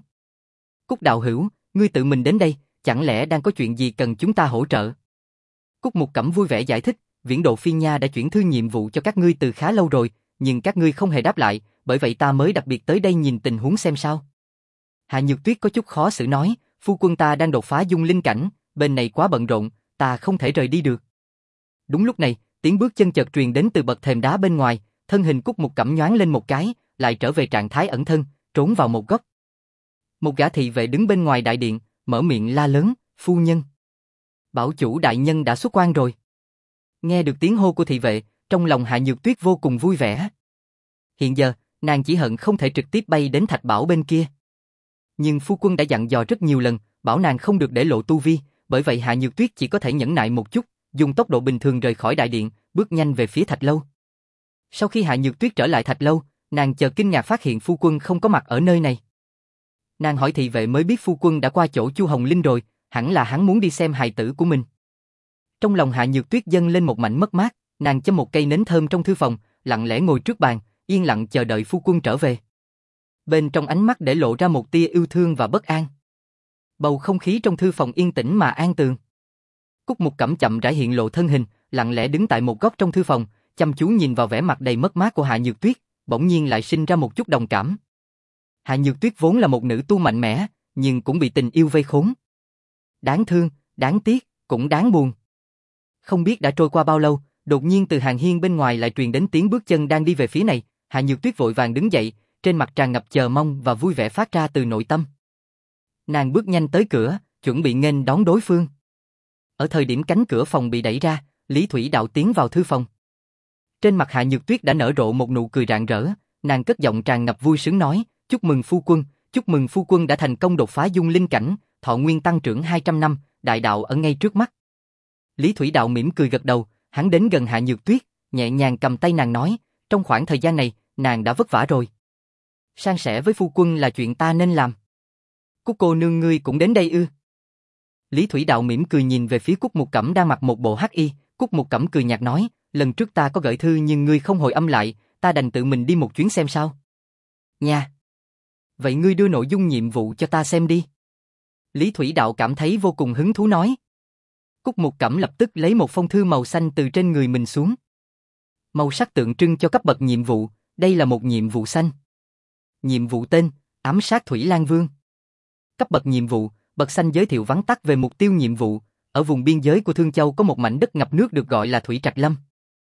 Cúc đạo hữu, ngươi tự mình đến đây, chẳng lẽ đang có chuyện gì cần chúng ta hỗ trợ? Cúc Mục Cẩm vui vẻ giải thích, Viễn Độ Phiên Nha đã chuyển thư nhiệm vụ cho các ngươi từ khá lâu rồi, nhưng các ngươi không hề đáp lại, bởi vậy ta mới đặc biệt tới đây nhìn tình huống xem sao. Hạ Nhược Tuyết có chút khó xử nói, phu quân ta đang đột phá dung linh cảnh, bên này quá bận rộn, ta không thể rời đi được. Đúng lúc này, tiếng bước chân chợt truyền đến từ bậc thềm đá bên ngoài, thân hình Cúc Mục Cẩm nhoáng lên một cái, lại trở về trạng thái ẩn thân, trốn vào một góc. Một gã thị vệ đứng bên ngoài đại điện, mở miệng la lớn, phu nhân. Bảo chủ đại nhân đã xuất quan rồi. Nghe được tiếng hô của thị vệ, trong lòng Hạ Nhược Tuyết vô cùng vui vẻ. Hiện giờ, nàng chỉ hận không thể trực tiếp bay đến Thạch Bảo bên kia. Nhưng phu quân đã dặn dò rất nhiều lần, bảo nàng không được để lộ tu vi, bởi vậy Hạ Nhược Tuyết chỉ có thể nhẫn nại một chút, dùng tốc độ bình thường rời khỏi đại điện, bước nhanh về phía Thạch Lâu. Sau khi Hạ Nhược Tuyết trở lại Thạch Lâu, nàng chợt kinh ngạc phát hiện phu quân không có mặt ở nơi này. Nàng hỏi thị vệ mới biết phu quân đã qua chỗ Chu Hồng Linh rồi, hẳn là hắn muốn đi xem hài tử của mình. Trong lòng Hạ Nhược Tuyết dâng lên một mảnh mất mát, nàng châm một cây nến thơm trong thư phòng, lặng lẽ ngồi trước bàn, yên lặng chờ đợi phu quân trở về. Bên trong ánh mắt để lộ ra một tia yêu thương và bất an. Bầu không khí trong thư phòng yên tĩnh mà an tường. Cúc Mục Cẩm chậm rãi hiện lộ thân hình, lặng lẽ đứng tại một góc trong thư phòng, chăm chú nhìn vào vẻ mặt đầy mất mát của Hạ Nhược Tuyết, bỗng nhiên lại sinh ra một chút đồng cảm. Hạ Nhược Tuyết vốn là một nữ tu mạnh mẽ, nhưng cũng bị tình yêu vây khốn. Đáng thương, đáng tiếc, cũng đáng buồn. Không biết đã trôi qua bao lâu, đột nhiên từ hàng hiên bên ngoài lại truyền đến tiếng bước chân đang đi về phía này. Hạ Nhược Tuyết vội vàng đứng dậy, trên mặt tràn ngập chờ mong và vui vẻ phát ra từ nội tâm. Nàng bước nhanh tới cửa, chuẩn bị nghênh đón đối phương. Ở thời điểm cánh cửa phòng bị đẩy ra, Lý Thủy Đạo tiến vào thư phòng. Trên mặt Hạ Nhược Tuyết đã nở rộ một nụ cười rạng rỡ, nàng cất giọng tràn ngập vui sướng nói, chúc mừng phu quân, chúc mừng phu quân đã thành công đột phá dung linh cảnh, thọ nguyên tăng trưởng hai trăm năm, đại đạo ở ngay trước mắt. Lý Thủy Đạo mỉm cười gật đầu, hắn đến gần Hạ Nhược Tuyết, nhẹ nhàng cầm tay nàng nói, trong khoảng thời gian này, nàng đã vất vả rồi. San sẻ với phu quân là chuyện ta nên làm. Cúc cô nương ngươi cũng đến đây ư? Lý Thủy Đạo mỉm cười nhìn về phía Cúc Mục Cẩm đang mặc một bộ hắc y, Cúc Mục Cẩm cười nhạt nói, lần trước ta có gửi thư nhưng ngươi không hồi âm lại, ta đành tự mình đi một chuyến xem sao. Nha. Vậy ngươi đưa nội dung nhiệm vụ cho ta xem đi. Lý Thủy Đạo cảm thấy vô cùng hứng thú nói. Cúc Mục Cẩm lập tức lấy một phong thư màu xanh từ trên người mình xuống. Màu sắc tượng trưng cho cấp bậc nhiệm vụ, đây là một nhiệm vụ xanh. Nhiệm vụ tên, ám sát Thủy Lan Vương. Cấp bậc nhiệm vụ, bậc xanh giới thiệu vắn tắt về mục tiêu nhiệm vụ. Ở vùng biên giới của Thương Châu có một mảnh đất ngập nước được gọi là Thủy Trạch Lâm.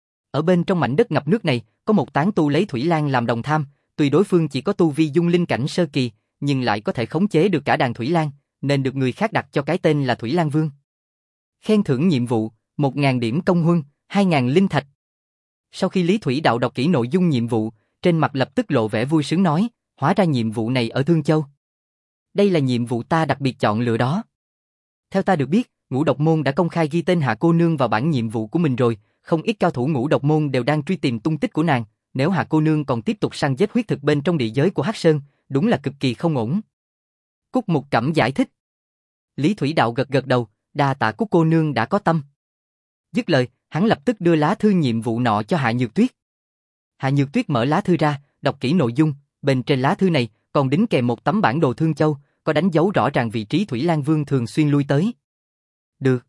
Ở bên trong mảnh đất ngập nước này, có một tán tu lấy Thủy Lan làm đồng tham, tuy đối phương chỉ có tu vi dung linh cảnh sơ kỳ, nhưng lại có thể khống chế được cả đàn Thủy Lan, nên được người khác đặt cho cái tên là Thủy Lan Vương. Khen thưởng nhiệm vụ, một nghìn điểm công huân, hai nghìn linh thạch. Sau khi Lý Thủy Đạo đọc kỹ nội dung nhiệm vụ, trên mặt lập tức lộ vẻ vui sướng nói, hóa ra nhiệm vụ này ở Thương Châu. Đây là nhiệm vụ ta đặc biệt chọn lựa đó. Theo ta được biết, Ngũ Độc Môn đã công khai ghi tên Hạ cô nương vào bảng nhiệm vụ của mình rồi, không ít cao thủ Ngũ Độc Môn đều đang truy tìm tung tích của nàng, nếu Hạ cô nương còn tiếp tục săn giết huyết thực bên trong địa giới của Hắc Sơn, đúng là cực kỳ không ổn. Cúc Mục Cẩm giải thích. Lý Thủy Đạo gật gật đầu, đa tạ Cúc cô nương đã có tâm. Dứt lời, hắn lập tức đưa lá thư nhiệm vụ nọ cho Hạ Nhược Tuyết. Hạ Nhược Tuyết mở lá thư ra, đọc kỹ nội dung, bên trên lá thư này còn đính kèm một tấm bản đồ Thương Châu, có đánh dấu rõ ràng vị trí Thủy Lan Vương thường xuyên lui tới. Được.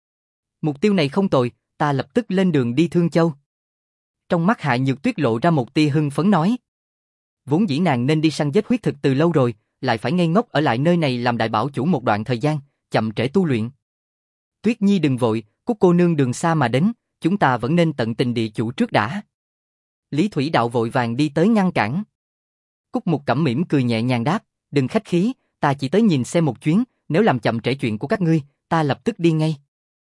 Mục tiêu này không tồi, ta lập tức lên đường đi Thương Châu. Trong mắt Hạ Nhược Tuyết lộ ra một tia hưng phấn nói. Vốn dĩ nàng nên đi săn giết huyết thực từ lâu rồi, lại phải ngây ngốc ở lại nơi này làm đại bảo chủ một đoạn thời gian, chậm trễ tu luyện. Tuyết Nhi đừng vội, Cúc cô nương đường xa mà đến, chúng ta vẫn nên tận tình địa chủ trước đã. Lý Thủy Đạo vội vàng đi tới ngăn cản. Cúc Mục Cẩm mỉm cười nhẹ nhàng đáp, đừng khách khí, ta chỉ tới nhìn xem một chuyến, nếu làm chậm trễ chuyện của các ngươi, ta lập tức đi ngay.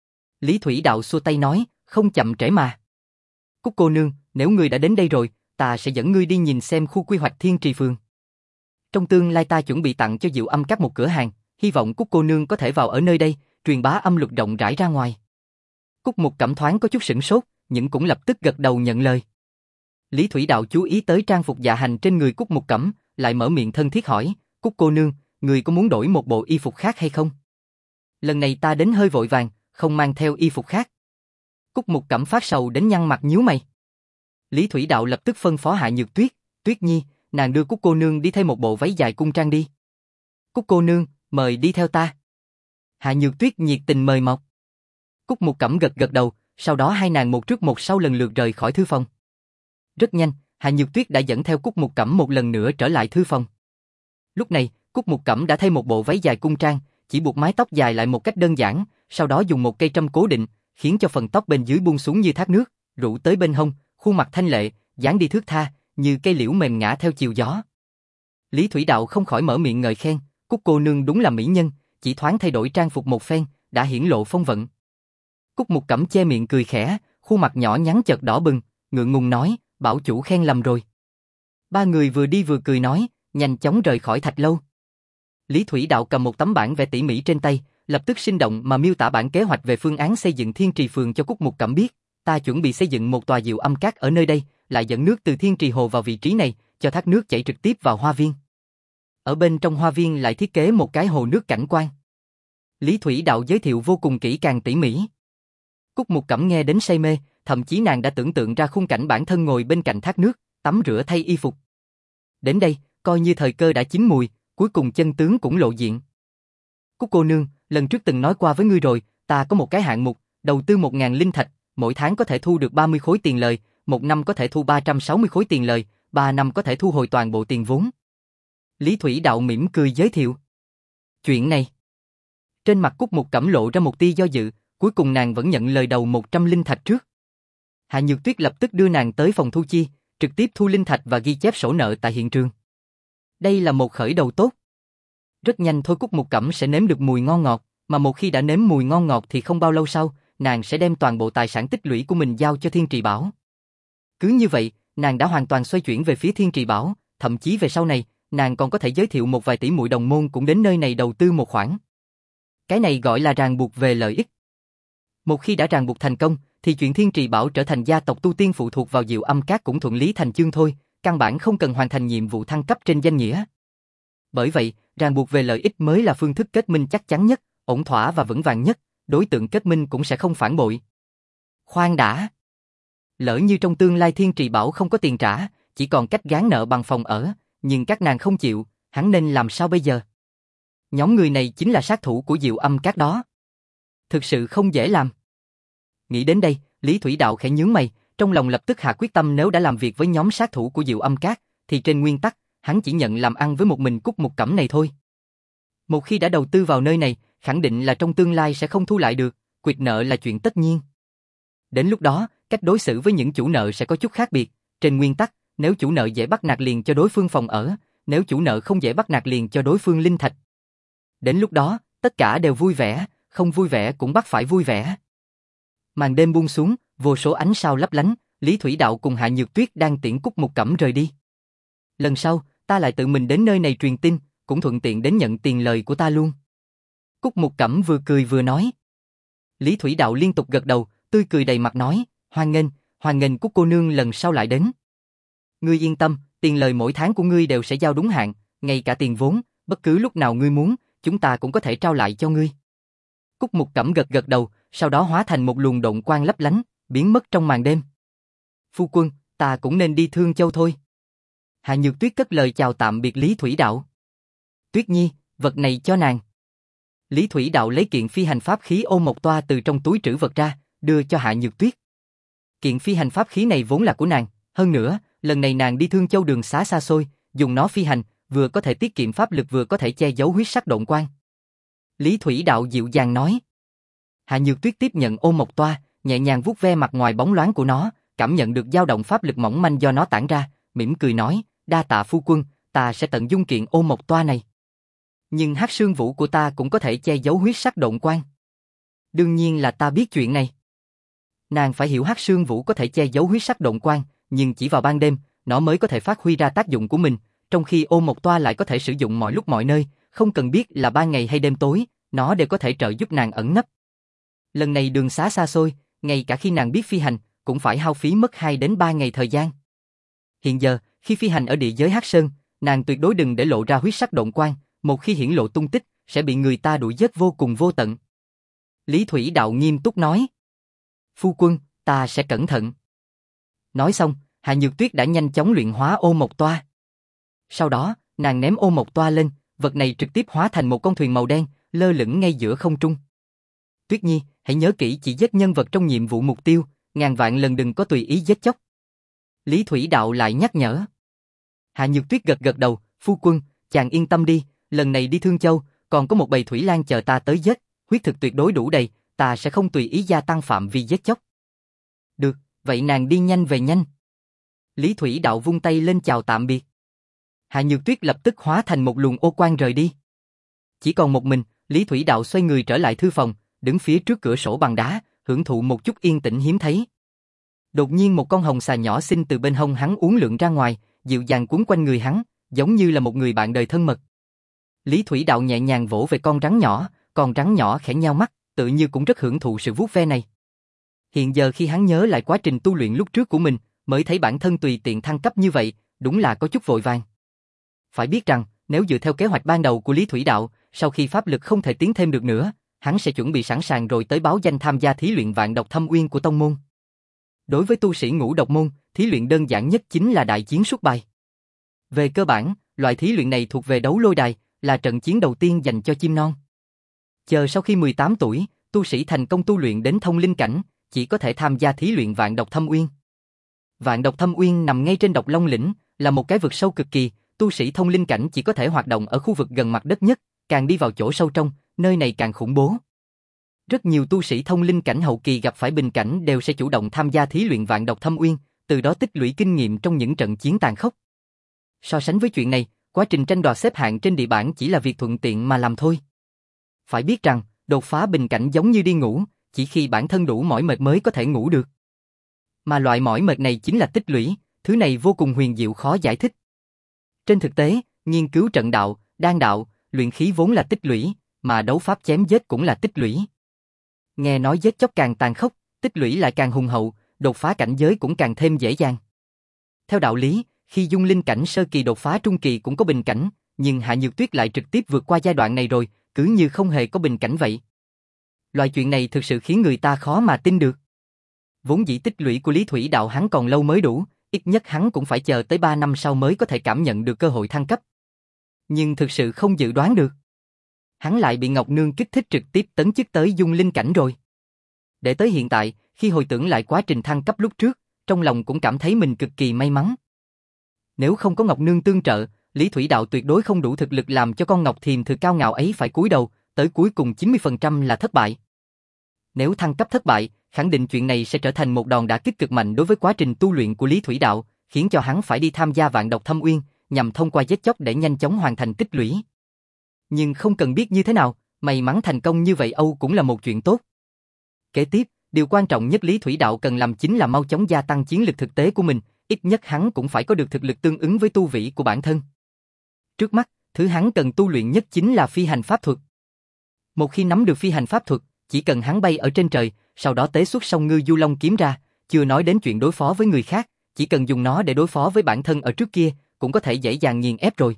Lý Thủy Đạo xua tay nói, không chậm trễ mà. Cúc cô nương, nếu ngươi đã đến đây rồi, ta sẽ dẫn ngươi đi nhìn xem khu quy hoạch Thiên Trì Phường. Trong tương lai ta chuẩn bị tặng cho Diệu Âm Các một cửa hàng, hy vọng Cúc cô nương có thể vào ở nơi đây, truyền bá âm luật rộng rãi ra ngoài. Cúc Mục Cẩm thoáng có chút sửng sốt, nhưng cũng lập tức gật đầu nhận lời. Lý Thủy Đạo chú ý tới trang phục dạ hành trên người Cúc Mục Cẩm, lại mở miệng thân thiết hỏi, Cúc cô nương, người có muốn đổi một bộ y phục khác hay không? Lần này ta đến hơi vội vàng, không mang theo y phục khác. Cúc Mục Cẩm phát sầu đến nhăn mặt nhíu mày. Lý Thủy Đạo lập tức phân phó Hạ Nhược Tuyết, Tuyết Nhi, nàng đưa Cúc cô nương đi thay một bộ váy dài cung trang đi. Cúc cô nương, mời đi theo ta. Hạ Nhược Tuyết nhiệt tình mời mọc. Cúc Mục Cẩm gật gật đầu, sau đó hai nàng một trước một sau lần lượt rời khỏi thư phòng. Rất nhanh, Hạ Nhược Tuyết đã dẫn theo Cúc Mục Cẩm một lần nữa trở lại thư phòng. Lúc này, Cúc Mục Cẩm đã thay một bộ váy dài cung trang, chỉ buộc mái tóc dài lại một cách đơn giản, sau đó dùng một cây trâm cố định, khiến cho phần tóc bên dưới buông xuống như thác nước, rủ tới bên hông, khuôn mặt thanh lệ, dáng đi thướt tha, như cây liễu mềm ngả theo chiều gió. Lý Thủy Đạo không khỏi mở miệng ngợi khen, Cúc cô nương đúng là mỹ nhân, chỉ thoáng thay đổi trang phục một phen, đã hiển lộ phong vận. Cúc Mục Cẩm che miệng cười khẽ, khuôn mặt nhỏ nhắn chợt đỏ bừng, ngượng ngùng nói, bảo chủ khen lầm rồi. Ba người vừa đi vừa cười nói, nhanh chóng rời khỏi thạch lâu. Lý Thủy Đạo cầm một tấm bản vẽ tỉ mỉ trên tay, lập tức sinh động mà miêu tả bản kế hoạch về phương án xây dựng Thiên Trì Phường cho Cúc Mục Cẩm biết. Ta chuẩn bị xây dựng một tòa Diệu Âm Các ở nơi đây, lại dẫn nước từ Thiên Trì Hồ vào vị trí này, cho thác nước chảy trực tiếp vào hoa viên. Ở bên trong hoa viên lại thiết kế một cái hồ nước cảnh quan. Lý Thủy Đạo giới thiệu vô cùng kỹ càng tỉ mỉ. Cúc Mục Cẩm nghe đến say mê, thậm chí nàng đã tưởng tượng ra khung cảnh bản thân ngồi bên cạnh thác nước, tắm rửa thay y phục. Đến đây, coi như thời cơ đã chín mùi, cuối cùng chân tướng cũng lộ diện. Cúc cô nương, lần trước từng nói qua với ngươi rồi, ta có một cái hạng mục, đầu tư một ngàn linh thạch, mỗi tháng có thể thu được ba mươi khối tiền lời, một năm có thể thu ba trăm sáu mươi khối tiền lời, ba năm có thể thu hồi toàn bộ tiền vốn. Lý Thủy Đạo mỉm cười giới thiệu. Chuyện này. Trên mặt Cúc Mục Cẩm lộ ra một tia do dự, cuối cùng nàng vẫn nhận lời đầu một trăm linh thạch trước. Hạ Nhược Tuyết lập tức đưa nàng tới phòng thu chi, trực tiếp thu linh thạch và ghi chép sổ nợ tại hiện trường. Đây là một khởi đầu tốt. Rất nhanh thôi Cúc Mục Cẩm sẽ nếm được mùi ngon ngọt, mà một khi đã nếm mùi ngon ngọt thì không bao lâu sau, nàng sẽ đem toàn bộ tài sản tích lũy của mình giao cho Thiên Trì Bảo. Cứ như vậy, nàng đã hoàn toàn xoay chuyển về phía Thiên Trì Bảo, thậm chí về sau này, nàng còn có thể giới thiệu một vài tỷ muội đồng môn cũng đến nơi này đầu tư một khoản. Cái này gọi là ràng buộc về lợi ích. Một khi đã ràng buộc thành công, thì chuyện Thiên Trì Bảo trở thành gia tộc tu tiên phụ thuộc vào Diệu Âm Các cũng thuận lý thành chương thôi, căn bản không cần hoàn thành nhiệm vụ thăng cấp trên danh nghĩa. Bởi vậy, ràng buộc về lợi ích mới là phương thức kết minh chắc chắn nhất, ổn thỏa và vững vàng nhất, đối tượng kết minh cũng sẽ không phản bội. Khoan đã. Lỡ như trong tương lai Thiên Trì Bảo không có tiền trả, chỉ còn cách gán nợ bằng phòng ở, nhưng các nàng không chịu, hắn nên làm sao bây giờ? Nhóm người này chính là sát thủ của Diệu Âm Các đó. Thực sự không dễ làm. Nghĩ đến đây, Lý Thủy Đạo khẽ nhướng mày, trong lòng lập tức hạ quyết tâm nếu đã làm việc với nhóm sát thủ của Diệu Âm Các, thì trên nguyên tắc, hắn chỉ nhận làm ăn với một mình Cúc Mục Cẩm này thôi. Một khi đã đầu tư vào nơi này, khẳng định là trong tương lai sẽ không thu lại được, quyệt nợ là chuyện tất nhiên. Đến lúc đó, cách đối xử với những chủ nợ sẽ có chút khác biệt, trên nguyên tắc, nếu chủ nợ dễ bắt nạt liền cho đối phương phòng ở, nếu chủ nợ không dễ bắt nạt liền cho đối phương linh thạch. Đến lúc đó, tất cả đều vui vẻ, không vui vẻ cũng bắt phải vui vẻ. Màn đêm buông xuống, vô số ánh sao lấp lánh, Lý Thủy Đạo cùng Hạ Nhược Tuyết đang tiễn Cúc Mục Cẩm rời đi. Lần sau, ta lại tự mình đến nơi này truyền tin, cũng thuận tiện đến nhận tiền lời của ta luôn. Cúc Mục Cẩm vừa cười vừa nói. Lý Thủy Đạo liên tục gật đầu, tươi cười đầy mặt nói, hoan nghênh, hoan nghênh Cúc cô nương lần sau lại đến. Ngươi yên tâm, tiền lời mỗi tháng của ngươi đều sẽ giao đúng hạn, ngay cả tiền vốn, bất cứ lúc nào ngươi muốn, chúng ta cũng có thể trao lại cho ngươi. Cúc Mục Cẩm gật gật đầu, sau đó hóa thành một luồng động quang lấp lánh, biến mất trong màn đêm. Phu quân, ta cũng nên đi Thương Châu thôi. Hạ Nhược Tuyết cất lời chào tạm biệt Lý Thủy Đạo. Tuyết Nhi, vật này cho nàng. Lý Thủy Đạo lấy kiện phi hành pháp khí Ô Mộc Toa từ trong túi trữ vật ra, đưa cho Hạ Nhược Tuyết. Kiện phi hành pháp khí này vốn là của nàng, hơn nữa, lần này nàng đi Thương Châu đường xá xa xôi, dùng nó phi hành, vừa có thể tiết kiệm pháp lực vừa có thể che giấu huyết sắc độn quang. Lý Thủy Đạo dịu dàng nói. Hạ Nhược Tuyết tiếp nhận Ô Mộc Toa, nhẹ nhàng vuốt ve mặt ngoài bóng loáng của nó, cảm nhận được dao động pháp lực mỏng manh do nó tản ra, mỉm cười nói, đa tạ phu quân, ta sẽ tận dung kiện Ô Mộc Toa này. Nhưng hắc xương vũ của ta cũng có thể che giấu huyết sắc độn quang. Đương nhiên là ta biết chuyện này. Nàng phải hiểu hắc xương vũ có thể che giấu huyết sắc độn quang, nhưng chỉ vào ban đêm, nó mới có thể phát huy ra tác dụng của mình, trong khi Ô Mộc Toa lại có thể sử dụng mọi lúc mọi nơi, không cần biết là ban ngày hay đêm tối, nó đều có thể trợ giúp nàng ẩn nấp. Lần này đường xá xa xôi, ngay cả khi nàng biết phi hành, cũng phải hao phí mất hai đến ba ngày thời gian. Hiện giờ, khi phi hành ở địa giới Hắc Sơn, nàng tuyệt đối đừng để lộ ra huyết sắc độn quang, một khi hiển lộ tung tích, sẽ bị người ta đuổi giết vô cùng vô tận. Lý Thủy Đạo nghiêm túc nói. Phu quân, ta sẽ cẩn thận. Nói xong, Hạ Nhược Tuyết đã nhanh chóng luyện hóa Ô Mộc Toa. Sau đó, nàng ném Ô Mộc Toa lên, vật này trực tiếp hóa thành một con thuyền màu đen, lơ lửng ngay giữa không trung. Tuyết Nhi, hãy nhớ kỹ chỉ giết nhân vật trong nhiệm vụ mục tiêu, ngàn vạn lần đừng có tùy ý giết chóc. Lý Thủy Đạo lại nhắc nhở. Hạ Nhược Tuyết gật gật đầu, phu quân, chàng yên tâm đi, lần này đi Thương Châu, còn có một bầy thủy lang chờ ta tới giết, huyết thực tuyệt đối đủ đầy, ta sẽ không tùy ý gia tăng phạm vi giết chóc. Được, vậy nàng đi nhanh về nhanh. Lý Thủy Đạo vung tay lên chào tạm biệt. Hạ Nhược Tuyết lập tức hóa thành một luồng ô quang rời đi. Chỉ còn một mình, Lý Thủy Đạo xoay người trở lại thư phòng, đứng phía trước cửa sổ bằng đá, hưởng thụ một chút yên tĩnh hiếm thấy. Đột nhiên một con hồng xà nhỏ xinh từ bên hông hắn uốn lượn ra ngoài, dịu dàng quấn quanh người hắn, giống như là một người bạn đời thân mật. Lý Thủy Đạo nhẹ nhàng vỗ về con rắn nhỏ, con rắn nhỏ khẽ nheo mắt, tự như cũng rất hưởng thụ sự vuốt ve này. Hiện giờ khi hắn nhớ lại quá trình tu luyện lúc trước của mình, mới thấy bản thân tùy tiện thăng cấp như vậy, đúng là có chút vội vàng. Phải biết rằng, Nếu dựa theo kế hoạch ban đầu của Lý Thủy Đạo, sau khi pháp lực không thể tiến thêm được nữa, hắn sẽ chuẩn bị sẵn sàng rồi tới báo danh tham gia thí luyện vạn độc thâm uyên của tông môn. Đối với tu sĩ ngũ độc môn, thí luyện đơn giản nhất chính là đại chiến xuất bài. Về cơ bản, loại thí luyện này thuộc về đấu lôi đài, là trận chiến đầu tiên dành cho chim non. Chờ sau khi mười tám tuổi, tu sĩ thành công tu luyện đến thông linh cảnh, chỉ có thể tham gia thí luyện vạn độc thâm uyên. Vạn độc thâm uyên nằm ngay trên độc long lĩnh, là một cái vực sâu cực kỳ, tu sĩ thông linh cảnh chỉ có thể hoạt động ở khu vực gần mặt đất nhất, càng đi vào chỗ sâu trong, nơi này càng khủng bố. Rất nhiều tu sĩ thông linh cảnh hậu kỳ gặp phải bình cảnh đều sẽ chủ động tham gia thí luyện vạn độc thâm uyên, từ đó tích lũy kinh nghiệm trong những trận chiến tàn khốc. So sánh với chuyện này, quá trình tranh đoạt xếp hạng trên địa bảng chỉ là việc thuận tiện mà làm thôi. Phải biết rằng, đột phá bình cảnh giống như đi ngủ, chỉ khi bản thân đủ mỏi mệt mới có thể ngủ được. Mà loại mỏi mệt này chính là tích lũy, thứ này vô cùng huyền diệu khó giải thích. Trên thực tế, nghiên cứu trận đạo, đan đạo, luyện khí vốn là tích lũy, mà đấu pháp chém giết cũng là tích lũy. Nghe nói giết chóc càng tàn khốc, tích lũy lại càng hùng hậu, đột phá cảnh giới cũng càng thêm dễ dàng. Theo đạo lý, khi dung linh cảnh sơ kỳ đột phá trung kỳ cũng có bình cảnh, nhưng Hạ Nhược Tuyết lại trực tiếp vượt qua giai đoạn này rồi, cứ như không hề có bình cảnh vậy. Loại chuyện này thực sự khiến người ta khó mà tin được. Vốn dĩ tích lũy của Lý Thủy Đạo hắn còn lâu mới đủ, ít nhất hắn cũng phải chờ tới ba năm sau mới có thể cảm nhận được cơ hội thăng cấp. Nhưng thực sự không dự đoán được. Hắn lại bị Ngọc Nương kích thích trực tiếp tấn chức tới dung linh cảnh rồi. Để tới hiện tại, khi hồi tưởng lại quá trình thăng cấp lúc trước, trong lòng cũng cảm thấy mình cực kỳ may mắn. Nếu không có Ngọc Nương tương trợ, Lý Thủy Đạo tuyệt đối không đủ thực lực làm cho con Ngọc Thiềm Thử cao ngạo ấy phải cúi đầu, tới cuối cùng chín mươi phần trăm là thất bại. Nếu thăng cấp thất bại, khẳng định chuyện này sẽ trở thành một đòn đả kích cực mạnh đối với quá trình tu luyện của Lý Thủy Đạo, khiến cho hắn phải đi tham gia vạn độc thâm uyên, nhằm thông qua giết chóc để nhanh chóng hoàn thành tích lũy. Nhưng không cần biết như thế nào, may mắn thành công như vậy Âu cũng là một chuyện tốt. Kế tiếp, điều quan trọng nhất Lý Thủy Đạo cần làm chính là mau chóng gia tăng chiến lực thực tế của mình, ít nhất hắn cũng phải có được thực lực tương ứng với tu vĩ của bản thân. Trước mắt, thứ hắn cần tu luyện nhất chính là phi hành pháp thuật. Một khi nắm được phi hành pháp thuật, chỉ cần hắn bay ở trên trời, sau đó tế xuất song ngư du long kiếm ra, chưa nói đến chuyện đối phó với người khác, chỉ cần dùng nó để đối phó với bản thân ở trước kia, cũng có thể dễ dàng nghiền ép rồi.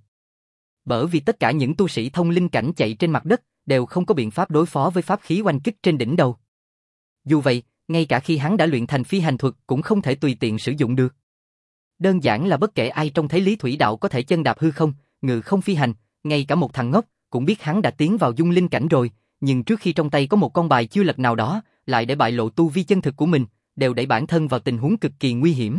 Bởi vì tất cả những tu sĩ thông linh cảnh chạy trên mặt đất đều không có biện pháp đối phó với pháp khí oanh kích trên đỉnh đầu. Dù vậy, ngay cả khi hắn đã luyện thành phi hành thuật cũng không thể tùy tiện sử dụng được. Đơn giản là bất kể ai trông thấy Lý Thủy Đạo có thể chân đạp hư không, ngự không phi hành, ngay cả một thằng ngốc cũng biết hắn đã tiến vào dung linh cảnh rồi, nhưng trước khi trong tay có một con bài chưa lật nào đó, lại để bại lộ tu vi chân thực của mình, đều đẩy bản thân vào tình huống cực kỳ nguy hiểm.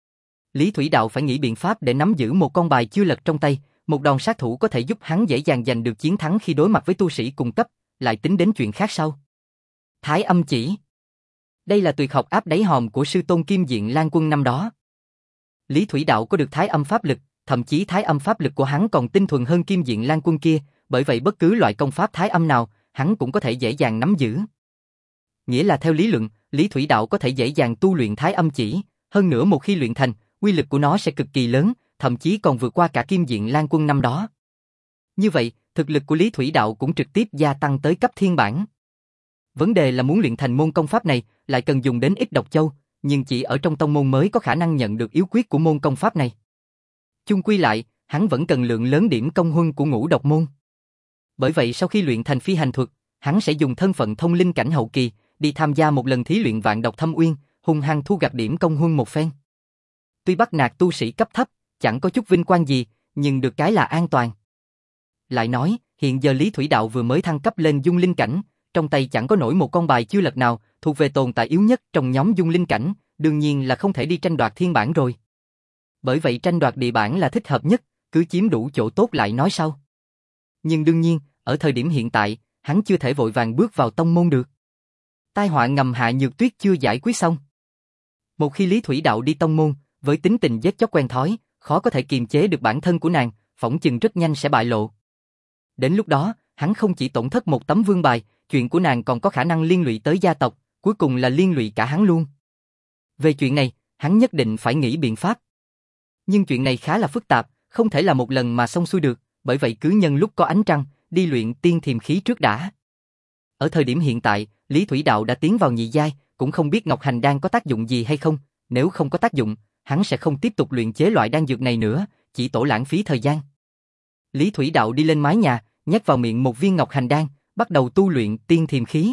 Lý Thủy Đạo phải nghĩ biện pháp để nắm giữ một con bài chưa lật trong tay, một đòn sát thủ có thể giúp hắn dễ dàng giành được chiến thắng khi đối mặt với tu sĩ cùng cấp, lại tính đến chuyện khác sau. Thái âm chỉ. Đây là tuyệt học áp đáy hòm của sư tôn Kim Diện Lan Quân năm đó. Lý Thủy Đạo có được thái âm pháp lực, thậm chí thái âm pháp lực của hắn còn tinh thuần hơn Kim Diện Lan Quân kia, bởi vậy bất cứ loại công pháp thái âm nào, hắn cũng có thể dễ dàng nắm giữ. Nghĩa là theo lý luận, Lý Thủy Đạo có thể dễ dàng tu luyện thái âm chỉ, hơn nữa một khi luyện thành, uy lực của nó sẽ cực kỳ lớn, thậm chí còn vượt qua cả Kim Diện Lan Quân năm đó. Như vậy, thực lực của Lý Thủy Đạo cũng trực tiếp gia tăng tới cấp thiên bản. Vấn đề là muốn luyện thành môn công pháp này, lại cần dùng đến ít độc châu, nhưng chỉ ở trong tông môn mới có khả năng nhận được yếu quyết của môn công pháp này. Chung quy lại, hắn vẫn cần lượng lớn điểm công huân của ngũ độc môn. Bởi vậy sau khi luyện thành phi hành thuật, hắn sẽ dùng thân phận thông linh cảnh hậu kỳ, đi tham gia một lần thí luyện vạn độc thâm uyên, hung hăng thu gặt điểm công huân một phen. Tuy bắt nạt tu sĩ cấp thấp, chẳng có chút vinh quang gì, nhưng được cái là an toàn. Lại nói, hiện giờ Lý Thủy Đạo vừa mới thăng cấp lên dung linh cảnh, trong tay chẳng có nổi một con bài chưa lật nào, thuộc về tồn tại yếu nhất trong nhóm dung linh cảnh, đương nhiên là không thể đi tranh đoạt thiên bản rồi. Bởi vậy tranh đoạt địa bản là thích hợp nhất, cứ chiếm đủ chỗ tốt lại nói sau. Nhưng đương nhiên, ở thời điểm hiện tại, hắn chưa thể vội vàng bước vào tông môn được. Tai họa ngầm Hạ Nhược Tuyết chưa giải quyết xong. Một khi Lý Thủy Đạo đi tông môn, với tính tình giết chóc quen thói, khó có thể kiềm chế được bản thân của nàng, phỏng chừng rất nhanh sẽ bại lộ. Đến lúc đó, hắn không chỉ tổn thất một tấm vương bài, chuyện của nàng còn có khả năng liên lụy tới gia tộc, cuối cùng là liên lụy cả hắn luôn. Về chuyện này, hắn nhất định phải nghĩ biện pháp. Nhưng chuyện này khá là phức tạp, không thể là một lần mà xong xuôi được, bởi vậy cứ nhân lúc có ánh trăng, đi luyện tiên thiềm khí trước đã. Ở thời điểm hiện tại, Lý Thủy Đạo đã tiến vào nhị giai, cũng không biết Ngọc Hành Đan có tác dụng gì hay không, nếu không có tác dụng, hắn sẽ không tiếp tục luyện chế loại đan dược này nữa, chỉ tổ lãng phí thời gian. Lý Thủy Đạo đi lên mái nhà, nhét vào miệng một viên ngọc hành đan, bắt đầu tu luyện tiên thiềm khí.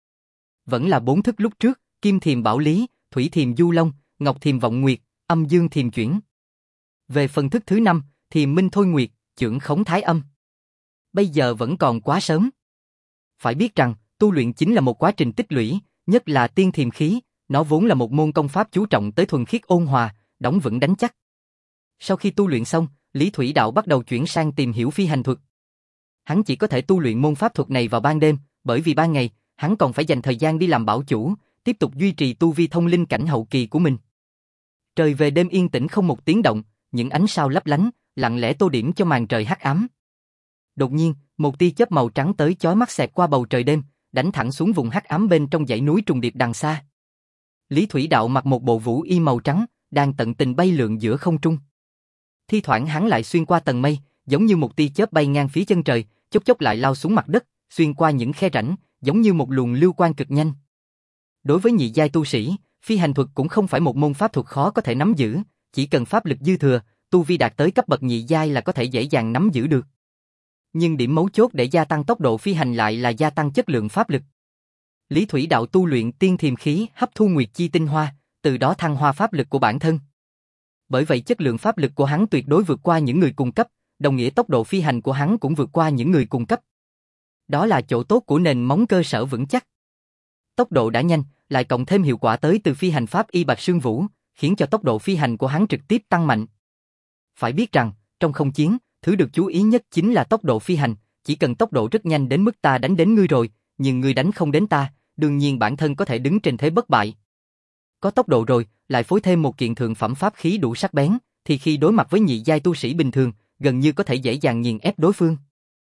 Vẫn là bốn thức lúc trước, kim thiềm bảo lý, thủy thiềm du long, ngọc thiềm vọng nguyệt, âm dương thiềm chuyển. Về phần thức thứ năm, thiềm minh thôi nguyệt, chưởng khống thái âm. Bây giờ vẫn còn quá sớm. Phải biết rằng, tu luyện chính là một quá trình tích lũy, nhất là tiên thiềm khí, nó vốn là một môn công pháp chú trọng tới thuần khiết ôn hòa, đóng vững đánh chắc. Sau khi tu luyện xong, Lý Thủy Đạo bắt đầu chuyển sang tìm hiểu phi hành thuật. Hắn chỉ có thể tu luyện môn pháp thuật này vào ban đêm, bởi vì ban ngày, hắn còn phải dành thời gian đi làm bảo chủ, tiếp tục duy trì tu vi thông linh cảnh hậu kỳ của mình. Trời về đêm yên tĩnh không một tiếng động, những ánh sao lấp lánh, lặng lẽ tô điểm cho màn trời hắc ám. Đột nhiên, một tia chớp màu trắng tới chói mắt xẹt qua bầu trời đêm, đánh thẳng xuống vùng hắc ám bên trong dãy núi trùng điệp đằng xa. Lý Thủy Đạo mặc một bộ vũ y màu trắng, đang tận tình bay lượn giữa không trung. Thi thoảng hắn lại xuyên qua tầng mây, giống như một tia chớp bay ngang phía chân trời, chốc chốc lại lao xuống mặt đất, xuyên qua những khe rãnh, giống như một luồng lưu quang cực nhanh. Đối với nhị giai tu sĩ, phi hành thuật cũng không phải một môn pháp thuật khó có thể nắm giữ, chỉ cần pháp lực dư thừa, tu vi đạt tới cấp bậc nhị giai là có thể dễ dàng nắm giữ được. Nhưng điểm mấu chốt để gia tăng tốc độ phi hành lại là gia tăng chất lượng pháp lực. Lý Thủy Đạo tu luyện tiên thiềm khí, hấp thu nguyệt chi tinh hoa, từ đó thăng hoa pháp lực của bản thân. Bởi vậy chất lượng pháp lực của hắn tuyệt đối vượt qua những người cùng cấp, đồng nghĩa tốc độ phi hành của hắn cũng vượt qua những người cùng cấp. Đó là chỗ tốt của nền móng cơ sở vững chắc. Tốc độ đã nhanh, lại cộng thêm hiệu quả tới từ phi hành pháp y Bạch Sương Vũ, khiến cho tốc độ phi hành của hắn trực tiếp tăng mạnh. Phải biết rằng, trong không chiến, thứ được chú ý nhất chính là tốc độ phi hành, chỉ cần tốc độ rất nhanh đến mức ta đánh đến ngươi rồi, nhưng ngươi đánh không đến ta, đương nhiên bản thân có thể đứng trên thế bất bại. Có tốc độ rồi, lại phối thêm một kiện thượng phẩm pháp khí đủ sắc bén, thì khi đối mặt với nhị giai tu sĩ bình thường, gần như có thể dễ dàng nghiền ép đối phương.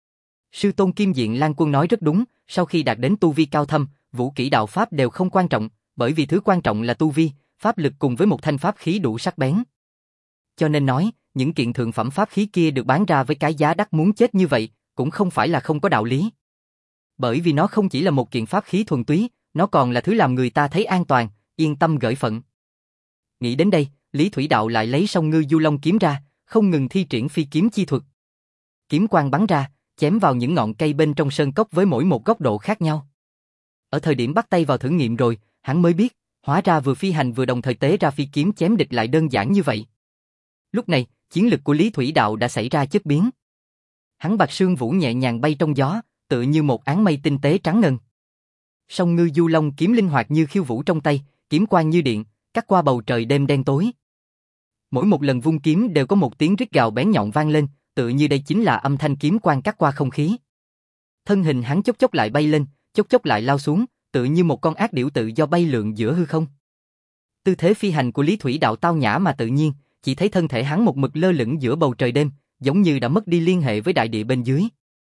Sư tôn Kim Diện Lan Quân nói rất đúng, sau khi đạt đến tu vi cao thâm, vũ kỹ đạo pháp đều không quan trọng, bởi vì thứ quan trọng là tu vi, pháp lực cùng với một thanh pháp khí đủ sắc bén. Cho nên nói, những kiện thượng phẩm pháp khí kia được bán ra với cái giá đắt muốn chết như vậy, cũng không phải là không có đạo lý. Bởi vì nó không chỉ là một kiện pháp khí thuần túy, nó còn là thứ làm người ta thấy an toàn, yên tâm gởi phận. Nghĩ đến đây, Lý Thủy Đạo lại lấy song ngư du long kiếm ra, không ngừng thi triển phi kiếm chi thuật. Kiếm quang bắn ra, chém vào những ngọn cây bên trong sơn cốc với mỗi một góc độ khác nhau. Ở thời điểm bắt tay vào thử nghiệm rồi, hắn mới biết, hóa ra vừa phi hành vừa đồng thời tế ra phi kiếm chém địch lại đơn giản như vậy. Lúc này, chiến lực của Lý Thủy Đạo đã xảy ra chất biến. Hắn Bạch Sương Vũ nhẹ nhàng bay trong gió, tựa như một áng mây tinh tế trắng ngần. Song ngư du long kiếm linh hoạt như khiêu vũ trong tay, kiếm quang như điện, cắt qua bầu trời đêm đen tối. Mỗi một lần vung kiếm đều có một tiếng rít gào bén nhọn vang lên, tựa như đây chính là âm thanh kiếm quang cắt qua không khí. Thân hình hắn chốc chốc lại bay lên, chốc chốc lại lao xuống, tựa như một con ác điểu tự do bay lượn giữa hư không. Tư thế phi hành của Lý Thủy Đạo tao nhã mà tự nhiên, chỉ thấy thân thể hắn một mực lơ lửng giữa bầu trời đêm, giống như đã mất đi liên hệ với đại địa bên dưới.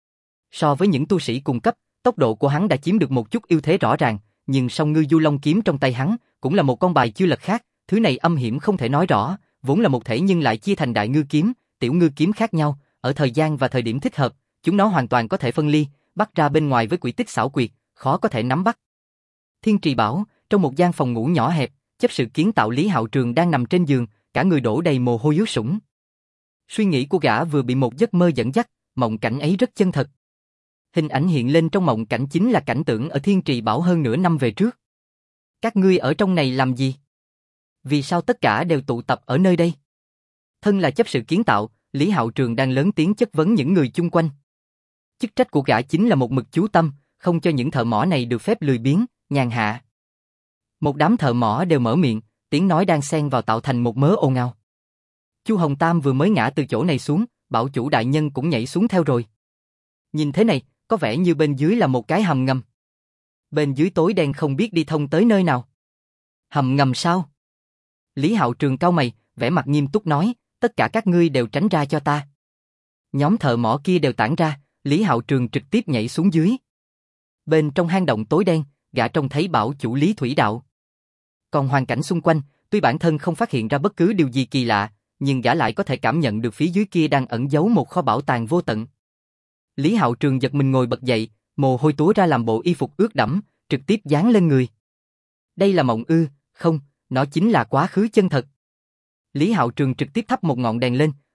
So với những tu sĩ cùng cấp, tốc độ của hắn đã chiếm được một chút ưu thế rõ ràng, nhưng song ngư du long kiếm trong tay hắn cũng là một con bài chưa lật khác, thứ này âm hiểm không thể nói rõ, vốn là một thể nhưng lại chia thành đại ngư kiếm, tiểu ngư kiếm khác nhau, ở thời gian và thời điểm thích hợp, chúng nó hoàn toàn có thể phân ly, bắt ra bên ngoài với quỷ tích xảo quyệt, khó có thể nắm bắt. Thiên Trì Bảo, trong một gian phòng ngủ nhỏ hẹp, chấp sự kiến tạo Lý Hạo Trường đang nằm trên giường, cả người đổ đầy mồ hôi ướt sũng. Suy nghĩ của gã vừa bị một giấc mơ dẫn dắt, mộng cảnh ấy rất chân thật. Hình ảnh hiện lên trong mộng cảnh chính là cảnh tượng ở Thiên Trì Bảo hơn nửa năm về trước. Các ngươi ở trong này làm gì? Vì sao tất cả đều tụ tập ở nơi đây? Thân là chấp sự kiến tạo, Lý Hạo Trường đang lớn tiếng chất vấn những người chung quanh. Chức trách của gã chính là một mực chú tâm, không cho những thợ mỏ này được phép lười biếng, nhàn hạ. Một đám thợ mỏ đều mở miệng, tiếng nói đang xen vào tạo thành một mớ ồn ào. Chu Hồng Tam vừa mới ngã từ chỗ này xuống, bảo chủ đại nhân cũng nhảy xuống theo rồi. Nhìn thế này, có vẻ như bên dưới là một cái hầm ngầm. Bên dưới tối đen không biết đi thông tới nơi nào. Hầm ngầm sao? Lý Hạo Trường cau mày, vẻ mặt nghiêm túc nói, tất cả các ngươi đều tránh ra cho ta. Nhóm thợ mỏ kia đều tản ra, Lý Hạo Trường trực tiếp nhảy xuống dưới. Bên trong hang động tối đen, gã trông thấy bảo chủ Lý Thủy Đạo. Còn hoàn cảnh xung quanh, tuy bản thân không phát hiện ra bất cứ điều gì kỳ lạ, nhưng gã lại có thể cảm nhận được phía dưới kia đang ẩn giấu một kho bảo tàng vô tận. Lý Hạo Trường giật mình ngồi bật dậy, mồ hôi túa ra làm bộ y phục ướt đẫm, trực tiếp dán lên người. Đây là mộng ư? Không, nó chính là quá khứ chân thật. Lý Hạo Trường trực tiếp thắp một ngọn đèn lên,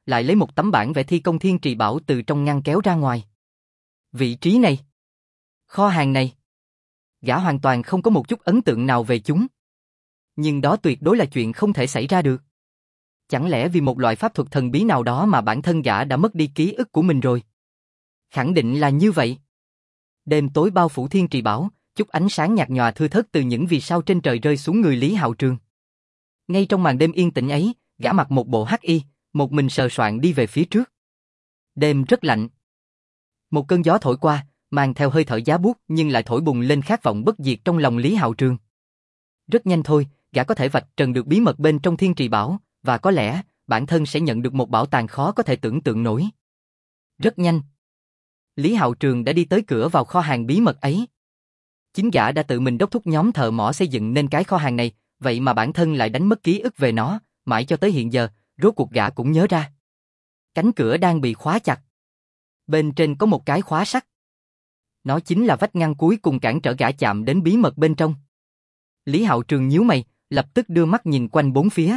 lại lấy một tấm bản vẽ thi công thiên trì bảo từ trong ngăn kéo ra ngoài. Vị trí này, kho hàng này, gã hoàn toàn không có một chút ấn tượng nào về chúng. Nhưng đó tuyệt đối là chuyện không thể xảy ra được. Chẳng lẽ vì một loại pháp thuật thần bí nào đó mà bản thân gã đã mất đi ký ức của mình rồi? Khẳng định là như vậy. Đêm tối bao phủ thiên trì bảo, chút ánh sáng nhạt nhòa thưa thớt từ những vì sao trên trời rơi xuống người Lý Hạo Trường. Ngay trong màn đêm yên tĩnh ấy, gã mặc một bộ hắc y, một mình sờ soạng đi về phía trước. Đêm rất lạnh. Một cơn gió thổi qua, mang theo hơi thở giá buốt nhưng lại thổi bùng lên khát vọng bất diệt trong lòng Lý Hạo Trường. Rất nhanh thôi, gã có thể vạch trần được bí mật bên trong thiên trì bảo, và có lẽ bản thân sẽ nhận được một bảo tàng khó có thể tưởng tượng nổi. Rất nhanh, Lý Hạo Trường đã đi tới cửa vào kho hàng bí mật ấy. Chính gã đã tự mình đốc thúc nhóm thợ mỏ xây dựng nên cái kho hàng này, vậy mà bản thân lại đánh mất ký ức về nó, mãi cho tới hiện giờ, rốt cuộc gã cũng nhớ ra. Cánh cửa đang bị khóa chặt. Bên trên có một cái khóa sắt. Nó chính là vách ngăn cuối cùng cản trở gã chạm đến bí mật bên trong. Lý Hạo Trường nhíu mày, lập tức đưa mắt nhìn quanh bốn phía.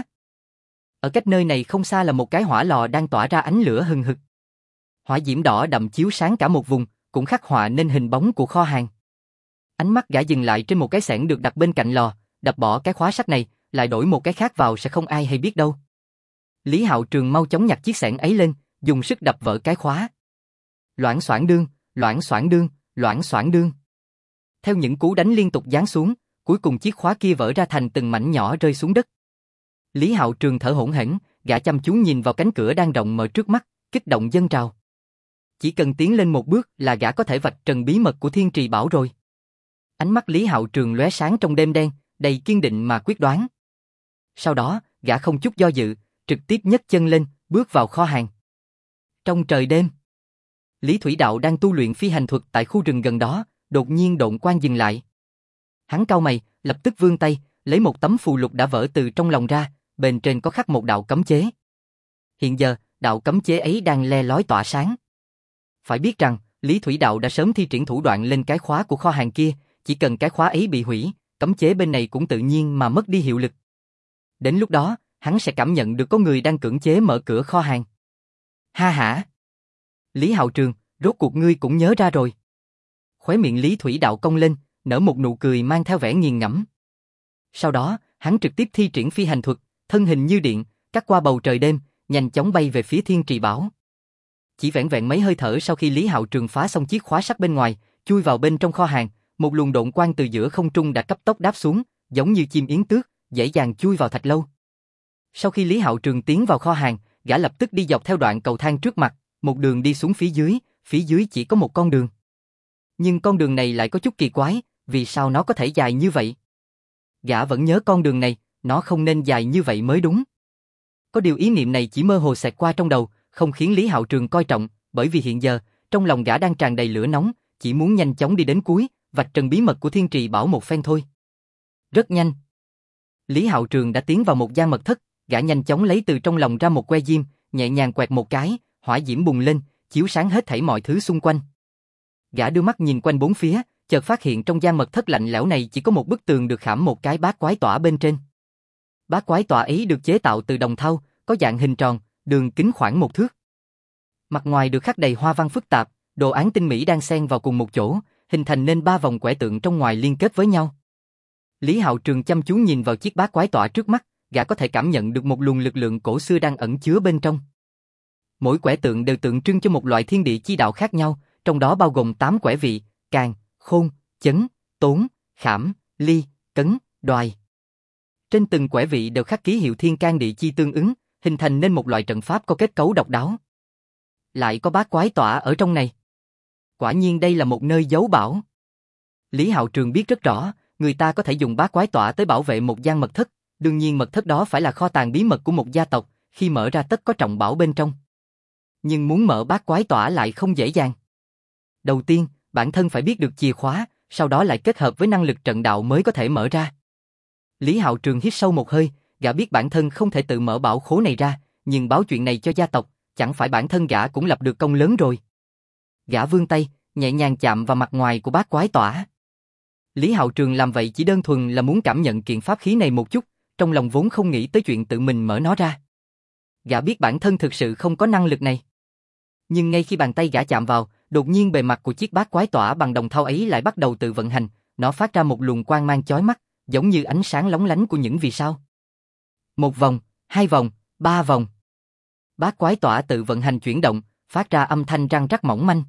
Ở cách nơi này không xa là một cái hỏa lò đang tỏa ra ánh lửa hừng hực. Hỏa diễm đỏ đậm chiếu sáng cả một vùng, cũng khắc họa nên hình bóng của kho hàng. Ánh mắt gã dừng lại trên một cái xẻng được đặt bên cạnh lò, đập bỏ cái khóa sắt này, lại đổi một cái khác vào sẽ không ai hay biết đâu. Lý Hạo Trường mau chóng nhặt chiếc xẻng ấy lên, dùng sức đập vỡ cái khóa. Loảng xoảng đương, loảng xoảng đương, loảng xoảng đương. Theo những cú đánh liên tục giáng xuống, cuối cùng chiếc khóa kia vỡ ra thành từng mảnh nhỏ rơi xuống đất. Lý Hạo Trường thở hổn hển, gã chăm chú nhìn vào cánh cửa đang rộng mở trước mắt, kích động dâng trào. Chỉ cần tiến lên một bước là gã có thể vạch trần bí mật của thiên trì bảo rồi. Ánh mắt Lý Hạo Trường lóe sáng trong đêm đen, đầy kiên định mà quyết đoán. Sau đó, gã không chút do dự, trực tiếp nhấc chân lên, bước vào kho hàng. Trong trời đêm, Lý Thủy Đạo đang tu luyện phi hành thuật tại khu rừng gần đó, đột nhiên độn quang dừng lại. Hắn cau mày, lập tức vươn tay, lấy một tấm phù lục đã vỡ từ trong lòng ra, bên trên có khắc một đạo cấm chế. Hiện giờ, đạo cấm chế ấy đang le lói tỏa sáng. Phải biết rằng, Lý Thủy Đạo đã sớm thi triển thủ đoạn lên cái khóa của kho hàng kia, chỉ cần cái khóa ấy bị hủy, cấm chế bên này cũng tự nhiên mà mất đi hiệu lực. Đến lúc đó, hắn sẽ cảm nhận được có người đang cưỡng chế mở cửa kho hàng. Ha hả! Lý Hạo Trường, rốt cuộc ngươi cũng nhớ ra rồi. Khóe miệng Lý Thủy Đạo cong lên, nở một nụ cười mang theo vẻ nghiền ngẫm. Sau đó, hắn trực tiếp thi triển phi hành thuật, thân hình như điện, cắt qua bầu trời đêm, nhanh chóng bay về phía thiên trì bảo. Chỉ vẻn vẹn mấy hơi thở sau khi Lý Hạo Trường phá xong chiếc khóa sắt bên ngoài, chui vào bên trong kho hàng, một luồng độn quang từ giữa không trung đã cấp tốc đáp xuống, giống như chim yến tước, dễ dàng chui vào thạch lâu. Sau khi Lý Hạo Trường tiến vào kho hàng, gã lập tức đi dọc theo đoạn cầu thang trước mặt, một đường đi xuống phía dưới, phía dưới chỉ có một con đường. Nhưng con đường này lại có chút kỳ quái, vì sao nó có thể dài như vậy? Gã vẫn nhớ con đường này, nó không nên dài như vậy mới đúng. Có điều ý niệm này chỉ mơ hồ xẹt qua trong đầu, không khiến Lý Hạo Trường coi trọng, bởi vì hiện giờ, trong lòng gã đang tràn đầy lửa nóng, chỉ muốn nhanh chóng đi đến cuối, vạch trần bí mật của thiên trì bảo một phen thôi. Rất nhanh, Lý Hạo Trường đã tiến vào một gian mật thất, gã nhanh chóng lấy từ trong lòng ra một que diêm, nhẹ nhàng quẹt một cái, hỏa diễm bùng lên, chiếu sáng hết thảy mọi thứ xung quanh. Gã đưa mắt nhìn quanh bốn phía, chợt phát hiện trong gian mật thất lạnh lẽo này chỉ có một bức tường được khảm một cái bát quái tỏa bên trên. Bát quái tỏa ấy được chế tạo từ đồng thau, có dạng hình tròn, đường kính khoảng một thước. Mặt ngoài được khắc đầy hoa văn phức tạp, đồ án tinh mỹ đang xen vào cùng một chỗ, hình thành nên ba vòng quẻ tượng trong ngoài liên kết với nhau. Lý Hạo Trường chăm chú nhìn vào chiếc bát quái tỏa trước mắt, gã có thể cảm nhận được một luồng lực lượng cổ xưa đang ẩn chứa bên trong. Mỗi quẻ tượng đều tượng trưng cho một loại thiên địa chi đạo khác nhau, trong đó bao gồm tám quẻ vị, càn, khôn, chấn, tốn, khảm, ly, cấn, đoài. Trên từng quẻ vị đều khắc ký hiệu thiên can địa chi tương ứng, hình thành nên một loại trận pháp có kết cấu độc đáo. Lại có bát quái tỏa ở trong này. Quả nhiên đây là một nơi giấu bảo. Lý Hạo Trường biết rất rõ, người ta có thể dùng bát quái tỏa tới bảo vệ một gian mật thất, đương nhiên mật thất đó phải là kho tàng bí mật của một gia tộc, khi mở ra tất có trọng bảo bên trong. Nhưng muốn mở bát quái tỏa lại không dễ dàng. Đầu tiên, bản thân phải biết được chìa khóa, sau đó lại kết hợp với năng lực trận đạo mới có thể mở ra. Lý Hạo Trường hít sâu một hơi, gã biết bản thân không thể tự mở bảo khố này ra, nhưng báo chuyện này cho gia tộc, chẳng phải bản thân gã cũng lập được công lớn rồi. Gã vươn tay, nhẹ nhàng chạm vào mặt ngoài của bát quái tỏa. Lý Hạo Trường làm vậy chỉ đơn thuần là muốn cảm nhận kiện pháp khí này một chút, trong lòng vốn không nghĩ tới chuyện tự mình mở nó ra. Gã biết bản thân thực sự không có năng lực này. Nhưng ngay khi bàn tay gã chạm vào, đột nhiên bề mặt của chiếc bát quái tỏa bằng đồng thau ấy lại bắt đầu tự vận hành, nó phát ra một luồng quang mang chói mắt, giống như ánh sáng lóng lánh của những vì sao. Một vòng, hai vòng, ba vòng. Bát quái tỏa tự vận hành chuyển động, phát ra âm thanh răng rắc mỏng manh.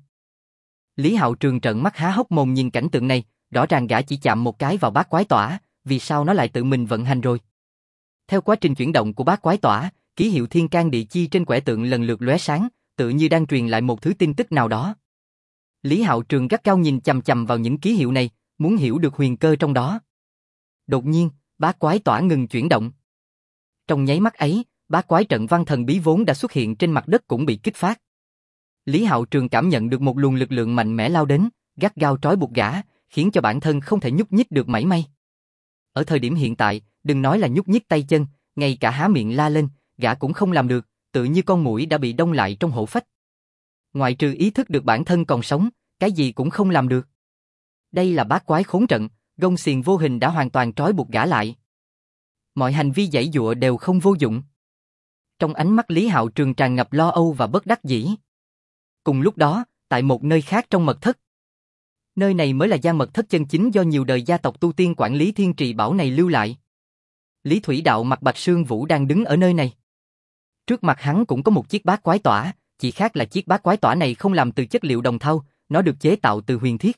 Lý Hạo Trường trợn mắt há hốc mồm nhìn cảnh tượng này, rõ ràng gã chỉ chạm một cái vào bát quái tỏa, vì sao nó lại tự mình vận hành rồi? Theo quá trình chuyển động của bát quái tỏa, ký hiệu thiên can địa chi trên quẻ tượng lần lượt lóe sáng, tự như đang truyền lại một thứ tin tức nào đó. Lý Hạo Trường gắt gao nhìn chằm chằm vào những ký hiệu này, muốn hiểu được huyền cơ trong đó. Đột nhiên, bát quái tỏa ngừng chuyển động. Trong nháy mắt ấy, bát quái trận văn thần bí vốn đã xuất hiện trên mặt đất cũng bị kích phát. Lý Hạo Trường cảm nhận được một luồng lực lượng mạnh mẽ lao đến, gắt gao trói buộc gã, khiến cho bản thân không thể nhúc nhích được mảy may. Ở thời điểm hiện tại, đừng nói là nhúc nhích tay chân, ngay cả há miệng la lên, gã cũng không làm được, tự như con muỗi đã bị đông lại trong hổ phách. Ngoại trừ ý thức được bản thân còn sống, cái gì cũng không làm được. Đây là bát quái khốn trận, gông xiềng vô hình đã hoàn toàn trói buộc gã lại. Mọi hành vi giãy giụa đều không vô dụng. Trong ánh mắt Lý Hạo Trường tràn ngập lo âu và bất đắc dĩ. Cùng lúc đó, tại một nơi khác trong mật thất. Nơi này mới là gian mật thất chân chính do nhiều đời gia tộc tu tiên quản lý thiên trì bảo này lưu lại. Lý Thủy Đạo mặc bạch sương vũ đang đứng ở nơi này. Trước mặt hắn cũng có một chiếc bát quái tỏa, chỉ khác là chiếc bát quái tỏa này không làm từ chất liệu đồng thau, nó được chế tạo từ huyền thiết.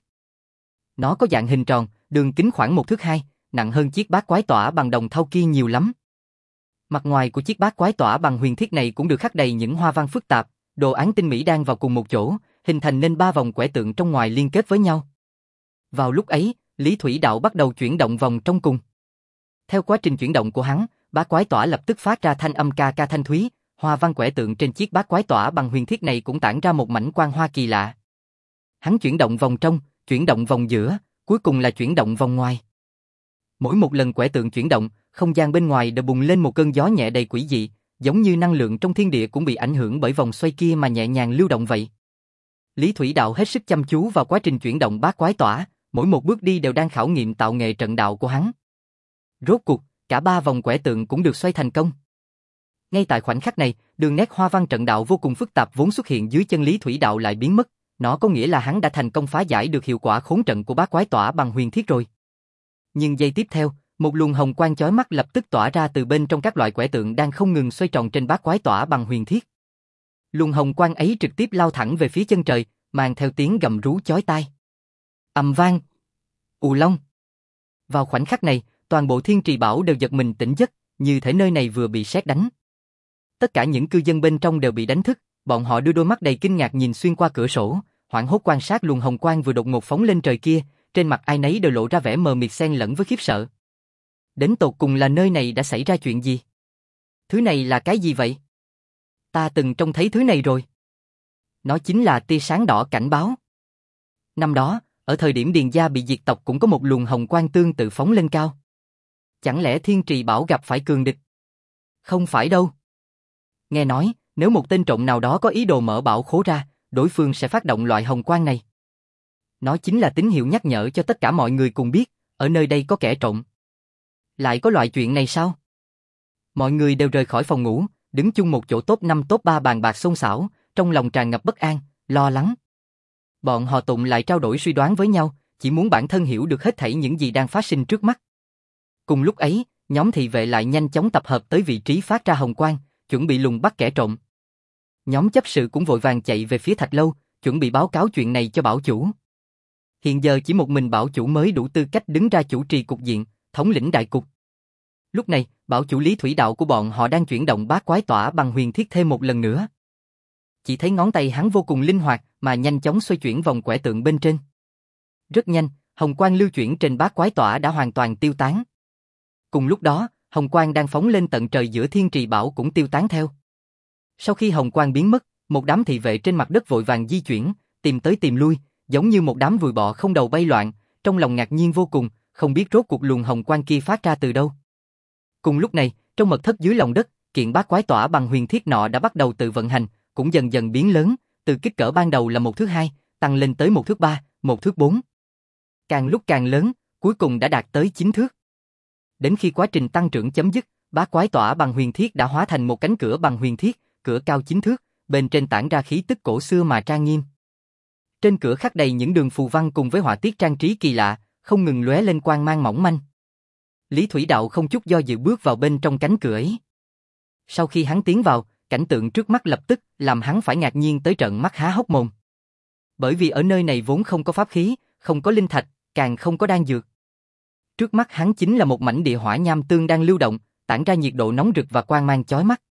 Nó có dạng hình tròn, đường kính khoảng một thước hai, nặng hơn chiếc bát quái tỏa bằng đồng thau kia nhiều lắm. Mặt ngoài của chiếc bát quái tỏa bằng huyền thiết này cũng được khắc đầy những hoa văn phức tạp, đồ án tinh mỹ đan vào cùng một chỗ, hình thành nên ba vòng quẻ tượng trong ngoài liên kết với nhau. Vào lúc ấy, Lý Thủy Đạo bắt đầu chuyển động vòng trong cùng. Theo quá trình chuyển động của hắn, bát quái tỏa lập tức phát ra thanh âm ca ca thanh thúy, hoa văn quẻ tượng trên chiếc bát quái tỏa bằng huyền thiết này cũng tản ra một mảnh quang hoa kỳ lạ. Hắn chuyển động vòng trong, chuyển động vòng giữa, cuối cùng là chuyển động vòng ngoài. Mỗi một lần quẻ tượng chuyển động, không gian bên ngoài đều bùng lên một cơn gió nhẹ đầy quỷ dị, giống như năng lượng trong thiên địa cũng bị ảnh hưởng bởi vòng xoay kia mà nhẹ nhàng lưu động vậy. Lý Thủy Đạo hết sức chăm chú vào quá trình chuyển động bát quái tỏa, mỗi một bước đi đều đang khảo nghiệm tạo nghệ trận đạo của hắn. Rốt cuộc, cả ba vòng quẻ tượng cũng được xoay thành công. Ngay tại khoảnh khắc này, đường nét hoa văn trận đạo vô cùng phức tạp vốn xuất hiện dưới chân Lý Thủy Đạo lại biến mất, nó có nghĩa là hắn đã thành công phá giải được hiệu quả khốn trận của bát quái tỏa bằng huyền thiết rồi. Nhưng giây tiếp theo, một luồng hồng quang chói mắt lập tức tỏa ra từ bên trong các loại quẻ tượng đang không ngừng xoay tròn trên bát quái tỏa bằng huyền thiết. Luồng hồng quang ấy trực tiếp lao thẳng về phía chân trời, mang theo tiếng gầm rú chói tai. Ầm vang, ù long. Vào khoảnh khắc này, toàn bộ thiên trì bảo đều giật mình tỉnh giấc, như thể nơi này vừa bị sét đánh. Tất cả những cư dân bên trong đều bị đánh thức, bọn họ đưa đôi mắt đầy kinh ngạc nhìn xuyên qua cửa sổ, hoảng hốt quan sát luồng hồng quang vừa đột ngột phóng lên trời kia, trên mặt ai nấy đều lộ ra vẻ mờ mịt xen lẫn với khiếp sợ. Đến tột cùng là nơi này đã xảy ra chuyện gì? Thứ này là cái gì vậy? Ta từng trông thấy thứ này rồi. Nó chính là tia sáng đỏ cảnh báo. Năm đó, ở thời điểm Điền gia bị diệt tộc cũng có một luồng hồng quang tương tự phóng lên cao. Chẳng lẽ thiên trì bảo gặp phải cường địch? Không phải đâu. Nghe nói, nếu một tên trộm nào đó có ý đồ mở bảo khố ra, đối phương sẽ phát động loại hồng quang này. Nó chính là tín hiệu nhắc nhở cho tất cả mọi người cùng biết, ở nơi đây có kẻ trộm. Lại có loại chuyện này sao? Mọi người đều rời khỏi phòng ngủ, đứng chung một chỗ top năm top ba bàn bạc xôn xao, trong lòng tràn ngập bất an, lo lắng. Bọn họ tụng lại trao đổi suy đoán với nhau, chỉ muốn bản thân hiểu được hết thảy những gì đang phát sinh trước mắt. Cùng lúc ấy, nhóm thị vệ lại nhanh chóng tập hợp tới vị trí phát ra hồng quang, chuẩn bị lùng bắt kẻ trộm. Nhóm chấp sự cũng vội vàng chạy về phía Thạch Lâu, chuẩn bị báo cáo chuyện này cho bảo chủ. Hiện giờ chỉ một mình bảo chủ mới đủ tư cách đứng ra chủ trì cục diện, thống lĩnh đại cục. Lúc này, bảo chủ Lý Thủy Đạo của bọn họ đang chuyển động bát quái tỏa bằng huyền thiết thêm một lần nữa. Chỉ thấy ngón tay hắn vô cùng linh hoạt mà nhanh chóng xoay chuyển vòng quẻ tượng bên trên. Rất nhanh, hồng quang lưu chuyển trên bát quái tỏa đã hoàn toàn tiêu tán. Cùng lúc đó, hồng quang đang phóng lên tận trời giữa thiên trì bảo cũng tiêu tán theo. Sau khi hồng quang biến mất, một đám thị vệ trên mặt đất vội vàng di chuyển, tìm tới tìm lui, giống như một đám vùi bọ không đầu bay loạn, trong lòng ngạc nhiên vô cùng, không biết rốt cuộc luồng hồng quang kia phát ra từ đâu. Cùng lúc này, trong mật thất dưới lòng đất, kiện bát quái tỏa bằng huyền thiết nọ đã bắt đầu tự vận hành, cũng dần dần biến lớn, từ kích cỡ ban đầu là một thước hai, tăng lên tới một thước ba, một thước bốn. Càng lúc càng lớn, cuối cùng đã đạt tới chín thước. Đến khi quá trình tăng trưởng chấm dứt, Bát quái tỏa bằng huyền thiết đã hóa thành một cánh cửa bằng huyền thiết, cửa cao chín thước, bên trên tản ra khí tức cổ xưa mà trang nghiêm. Trên cửa khắc đầy những đường phù văn cùng với họa tiết trang trí kỳ lạ, không ngừng lóe lên quang mang mỏng manh. Lý Thủy Đạo không chút do dự bước vào bên trong cánh cửa ấy. Sau khi hắn tiến vào, cảnh tượng trước mắt lập tức làm hắn phải ngạc nhiên tới trợn mắt há hốc mồm. Bởi vì ở nơi này vốn không có pháp khí, không có linh thạch, càng không có đan dược. Trước mắt hắn chính là một mảnh địa hỏa nham tương đang lưu động, tản ra nhiệt độ nóng rực và quang mang chói mắt.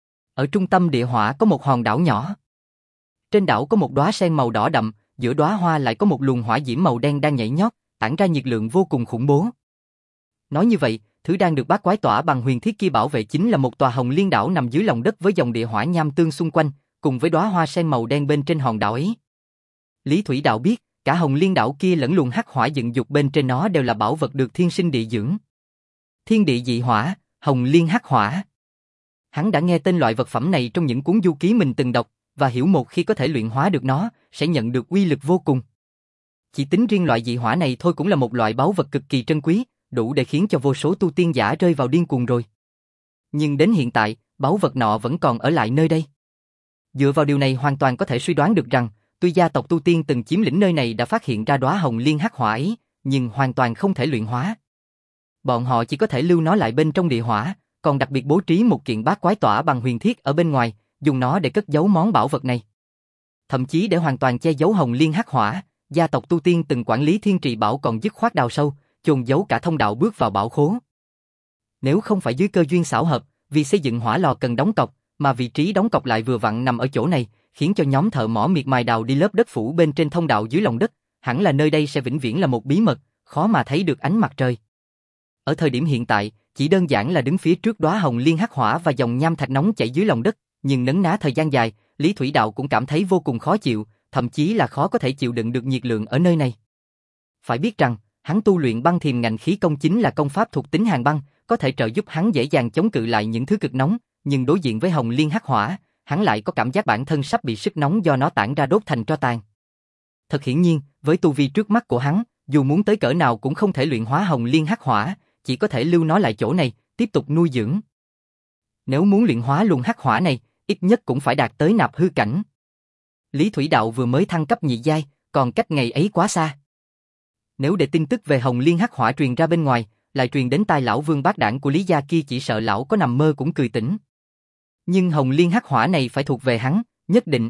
Ở trung tâm địa hỏa có một hòn đảo nhỏ. Trên đảo có một đóa sen màu đỏ đậm, giữa đóa hoa lại có một luồng hỏa diễm màu đen đang nhảy nhót, tản ra nhiệt lượng vô cùng khủng bố. Nói như vậy, thứ đang được bát quái tỏa bằng huyền thiết kia bảo vệ chính là một tòa hồng liên đảo nằm dưới lòng đất với dòng địa hỏa nham tương xung quanh, cùng với đóa hoa sen màu đen bên trên hòn đảo ấy. Lý Thủy Đạo biết, cả hồng liên đảo kia lẫn luồng hắc hỏa dựng dục bên trên nó đều là bảo vật được thiên sinh địa dưỡng. Thiên địa dị hỏa, hồng liên hắc hỏa. Hắn đã nghe tên loại vật phẩm này trong những cuốn du ký mình từng đọc, và hiểu một khi có thể luyện hóa được nó, sẽ nhận được uy lực vô cùng. Chỉ tính riêng loại dị hỏa này thôi cũng là một loại báu vật cực kỳ trân quý, đủ để khiến cho vô số tu tiên giả rơi vào điên cuồng rồi. Nhưng đến hiện tại, báu vật nọ vẫn còn ở lại nơi đây. Dựa vào điều này hoàn toàn có thể suy đoán được rằng, tuy gia tộc tu tiên từng chiếm lĩnh nơi này đã phát hiện ra đóa hồng liên hắc hỏa ấy, nhưng hoàn toàn không thể luyện hóa. Bọn họ chỉ có thể lưu nó lại bên trong địa hỏa, còn đặc biệt bố trí một kiện bát quái tỏa bằng huyền thiết ở bên ngoài, dùng nó để cất giấu món bảo vật này. Thậm chí để hoàn toàn che giấu hồng liên hắc hỏa, gia tộc tu tiên từng quản lý thiên trì bảo còn dứt khoát đào sâu, chôn giấu cả thông đạo bước vào bảo khố. Nếu không phải dưới cơ duyên xảo hợp, vì xây dựng hỏa lò cần đóng cọc, mà vị trí đóng cọc lại vừa vặn nằm ở chỗ này, khiến cho nhóm thợ mỏ miệt mài đào đi lớp đất phủ bên trên thông đạo dưới lòng đất, hẳn là nơi đây sẽ vĩnh viễn là một bí mật, khó mà thấy được ánh mặt trời. Ở thời điểm hiện tại, chỉ đơn giản là đứng phía trước đóa hồng liên hắc hỏa và dòng nham thạch nóng chảy dưới lòng đất, nhưng nấn ná thời gian dài, Lý Thủy Đạo cũng cảm thấy vô cùng khó chịu, thậm chí là khó có thể chịu đựng được nhiệt lượng ở nơi này. Phải biết rằng, hắn tu luyện băng thiềm ngành khí công chính là công pháp thuộc tính hàn băng, có thể trợ giúp hắn dễ dàng chống cự lại những thứ cực nóng, nhưng đối diện với hồng liên hắc hỏa, hắn lại có cảm giác bản thân sắp bị sức nóng do nó tản ra đốt thành tro tàn. Thật hiển nhiên, với tu vi trước mắt của hắn, dù muốn tới cỡ nào cũng không thể luyện hóa hồng liên hắc hỏa, chỉ có thể lưu nó lại chỗ này, tiếp tục nuôi dưỡng. Nếu muốn luyện hóa luồng hắc hỏa này, ít nhất cũng phải đạt tới nạp hư cảnh. Lý Thủy Đạo vừa mới thăng cấp nhị giai, còn cách ngày ấy quá xa. Nếu để tin tức về hồng liên hắc hỏa truyền ra bên ngoài, lại truyền đến tai lão vương bát đảng của Lý gia kia, chỉ sợ lão có nằm mơ cũng cười tỉnh. Nhưng hồng liên hắc hỏa này phải thuộc về hắn, nhất định.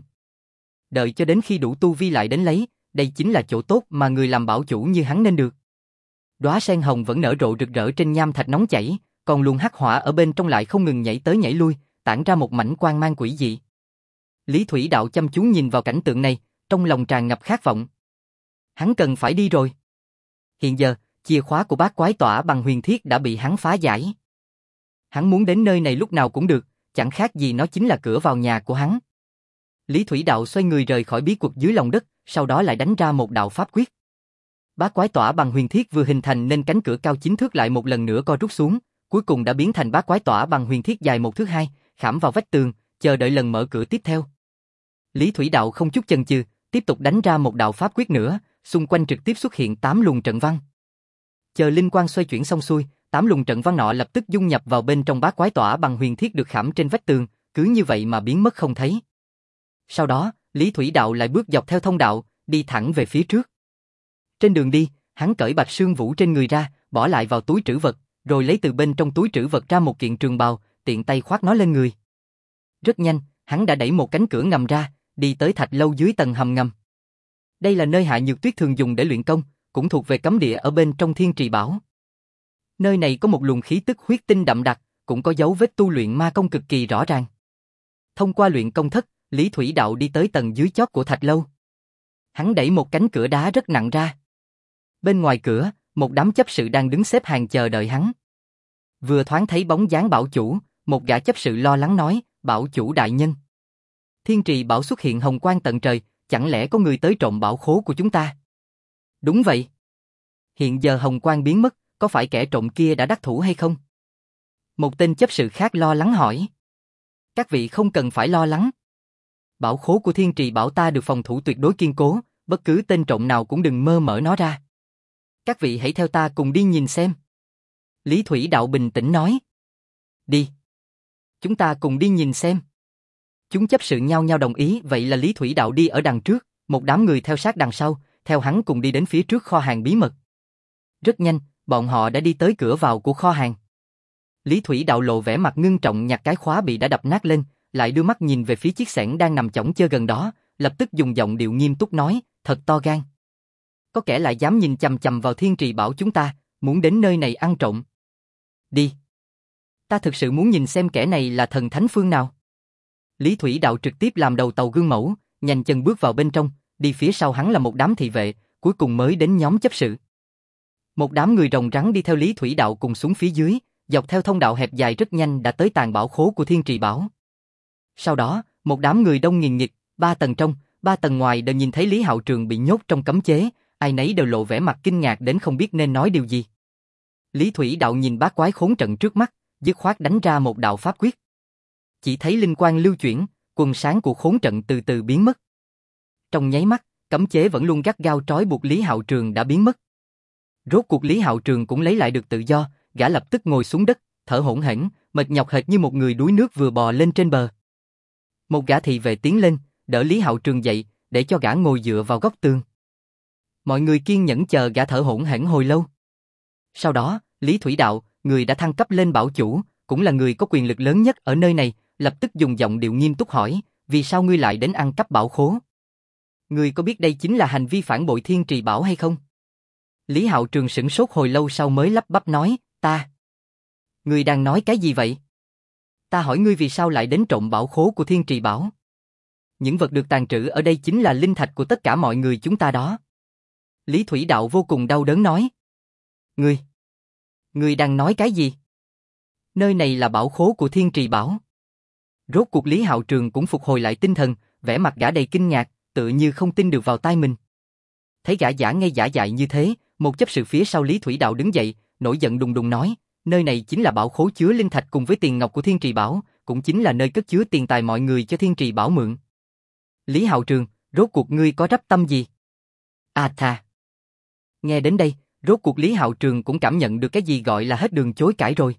Đợi cho đến khi đủ tu vi lại đến lấy, đây chính là chỗ tốt mà người làm bảo chủ như hắn nên được. Đóa sen hồng vẫn nở rộ rực rỡ trên nham thạch nóng chảy, còn luồng hắc hỏa ở bên trong lại không ngừng nhảy tới nhảy lui, tản ra một mảnh quang mang quỷ dị. Lý Thủy Đạo chăm chú nhìn vào cảnh tượng này, trong lòng tràn ngập khát vọng. Hắn cần phải đi rồi. Hiện giờ, chìa khóa của bát quái tỏa bằng huyền thiết đã bị hắn phá giải. Hắn muốn đến nơi này lúc nào cũng được, chẳng khác gì nó chính là cửa vào nhà của hắn. Lý Thủy Đạo xoay người rời khỏi bí quật dưới lòng đất, sau đó lại đánh ra một đạo pháp quyết. Bát quái tỏa bằng huyền thiết vừa hình thành nên cánh cửa cao chín thước lại một lần nữa co rút xuống, cuối cùng đã biến thành bát quái tỏa bằng huyền thiết dài một thước hai, khảm vào vách tường, chờ đợi lần mở cửa tiếp theo. Lý Thủy Đạo không chút chần chừ, tiếp tục đánh ra một đạo pháp quyết nữa, xung quanh trực tiếp xuất hiện tám luồng trận văn. Chờ linh quang xoay chuyển xong xuôi, tám luồng trận văn nọ lập tức dung nhập vào bên trong bát quái tỏa bằng huyền thiết được khảm trên vách tường, cứ như vậy mà biến mất không thấy. Sau đó, Lý Thủy Đạo lại bước dọc theo thông đạo, đi thẳng về phía trước. Trên đường đi, hắn cởi bạch sương vũ trên người ra, bỏ lại vào túi trữ vật, rồi lấy từ bên trong túi trữ vật ra một kiện trường bào, tiện tay khoác nó lên người. Rất nhanh, hắn đã đẩy một cánh cửa ngầm ra, đi tới thạch lâu dưới tầng hầm ngầm. Đây là nơi Hạ Nhược Tuyết thường dùng để luyện công, cũng thuộc về cấm địa ở bên trong Thiên Trì Bảo. Nơi này có một luồng khí tức huyết tinh đậm đặc, cũng có dấu vết tu luyện ma công cực kỳ rõ ràng. Thông qua luyện công thất, Lý Thủy Đạo đi tới tầng dưới chót của thạch lâu. Hắn đẩy một cánh cửa đá rất nặng ra. Bên ngoài cửa, một đám chấp sự đang đứng xếp hàng chờ đợi hắn. Vừa thoáng thấy bóng dáng bảo chủ, một gã chấp sự lo lắng nói, bảo chủ đại nhân. Thiên Trì Bảo xuất hiện hồng quang tận trời, chẳng lẽ có người tới trộm bảo khố của chúng ta? Đúng vậy. Hiện giờ hồng quang biến mất, có phải kẻ trộm kia đã đắc thủ hay không? Một tên chấp sự khác lo lắng hỏi. Các vị không cần phải lo lắng. Bảo khố của Thiên Trì Bảo ta được phòng thủ tuyệt đối kiên cố, bất cứ tên trộm nào cũng đừng mơ mở nó ra. Các vị hãy theo ta cùng đi nhìn xem. Lý Thủy Đạo bình tĩnh nói. Đi. Chúng ta cùng đi nhìn xem. Chúng chấp sự nhao nhao đồng ý, vậy là Lý Thủy Đạo đi ở đằng trước, một đám người theo sát đằng sau, theo hắn cùng đi đến phía trước kho hàng bí mật. Rất nhanh, bọn họ đã đi tới cửa vào của kho hàng. Lý Thủy Đạo lộ vẻ mặt ngưng trọng nhặt cái khóa bị đã đập nát lên, lại đưa mắt nhìn về phía chiếc xẻng đang nằm chõng chơ gần đó, lập tức dùng giọng điệu nghiêm túc nói, thật to gan. Có kẻ lại dám nhìn chằm chằm vào Thiên Trì Bảo chúng ta, muốn đến nơi này ăn trộm. Đi. Ta thực sự muốn nhìn xem kẻ này là thần thánh phương nào. Lý Thủy Đạo trực tiếp làm đầu tàu gương mẫu, nhanh chân bước vào bên trong, đi phía sau hắn là một đám thị vệ, cuối cùng mới đến nhóm chấp sự. Một đám người rồng rắn đi theo Lý Thủy Đạo cùng xuống phía dưới, dọc theo thông đạo hẹp dài rất nhanh đã tới tàng bảo khố của Thiên Trì Bảo. Sau đó, một đám người đông nghìn nghịt, ba tầng trong, ba tầng ngoài đều nhìn thấy Lý Hạo Trường bị nhốt trong cấm chế, ai nấy đều lộ vẻ mặt kinh ngạc đến không biết nên nói điều gì. Lý Thủy Đạo nhìn bát quái khốn trận trước mắt, dứt khoát đánh ra một đạo pháp quyết. Chỉ thấy linh quang lưu chuyển, quần sáng của khốn trận từ từ biến mất. Trong nháy mắt, cấm chế vẫn luôn gắt gao trói buộc Lý Hạo Trường đã biến mất. Rốt cuộc Lý Hạo Trường cũng lấy lại được tự do, gã lập tức ngồi xuống đất, thở hổn hển, mệt nhọc hệt như một người đuối nước vừa bò lên trên bờ. Một gã thị vệ tiến lên, đỡ Lý Hạo Trường dậy, để cho gã ngồi dựa vào góc tường. Mọi người kiên nhẫn chờ gã thở hổn hển hồi lâu. Sau đó, Lý Thủy Đạo, người đã thăng cấp lên bảo chủ, cũng là người có quyền lực lớn nhất ở nơi này, lập tức dùng giọng điệu nghiêm túc hỏi, vì sao ngươi lại đến ăn cắp bảo khố? Ngươi có biết đây chính là hành vi phản bội Thiên Trì Bảo hay không? Lý Hạo Trường sửng sốt hồi lâu sau mới lắp bắp nói, ta. Ngươi đang nói cái gì vậy? Ta hỏi ngươi vì sao lại đến trộm bảo khố của Thiên Trì Bảo? Những vật được tàng trữ ở đây chính là linh thạch của tất cả mọi người chúng ta đó. Lý Thủy Đạo vô cùng đau đớn nói. Ngươi, ngươi đang nói cái gì? Nơi này là bảo khố của Thiên Trì Bảo. Rốt cuộc Lý Hạo Trường cũng phục hồi lại tinh thần, vẻ mặt gã đầy kinh ngạc, tự như không tin được vào tai mình. Thấy gã giả ngây giả dại như thế, một chấp sự phía sau Lý Thủy Đạo đứng dậy, nổi giận đùng đùng nói, nơi này chính là bảo khố chứa linh thạch cùng với tiền ngọc của Thiên Trì Bảo, cũng chính là nơi cất chứa tiền tài mọi người cho Thiên Trì Bảo mượn. Lý Hạo Trường, rốt cuộc ngươi có rắp tâm gì? À thà. Nghe đến đây, rốt cuộc Lý Hạo Trường cũng cảm nhận được cái gì gọi là hết đường chối cãi rồi.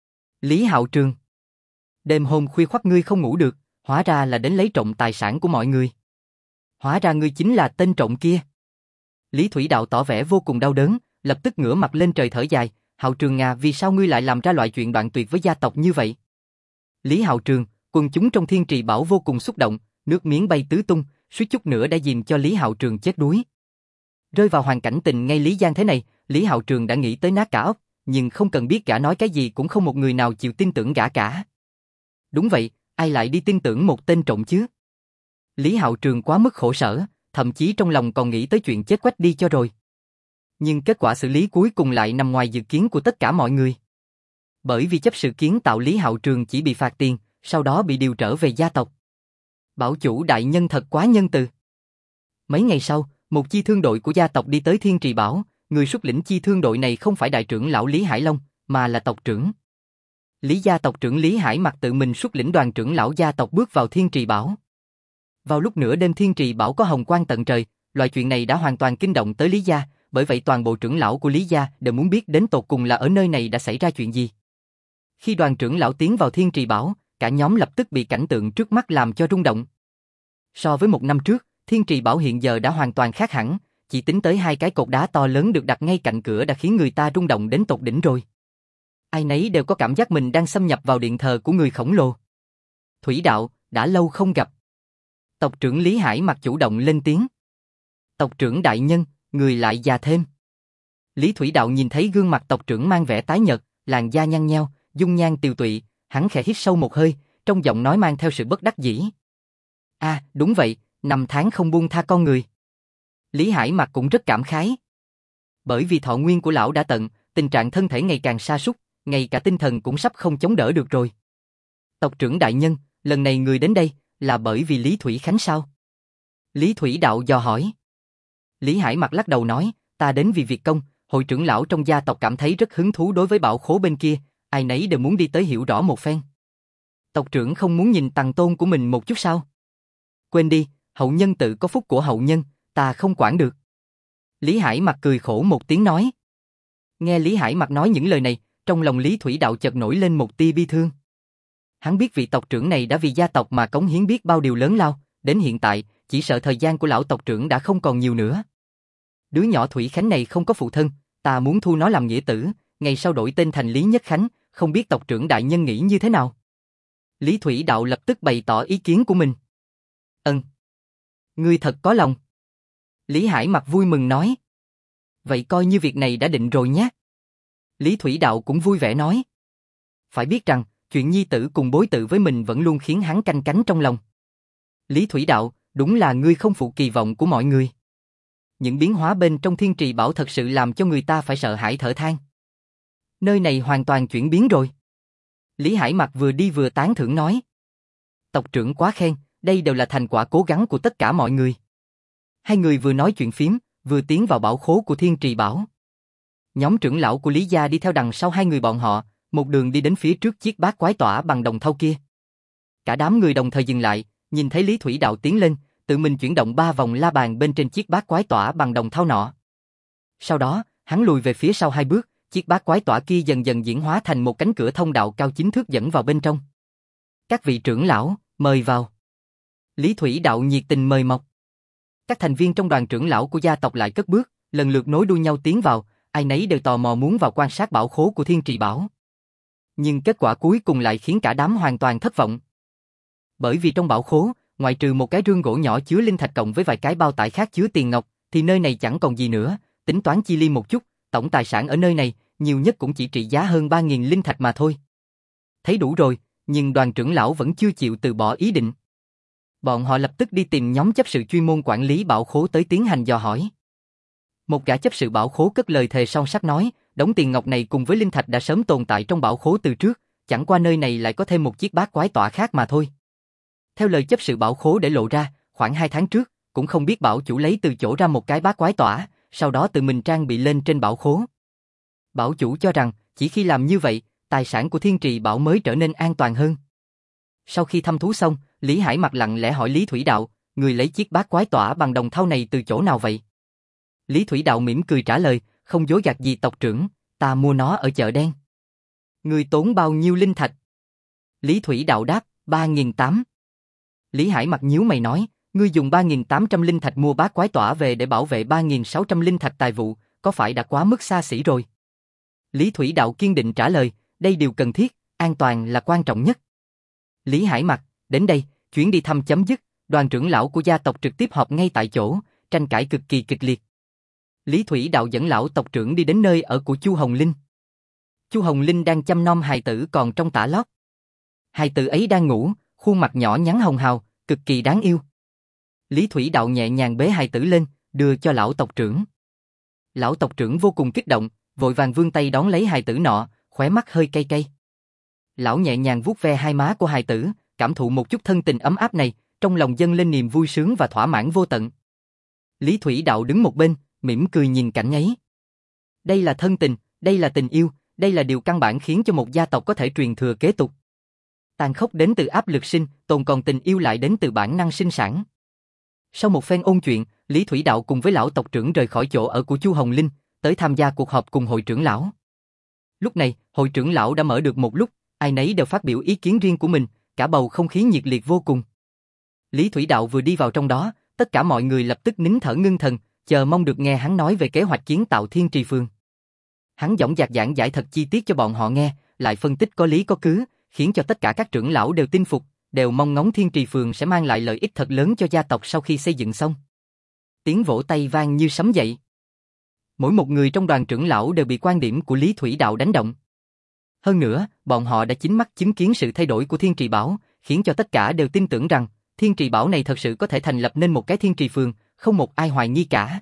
Lý Hạo Trường, đêm hôm khuya khoắt ngươi không ngủ được, hóa ra là đến lấy trộm tài sản của mọi người. Hóa ra ngươi chính là tên trộm kia. Lý Thủy Đạo tỏ vẻ vô cùng đau đớn, lập tức ngửa mặt lên trời thở dài, Hạo Trường à, vì sao ngươi lại làm ra loại chuyện đoạn tuyệt với gia tộc như vậy? Lý Hạo Trường, quần chúng trong Thiên Trì Bảo vô cùng xúc động, nước miếng bay tứ tung, suýt chút nữa đã dìm cho Lý Hạo Trường chết đuối. Rơi vào hoàn cảnh tình ngay Lý Giang thế này, Lý Hạo Trường đã nghĩ tới nát cả óc, nhưng không cần biết gã nói cái gì cũng không một người nào chịu tin tưởng gã cả. Đúng vậy, ai lại đi tin tưởng một tên trộm chứ? Lý Hạo Trường quá mức khổ sở, thậm chí trong lòng còn nghĩ tới chuyện chết quách đi cho rồi. Nhưng kết quả xử lý cuối cùng lại nằm ngoài dự kiến của tất cả mọi người. Bởi vì chấp sự kiến tạo Lý Hạo Trường chỉ bị phạt tiền, sau đó bị điều trở về gia tộc. Bảo chủ đại nhân thật quá nhân từ. Mấy ngày sau, một chi thương đội của gia tộc đi tới Thiên Trì Bảo, người xuất lĩnh chi thương đội này không phải đại trưởng lão Lý Hải Long, mà là tộc trưởng. Lý gia tộc trưởng Lý Hải Mặc tự mình xuất lĩnh đoàn trưởng lão gia tộc bước vào Thiên Trì Bảo. Vào lúc nửa đêm Thiên Trì Bảo có hồng quang tận trời, loại chuyện này đã hoàn toàn kinh động tới Lý gia, bởi vậy toàn bộ trưởng lão của Lý gia đều muốn biết đến tột cùng là ở nơi này đã xảy ra chuyện gì. Khi đoàn trưởng lão tiến vào Thiên Trì Bảo, cả nhóm lập tức bị cảnh tượng trước mắt làm cho rung động. So với một năm trước, Thiên Trì Bảo hiện giờ đã hoàn toàn khác hẳn, chỉ tính tới hai cái cột đá to lớn được đặt ngay cạnh cửa đã khiến người ta rung động đến tột đỉnh rồi. Ai nấy đều có cảm giác mình đang xâm nhập vào điện thờ của người khổng lồ. Thủy Đạo, đã lâu không gặp. Tộc trưởng Lý Hải Mặc chủ động lên tiếng. Tộc trưởng đại nhân, người lại già thêm. Lý Thủy Đạo nhìn thấy gương mặt tộc trưởng mang vẻ tái nhợt, làn da nhăn nheo, dung nhan tiều tụy, hắn khẽ hít sâu một hơi, trong giọng nói mang theo sự bất đắc dĩ. À, đúng vậy, năm tháng không buông tha con người. Lý Hải Mặc cũng rất cảm khái. Bởi vì thọ nguyên của lão đã tận, tình trạng thân thể ngày càng sa sút, ngay cả tinh thần cũng sắp không chống đỡ được rồi. Tộc trưởng đại nhân, lần này người đến đây là bởi vì Lý Thủy Khánh sao? Lý Thủy Đạo dò hỏi. Lý Hải Mặc lắc đầu nói, ta đến vì việc công, hội trưởng lão trong gia tộc cảm thấy rất hứng thú đối với bảo khố bên kia, ai nấy đều muốn đi tới hiểu rõ một phen. Tộc trưởng không muốn nhìn tằng tôn của mình một chút sao? Quên đi, hậu nhân tự có phúc của hậu nhân, ta không quản được. Lý Hải Mặc cười khổ một tiếng nói. Nghe Lý Hải Mặc nói những lời này, trong lòng Lý Thủy Đạo chợt nổi lên một tia bi thương. Hắn biết vị tộc trưởng này đã vì gia tộc mà cống hiến biết bao điều lớn lao, đến hiện tại, chỉ sợ thời gian của lão tộc trưởng đã không còn nhiều nữa. Đứa nhỏ Thủy Khánh này không có phụ thân, ta muốn thu nó làm nghĩa tử, ngày sau đổi tên thành Lý Nhất Khánh, không biết tộc trưởng đại nhân nghĩ như thế nào? Lý Thủy Đạo lập tức bày tỏ ý kiến của mình. Ừm. Ngươi thật có lòng. Lý Hải Mặc vui mừng nói. Vậy coi như việc này đã định rồi nhé. Lý Thủy Đạo cũng vui vẻ nói. Phải biết rằng, chuyện nhi tử cùng bối tự với mình vẫn luôn khiến hắn canh cánh trong lòng. Lý Thủy Đạo, đúng là ngươi không phụ kỳ vọng của mọi người. Những biến hóa bên trong Thiên Trì Bảo thật sự làm cho người ta phải sợ hãi thở than. Nơi này hoàn toàn chuyển biến rồi. Lý Hải Mặc vừa đi vừa tán thưởng nói. Tộc trưởng quá khen, đây đều là thành quả cố gắng của tất cả mọi người. Hai người vừa nói chuyện phím, vừa tiến vào bảo khố của Thiên Trì Bảo. Nhóm trưởng lão của Lý gia đi theo đằng sau hai người bọn họ, một đường đi đến phía trước chiếc bát quái tỏa bằng đồng thau kia. Cả đám người đồng thời dừng lại, nhìn thấy Lý Thủy Đạo tiến lên, tự mình chuyển động ba vòng la bàn bên trên chiếc bát quái tỏa bằng đồng thau nọ. Sau đó, hắn lùi về phía sau hai bước, chiếc bát quái tỏa kia dần dần diễn hóa thành một cánh cửa thông đạo cao chín thước dẫn vào bên trong. Các vị trưởng lão, mời vào. Lý Thủy Đạo nhiệt tình mời mọc. Các thành viên trong đoàn trưởng lão của gia tộc lại cất bước, lần lượt nối đuôi nhau tiến vào, ai nấy đều tò mò muốn vào quan sát bảo khố của Thiên Trì Bảo. Nhưng kết quả cuối cùng lại khiến cả đám hoàn toàn thất vọng. Bởi vì trong bảo khố, ngoại trừ một cái rương gỗ nhỏ chứa linh thạch cộng với vài cái bao tải khác chứa tiền ngọc, thì nơi này chẳng còn gì nữa, tính toán chi ly một chút, tổng tài sản ở nơi này, nhiều nhất cũng chỉ trị giá hơn ba nghìn linh thạch mà thôi. Thấy đủ rồi, nhưng đoàn trưởng lão vẫn chưa chịu từ bỏ ý định. Bọn họ lập tức đi tìm nhóm chấp sự chuyên môn quản lý bảo khố tới tiến hành dò hỏi. Một gã chấp sự bảo khố cất lời thề son sắt nói, đống tiền ngọc này cùng với linh thạch đã sớm tồn tại trong bảo khố từ trước, chẳng qua nơi này lại có thêm một chiếc bát quái tỏa khác mà thôi. Theo lời chấp sự bảo khố để lộ ra, khoảng hai tháng trước, cũng không biết bảo chủ lấy từ chỗ ra một cái bát quái tỏa, sau đó tự mình trang bị lên trên bảo khố. Bảo chủ cho rằng, chỉ khi làm như vậy, tài sản của Thiên Trì Bảo mới trở nên an toàn hơn. Sau khi thăm thú xong, Lý Hải Mặc lặng lẽ hỏi Lý Thủy Đạo, người lấy chiếc bát quái tỏa bằng đồng thau này từ chỗ nào vậy? Lý Thủy Đạo mỉm cười trả lời, không dối gạt gì tộc trưởng, ta mua nó ở chợ đen. Người tốn bao nhiêu linh thạch? Lý Thủy Đạo đáp, ba nghìn tám. Lý Hải Mặc nhíu mày nói, ngươi dùng ba nghìn tám trăm linh thạch mua bát quái tỏa về để bảo vệ ba nghìn sáu trăm linh thạch tài vụ, có phải đã quá mức xa xỉ rồi? Lý Thủy Đạo kiên định trả lời, đây điều cần thiết, an toàn là quan trọng nhất. Lý Hải Mặc, đến đây, chuyến đi thăm chấm dứt, đoàn trưởng lão của gia tộc trực tiếp họp ngay tại chỗ, tranh cãi cực kỳ kịch liệt. Lý Thủy Đạo dẫn lão tộc trưởng đi đến nơi ở của Chu Hồng Linh. Chu Hồng Linh đang chăm nom hài tử còn trong tã lót. Hài tử ấy đang ngủ, khuôn mặt nhỏ nhắn hồng hào, cực kỳ đáng yêu. Lý Thủy Đạo nhẹ nhàng bế hài tử lên, đưa cho lão tộc trưởng. Lão tộc trưởng vô cùng kích động, vội vàng vươn tay đón lấy hài tử nọ, khóe mắt hơi cay cay. Lão nhẹ nhàng vuốt ve hai má của hài tử, cảm thụ một chút thân tình ấm áp này, trong lòng dâng lên niềm vui sướng và thỏa mãn vô tận. Lý Thủy Đạo đứng một bên, mỉm cười nhìn cảnh ấy. Đây là thân tình, đây là tình yêu, đây là điều căn bản khiến cho một gia tộc có thể truyền thừa kế tục. Tàn khốc đến từ áp lực sinh, tồn còn tình yêu lại đến từ bản năng sinh sản. Sau một phen ôn chuyện, Lý Thủy Đạo cùng với lão tộc trưởng rời khỏi chỗ ở của Chu Hồng Linh, tới tham gia cuộc họp cùng hội trưởng lão. Lúc này, hội trưởng lão đã mở được một lúc, ai nấy đều phát biểu ý kiến riêng của mình, cả bầu không khí nhiệt liệt vô cùng. Lý Thủy Đạo vừa đi vào trong đó, tất cả mọi người lập tức nín thở ngưng thần, chờ mong được nghe hắn nói về kế hoạch kiến tạo Thiên Trì Phường. Hắn dõng dạc giảng giải thật chi tiết cho bọn họ nghe, lại phân tích có lý có cứ, khiến cho tất cả các trưởng lão đều tin phục, đều mong ngóng Thiên Trì Phường sẽ mang lại lợi ích thật lớn cho gia tộc sau khi xây dựng xong. Tiếng vỗ tay vang như sấm dậy. Mỗi một người trong đoàn trưởng lão đều bị quan điểm của Lý Thủy Đạo đánh động. Hơn nữa, bọn họ đã chính mắt chứng kiến sự thay đổi của Thiên Trì Bảo, khiến cho tất cả đều tin tưởng rằng Thiên Trì Bảo này thật sự có thể thành lập nên một cái Thiên Trì Phường, không một ai hoài nghi cả.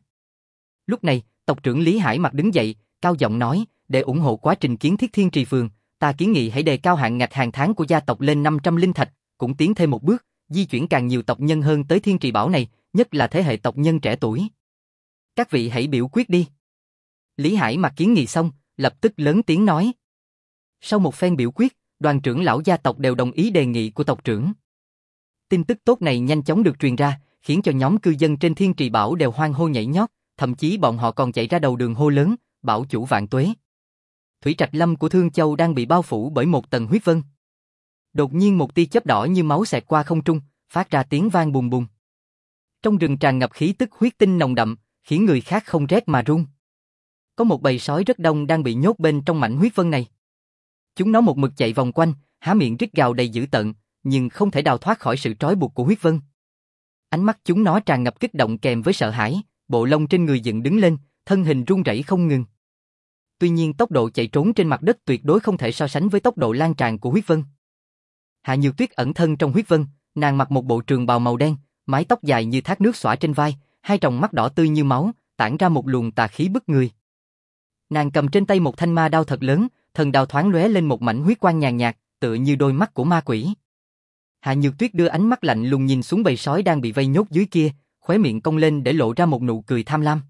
Lúc này, tộc trưởng Lý Hải Mặc đứng dậy, cao giọng nói, để ủng hộ quá trình kiến thiết Thiên Trì Phường, ta kiến nghị hãy đề cao hạn ngạch hàng tháng của gia tộc lên năm trăm linh thạch, cũng tiến thêm một bước, di chuyển càng nhiều tộc nhân hơn tới Thiên Trì Bảo này, nhất là thế hệ tộc nhân trẻ tuổi. Các vị hãy biểu quyết đi. Lý Hải Mặc kiến nghị xong, lập tức lớn tiếng nói. Sau một phen biểu quyết, đoàn trưởng lão gia tộc đều đồng ý đề nghị của tộc trưởng. Tin tức tốt này nhanh chóng được truyền ra, khiến cho nhóm cư dân trên Thiên Trì Bảo đều hoan hô nhảy nhót, thậm chí bọn họ còn chạy ra đầu đường hô lớn, bảo chủ vạn tuế. Thủy Trạch Lâm của Thương Châu đang bị bao phủ bởi một tầng huyết vân. Đột nhiên một tia chớp đỏ như máu xẹt qua không trung, phát ra tiếng vang bùng bùng. Trong rừng tràn ngập khí tức huyết tinh nồng đậm, khiến người khác không rét mà run. Có một bầy sói rất đông đang bị nhốt bên trong mảnh huyết vân này. Chúng nó một mực chạy vòng quanh, há miệng rít gào đầy dữ tợn, nhưng không thể đào thoát khỏi sự trói buộc của huyết vân. Ánh mắt chúng nó tràn ngập kích động kèm với sợ hãi, bộ lông trên người dựng đứng lên, thân hình run rẩy không ngừng. Tuy nhiên tốc độ chạy trốn trên mặt đất tuyệt đối không thể so sánh với tốc độ lan tràn của huyết vân. Hạ Nhược Tuyết ẩn thân trong huyết vân, nàng mặc một bộ trường bào màu đen, mái tóc dài như thác nước xõa trên vai, hai tròng mắt đỏ tươi như máu, tản ra một luồng tà khí bức người. Nàng cầm trên tay một thanh ma đao thật lớn, thần đao thoáng lóe lên một mảnh huyết quang nhàn nhạt, tựa như đôi mắt của ma quỷ. Hạ Nhược Tuyết đưa ánh mắt lạnh lùng nhìn xuống bầy sói đang bị vây nhốt dưới kia, khóe miệng cong lên để lộ ra một nụ cười tham lam.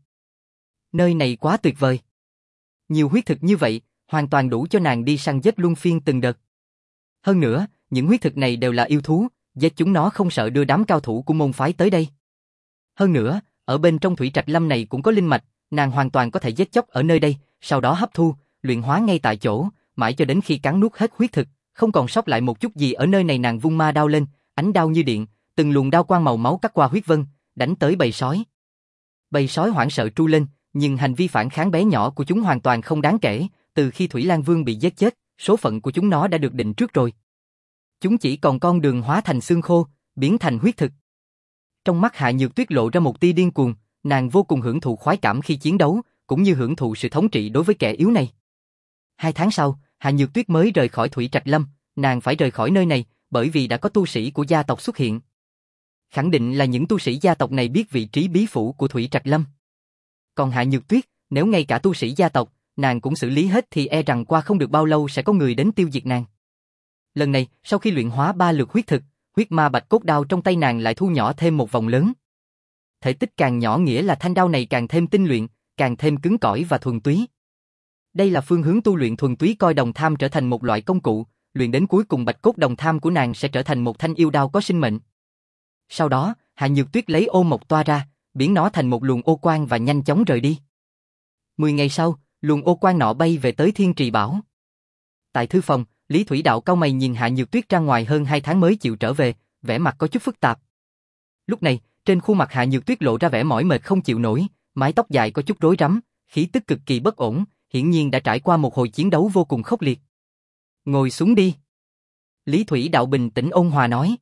Nơi này quá tuyệt vời. Nhiều huyết thực như vậy, hoàn toàn đủ cho nàng đi săn giết luân phiên từng đợt. Hơn nữa, những huyết thực này đều là yêu thú, giết chúng nó không sợ đưa đám cao thủ của môn phái tới đây. Hơn nữa, ở bên trong Thủy Trạch Lâm này cũng có linh mạch, nàng hoàn toàn có thể giết chóc ở nơi đây, sau đó hấp thu, luyện hóa ngay tại chỗ, mãi cho đến khi cắn nuốt hết huyết thực, không còn sót lại một chút gì ở nơi này. Nàng vung ma đao lên, ánh đao như điện, từng luồng đao quang màu máu cắt qua huyết vân, đánh tới bầy sói. Bầy sói hoảng sợ tru lên, nhưng hành vi phản kháng bé nhỏ của chúng hoàn toàn không đáng kể, từ khi Thủy Lang Vương bị giết chết, số phận của chúng nó đã được định trước rồi. Chúng chỉ còn con đường hóa thành xương khô, biến thành huyết thực. Trong mắt Hạ Nhược Tuyết lộ ra một tia điên cuồng, nàng vô cùng hưởng thụ khoái cảm khi chiến đấu, cũng như hưởng thụ sự thống trị đối với kẻ yếu này. Hai tháng sau, Hạ Nhược Tuyết mới rời khỏi Thủy Trạch Lâm, nàng phải rời khỏi nơi này, bởi vì đã có tu sĩ của gia tộc xuất hiện. Khẳng định là những tu sĩ gia tộc này biết vị trí bí phủ của Thủy Trạch Lâm. Còn Hạ Nhược Tuyết, nếu ngay cả tu sĩ gia tộc, nàng cũng xử lý hết thì e rằng qua không được bao lâu sẽ có người đến tiêu diệt nàng. Lần này, sau khi luyện hóa ba lượt huyết thực, huyết ma bạch cốt đao trong tay nàng lại thu nhỏ thêm một vòng lớn. Thể tích càng nhỏ nghĩa là thanh đao này càng thêm tinh luyện, càng thêm cứng cỏi và thuần túy. Đây là phương hướng tu luyện thuần túy, coi đồng tham trở thành một loại công cụ, luyện đến cuối cùng bạch cốt đồng tham của nàng sẽ trở thành một thanh yêu đao có sinh mệnh. Sau đó, Hạ Nhược Tuyết lấy ô mộc toa ra, biến nó thành một luồng ô quang và nhanh chóng rời đi. Mười ngày sau, luồng ô quang nọ bay về tới Thiên Trì Bảo. Tại thư phòng, Lý Thủy Đạo cau mày nhìn Hạ Nhược Tuyết ra ngoài hơn hai tháng mới chịu trở về, vẻ mặt có chút phức tạp. Lúc này, trên khuôn mặt Hạ Nhược Tuyết lộ ra vẻ mỏi mệt không chịu nổi, mái tóc dài có chút rối rắm, khí tức cực kỳ bất ổn, hiển nhiên đã trải qua một hồi chiến đấu vô cùng khốc liệt. Ngồi xuống đi. Lý Thủy Đạo bình tĩnh ôn hòa nói.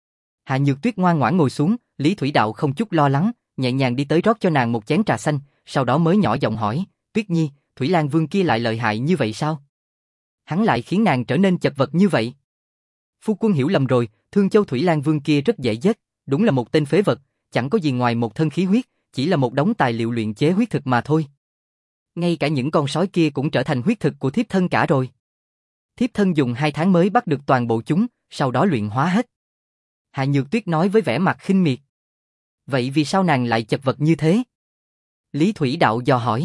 Hạ Nhược Tuyết ngoan ngoãn ngồi xuống, Lý Thủy Đạo không chút lo lắng, nhẹ nhàng đi tới rót cho nàng một chén trà xanh, sau đó mới nhỏ giọng hỏi, Tuyết Nhi, Thủy Lang Vương kia lại lợi hại như vậy sao? Hắn lại khiến nàng trở nên chật vật như vậy. Phu quân hiểu lầm rồi, Thương Châu Thủy Lang Vương kia rất dễ giết, đúng là một tên phế vật, chẳng có gì ngoài một thân khí huyết, chỉ là một đống tài liệu luyện chế huyết thực mà thôi. Ngay cả những con sói kia cũng trở thành huyết thực của thiếp thân cả rồi. Thiếp thân dùng hai tháng mới bắt được toàn bộ chúng, sau đó luyện hóa hết. Hạ Nhược Tuyết nói với vẻ mặt khinh miệt. Vậy vì sao nàng lại chật vật như thế? Lý Thủy Đạo dò hỏi.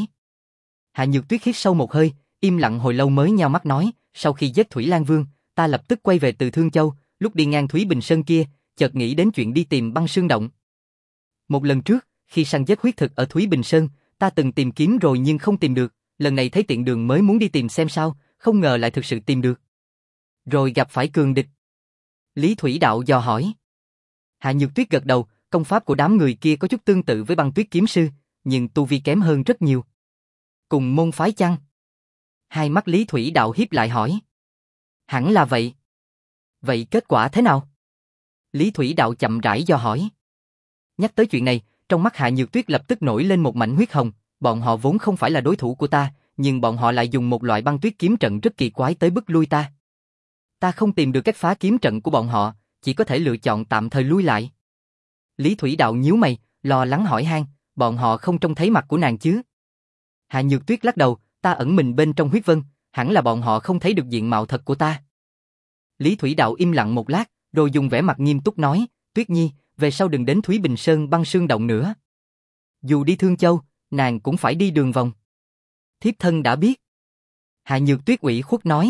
Hạ Nhược Tuyết hít sâu một hơi, im lặng hồi lâu mới nheo mắt nói, sau khi giết Thủy Lang Vương, ta lập tức quay về từ Thương Châu, lúc đi ngang Thúy Bình Sơn kia, chợt nghĩ đến chuyện đi tìm Băng Sương Động. Một lần trước, khi săn giết huyết thực ở Thúy Bình Sơn, ta từng tìm kiếm rồi nhưng không tìm được, lần này thấy tiện đường mới muốn đi tìm xem sao, không ngờ lại thực sự tìm được. Rồi gặp phải cường địch. Lý Thủy Đạo dò hỏi. Hạ Nhược Tuyết gật đầu, công pháp của đám người kia có chút tương tự với Băng Tuyết kiếm sư, nhưng tu vi kém hơn rất nhiều. Cùng môn phái chăng? Hai mắt Lý Thủy Đạo hiếp lại hỏi. Hẳn là vậy. Vậy kết quả thế nào? Lý Thủy Đạo chậm rãi dò hỏi. Nhắc tới chuyện này, trong mắt Hạ Nhược Tuyết lập tức nổi lên một mảnh huyết hồng, bọn họ vốn không phải là đối thủ của ta, nhưng bọn họ lại dùng một loại băng tuyết kiếm trận rất kỳ quái tới bức lui ta. Ta không tìm được cách phá kiếm trận của bọn họ, chỉ có thể lựa chọn tạm thời lui lại. Lý Thủy Đạo nhíu mày, lo lắng hỏi han, bọn họ không trông thấy mặt của nàng chứ? Hạ Nhược Tuyết lắc đầu, ta ẩn mình bên trong huyết vân, hẳn là bọn họ không thấy được diện mạo thật của ta. Lý Thủy Đạo im lặng một lát, rồi dùng vẻ mặt nghiêm túc nói, Tuyết Nhi, về sau đừng đến Thúy Bình Sơn Băng Sương Động nữa. Dù đi Thương Châu, nàng cũng phải đi đường vòng. Thiếp thân đã biết. Hạ Nhược Tuyết ủy khuất nói.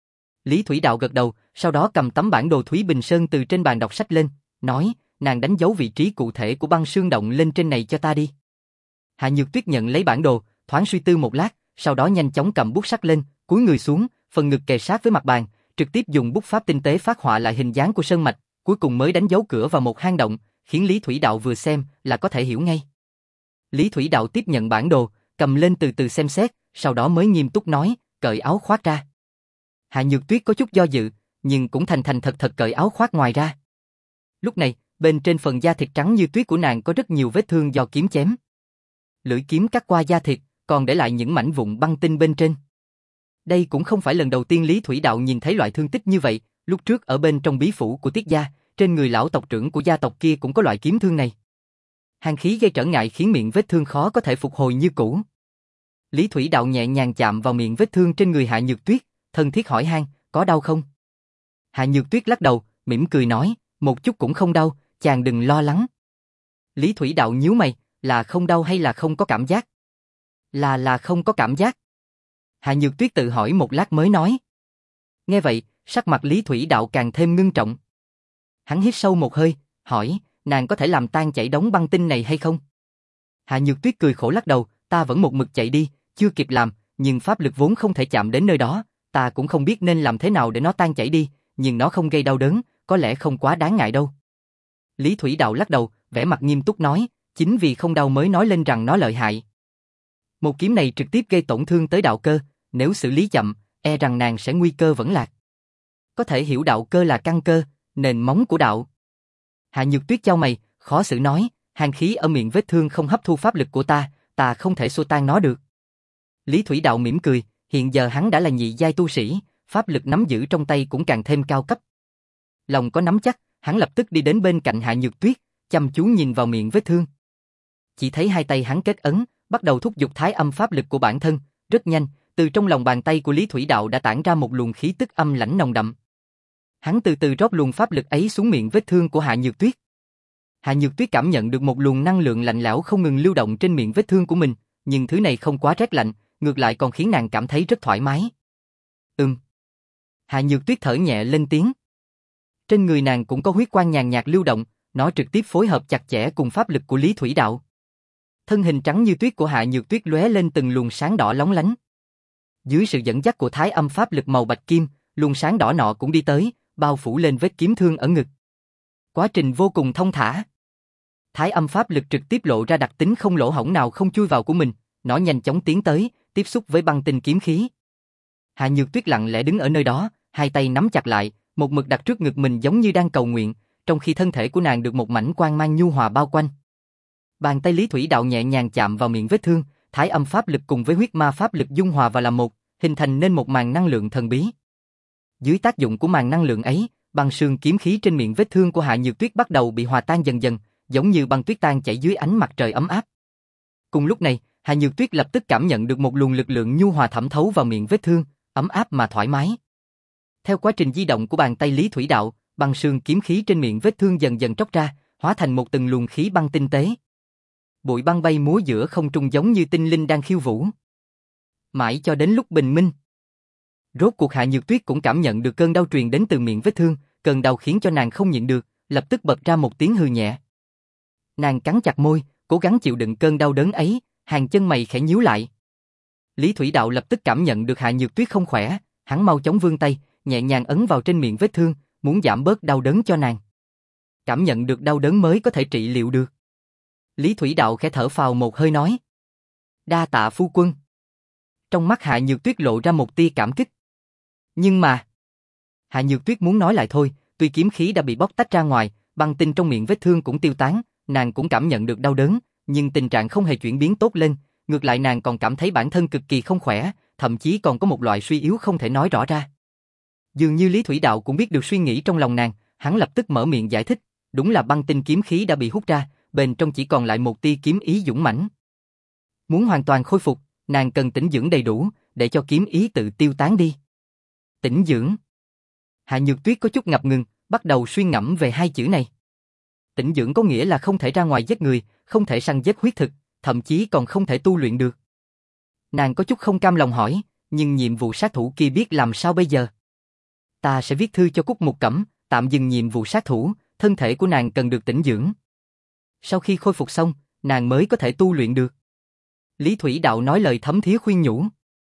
Lý Thủy Đạo gật đầu, sau đó cầm tấm bản đồ Thúy Bình Sơn từ trên bàn đọc sách lên, nói, nàng đánh dấu vị trí cụ thể của Băng Sương Động lên trên này cho ta đi. Hạ Nhược Tuyết nhận lấy bản đồ, thoáng suy tư một lát, sau đó nhanh chóng cầm bút sắc lên, cúi người xuống, phần ngực kề sát với mặt bàn, trực tiếp dùng bút pháp tinh tế phác họa lại hình dáng của sơn mạch, cuối cùng mới đánh dấu cửa vào một hang động, khiến Lý Thủy Đạo vừa xem là có thể hiểu ngay. Lý Thủy Đạo tiếp nhận bản đồ, cầm lên từ từ xem xét, sau đó mới nghiêm túc nói, cởi áo khoác ra. Hạ Nhược Tuyết có chút do dự, nhưng cũng thành thành thật thật cởi áo khoác ngoài ra. Lúc này, bên trên phần da thịt trắng như tuyết của nàng có rất nhiều vết thương do kiếm chém. Lưỡi kiếm cắt qua da thịt, còn để lại những mảnh vụn băng tinh bên trên. Đây cũng không phải lần đầu tiên Lý Thủy Đạo nhìn thấy loại thương tích như vậy, lúc trước ở bên trong bí phủ của Tiết gia, trên người lão tộc trưởng của gia tộc kia cũng có loại kiếm thương này. Hàn khí gây trở ngại khiến miệng vết thương khó có thể phục hồi như cũ. Lý Thủy Đạo nhẹ nhàng chạm vào miệng vết thương trên người Hạ Nhược Tuyết, thân thiết hỏi han, có đau không? Hạ Nhược Tuyết lắc đầu, mỉm cười nói, một chút cũng không đau, chàng đừng lo lắng. Lý Thủy Đạo nhíu mày, là không đau hay là không có cảm giác? Là là không có cảm giác. Hạ Nhược Tuyết tự hỏi một lát mới nói. Nghe vậy, sắc mặt Lý Thủy Đạo càng thêm ngưng trọng. Hắn hít sâu một hơi, hỏi, nàng có thể làm tan chảy đống băng tinh này hay không? Hạ Nhược Tuyết cười khổ lắc đầu, ta vẫn một mực chạy đi, chưa kịp làm, nhưng pháp lực vốn không thể chạm đến nơi đó, ta cũng không biết nên làm thế nào để nó tan chảy đi, nhưng nó không gây đau đớn, có lẽ không quá đáng ngại đâu. Lý Thủy Đạo lắc đầu, vẻ mặt nghiêm túc nói, chính vì không đau mới nói lên rằng nó lợi hại. Một kiếm này trực tiếp gây tổn thương tới đạo cơ, nếu xử lý chậm, e rằng nàng sẽ nguy cơ vẫn lạc. Có thể hiểu đạo cơ là căn cơ, nền móng của đạo. Hạ Nhược Tuyết chau mày, khó xử nói, hàn khí ở miệng vết thương không hấp thu pháp lực của ta, ta không thể xua tan nó được. Lý Thủy Đạo mỉm cười, hiện giờ hắn đã là nhị giai tu sĩ, pháp lực nắm giữ trong tay cũng càng thêm cao cấp. Lòng có nắm chắc, hắn lập tức đi đến bên cạnh Hạ Nhược Tuyết, chăm chú nhìn vào miệng vết thương. Chỉ thấy hai tay hắn kết ấn, bắt đầu thúc giục thái âm pháp lực của bản thân, rất nhanh, từ trong lòng bàn tay của Lý Thủy Đạo đã tản ra một luồng khí tức âm lãnh nồng đậm. Hắn từ từ rót luồng pháp lực ấy xuống miệng vết thương của Hạ Nhược Tuyết. Hạ Nhược Tuyết cảm nhận được một luồng năng lượng lạnh lẽo không ngừng lưu động trên miệng vết thương của mình, nhưng thứ này không quá rét lạnh, ngược lại còn khiến nàng cảm thấy rất thoải mái. Ừm. Hạ Nhược Tuyết thở nhẹ lên tiếng. Trên người nàng cũng có huyết quang nhàn nhạt lưu động, nó trực tiếp phối hợp chặt chẽ cùng pháp lực của Lý Thủy Đạo. Thân hình trắng như tuyết của Hạ Nhược Tuyết lóe lên từng luồng sáng đỏ lóng lánh. Dưới sự dẫn dắt của thái âm pháp lực màu bạch kim, luồng sáng đỏ nọ cũng đi tới, bao phủ lên vết kiếm thương ở ngực. Quá trình vô cùng thông thả. Thái âm pháp lực trực tiếp lộ ra đặc tính không lỗ hổng nào không chui vào của mình, nó nhanh chóng tiến tới, tiếp xúc với băng tinh kiếm khí. Hạ Nhược Tuyết lặng lẽ đứng ở nơi đó, hai tay nắm chặt lại, một mực đặt trước ngực mình giống như đang cầu nguyện, trong khi thân thể của nàng được một mảnh quang mang nhu hòa bao quanh. Bàn tay Lý Thủy Đạo nhẹ nhàng chạm vào miệng vết thương, thái âm pháp lực cùng với huyết ma pháp lực dung hòa vào làm một, hình thành nên một màn năng lượng thần bí. Dưới tác dụng của màn năng lượng ấy, băng sương kiếm khí trên miệng vết thương của Hạ Nhược Tuyết bắt đầu bị hòa tan dần dần, giống như băng tuyết tan chảy dưới ánh mặt trời ấm áp. Cùng lúc này, Hạ Nhược Tuyết lập tức cảm nhận được một luồng lực lượng nhu hòa thẩm thấu vào miệng vết thương, ấm áp mà thoải mái. Theo quá trình di động của bàn tay Lý Thủy Đạo, băng sương kiếm khí trên miệng vết thương dần dần tróc ra, hóa thành một từng luồng khí băng tinh tế. Bụi băng bay múa giữa không trung giống như tinh linh đang khiêu vũ. Mãi cho đến lúc bình minh. Rốt cuộc Hạ Nhược Tuyết cũng cảm nhận được cơn đau truyền đến từ miệng vết thương, cơn đau khiến cho nàng không nhịn được, lập tức bật ra một tiếng hừ nhẹ. Nàng cắn chặt môi, cố gắng chịu đựng cơn đau đớn ấy, hàng chân mày khẽ nhíu lại. Lý Thủy Đạo lập tức cảm nhận được Hạ Nhược Tuyết không khỏe, hắn mau chóng vươn tay, nhẹ nhàng ấn vào trên miệng vết thương, muốn giảm bớt đau đớn cho nàng. Cảm nhận được đau đớn mới có thể trị liệu được. Lý Thủy Đạo khẽ thở phào một hơi nói. Đa tạ phu quân. Trong mắt Hạ Nhược Tuyết lộ ra một tia cảm kích. Nhưng mà... Hạ Nhược Tuyết muốn nói lại thôi, tuy kiếm khí đã bị bóc tách ra ngoài, băng tinh trong miệng vết thương cũng tiêu tán, nàng cũng cảm nhận được đau đớn, nhưng tình trạng không hề chuyển biến tốt lên, ngược lại nàng còn cảm thấy bản thân cực kỳ không khỏe, thậm chí còn có một loại suy yếu không thể nói rõ ra. Dường như Lý Thủy Đạo cũng biết được suy nghĩ trong lòng nàng, hắn lập tức mở miệng giải thích, đúng là băng tinh kiếm khí đã bị hút ra, bên trong chỉ còn lại một tia kiếm ý dũng mãnh. Muốn hoàn toàn khôi phục, nàng cần tĩnh dưỡng đầy đủ, để cho kiếm ý tự tiêu tán đi. Tĩnh dưỡng. Hạ Nhược Tuyết có chút ngập ngừng, bắt đầu suy ngẫm về hai chữ này. Tĩnh dưỡng có nghĩa là không thể ra ngoài giết người, không thể săn giết huyết thực, thậm chí còn không thể tu luyện được. Nàng có chút không cam lòng hỏi, nhưng nhiệm vụ sát thủ kia biết làm sao bây giờ? Ta sẽ viết thư cho Cúc Mục Cẩm, tạm dừng nhiệm vụ sát thủ, thân thể của nàng cần được tĩnh dưỡng. Sau khi khôi phục xong, nàng mới có thể tu luyện được. Lý Thủy Đạo nói lời thấm thía khuyên nhủ.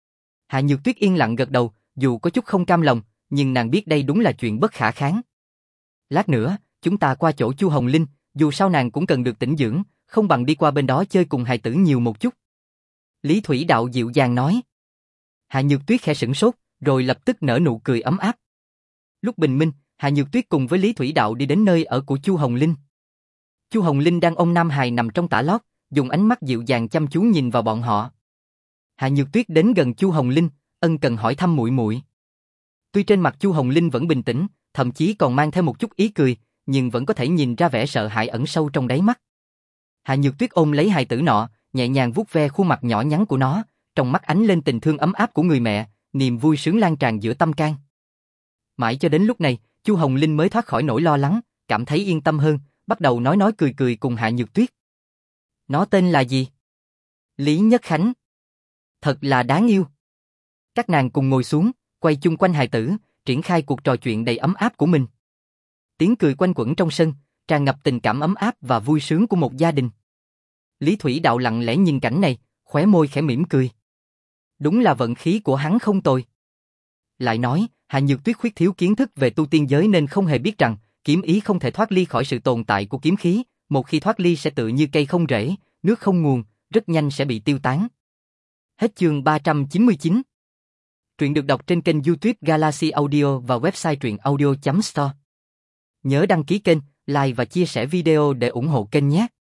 Hạ Nhược Tuyết yên lặng gật đầu, dù có chút không cam lòng, nhưng nàng biết đây đúng là chuyện bất khả kháng. Lát nữa, chúng ta qua chỗ Chu Hồng Linh, dù sao nàng cũng cần được tĩnh dưỡng, không bằng đi qua bên đó chơi cùng hài tử nhiều một chút. Lý Thủy Đạo dịu dàng nói. Hạ Nhược Tuyết khẽ sửng sốt, rồi lập tức nở nụ cười ấm áp. Lúc bình minh, Hạ Nhược Tuyết cùng với Lý Thủy Đạo đi đến nơi ở của Chu Hồng Linh. Chu Hồng Linh đang ôm Nam Hài nằm trong tã lót, dùng ánh mắt dịu dàng chăm chú nhìn vào bọn họ. Hạ Nhược Tuyết đến gần Chu Hồng Linh, ân cần hỏi thăm muội muội. Tuy trên mặt Chu Hồng Linh vẫn bình tĩnh, thậm chí còn mang theo một chút ý cười, nhưng vẫn có thể nhìn ra vẻ sợ hãi ẩn sâu trong đáy mắt. Hạ Nhược Tuyết ôm lấy hài tử nọ, nhẹ nhàng vuốt ve khuôn mặt nhỏ nhắn của nó, trong mắt ánh lên tình thương ấm áp của người mẹ, niềm vui sướng lan tràn giữa tâm can. Mãi cho đến lúc này, Chu Hồng Linh mới thoát khỏi nỗi lo lắng, cảm thấy yên tâm hơn, bắt đầu nói nói cười cười cùng Hạ Nhược Tuyết. Nó tên là gì? Lý Nhất Khánh. Thật là đáng yêu. Các nàng cùng ngồi xuống, quay chung quanh hài tử, triển khai cuộc trò chuyện đầy ấm áp của mình. Tiếng cười quanh quẩn trong sân, tràn ngập tình cảm ấm áp và vui sướng của một gia đình. Lý Thủy Đạo lặng lẽ nhìn cảnh này, khóe môi khẽ mỉm cười. Đúng là vận khí của hắn không tồi. Lại nói, Hạ Nhược Tuyết khuyết thiếu kiến thức về tu tiên giới nên không hề biết rằng, kiếm ý không thể thoát ly khỏi sự tồn tại của kiếm khí, một khi thoát ly sẽ tự như cây không rễ, nước không nguồn, rất nhanh sẽ bị tiêu tán. Hết chương ba trăm chín mươi chín. Truyện được đọc trên kênh YouTube Galaxy Audio và website truyện audio chấm store. Nhớ đăng ký kênh, like và chia sẻ video để ủng hộ kênh nhé.